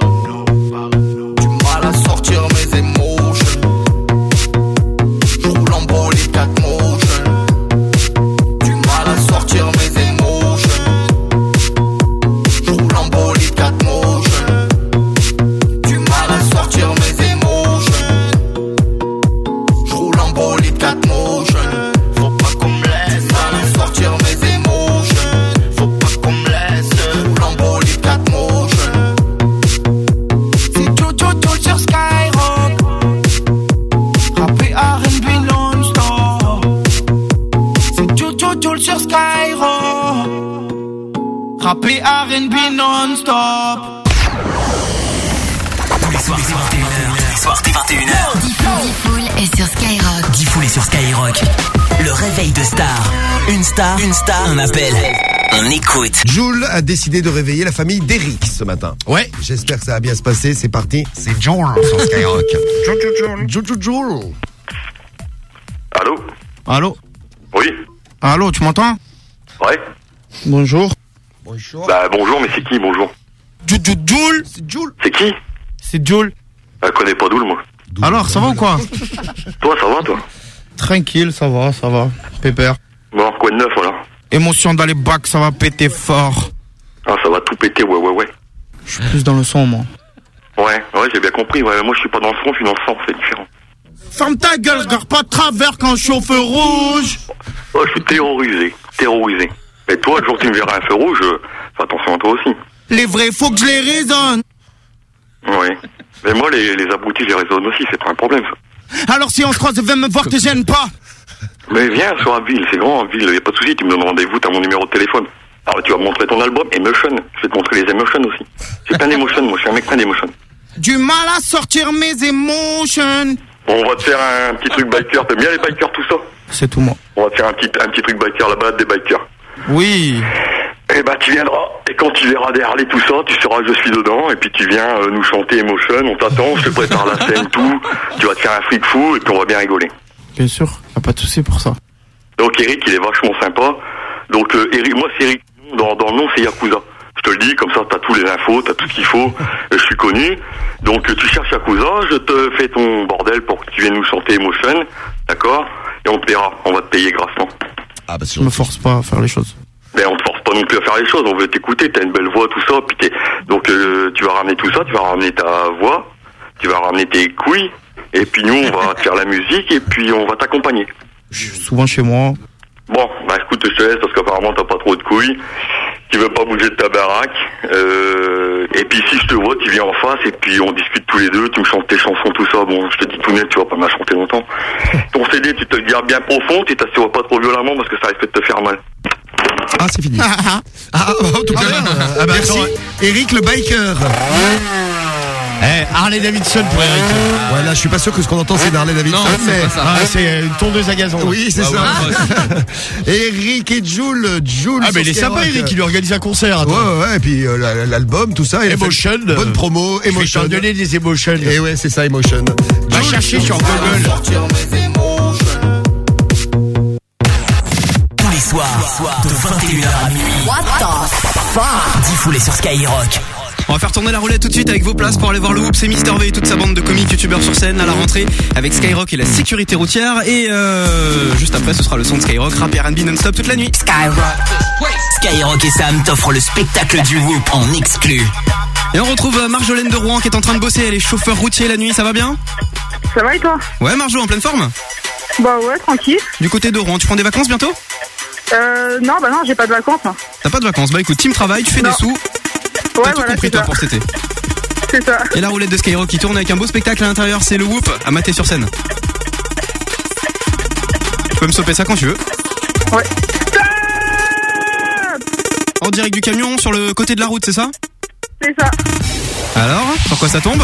Du mal à sortir mes émotions. Je roule en bolide 4 motions. Sortir mes émotions. Je roule en bolide 4 motions. Du mal à sortir mes émotions. Je roule en bolide 4 motions. Faut pas qu'on me laisse. Du mal à sortir mes émotions. Faut pas qu'on me laisse. Je roule en bolide 4 motions. C'est Joule sur Skyrock. Rappé R&B non-stop. C'est Joule sur Skyrock. Rappé R&B non-stop. Tous les soirs, c'est 21h. Tous les soirs, c'est 21h. Diffoul est sur Skyrock. Diffoul est sur Skyrock. Le réveil de star. Une star, un appel. On écoute. Joule a décidé de réveiller la famille d'Eric ce matin. Ouais. J'espère que ça va bien se passer. C'est parti. C'est Joule sur Skyrock. Joule. Allô? Allô? Oui. Allô, tu m'entends? Ouais. Bonjour. Bah bonjour, mais c'est qui bonjour? Joule. C'est Joule. C'est qui? C'est Joule. Je connais pas Doule, moi. Alors, ça va ou quoi? Toi, ça va, toi? Tranquille, ça va. Pépère. Bon, quoi de neuf, voilà? Émotion dans les bacs, ça va péter fort. Ah, ça va tout péter, ouais. Je suis plus dans le son, moi. Ouais, j'ai bien compris, ouais. Moi, je suis pas dans le son, je suis dans le sang, c'est différent. Ferme ta gueule, je regarde pas de travers quand je suis au feu rouge. Oh, je suis terrorisé. Et toi, le jour où tu me verras un feu rouge, fais attention à toi aussi. Les vrais, faut que je les raisonne. Oui. Mais moi, les abrutis, je les raisonne aussi, c'est pas un problème, ça. Alors si on se croise, viens me voir, te gêne pas. Mais viens sur la ville, c'est grand, la ville, y a pas de souci, tu me donnes rendez-vous, t'as mon numéro de téléphone. Alors tu vas me montrer ton album, Emotion. Je vais te montrer les Emotion aussi. J'ai plein d'émotions, moi, je suis un mec plein d'émotions. Du mal à sortir mes émotions. Bon, on va te faire un petit truc biker, t'aimes bien les bikers, tout ça? C'est tout, moi. On va te faire un petit truc biker, la balade des bikers. Oui. Eh ben, tu viendras, et quand tu verras des Harley, tout ça, tu sauras que je suis dedans, et puis tu viens nous chanter Emotion, on t'attend, je te prépare la scène, tout, tu vas te faire un fric fou, et puis on va bien rigoler. Bien sûr, y'a pas de souci pour ça. Donc Eric, il est vachement sympa, donc Eric, moi c'est Eric, dans le nom c'est Yakuza. Je te le dis, comme ça t'as tous les infos, t'as tout ce qu'il faut. Je suis connu. Donc tu cherches Yakuza, je te fais ton bordel pour que tu viennes nous chanter Emotion, d'accord? Et on te paiera, on va te payer grassement. Ah bah Je me force pas à faire les choses. Ben on te force pas non plus à faire les choses, on veut t'écouter, t'as une belle voix, tout ça, puis donc tu vas ramener tout ça, tu vas ramener ta voix, tu vas ramener tes couilles, et puis nous on va te faire la musique, et puis on va t'accompagner. Je suis souvent chez moi. Bon, bah écoute, je te laisse parce qu'apparemment t'as pas trop de couilles. Tu veux pas bouger de ta baraque. Et puis si je te vois, tu viens en face et puis on discute tous les deux, tu me chantes tes chansons, tout ça. Bon, je te dis tout net, tu vas pas me la chanter longtemps. Ton CD, tu te le diras bien profond, tu t'assureras pas trop violemment parce que ça risque de te faire mal. Ah, c'est fini. En tout cas, merci. Eric le biker. Harley Davidson pour Eric. Ouais, là, je suis pas sûr que ce qu'on entend c'est d'Harley Davidson, Non, c'est mais pas ça. Ah, c'est une tondeuse à gazon. Oui, c'est ça. Eric et Jules. Ah, mais il est sympa, Eric, il lui organise un concert. Ouais, et puis l'album, tout ça. Emotion. Bonne promo, Emotion. Je vais t'en donner des Emotion. Et ouais, c'est ça, Emotion. Va chercher sur Google. Tous les soirs, de 21h à minuit. What the fuck? Diffoulé sur Skyrock. On va faire tourner la roulette tout de suite avec vos places pour aller voir le Whoop. C'est Mister V et toute sa bande de comiques youtubeurs sur scène à la rentrée avec Skyrock et la sécurité routière. Et juste après, ce sera le son de Skyrock, rap et R&B non-stop toute la nuit. Skyrock et Sam t'offrent le spectacle du Whoop en exclu. Et on retrouve Marjolaine de Rouen qui est en train de bosser. Elle est chauffeur routier la nuit, ça va bien? Ça va et toi? Ouais, Marjo, en pleine forme? Bah ouais, tranquille. Du côté de Rouen, tu prends des vacances bientôt? Non, bah non, j'ai pas de vacances. Hein. T'as pas de vacances? Bah écoute, team travail, tu fais des sous. Ouais, T'as tout voilà, compris toi pour cet été. C'est ça. Et la roulette de Skyrock qui tourne avec un beau spectacle à l'intérieur, c'est le Whoop à mater sur scène. Tu peux me stopper ça quand tu veux. Ouais. En direct du camion sur le côté de la route, c'est ça? C'est ça. Alors, sur quoi ça tombe?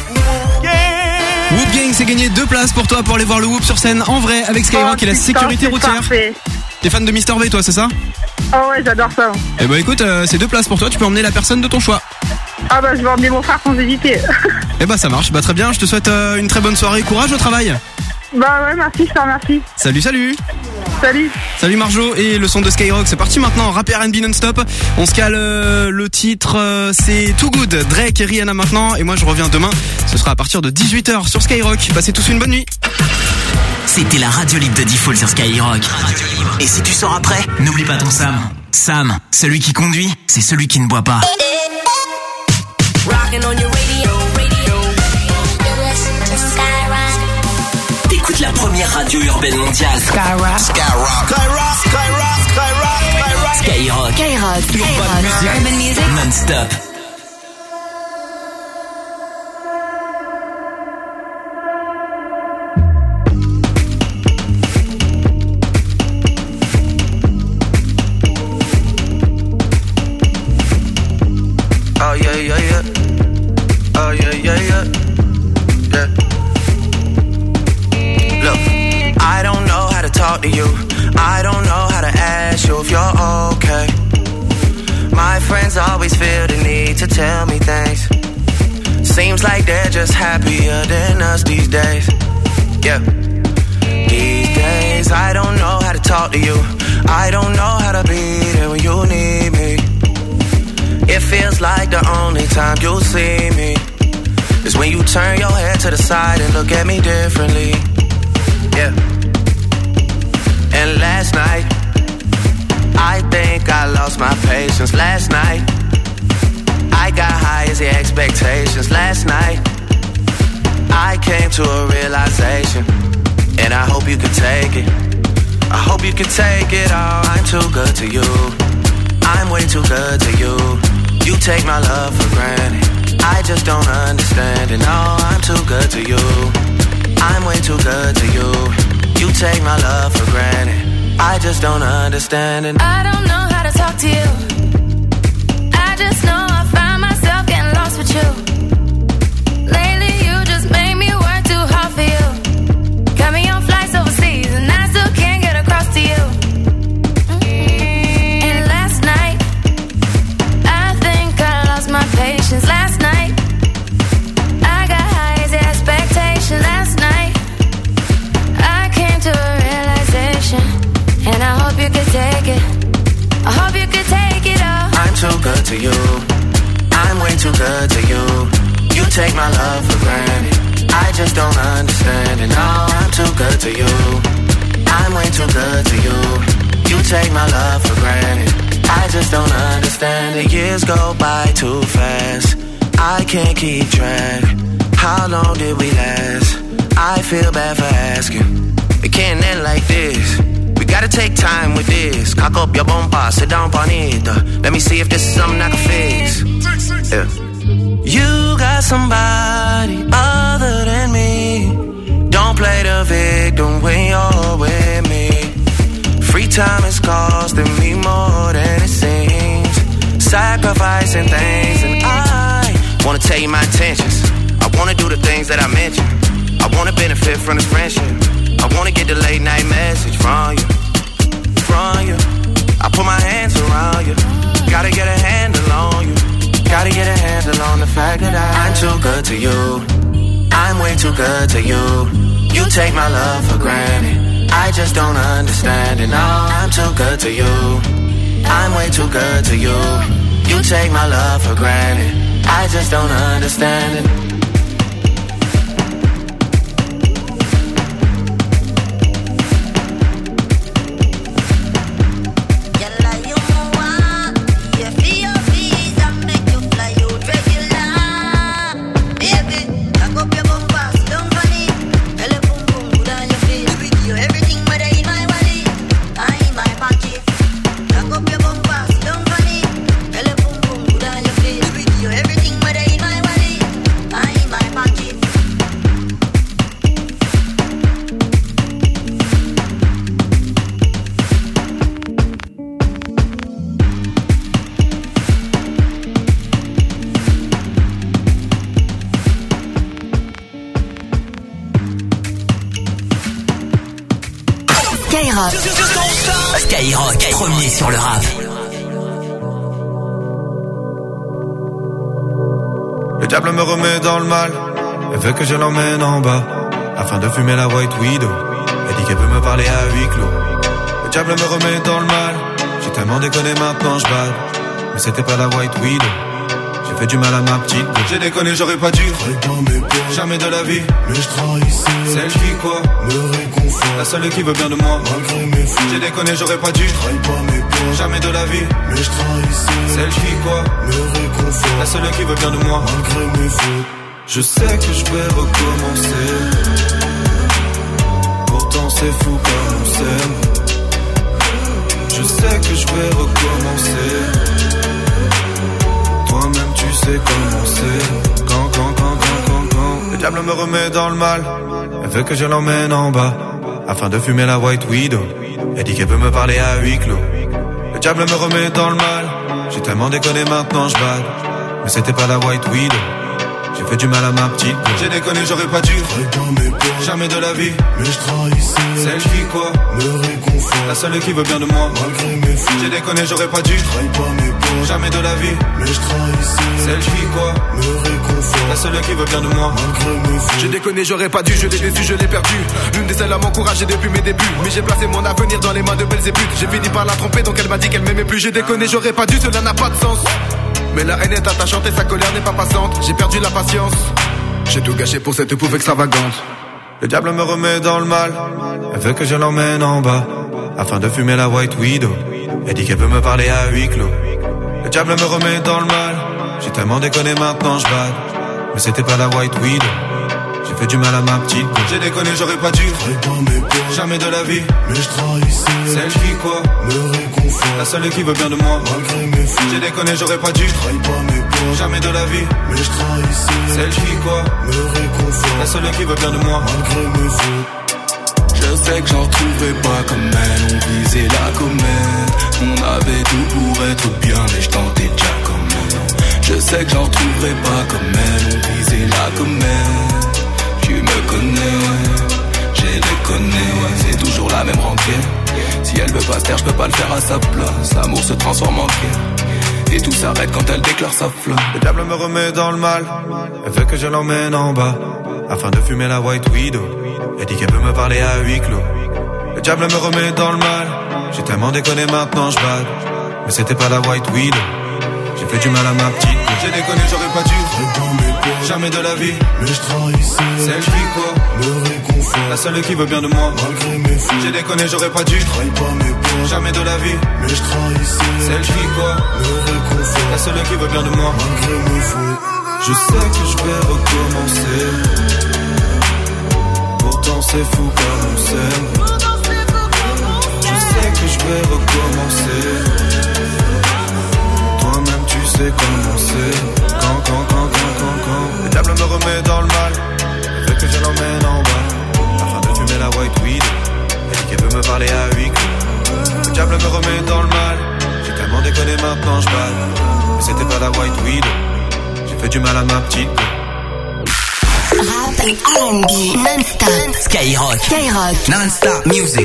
Whoop Gang, c'est gagné 2 places pour toi pour aller voir le Whoop sur scène en vrai avec Skyrock et la sécurité routière. Parfait. T'es fan de Mister V toi, c'est ça? Oh ouais, j'adore ça. Eh bah écoute, c'est 2 places pour toi, tu peux emmener la personne de ton choix. Ah bah je vais emmener mon frère sans hésiter. Eh bah ça marche, bah très bien, je te souhaite une très bonne soirée, courage au travail. Bah ouais, merci, je te remercie. Salut. Salut Marjo, et le son de Skyrock, c'est parti maintenant, rap R&B non-stop. On se cale le titre, c'est Too Good, Drake et Rihanna maintenant, et moi je reviens demain, ce sera à partir de 18h sur Skyrock. Passez tous une bonne nuit. C'était la radio libre de Diffoul sur Skyrock. Et si tu sors après, n'oublie pas ton Sam. Sam, celui qui conduit, c'est celui qui ne boit pas. Rockin' on your radio. T'écoutes la première radio urbaine mondiale. Skyrock. Urban music non-stop. Oh yeah. Oh yeah. Look, I don't know how to talk to you. I don't know how to ask you if you're okay. My friends always feel the need to tell me things. Seems like they're just happier than us these days. Yeah. These days I don't know how to talk to you. I don't know how to be there when you need me. It feels like the only time you'll see me is when you turn your head to the side and look at me differently. Yeah. And last night, I think I lost my patience. Last night, I got high as the expectations. Last night, I came to a realization, and I hope you can take it. I hope you can take it all. I'm too good to you. I'm way too good to you. You take my love for granted. I just don't understand it. No, I'm too good to you. I'm way too good to you. You take my love for granted. I just don't understand it. I don't know how to talk to you. I just know I find myself getting lost with you. Lately you just made me work too hard for you. Got me on flights overseas and I still can't get across to you. And last night, I think I lost my patience. Last night, I got high as expectation. Last night, I came to a realization, and I hope you could take it. I hope you could take it all. I'm too good to you. good to you. You take my love for granted. I just don't understand it. No, I'm too good to you. I'm way too good to you. You take my love for granted. I just don't understand it. Years go by too fast. I can't keep track. How long did we last? I feel bad for asking. It can't end like this. We gotta take time with this. Cock up your bumper, sit down on it. Let me see if this is something I can fix. Yeah. You got somebody other than me. Don't play the victim when you're with me. Free time is costing me more than it seems. Sacrificing things, and I wanna tell you my intentions. I wanna do the things that I mentioned. I wanna benefit from this friendship. I wanna get the late night message from you. I put my hands around you. Gotta get a handle on you. Gotta get a handle on the fact that I'm too good to you. I'm way too good to you. You take my love for granted. I just don't understand it. No, I'm too good to you. I'm way too good to you. You take my love for granted. I just don't understand it. Skyrock, premier sur le rap. Le diable me remet dans le mal et veut que je l'emmène en bas afin de fumer la White Widow. Elle dit qu'elle peut me parler à huis clos. Le diable me remet dans le mal. J'ai tellement déconné, maintenant je bade. Mais c'était pas la White Widow. J'ai fait du mal à ma petite. J'ai déconné, j'aurais pas dû. Jamais de la vie. Mais je trahissais. Celle qui quoi me réconfort. La seule qui veut bien de moi. Malgré mes fautes. J'ai déconné, j'aurais pas dû. Jamais de la vie. Mais je trahissais. Celle qui quoi me réconfort. La seule qui veut bien de moi. Malgré mes fautes. Je sais que je vais recommencer. Pourtant c'est fou comme on s'aime. Je sais que je vais recommencer. Toi-même tu sais comment c'est. Quand le diable me remet dans le mal. Elle veut que je l'emmène en bas afin de fumer la White Widow. Elle dit qu'elle peut me parler à huis clos. Le diable me remet dans le mal. J'ai tellement déconné, maintenant je bade. Mais c'était pas la White Widow. J'ai fait du mal à ma petite. J'ai déconné, j'aurais pas dû. Jamais de la vie. Mais je trahissais. Celle qui quoi me réconfort. La seule qui veut bien de moi. Malgré mes fautes. J'ai déconné, j'aurais pas dû. Jamais de la vie. Mais je trahissais. Celle qui quoi me réconfort. La seule qui veut bien de moi. Malgré mes fautes. J'ai déconné, j'aurais pas dû. Je l'ai déçu, je l'ai perdu. L'une des seules à m'encourager depuis mes débuts. Mais j'ai placé mon avenir dans les mains de Belzébuth. J'ai fini par la tromper, donc elle m'a dit qu'elle m'aimait plus. J'ai déconné, j'aurais pas dû, cela n'a pas de sens. Mais la haine est attachante et sa colère n'est pas passante. J'ai perdu la patience. J'ai tout gâché pour cette pouffe extravagante. Le diable me remet dans le mal. Elle veut que je l'emmène en bas afin de fumer la White Widow. Elle dit qu'elle peut me parler à huis clos. Le diable me remet dans le mal. J'ai tellement déconné, maintenant je bade. Mais c'était pas la White Widow. J'ai fait du mal à ma petite. J'ai déconné, j'aurais pas dû. Jamais de la vie. Mais je trahissais. Celle qui quoi me réconfort. La seule qui veut bien de moi. Malgré mes fautes. J'ai déconné, j'aurais pas dû. Jamais de la vie. Mais je trahissais. Celle qui quoi me réconfort. La seule qui veut bien de moi. Malgré mes fautes. Je sais que j'en retrouverai pas comme elle. On visait la comète. On avait tout pour être bien, mais je tentais déjà comme elle. Je sais que j'en retrouverai pas comme elle. On visait la comète. Tu me connais, ouais. J'ai déconné, ouais. C'est toujours la même rengaine. Si elle veut pas se taire, je peux pas le faire à sa place. L'amour se transforme en guerre. Et tout s'arrête quand elle déclare sa flamme. Le diable me remet dans le mal. Elle veut que je l'emmène en bas afin de fumer la White Widow. Elle dit qu'elle peut me parler à huis clos. Le diable me remet dans le mal. J'ai tellement déconné, maintenant je bade. Mais c'était pas la White Widow. J'ai fait du mal à ma petite. J'ai déconné, j'aurais pas dû. Jamais de la vie. Mais je trahissais. Celle qui quoi me réconfort. La seule qui veut bien de moi. Malgré mes fautes. J'ai déconné, j'aurais pas dû. Trahis pas mes peurs. Jamais de la vie. Mais je trahissais. Celle qui quoi me réconfort. La seule qui veut bien de moi. Malgré mes fautes. Je sais que je vais recommencer. Pourtant c'est fou comme on s'aime. Je sais que je vais recommencer. Toi-même tu sais comment c'est. Quand le diable me remet dans le mal, fait que je l'emmène en bas afin de fumer la white weed. Elle dit qu'elle veut me parler à huis clos. Le diable me remet dans le mal. J'ai tellement déconné, maintenant je balle. Mais c'était pas la white weed. J'ai fait du mal à ma petite. Rap et R&B non-stop. Skyrock Non-stop music.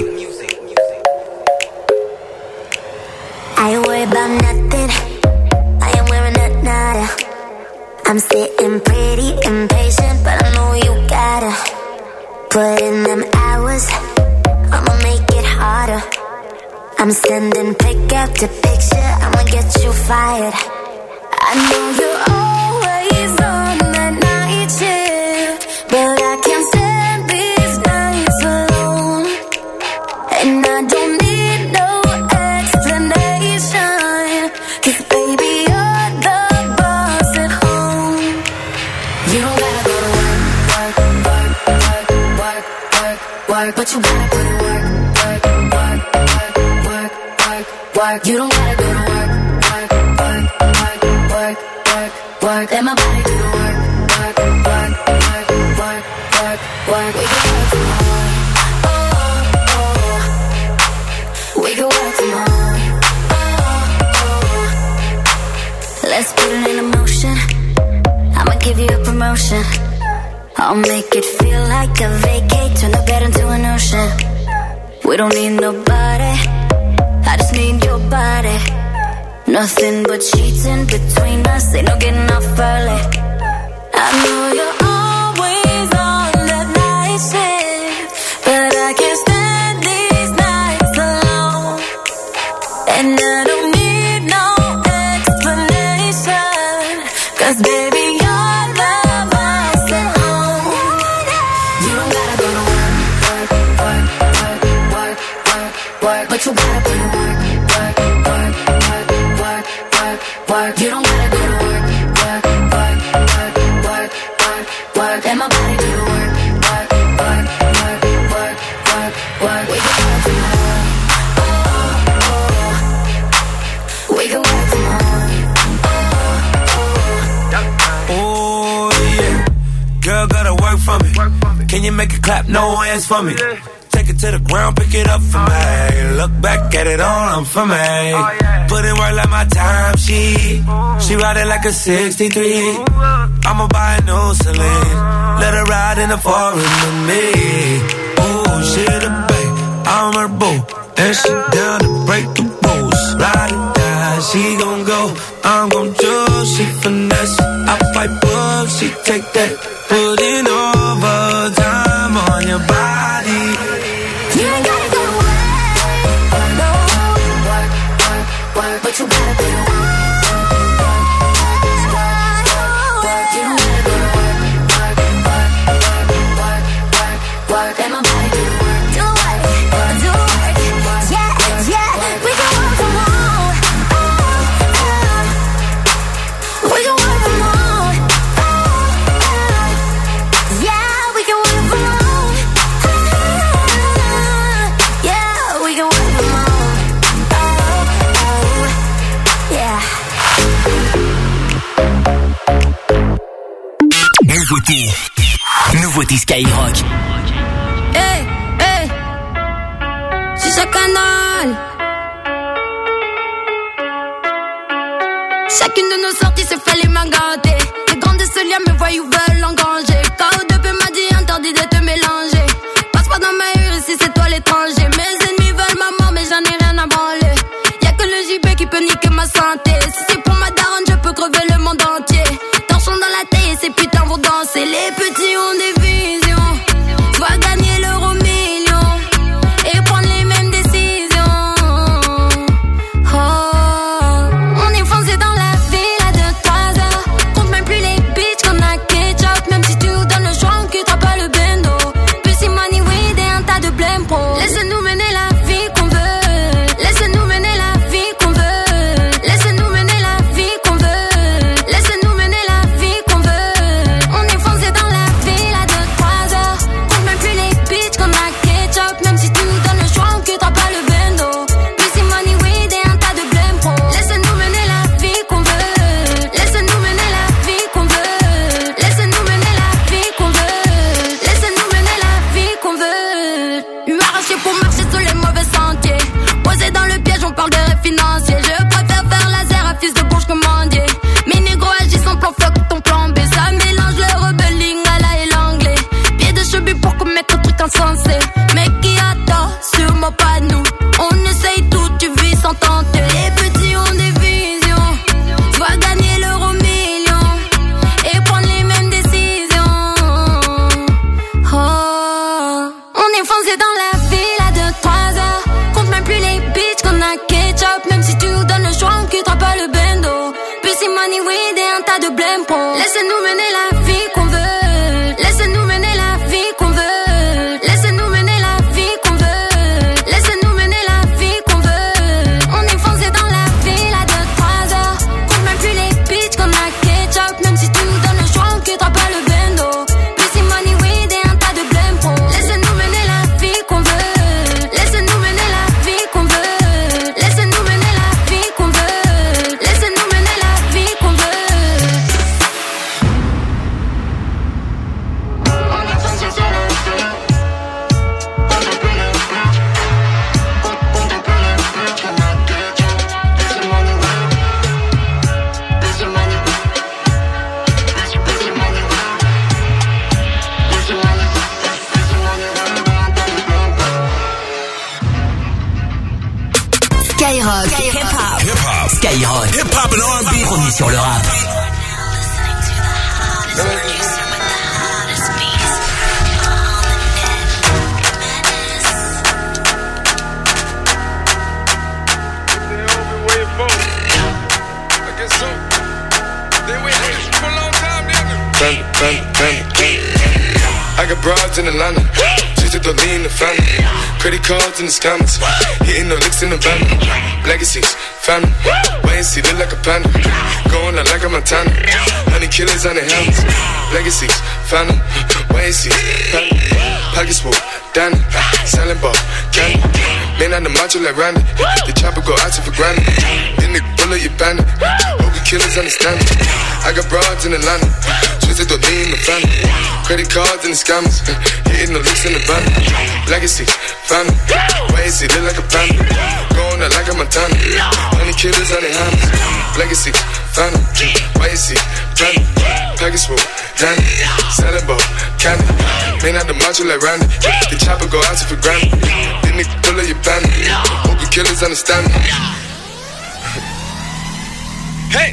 I ain't worried about nothing. I ain't wearing a nada. I'm sitting pretty impatient, but I know you gotta put in them hours. I'ma make it harder. I'm sending pick after picture. I'ma get you fired. I know you're always on that night shift, but I can't stand these nights alone. And I don't need no explanation, 'cause baby you're the boss at home. You don't gotta go to work, but you gotta put in work. You don't gotta go to work. Let my body do the work. We can work from home. We can work from home. Let's put it in motion. I'ma give you a promotion. I'll make it feel like a vacate. Turn the bed into an ocean. We don't need nobody. I just need your body. Nothing but sheets in between us. Ain't no getting off early. I know you're always on that night shift, but I can't stand these nights alone. And I don't need no explanation, 'cause baby you're the boss at home. You don't gotta go to work, but you gotta put in work. You don't gotta go to work. Let my body do the work. We can work from home. We can work from home. Oh yeah, girl gotta work for me. Can you make it clap? No hands for me. Take it to the ground, pick it up for me. Look back at it all, I'm for me. Put in work like my time, she ride it like a 63. I'ma buy a new Celine, let her ride in the foreign with me. Oh, she the babe, I'm her boo, and she down to break the rules. Ride it down, she gon' go, I'm gon' choose, she finesse. I fight book, she take that, put in overtime on your body. You ain't gotta go to work, no. But you gotta put in work. You don't gotta go to work. Let my body do the work. Do work. Yeah, we can work from home. We can work from home. Yeah, we can work from home. Yeah, we can work from home. Yeah. Nouveauté Skyrock. Hey, c'est ce canal. Chacune de nos sorties se fait les mains gâtées. Les grands de ce lien me voient ou veulent engranger. KO2P m'a dit interdit de te mélanger. Passe pas dans ma rue ici, c'est toi l'étranger. Mes ennemis veulent ma mort, mais j'en ai rien à branler. Y'a que le JB qui peut niquer ma santé. Si c'est pour ma daronne, je peux crever le monde entier. Torchons dans la taille et ces putains vont danser. Les petits ont des visions. Je vais gagner l'euro million et prendre les mêmes décisions. Oh, on est foncé dans la vie. money, weed et un tas de blême pour. Laissez-nous mener la vie qu'on veut. Laissez-nous mener la vie qu'on veut. Laissez-nous mener la vie qu'on veut. Laissez-nous mener la vie qu'on veut. On est foncé dans la ville à 2-3 heures. Compte même plus les bitches comme la ketchup. Même si tu nous donnes le choix, on quittera pas le bendo. Pussy money, weed et un tas de blême pour. Laissez-nous mener la vie qu'on veut. Laissez-nous mener la vie qu'on veut. Laissez-nous mener la vie qu'on veut. Laissez-nous mener la vie qu'on veut. Skyrock, hip-hop, Skyrock, hip-hop and R&B, premier sur le rap. I got broads in Atlanta, just to lean the family. Credit cards in the scammers, hitting the licks in the van. Legacies, family, wait and see, look like a panda. Going out like a Montana, 100 killers on the helmets. Legacies, family, wait and see, family. Pockets full, Danny, selling ball, candy. Man on the macho like Randy, the chopper go out to for granted. Then the bullet you bandit, hope the killers understand it. I got broads in Atlanta, just to lean the family. Credit cards and the scammers, hitting the licks in the van. Legacies, family, wait and see, look like a panda. Going out like a Montana, 100 killers on their hands. Legacies, family, wait and see, family. Package full, Danny, selling ball, candy. Man out the macho like Randy, the chopper go out to for granted. Then they pull up your bandit, hope the killers understand me. Hey!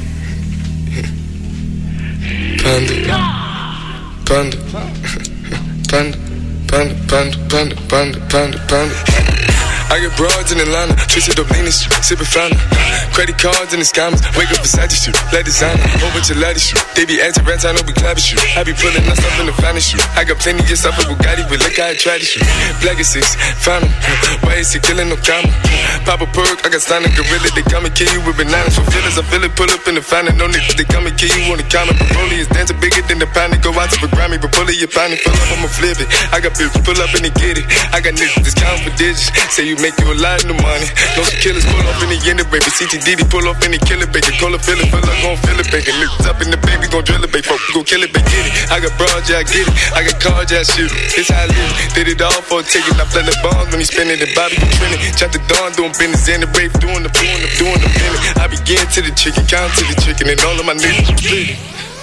Panda, panda, panda, panda, panda, panda, panda, panda, panda. I get broads in Atlanta, twisted up lean street, sippin' fountain. Credit cards and the scammers, wake up beside you shoot, let designer, whole bunch of ladies shoot. They be anti rats, I know we clapping shoot. I be pulling us up in the finest shoot. I got plenty just off of Bugatti, but look how I try to shoot. Black is 6, found him. Why is he killing no comma? Pop a perk, I got signed a gorilla, they come and kill you with bananas. For feelings, I feel it, pull up in the fountain. No niggas, they come and kill you on the counter. Broly is dancing bigger than the pound. Go out to the Grammy, but pull it, you pound it, pull up, I'ma flip it. I got bills, pull up and they get it. I got niggas, that's counting for digits. Say you make you a lot of money. No some killers pull off in the end of baby. CTDD pull off in the killer baby. Call a feeling, feel like gon' feel it, baby. Niggas up in the baby, gon' drill it, baby. Fuck, gon' kill it, baby. Get it. I got broads, yeah, I get it. I got cars, yeah, I shoot it. It's how I live. Did it all for a ticket. I play the bombs when he spinning the Bobby, you trending. Chop the dawn, doing business in the brave, doing the minute. I begin to the chicken, count to the chicken, and all of my niggas split.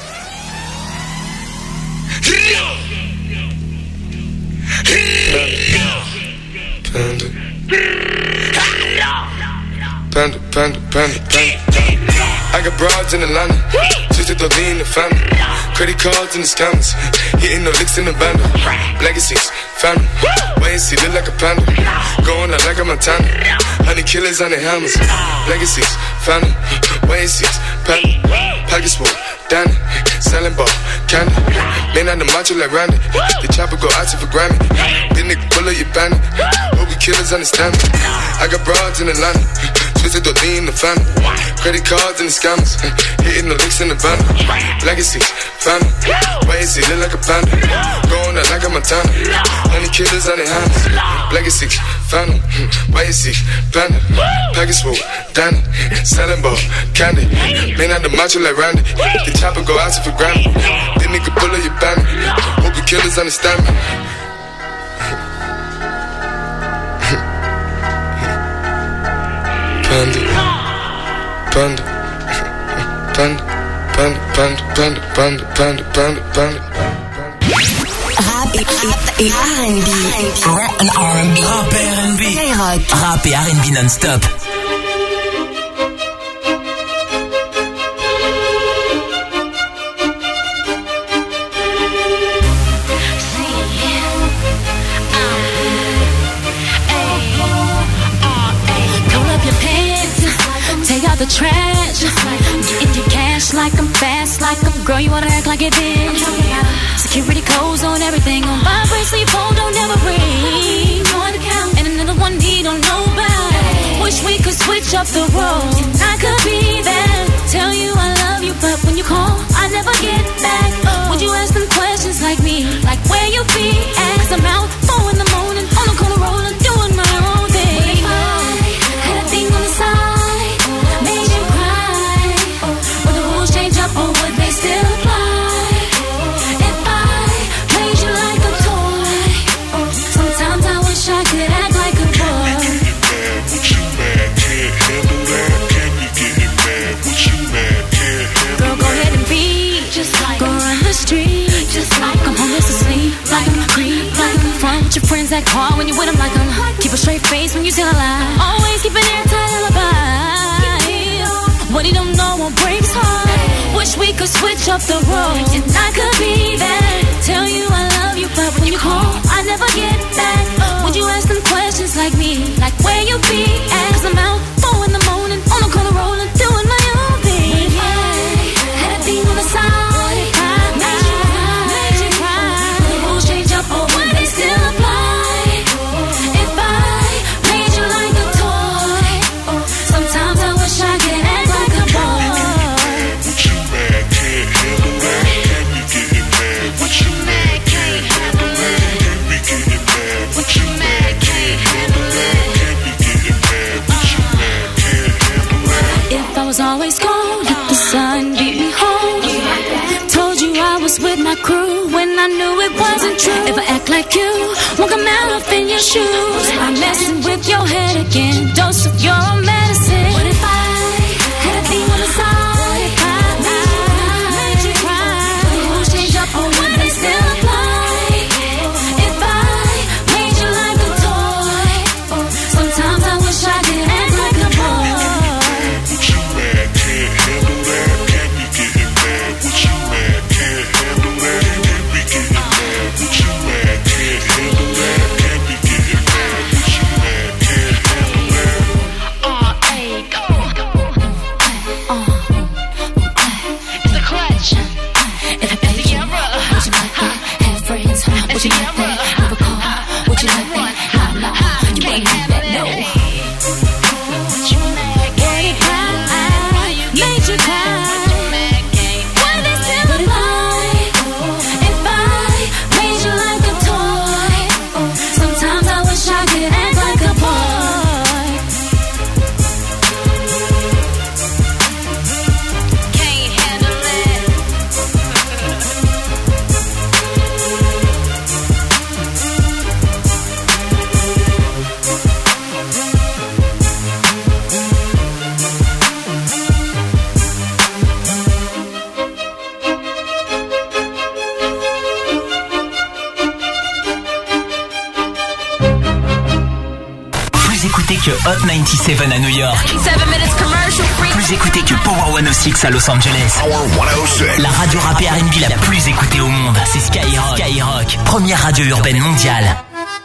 Panda. Panda, panda, panda, panda. I got broads in Atlanta, just to lean the family. Credit cards and the scammers, hitting the licks in the bundle. Legacies, family, wait and see, look like a panda. Going out like a Montana, 100 killers on the helmets. Legacies, family, wait and see, panda. Pockets full, Danny, selling ball, candy. Man on the macho like Randy, the chopper go out to for Grammy. Then they pull up your bandit, hope the killers understand me. I got broads in Atlanta, twisted to lean the family. Credit cards and the scammers, hitting the licks in the bundle. Legacies, family, wait and see, look like a panda. Going out like a Montana, 100 killers on their hands. Legacies, family, wait and see, panda. Package full, Danny, selling ball, candy. Man out the macho like Randy, the chopper go out to for Grammy. Then nigga pull up your bandit, hope the killers understand me. Panda, panda, panda, panda, panda, panda, panda, panda, panda. Rap et R&B. Rap and R&B. Rap et R&B. Skyrock. Rap et R&B non-stop. The trash, get in your cash. like I'm fast, like I'm girl, you wanna act like it is. Security codes on everything, on my bracelet, phone don't never ring. And another one he don't know about. Wish we could switch up the roles. I could be there, tell you I love you, but when you call, I never get back. Would you ask them questions like me, like where you be at? 'Cause I'm out 4 in the morning, on the corner rolling, doing my own thing. But if I had a thing on the side, made you cry, would the rules change up or would they still apply? If I played you like a toy, sometimes I wish I could act like a boy. Girl, go ahead and be just like go run the street, just like I'm homeless asleep, like I'm a creep, like I'm front with your friends that call when you with them, like I'm keep a straight face when you tell a lie, always keep an airtight alibi. What he don't know won't break his heart. Wish we could switch up the roles, and I could be there, tell you I love you, but when you call, I never get back. Would you ask them questions like me, like where you be at? 'Cause I'm out 4 in the morning, on the corner rolling, doing my own thing. Had a thing on the side, made you cry. The rules change up, or would they still apply? If I played you like a toy, sometimes I wish I could act like a boy. If I was always gone, let the sun beat me home. Told you I was with my crew when I knew it wasn't true. If I act like you, won't come out up in your shoes. I'm messing with your head again, dose of your medicine. What if I had a thing on the side? If I made you cry, the rules change up, or would they still apply? If I played you like a toy, sometimes I wish I could act like a boy. Would you like that? Never call. Would you like that? Nah, you ain't need that, no. What if I made you cry? Would they still apply? If I made you like a toy, sometimes I wish I could act like a boy. Can't handle it. Plus écouté que Hot 97 à New York. 7 minutes commercial free. Plus écouté que Power 106 à Los Angeles. La radio rap et R&B la plus écoutée au monde, c'est Skyrock. Skyrock, première radio urbaine mondiale.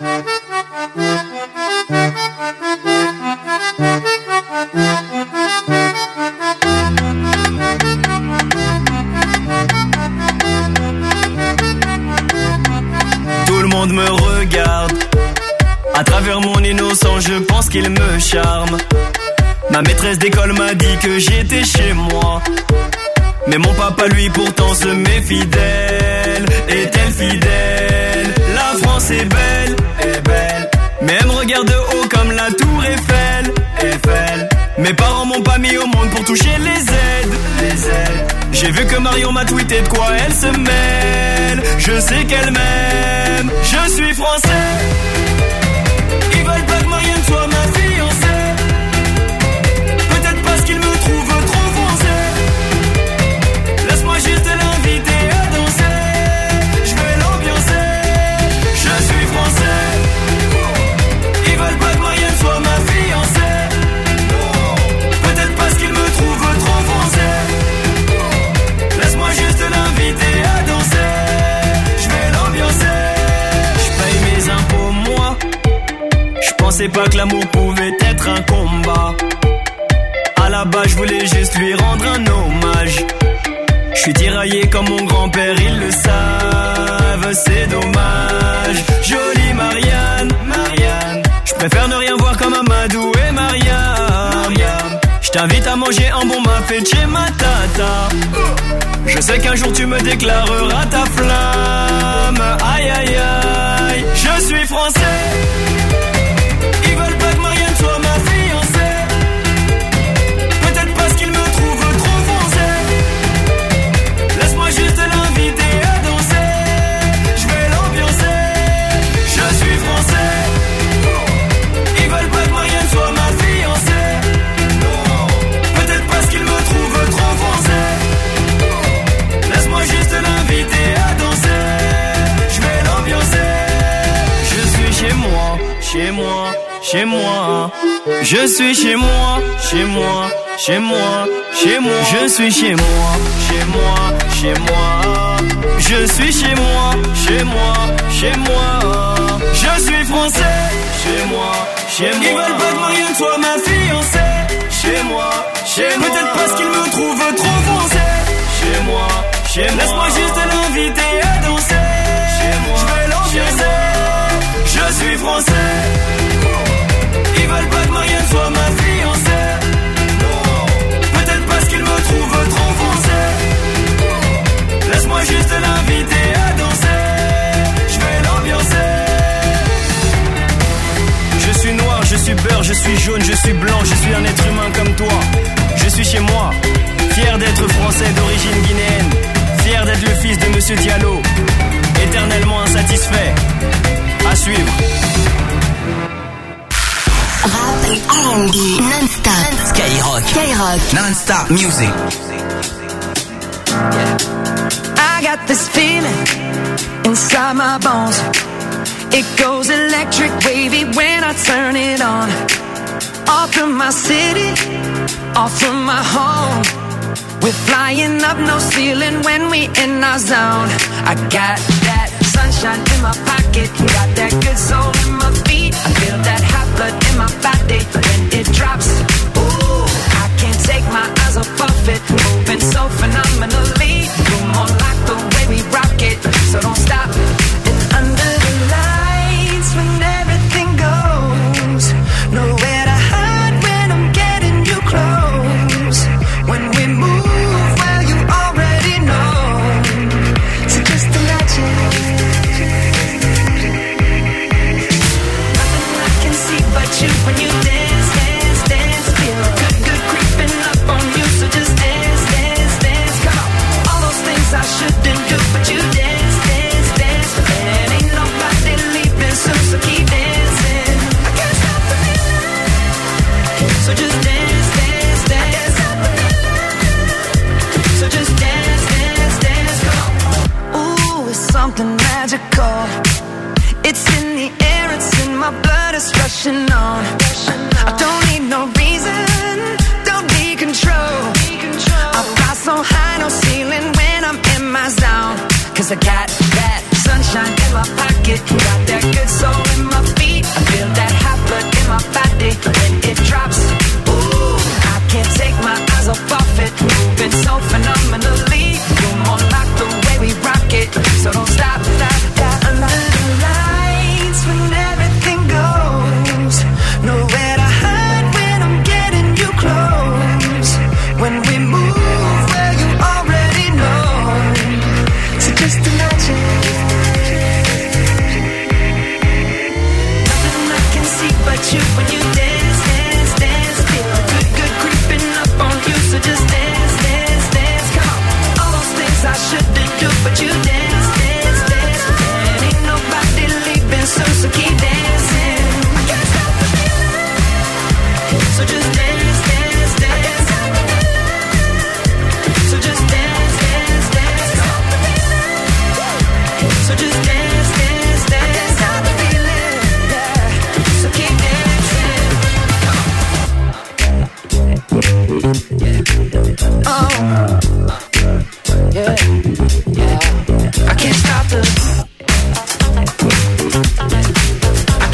Tout le monde me regarde. À travers mon innocence, je pense qu'il me charme. Ma maîtresse d'école m'a dit que j'étais chez moi. Mais mon papa, lui, pourtant se méfie d'elle. Est-elle fidèle? La France est belle, mais elle me regarde de haut comme la tour Eiffel. Mes parents m'ont pas mis au monde pour toucher les aides. J'ai vu que Marion m'a tweeté de quoi elle se mêle. Je sais qu'elle m'aime, je suis français. Ils veulent pas que Marianne soit ma fiancée. Peut-être parce qu'ils me trouvent trop foncé. Laisse-moi juste l'inviter à danser. Je vais l'ambiancer. Je suis français. Ils veulent pas que Marianne soit ma fiancée. Peut-être parce qu'ils me trouvent trop foncé. Laisse-moi juste l'inviter à danser. Je vais l'ambiancer. Je paye mes impôts moi. Je pensais pas que l'amour pouvait être un combat. À la base je voulais juste lui rendre un hommage. Je suis tiraillé comme mon grand-père, ils le savent, c'est dommage. Jolie Marianne, Marianne, je préfère ne rien voir comme Amadou et Mariam. Je t'invite à manger un bon mafé chez ma tata. Je sais qu'un jour tu me déclareras ta flamme. Aïe aïe aïe, je suis français. Ils veulent pas que Marianne soit ma fiancée. Peut-être parce qu'ils me trouvent trop foncé. Laisse-moi juste l'inviter à danser. Je vais l'ambiancer. Je suis français. Ils veulent pas que Marianne soit ma fiancée. Peut-être parce qu'ils me trouvent trop foncé. Laisse-moi juste l'inviter à danser. Je vais l'ambiancer. Je suis chez moi, chez moi, chez moi. Je suis chez moi, chez moi, chez moi, chez moi. Je suis chez moi, chez moi, chez moi. Je suis chez moi, chez moi, chez moi. Je suis français, chez moi, chez moi. Ils veulent pas que Marianne soit ma fiancée. Chez moi, chez moi. Peut-être parce qu'ils me trouvent trop foncé. Chez moi, chez moi. Laisse-moi juste l'inviter à danser. Chez moi, je vais l'ambiancer. Je suis français. Ils veulent pas que Marianne soit ma fiancée. Peut-être parce qu'ils me trouvent trop foncé. Laisse-moi juste l'inviter à danser. Je vais l'ambiancer. Je suis noir, je suis beurre, je suis jaune, je suis blanc, je suis un être humain comme toi. Je suis chez moi, fier d'être français d'origine guinéenne. Fier d'être le fils de Monsieur Diallo. Éternellement insatisfait. À suivre. Rap et R&B non-stop. Skyrock. Skyrock. Non-stop music. I got this feeling inside my bones. It goes electric wavy when I turn it on. Off from my city, off from my home. We're flying up, no ceiling when we in our zone. I got that sunshine in my pocket, got that good soul in my feet. I feel that hot blood in my body when it drops. Ooh, I can't take my eyes off of it, moving so phenomenally. You're more like the way we rock it, so don't stop. And under the lights when everything goes, nowhere to hide when I'm getting you close. When we move, well you already know. So just imagine. Nothing I can see but you when you dance, dance, dance. Feel good, good creeping up on you. So just dance, dance, dance. Come on. All those things I shouldn't do, but you dance, dance, dance. And ain't nobody leaving soon, so keep dancing. I can't stop the feeling. So just dance, dance, dance. So just dance, dance, dance. Come on. Ooh, it's something magical. It's in the air, it's in my blood, it's rushing on. I don't need no reason, don't need control. I fly so high, no ceiling when I'm in my zone. Cause I got that sunshine in my pocket, got that good soul in my feet. I feel that hot blood in my body when it drops. Ooh, I can't take my eyes off of it, moving so phenomenally. You're more like the way we rock it, so don't stop, stop, stop. Under the lights when everything goes, nowhere to hide when I'm getting you close. When we move, well you already know. So just imagine. Nothing I can see but you when you dance, dance, dance. Feel good, good creeping up on you. So just dance, dance, dance. Come on. All those things I shouldn't do, but you dance, dance, dance. And ain't nobody leaving soon, so keep dancing. I can't stop the feeling. So just dance, dance, dance. So just dance, dance, dance. So just dance, dance, dance. I can't stop the feeling. Yeah. So keep dancing. Oh. Yeah. Yeah. I can't stop the. I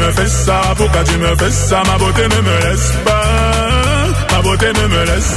me fais ça? Pourquoi tu me fais ça? Ma beauté ne me laisse pas. Ma beauté ne me laisse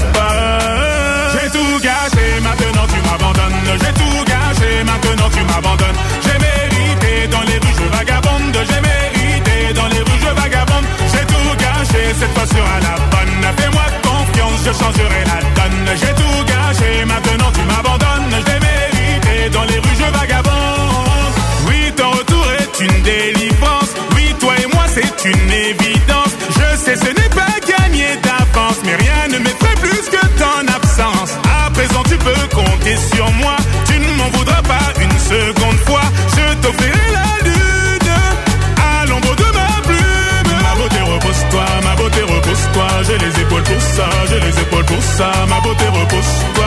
pas. J'ai tout gâché, maintenant tu m'abandonnes. J'ai tout gâché, maintenant tu m'abandonnes. J'ai mérité dans les rues, je vagabonde. J'ai mérité dans les rues, je vagabonde. J'ai tout gâché, cette fois sera la bonne. Fais-moi confiance, je changerai la donne. J'ai tout gâché, maintenant tu m'abandonnes. Je l'ai mérité, dans les rues je vagabonde. Oui, ton retour est une délivrance. Oui, toi et moi c'est une évidence. Je sais ce n'est pas gagné d'avance, mais rien ne m'effraie plus que ton absence. À présent tu peux compter sur moi. Tu ne m'en voudras pas une seconde fois. Je t'offrirai la lune à l'ombre de ma plume. Ma beauté repose-toi, ma beauté repose-toi. J'ai les épaules pour ça, j'ai les épaules pour ça. Ma beauté repose-toi,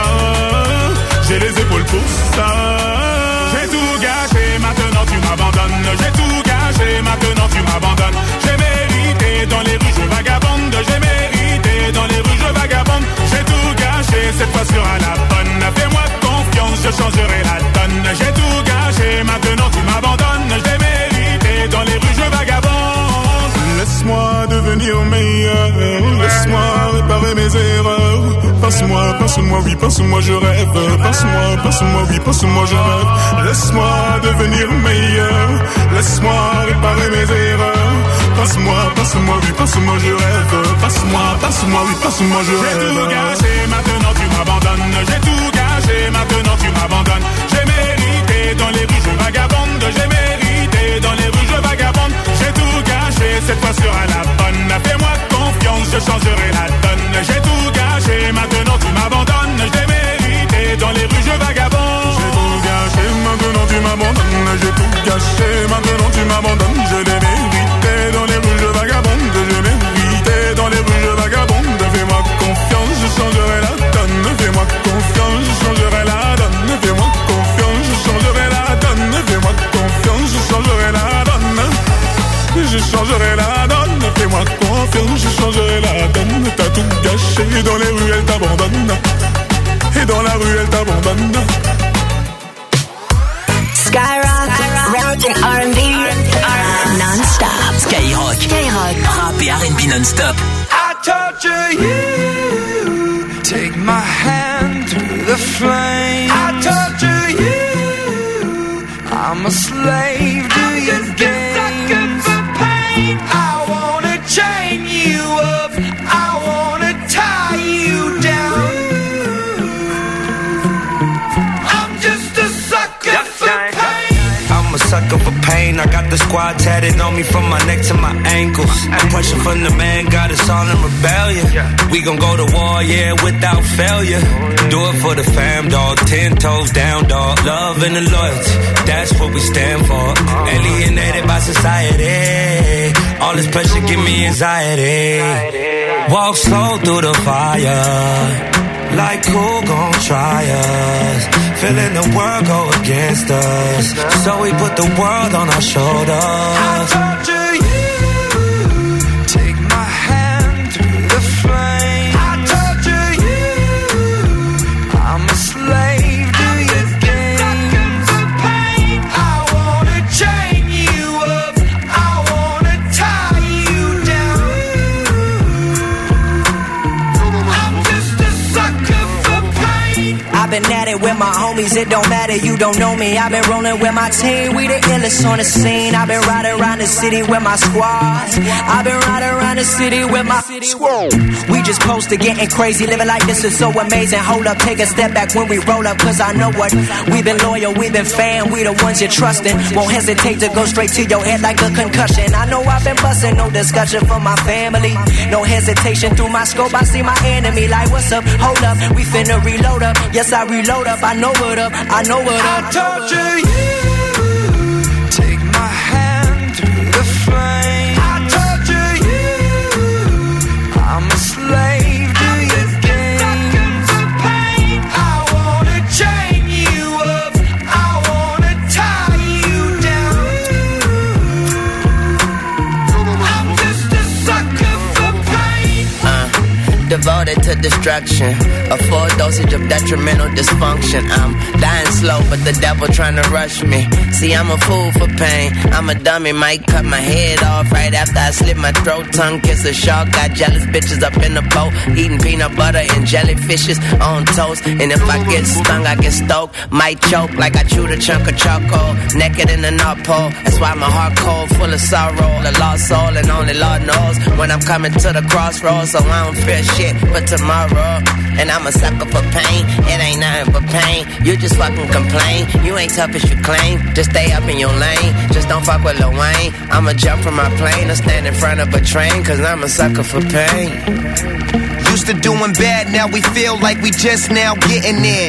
j'ai les épaules pour ça. J'ai tout gâché, maintenant tu m'abandonnes. J'ai tout gâché, maintenant tu m'abandonnes. J'ai mérité dans les rues, je vagabonde. J'ai mérité dans les rues, je vagabonde. J'ai tout gâché, cette fois sera la bonne. Fais-moi confiance, je changerai la donne. J'ai tout gâché, maintenant tu m'abandonnes. J'ai mérité dans les rues, je vagabonde. Laisse-moi devenir meilleur. Laisse-moi réparer mes erreurs. Passe-moi, passe-moi, oui, passe-moi, je rêve. Passe-moi, passe-moi, oui, passe-moi, je rêve. Laisse-moi devenir meilleur. Laisse-moi réparer mes erreurs. Passe-moi, passe-moi, oui, passe-moi, je rêve. Passe-moi, passe-moi, oui, passe-moi, je rêve. J'ai tout gâché, maintenant tu m'abandonnes. J'ai tout gâché, maintenant tu m'abandonnes. J'ai mérité dans les rues, je vagabonde. J'ai mérité dans les rues, je vagabonde. J'ai tout gâché, cette fois sera la bonne. Fais-moi confiance, je changerai la donne. J'ai tout gâché, maintenant tu m'abandonnes. J'ai mérité dans les rues, je vagabonde. J'ai tout gâché, maintenant tu m'abandonnes. J'ai tout gâché, maintenant tu m'abandonnes. Je l'ai mérité dans les rues, je vagabonde. Je mérité dans les rues, je vagabonde. Fais-moi confiance, je changerai la donne. Fais-moi confiance, je changerai la donne. Fais-moi confiance, je changerai la donne. Fais-moi confiance, je changerai la donne. Je changerai la donne. Fais-moi confiance, je changerai la donne. T'as tout gâché, dans les rues elle t'abandonne. Et dans la rue elle t'abandonne. Skyrock, rock and R&B, non-stop. Skyrock, rap et R&B non-stop. I torture you, take my hand through the flame. I torture you, I'm a slave to your games. I wanna chain you up, I wanna tie you down. I'm just a sucker for pain. I'm a sucker for pain. I got the squad tatted on me from my neck to my ankles. Pressure from the man got us all in rebellion. We gon' go to war, yeah, without failure. Do it for the fam, dog. 10 toes down, dog. Love and the loyalty, that's what we stand for. Alienated by society. All this pressure give me anxiety. Walk slow through the fire. Like who gon' try us? Feeling the world go against us. So we put the world on our shoulders. I torture you, take my hand through the flame. I torture you, I'm a slave to your games. I wanna chain you up, I wanna tie you down. I'm just a sucker for pain. I've been at it with my homies, it don't matter, you don't know me. I've been rolling with my team, we the illest on the scene. I've been riding around the city with my squad. I've been riding around the city with my squad. We just posted getting crazy, living like this is so amazing. Hold up, take a step back when we roll up, cause I know what. We've been loyal, we've been fan, we the ones you're trusting. Won't hesitate to go straight to your head like a concussion. I know I've been busting, no discussion for my family. No hesitation through my scope, I see my enemy like what's up, hold up, we finna reload up. Yes, I reload up, I know what up, I know what up. I torture you, take my hand through the flame. I torture you, I'm a slave to your games. I wanna chain you up, I wanna tie you down. I'm just a sucker for pain. devoted to destruction. A full dosage of detrimental dysfunction. I'm dying slow, but the devil trying to rush me. See, I'm a fool for pain. I'm a dummy, might cut my head off right after I slit my throat. Tongue kiss a shark, got jealous bitches up in the boat, eating peanut butter and jellyfishes on toast. And if I get stung, I get stoked. Might choke like I chewed a chunk of charcoal. Naked in the North Pole. That's why my heart cold, full of sorrow. A lost soul, and only Lord knows when I'm coming to the crossroads. So I don't fear shit but tomorrow. And I'm a sucker for pain. It ain't nothing but pain. You just fucking complain. You ain't tough as you claim. Just stay up in your lane. Just don't fuck with Lil Wayne. I'ma jump from my plane or stand in front of a train. Cause I'm a sucker for pain. Used to doing bad, now we feel like we just now getting there.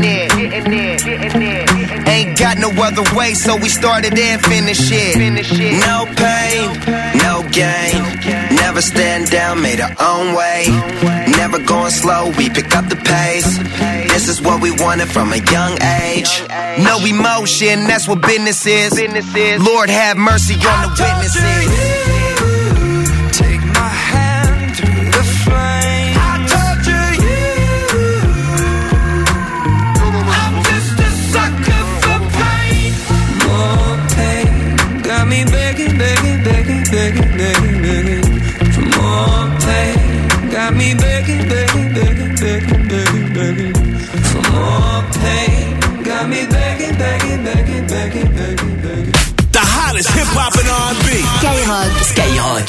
Ain't got no other way, so we started and finished it. No pain, no gain. Never stand down, made our own way. Never going slow, we pick up the pace. This is what we wanted from a young age. No emotion, that's what business is. Lord have mercy on the witnesses. Take my hand through the flame. I torture you. I'm just a sucker for pain. More pain, got me begging, begging, begging, begging, begging, begging. For more pain, got me begging, begging, begging, begging, begging, begging. For more pain, got me begging, begging, begging, begging, begging, begging. The hottest hip hop and R&B. Skyrock.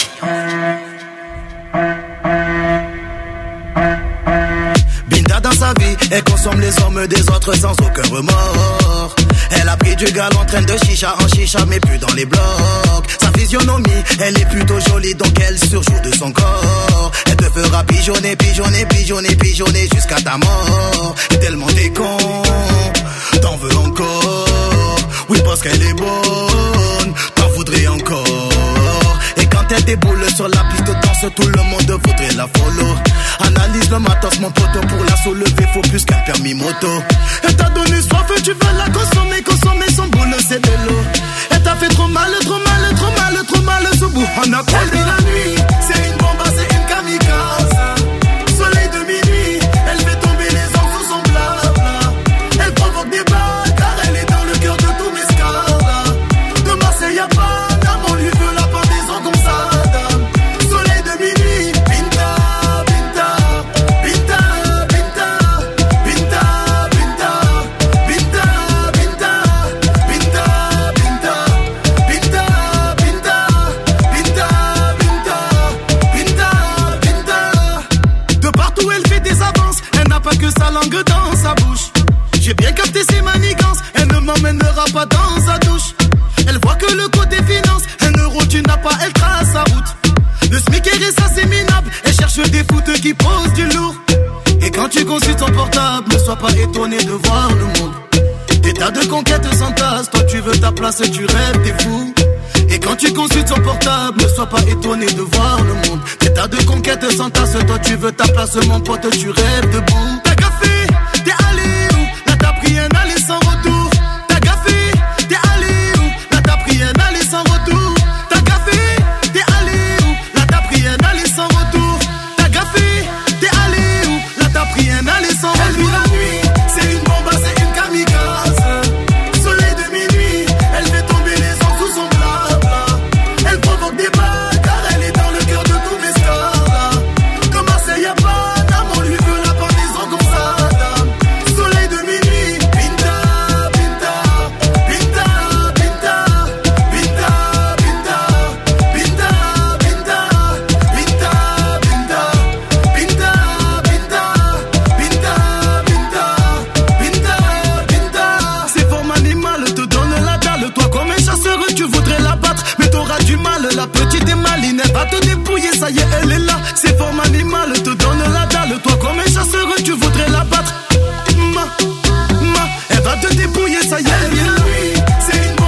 Binda dans sa vie, elle consomme les hommes des autres sans aucun remords. Elle a pris du gal en train de chicha en chicha, mais plus dans les blocs. Sa physionomie, elle est plutôt jolie, donc elle surjoue de son corps. Elle te fera pigeonner, pigeonner, pigeonner, pigeonner jusqu'à ta mort. Et tellement t'es con, t'en veux encore. Oui, parce qu'elle est bonne, t'en voudrais encore. Et quand elle déboule sur la piste de danse, tout le monde voudrait la follow. Analyse le matos, mon poteau, pour la soulever, faut plus qu'un permis moto. Elle t'a donné soif, tu veux la consommer, consommer son boule, c'est de l'eau. Elle t'a fait trop mal, trop mal, trop mal, trop mal, ce bout. On a perdu la nuit, c'est une bombe, c'est une kamikaze. Soleil de minuit, elle fait tomber les hommes sous son blabla. Elle provoque des balles, car elle est dans le cœur de tous mes scars. De Marseille à Paname, on lui veut la pendaison comme ça. Soleil de minuit, Pinta, Pinta, Pinta, Pinta, Pinta, Pinta, Pinta, Pinta, Pinta, Pinta, Pinta, Pinta, Pinta, Pinta, Pinta. De partout elle fait des avances, elle n'a pas que sa langue dans sa bouche. J'ai bien capté ses manigances, elle ne m'emmènera pas dans sa douche. Elle voit que le côté finance, un euro tu n'as pas, elle trace sa route. Le SMIC est ça c'est minable, elle cherche des foutes qui posent du lourd. Et quand tu consultes ton portable, ne sois pas étonné de voir le monde. Des tas de conquêtes s'entassent, toi tu veux ta place et tu rêves, t'es fou. Et quand tu consultes ton portable, ne sois pas étonné de voir le monde. Des tas de conquêtes s'entassent, toi tu veux ta place, mon pote, tu rêves debout. T'as gaffé, t'es allé où? Là t'as pris un aller sans retour. T'as gaffé, t'es allé où? Là t'as pris un aller sans retour. T'as gaffé, t'es allé où? Là t'as pris un aller sans retour. T'as gaffé, t'es allé où? Là t'as pris un aller sans retour. Elle vit la nuit, c'est une bombe, c'est une kamikaze. Soleil de minuit, elle fait tomber les hommes sous son blabla. Elle provoque des balles, car elle est dans le cœur de tous mes scars. De Marseille à Paname, on lui veut la pendaison comme ça. Soleil de minuit, Pinta, Pinta, Pinta, Pinta, Pinta, Pinta, Pinta, Pinta, Pinta, Pinta, Pinta, Pinta, Pinta, Pinta, Pinta. C'est forme animale, te donne la dalle. Toi comme un chasseur, tu voudrais la battre, mais t'auras du mal. La petite est maline, elle va te dépouiller, ça y est, elle est là. C'est forme animale, te donne la dalle. Toi comme un chasseur, tu voudrais la battre. Elle va te dépouiller, ça y est, elle est là.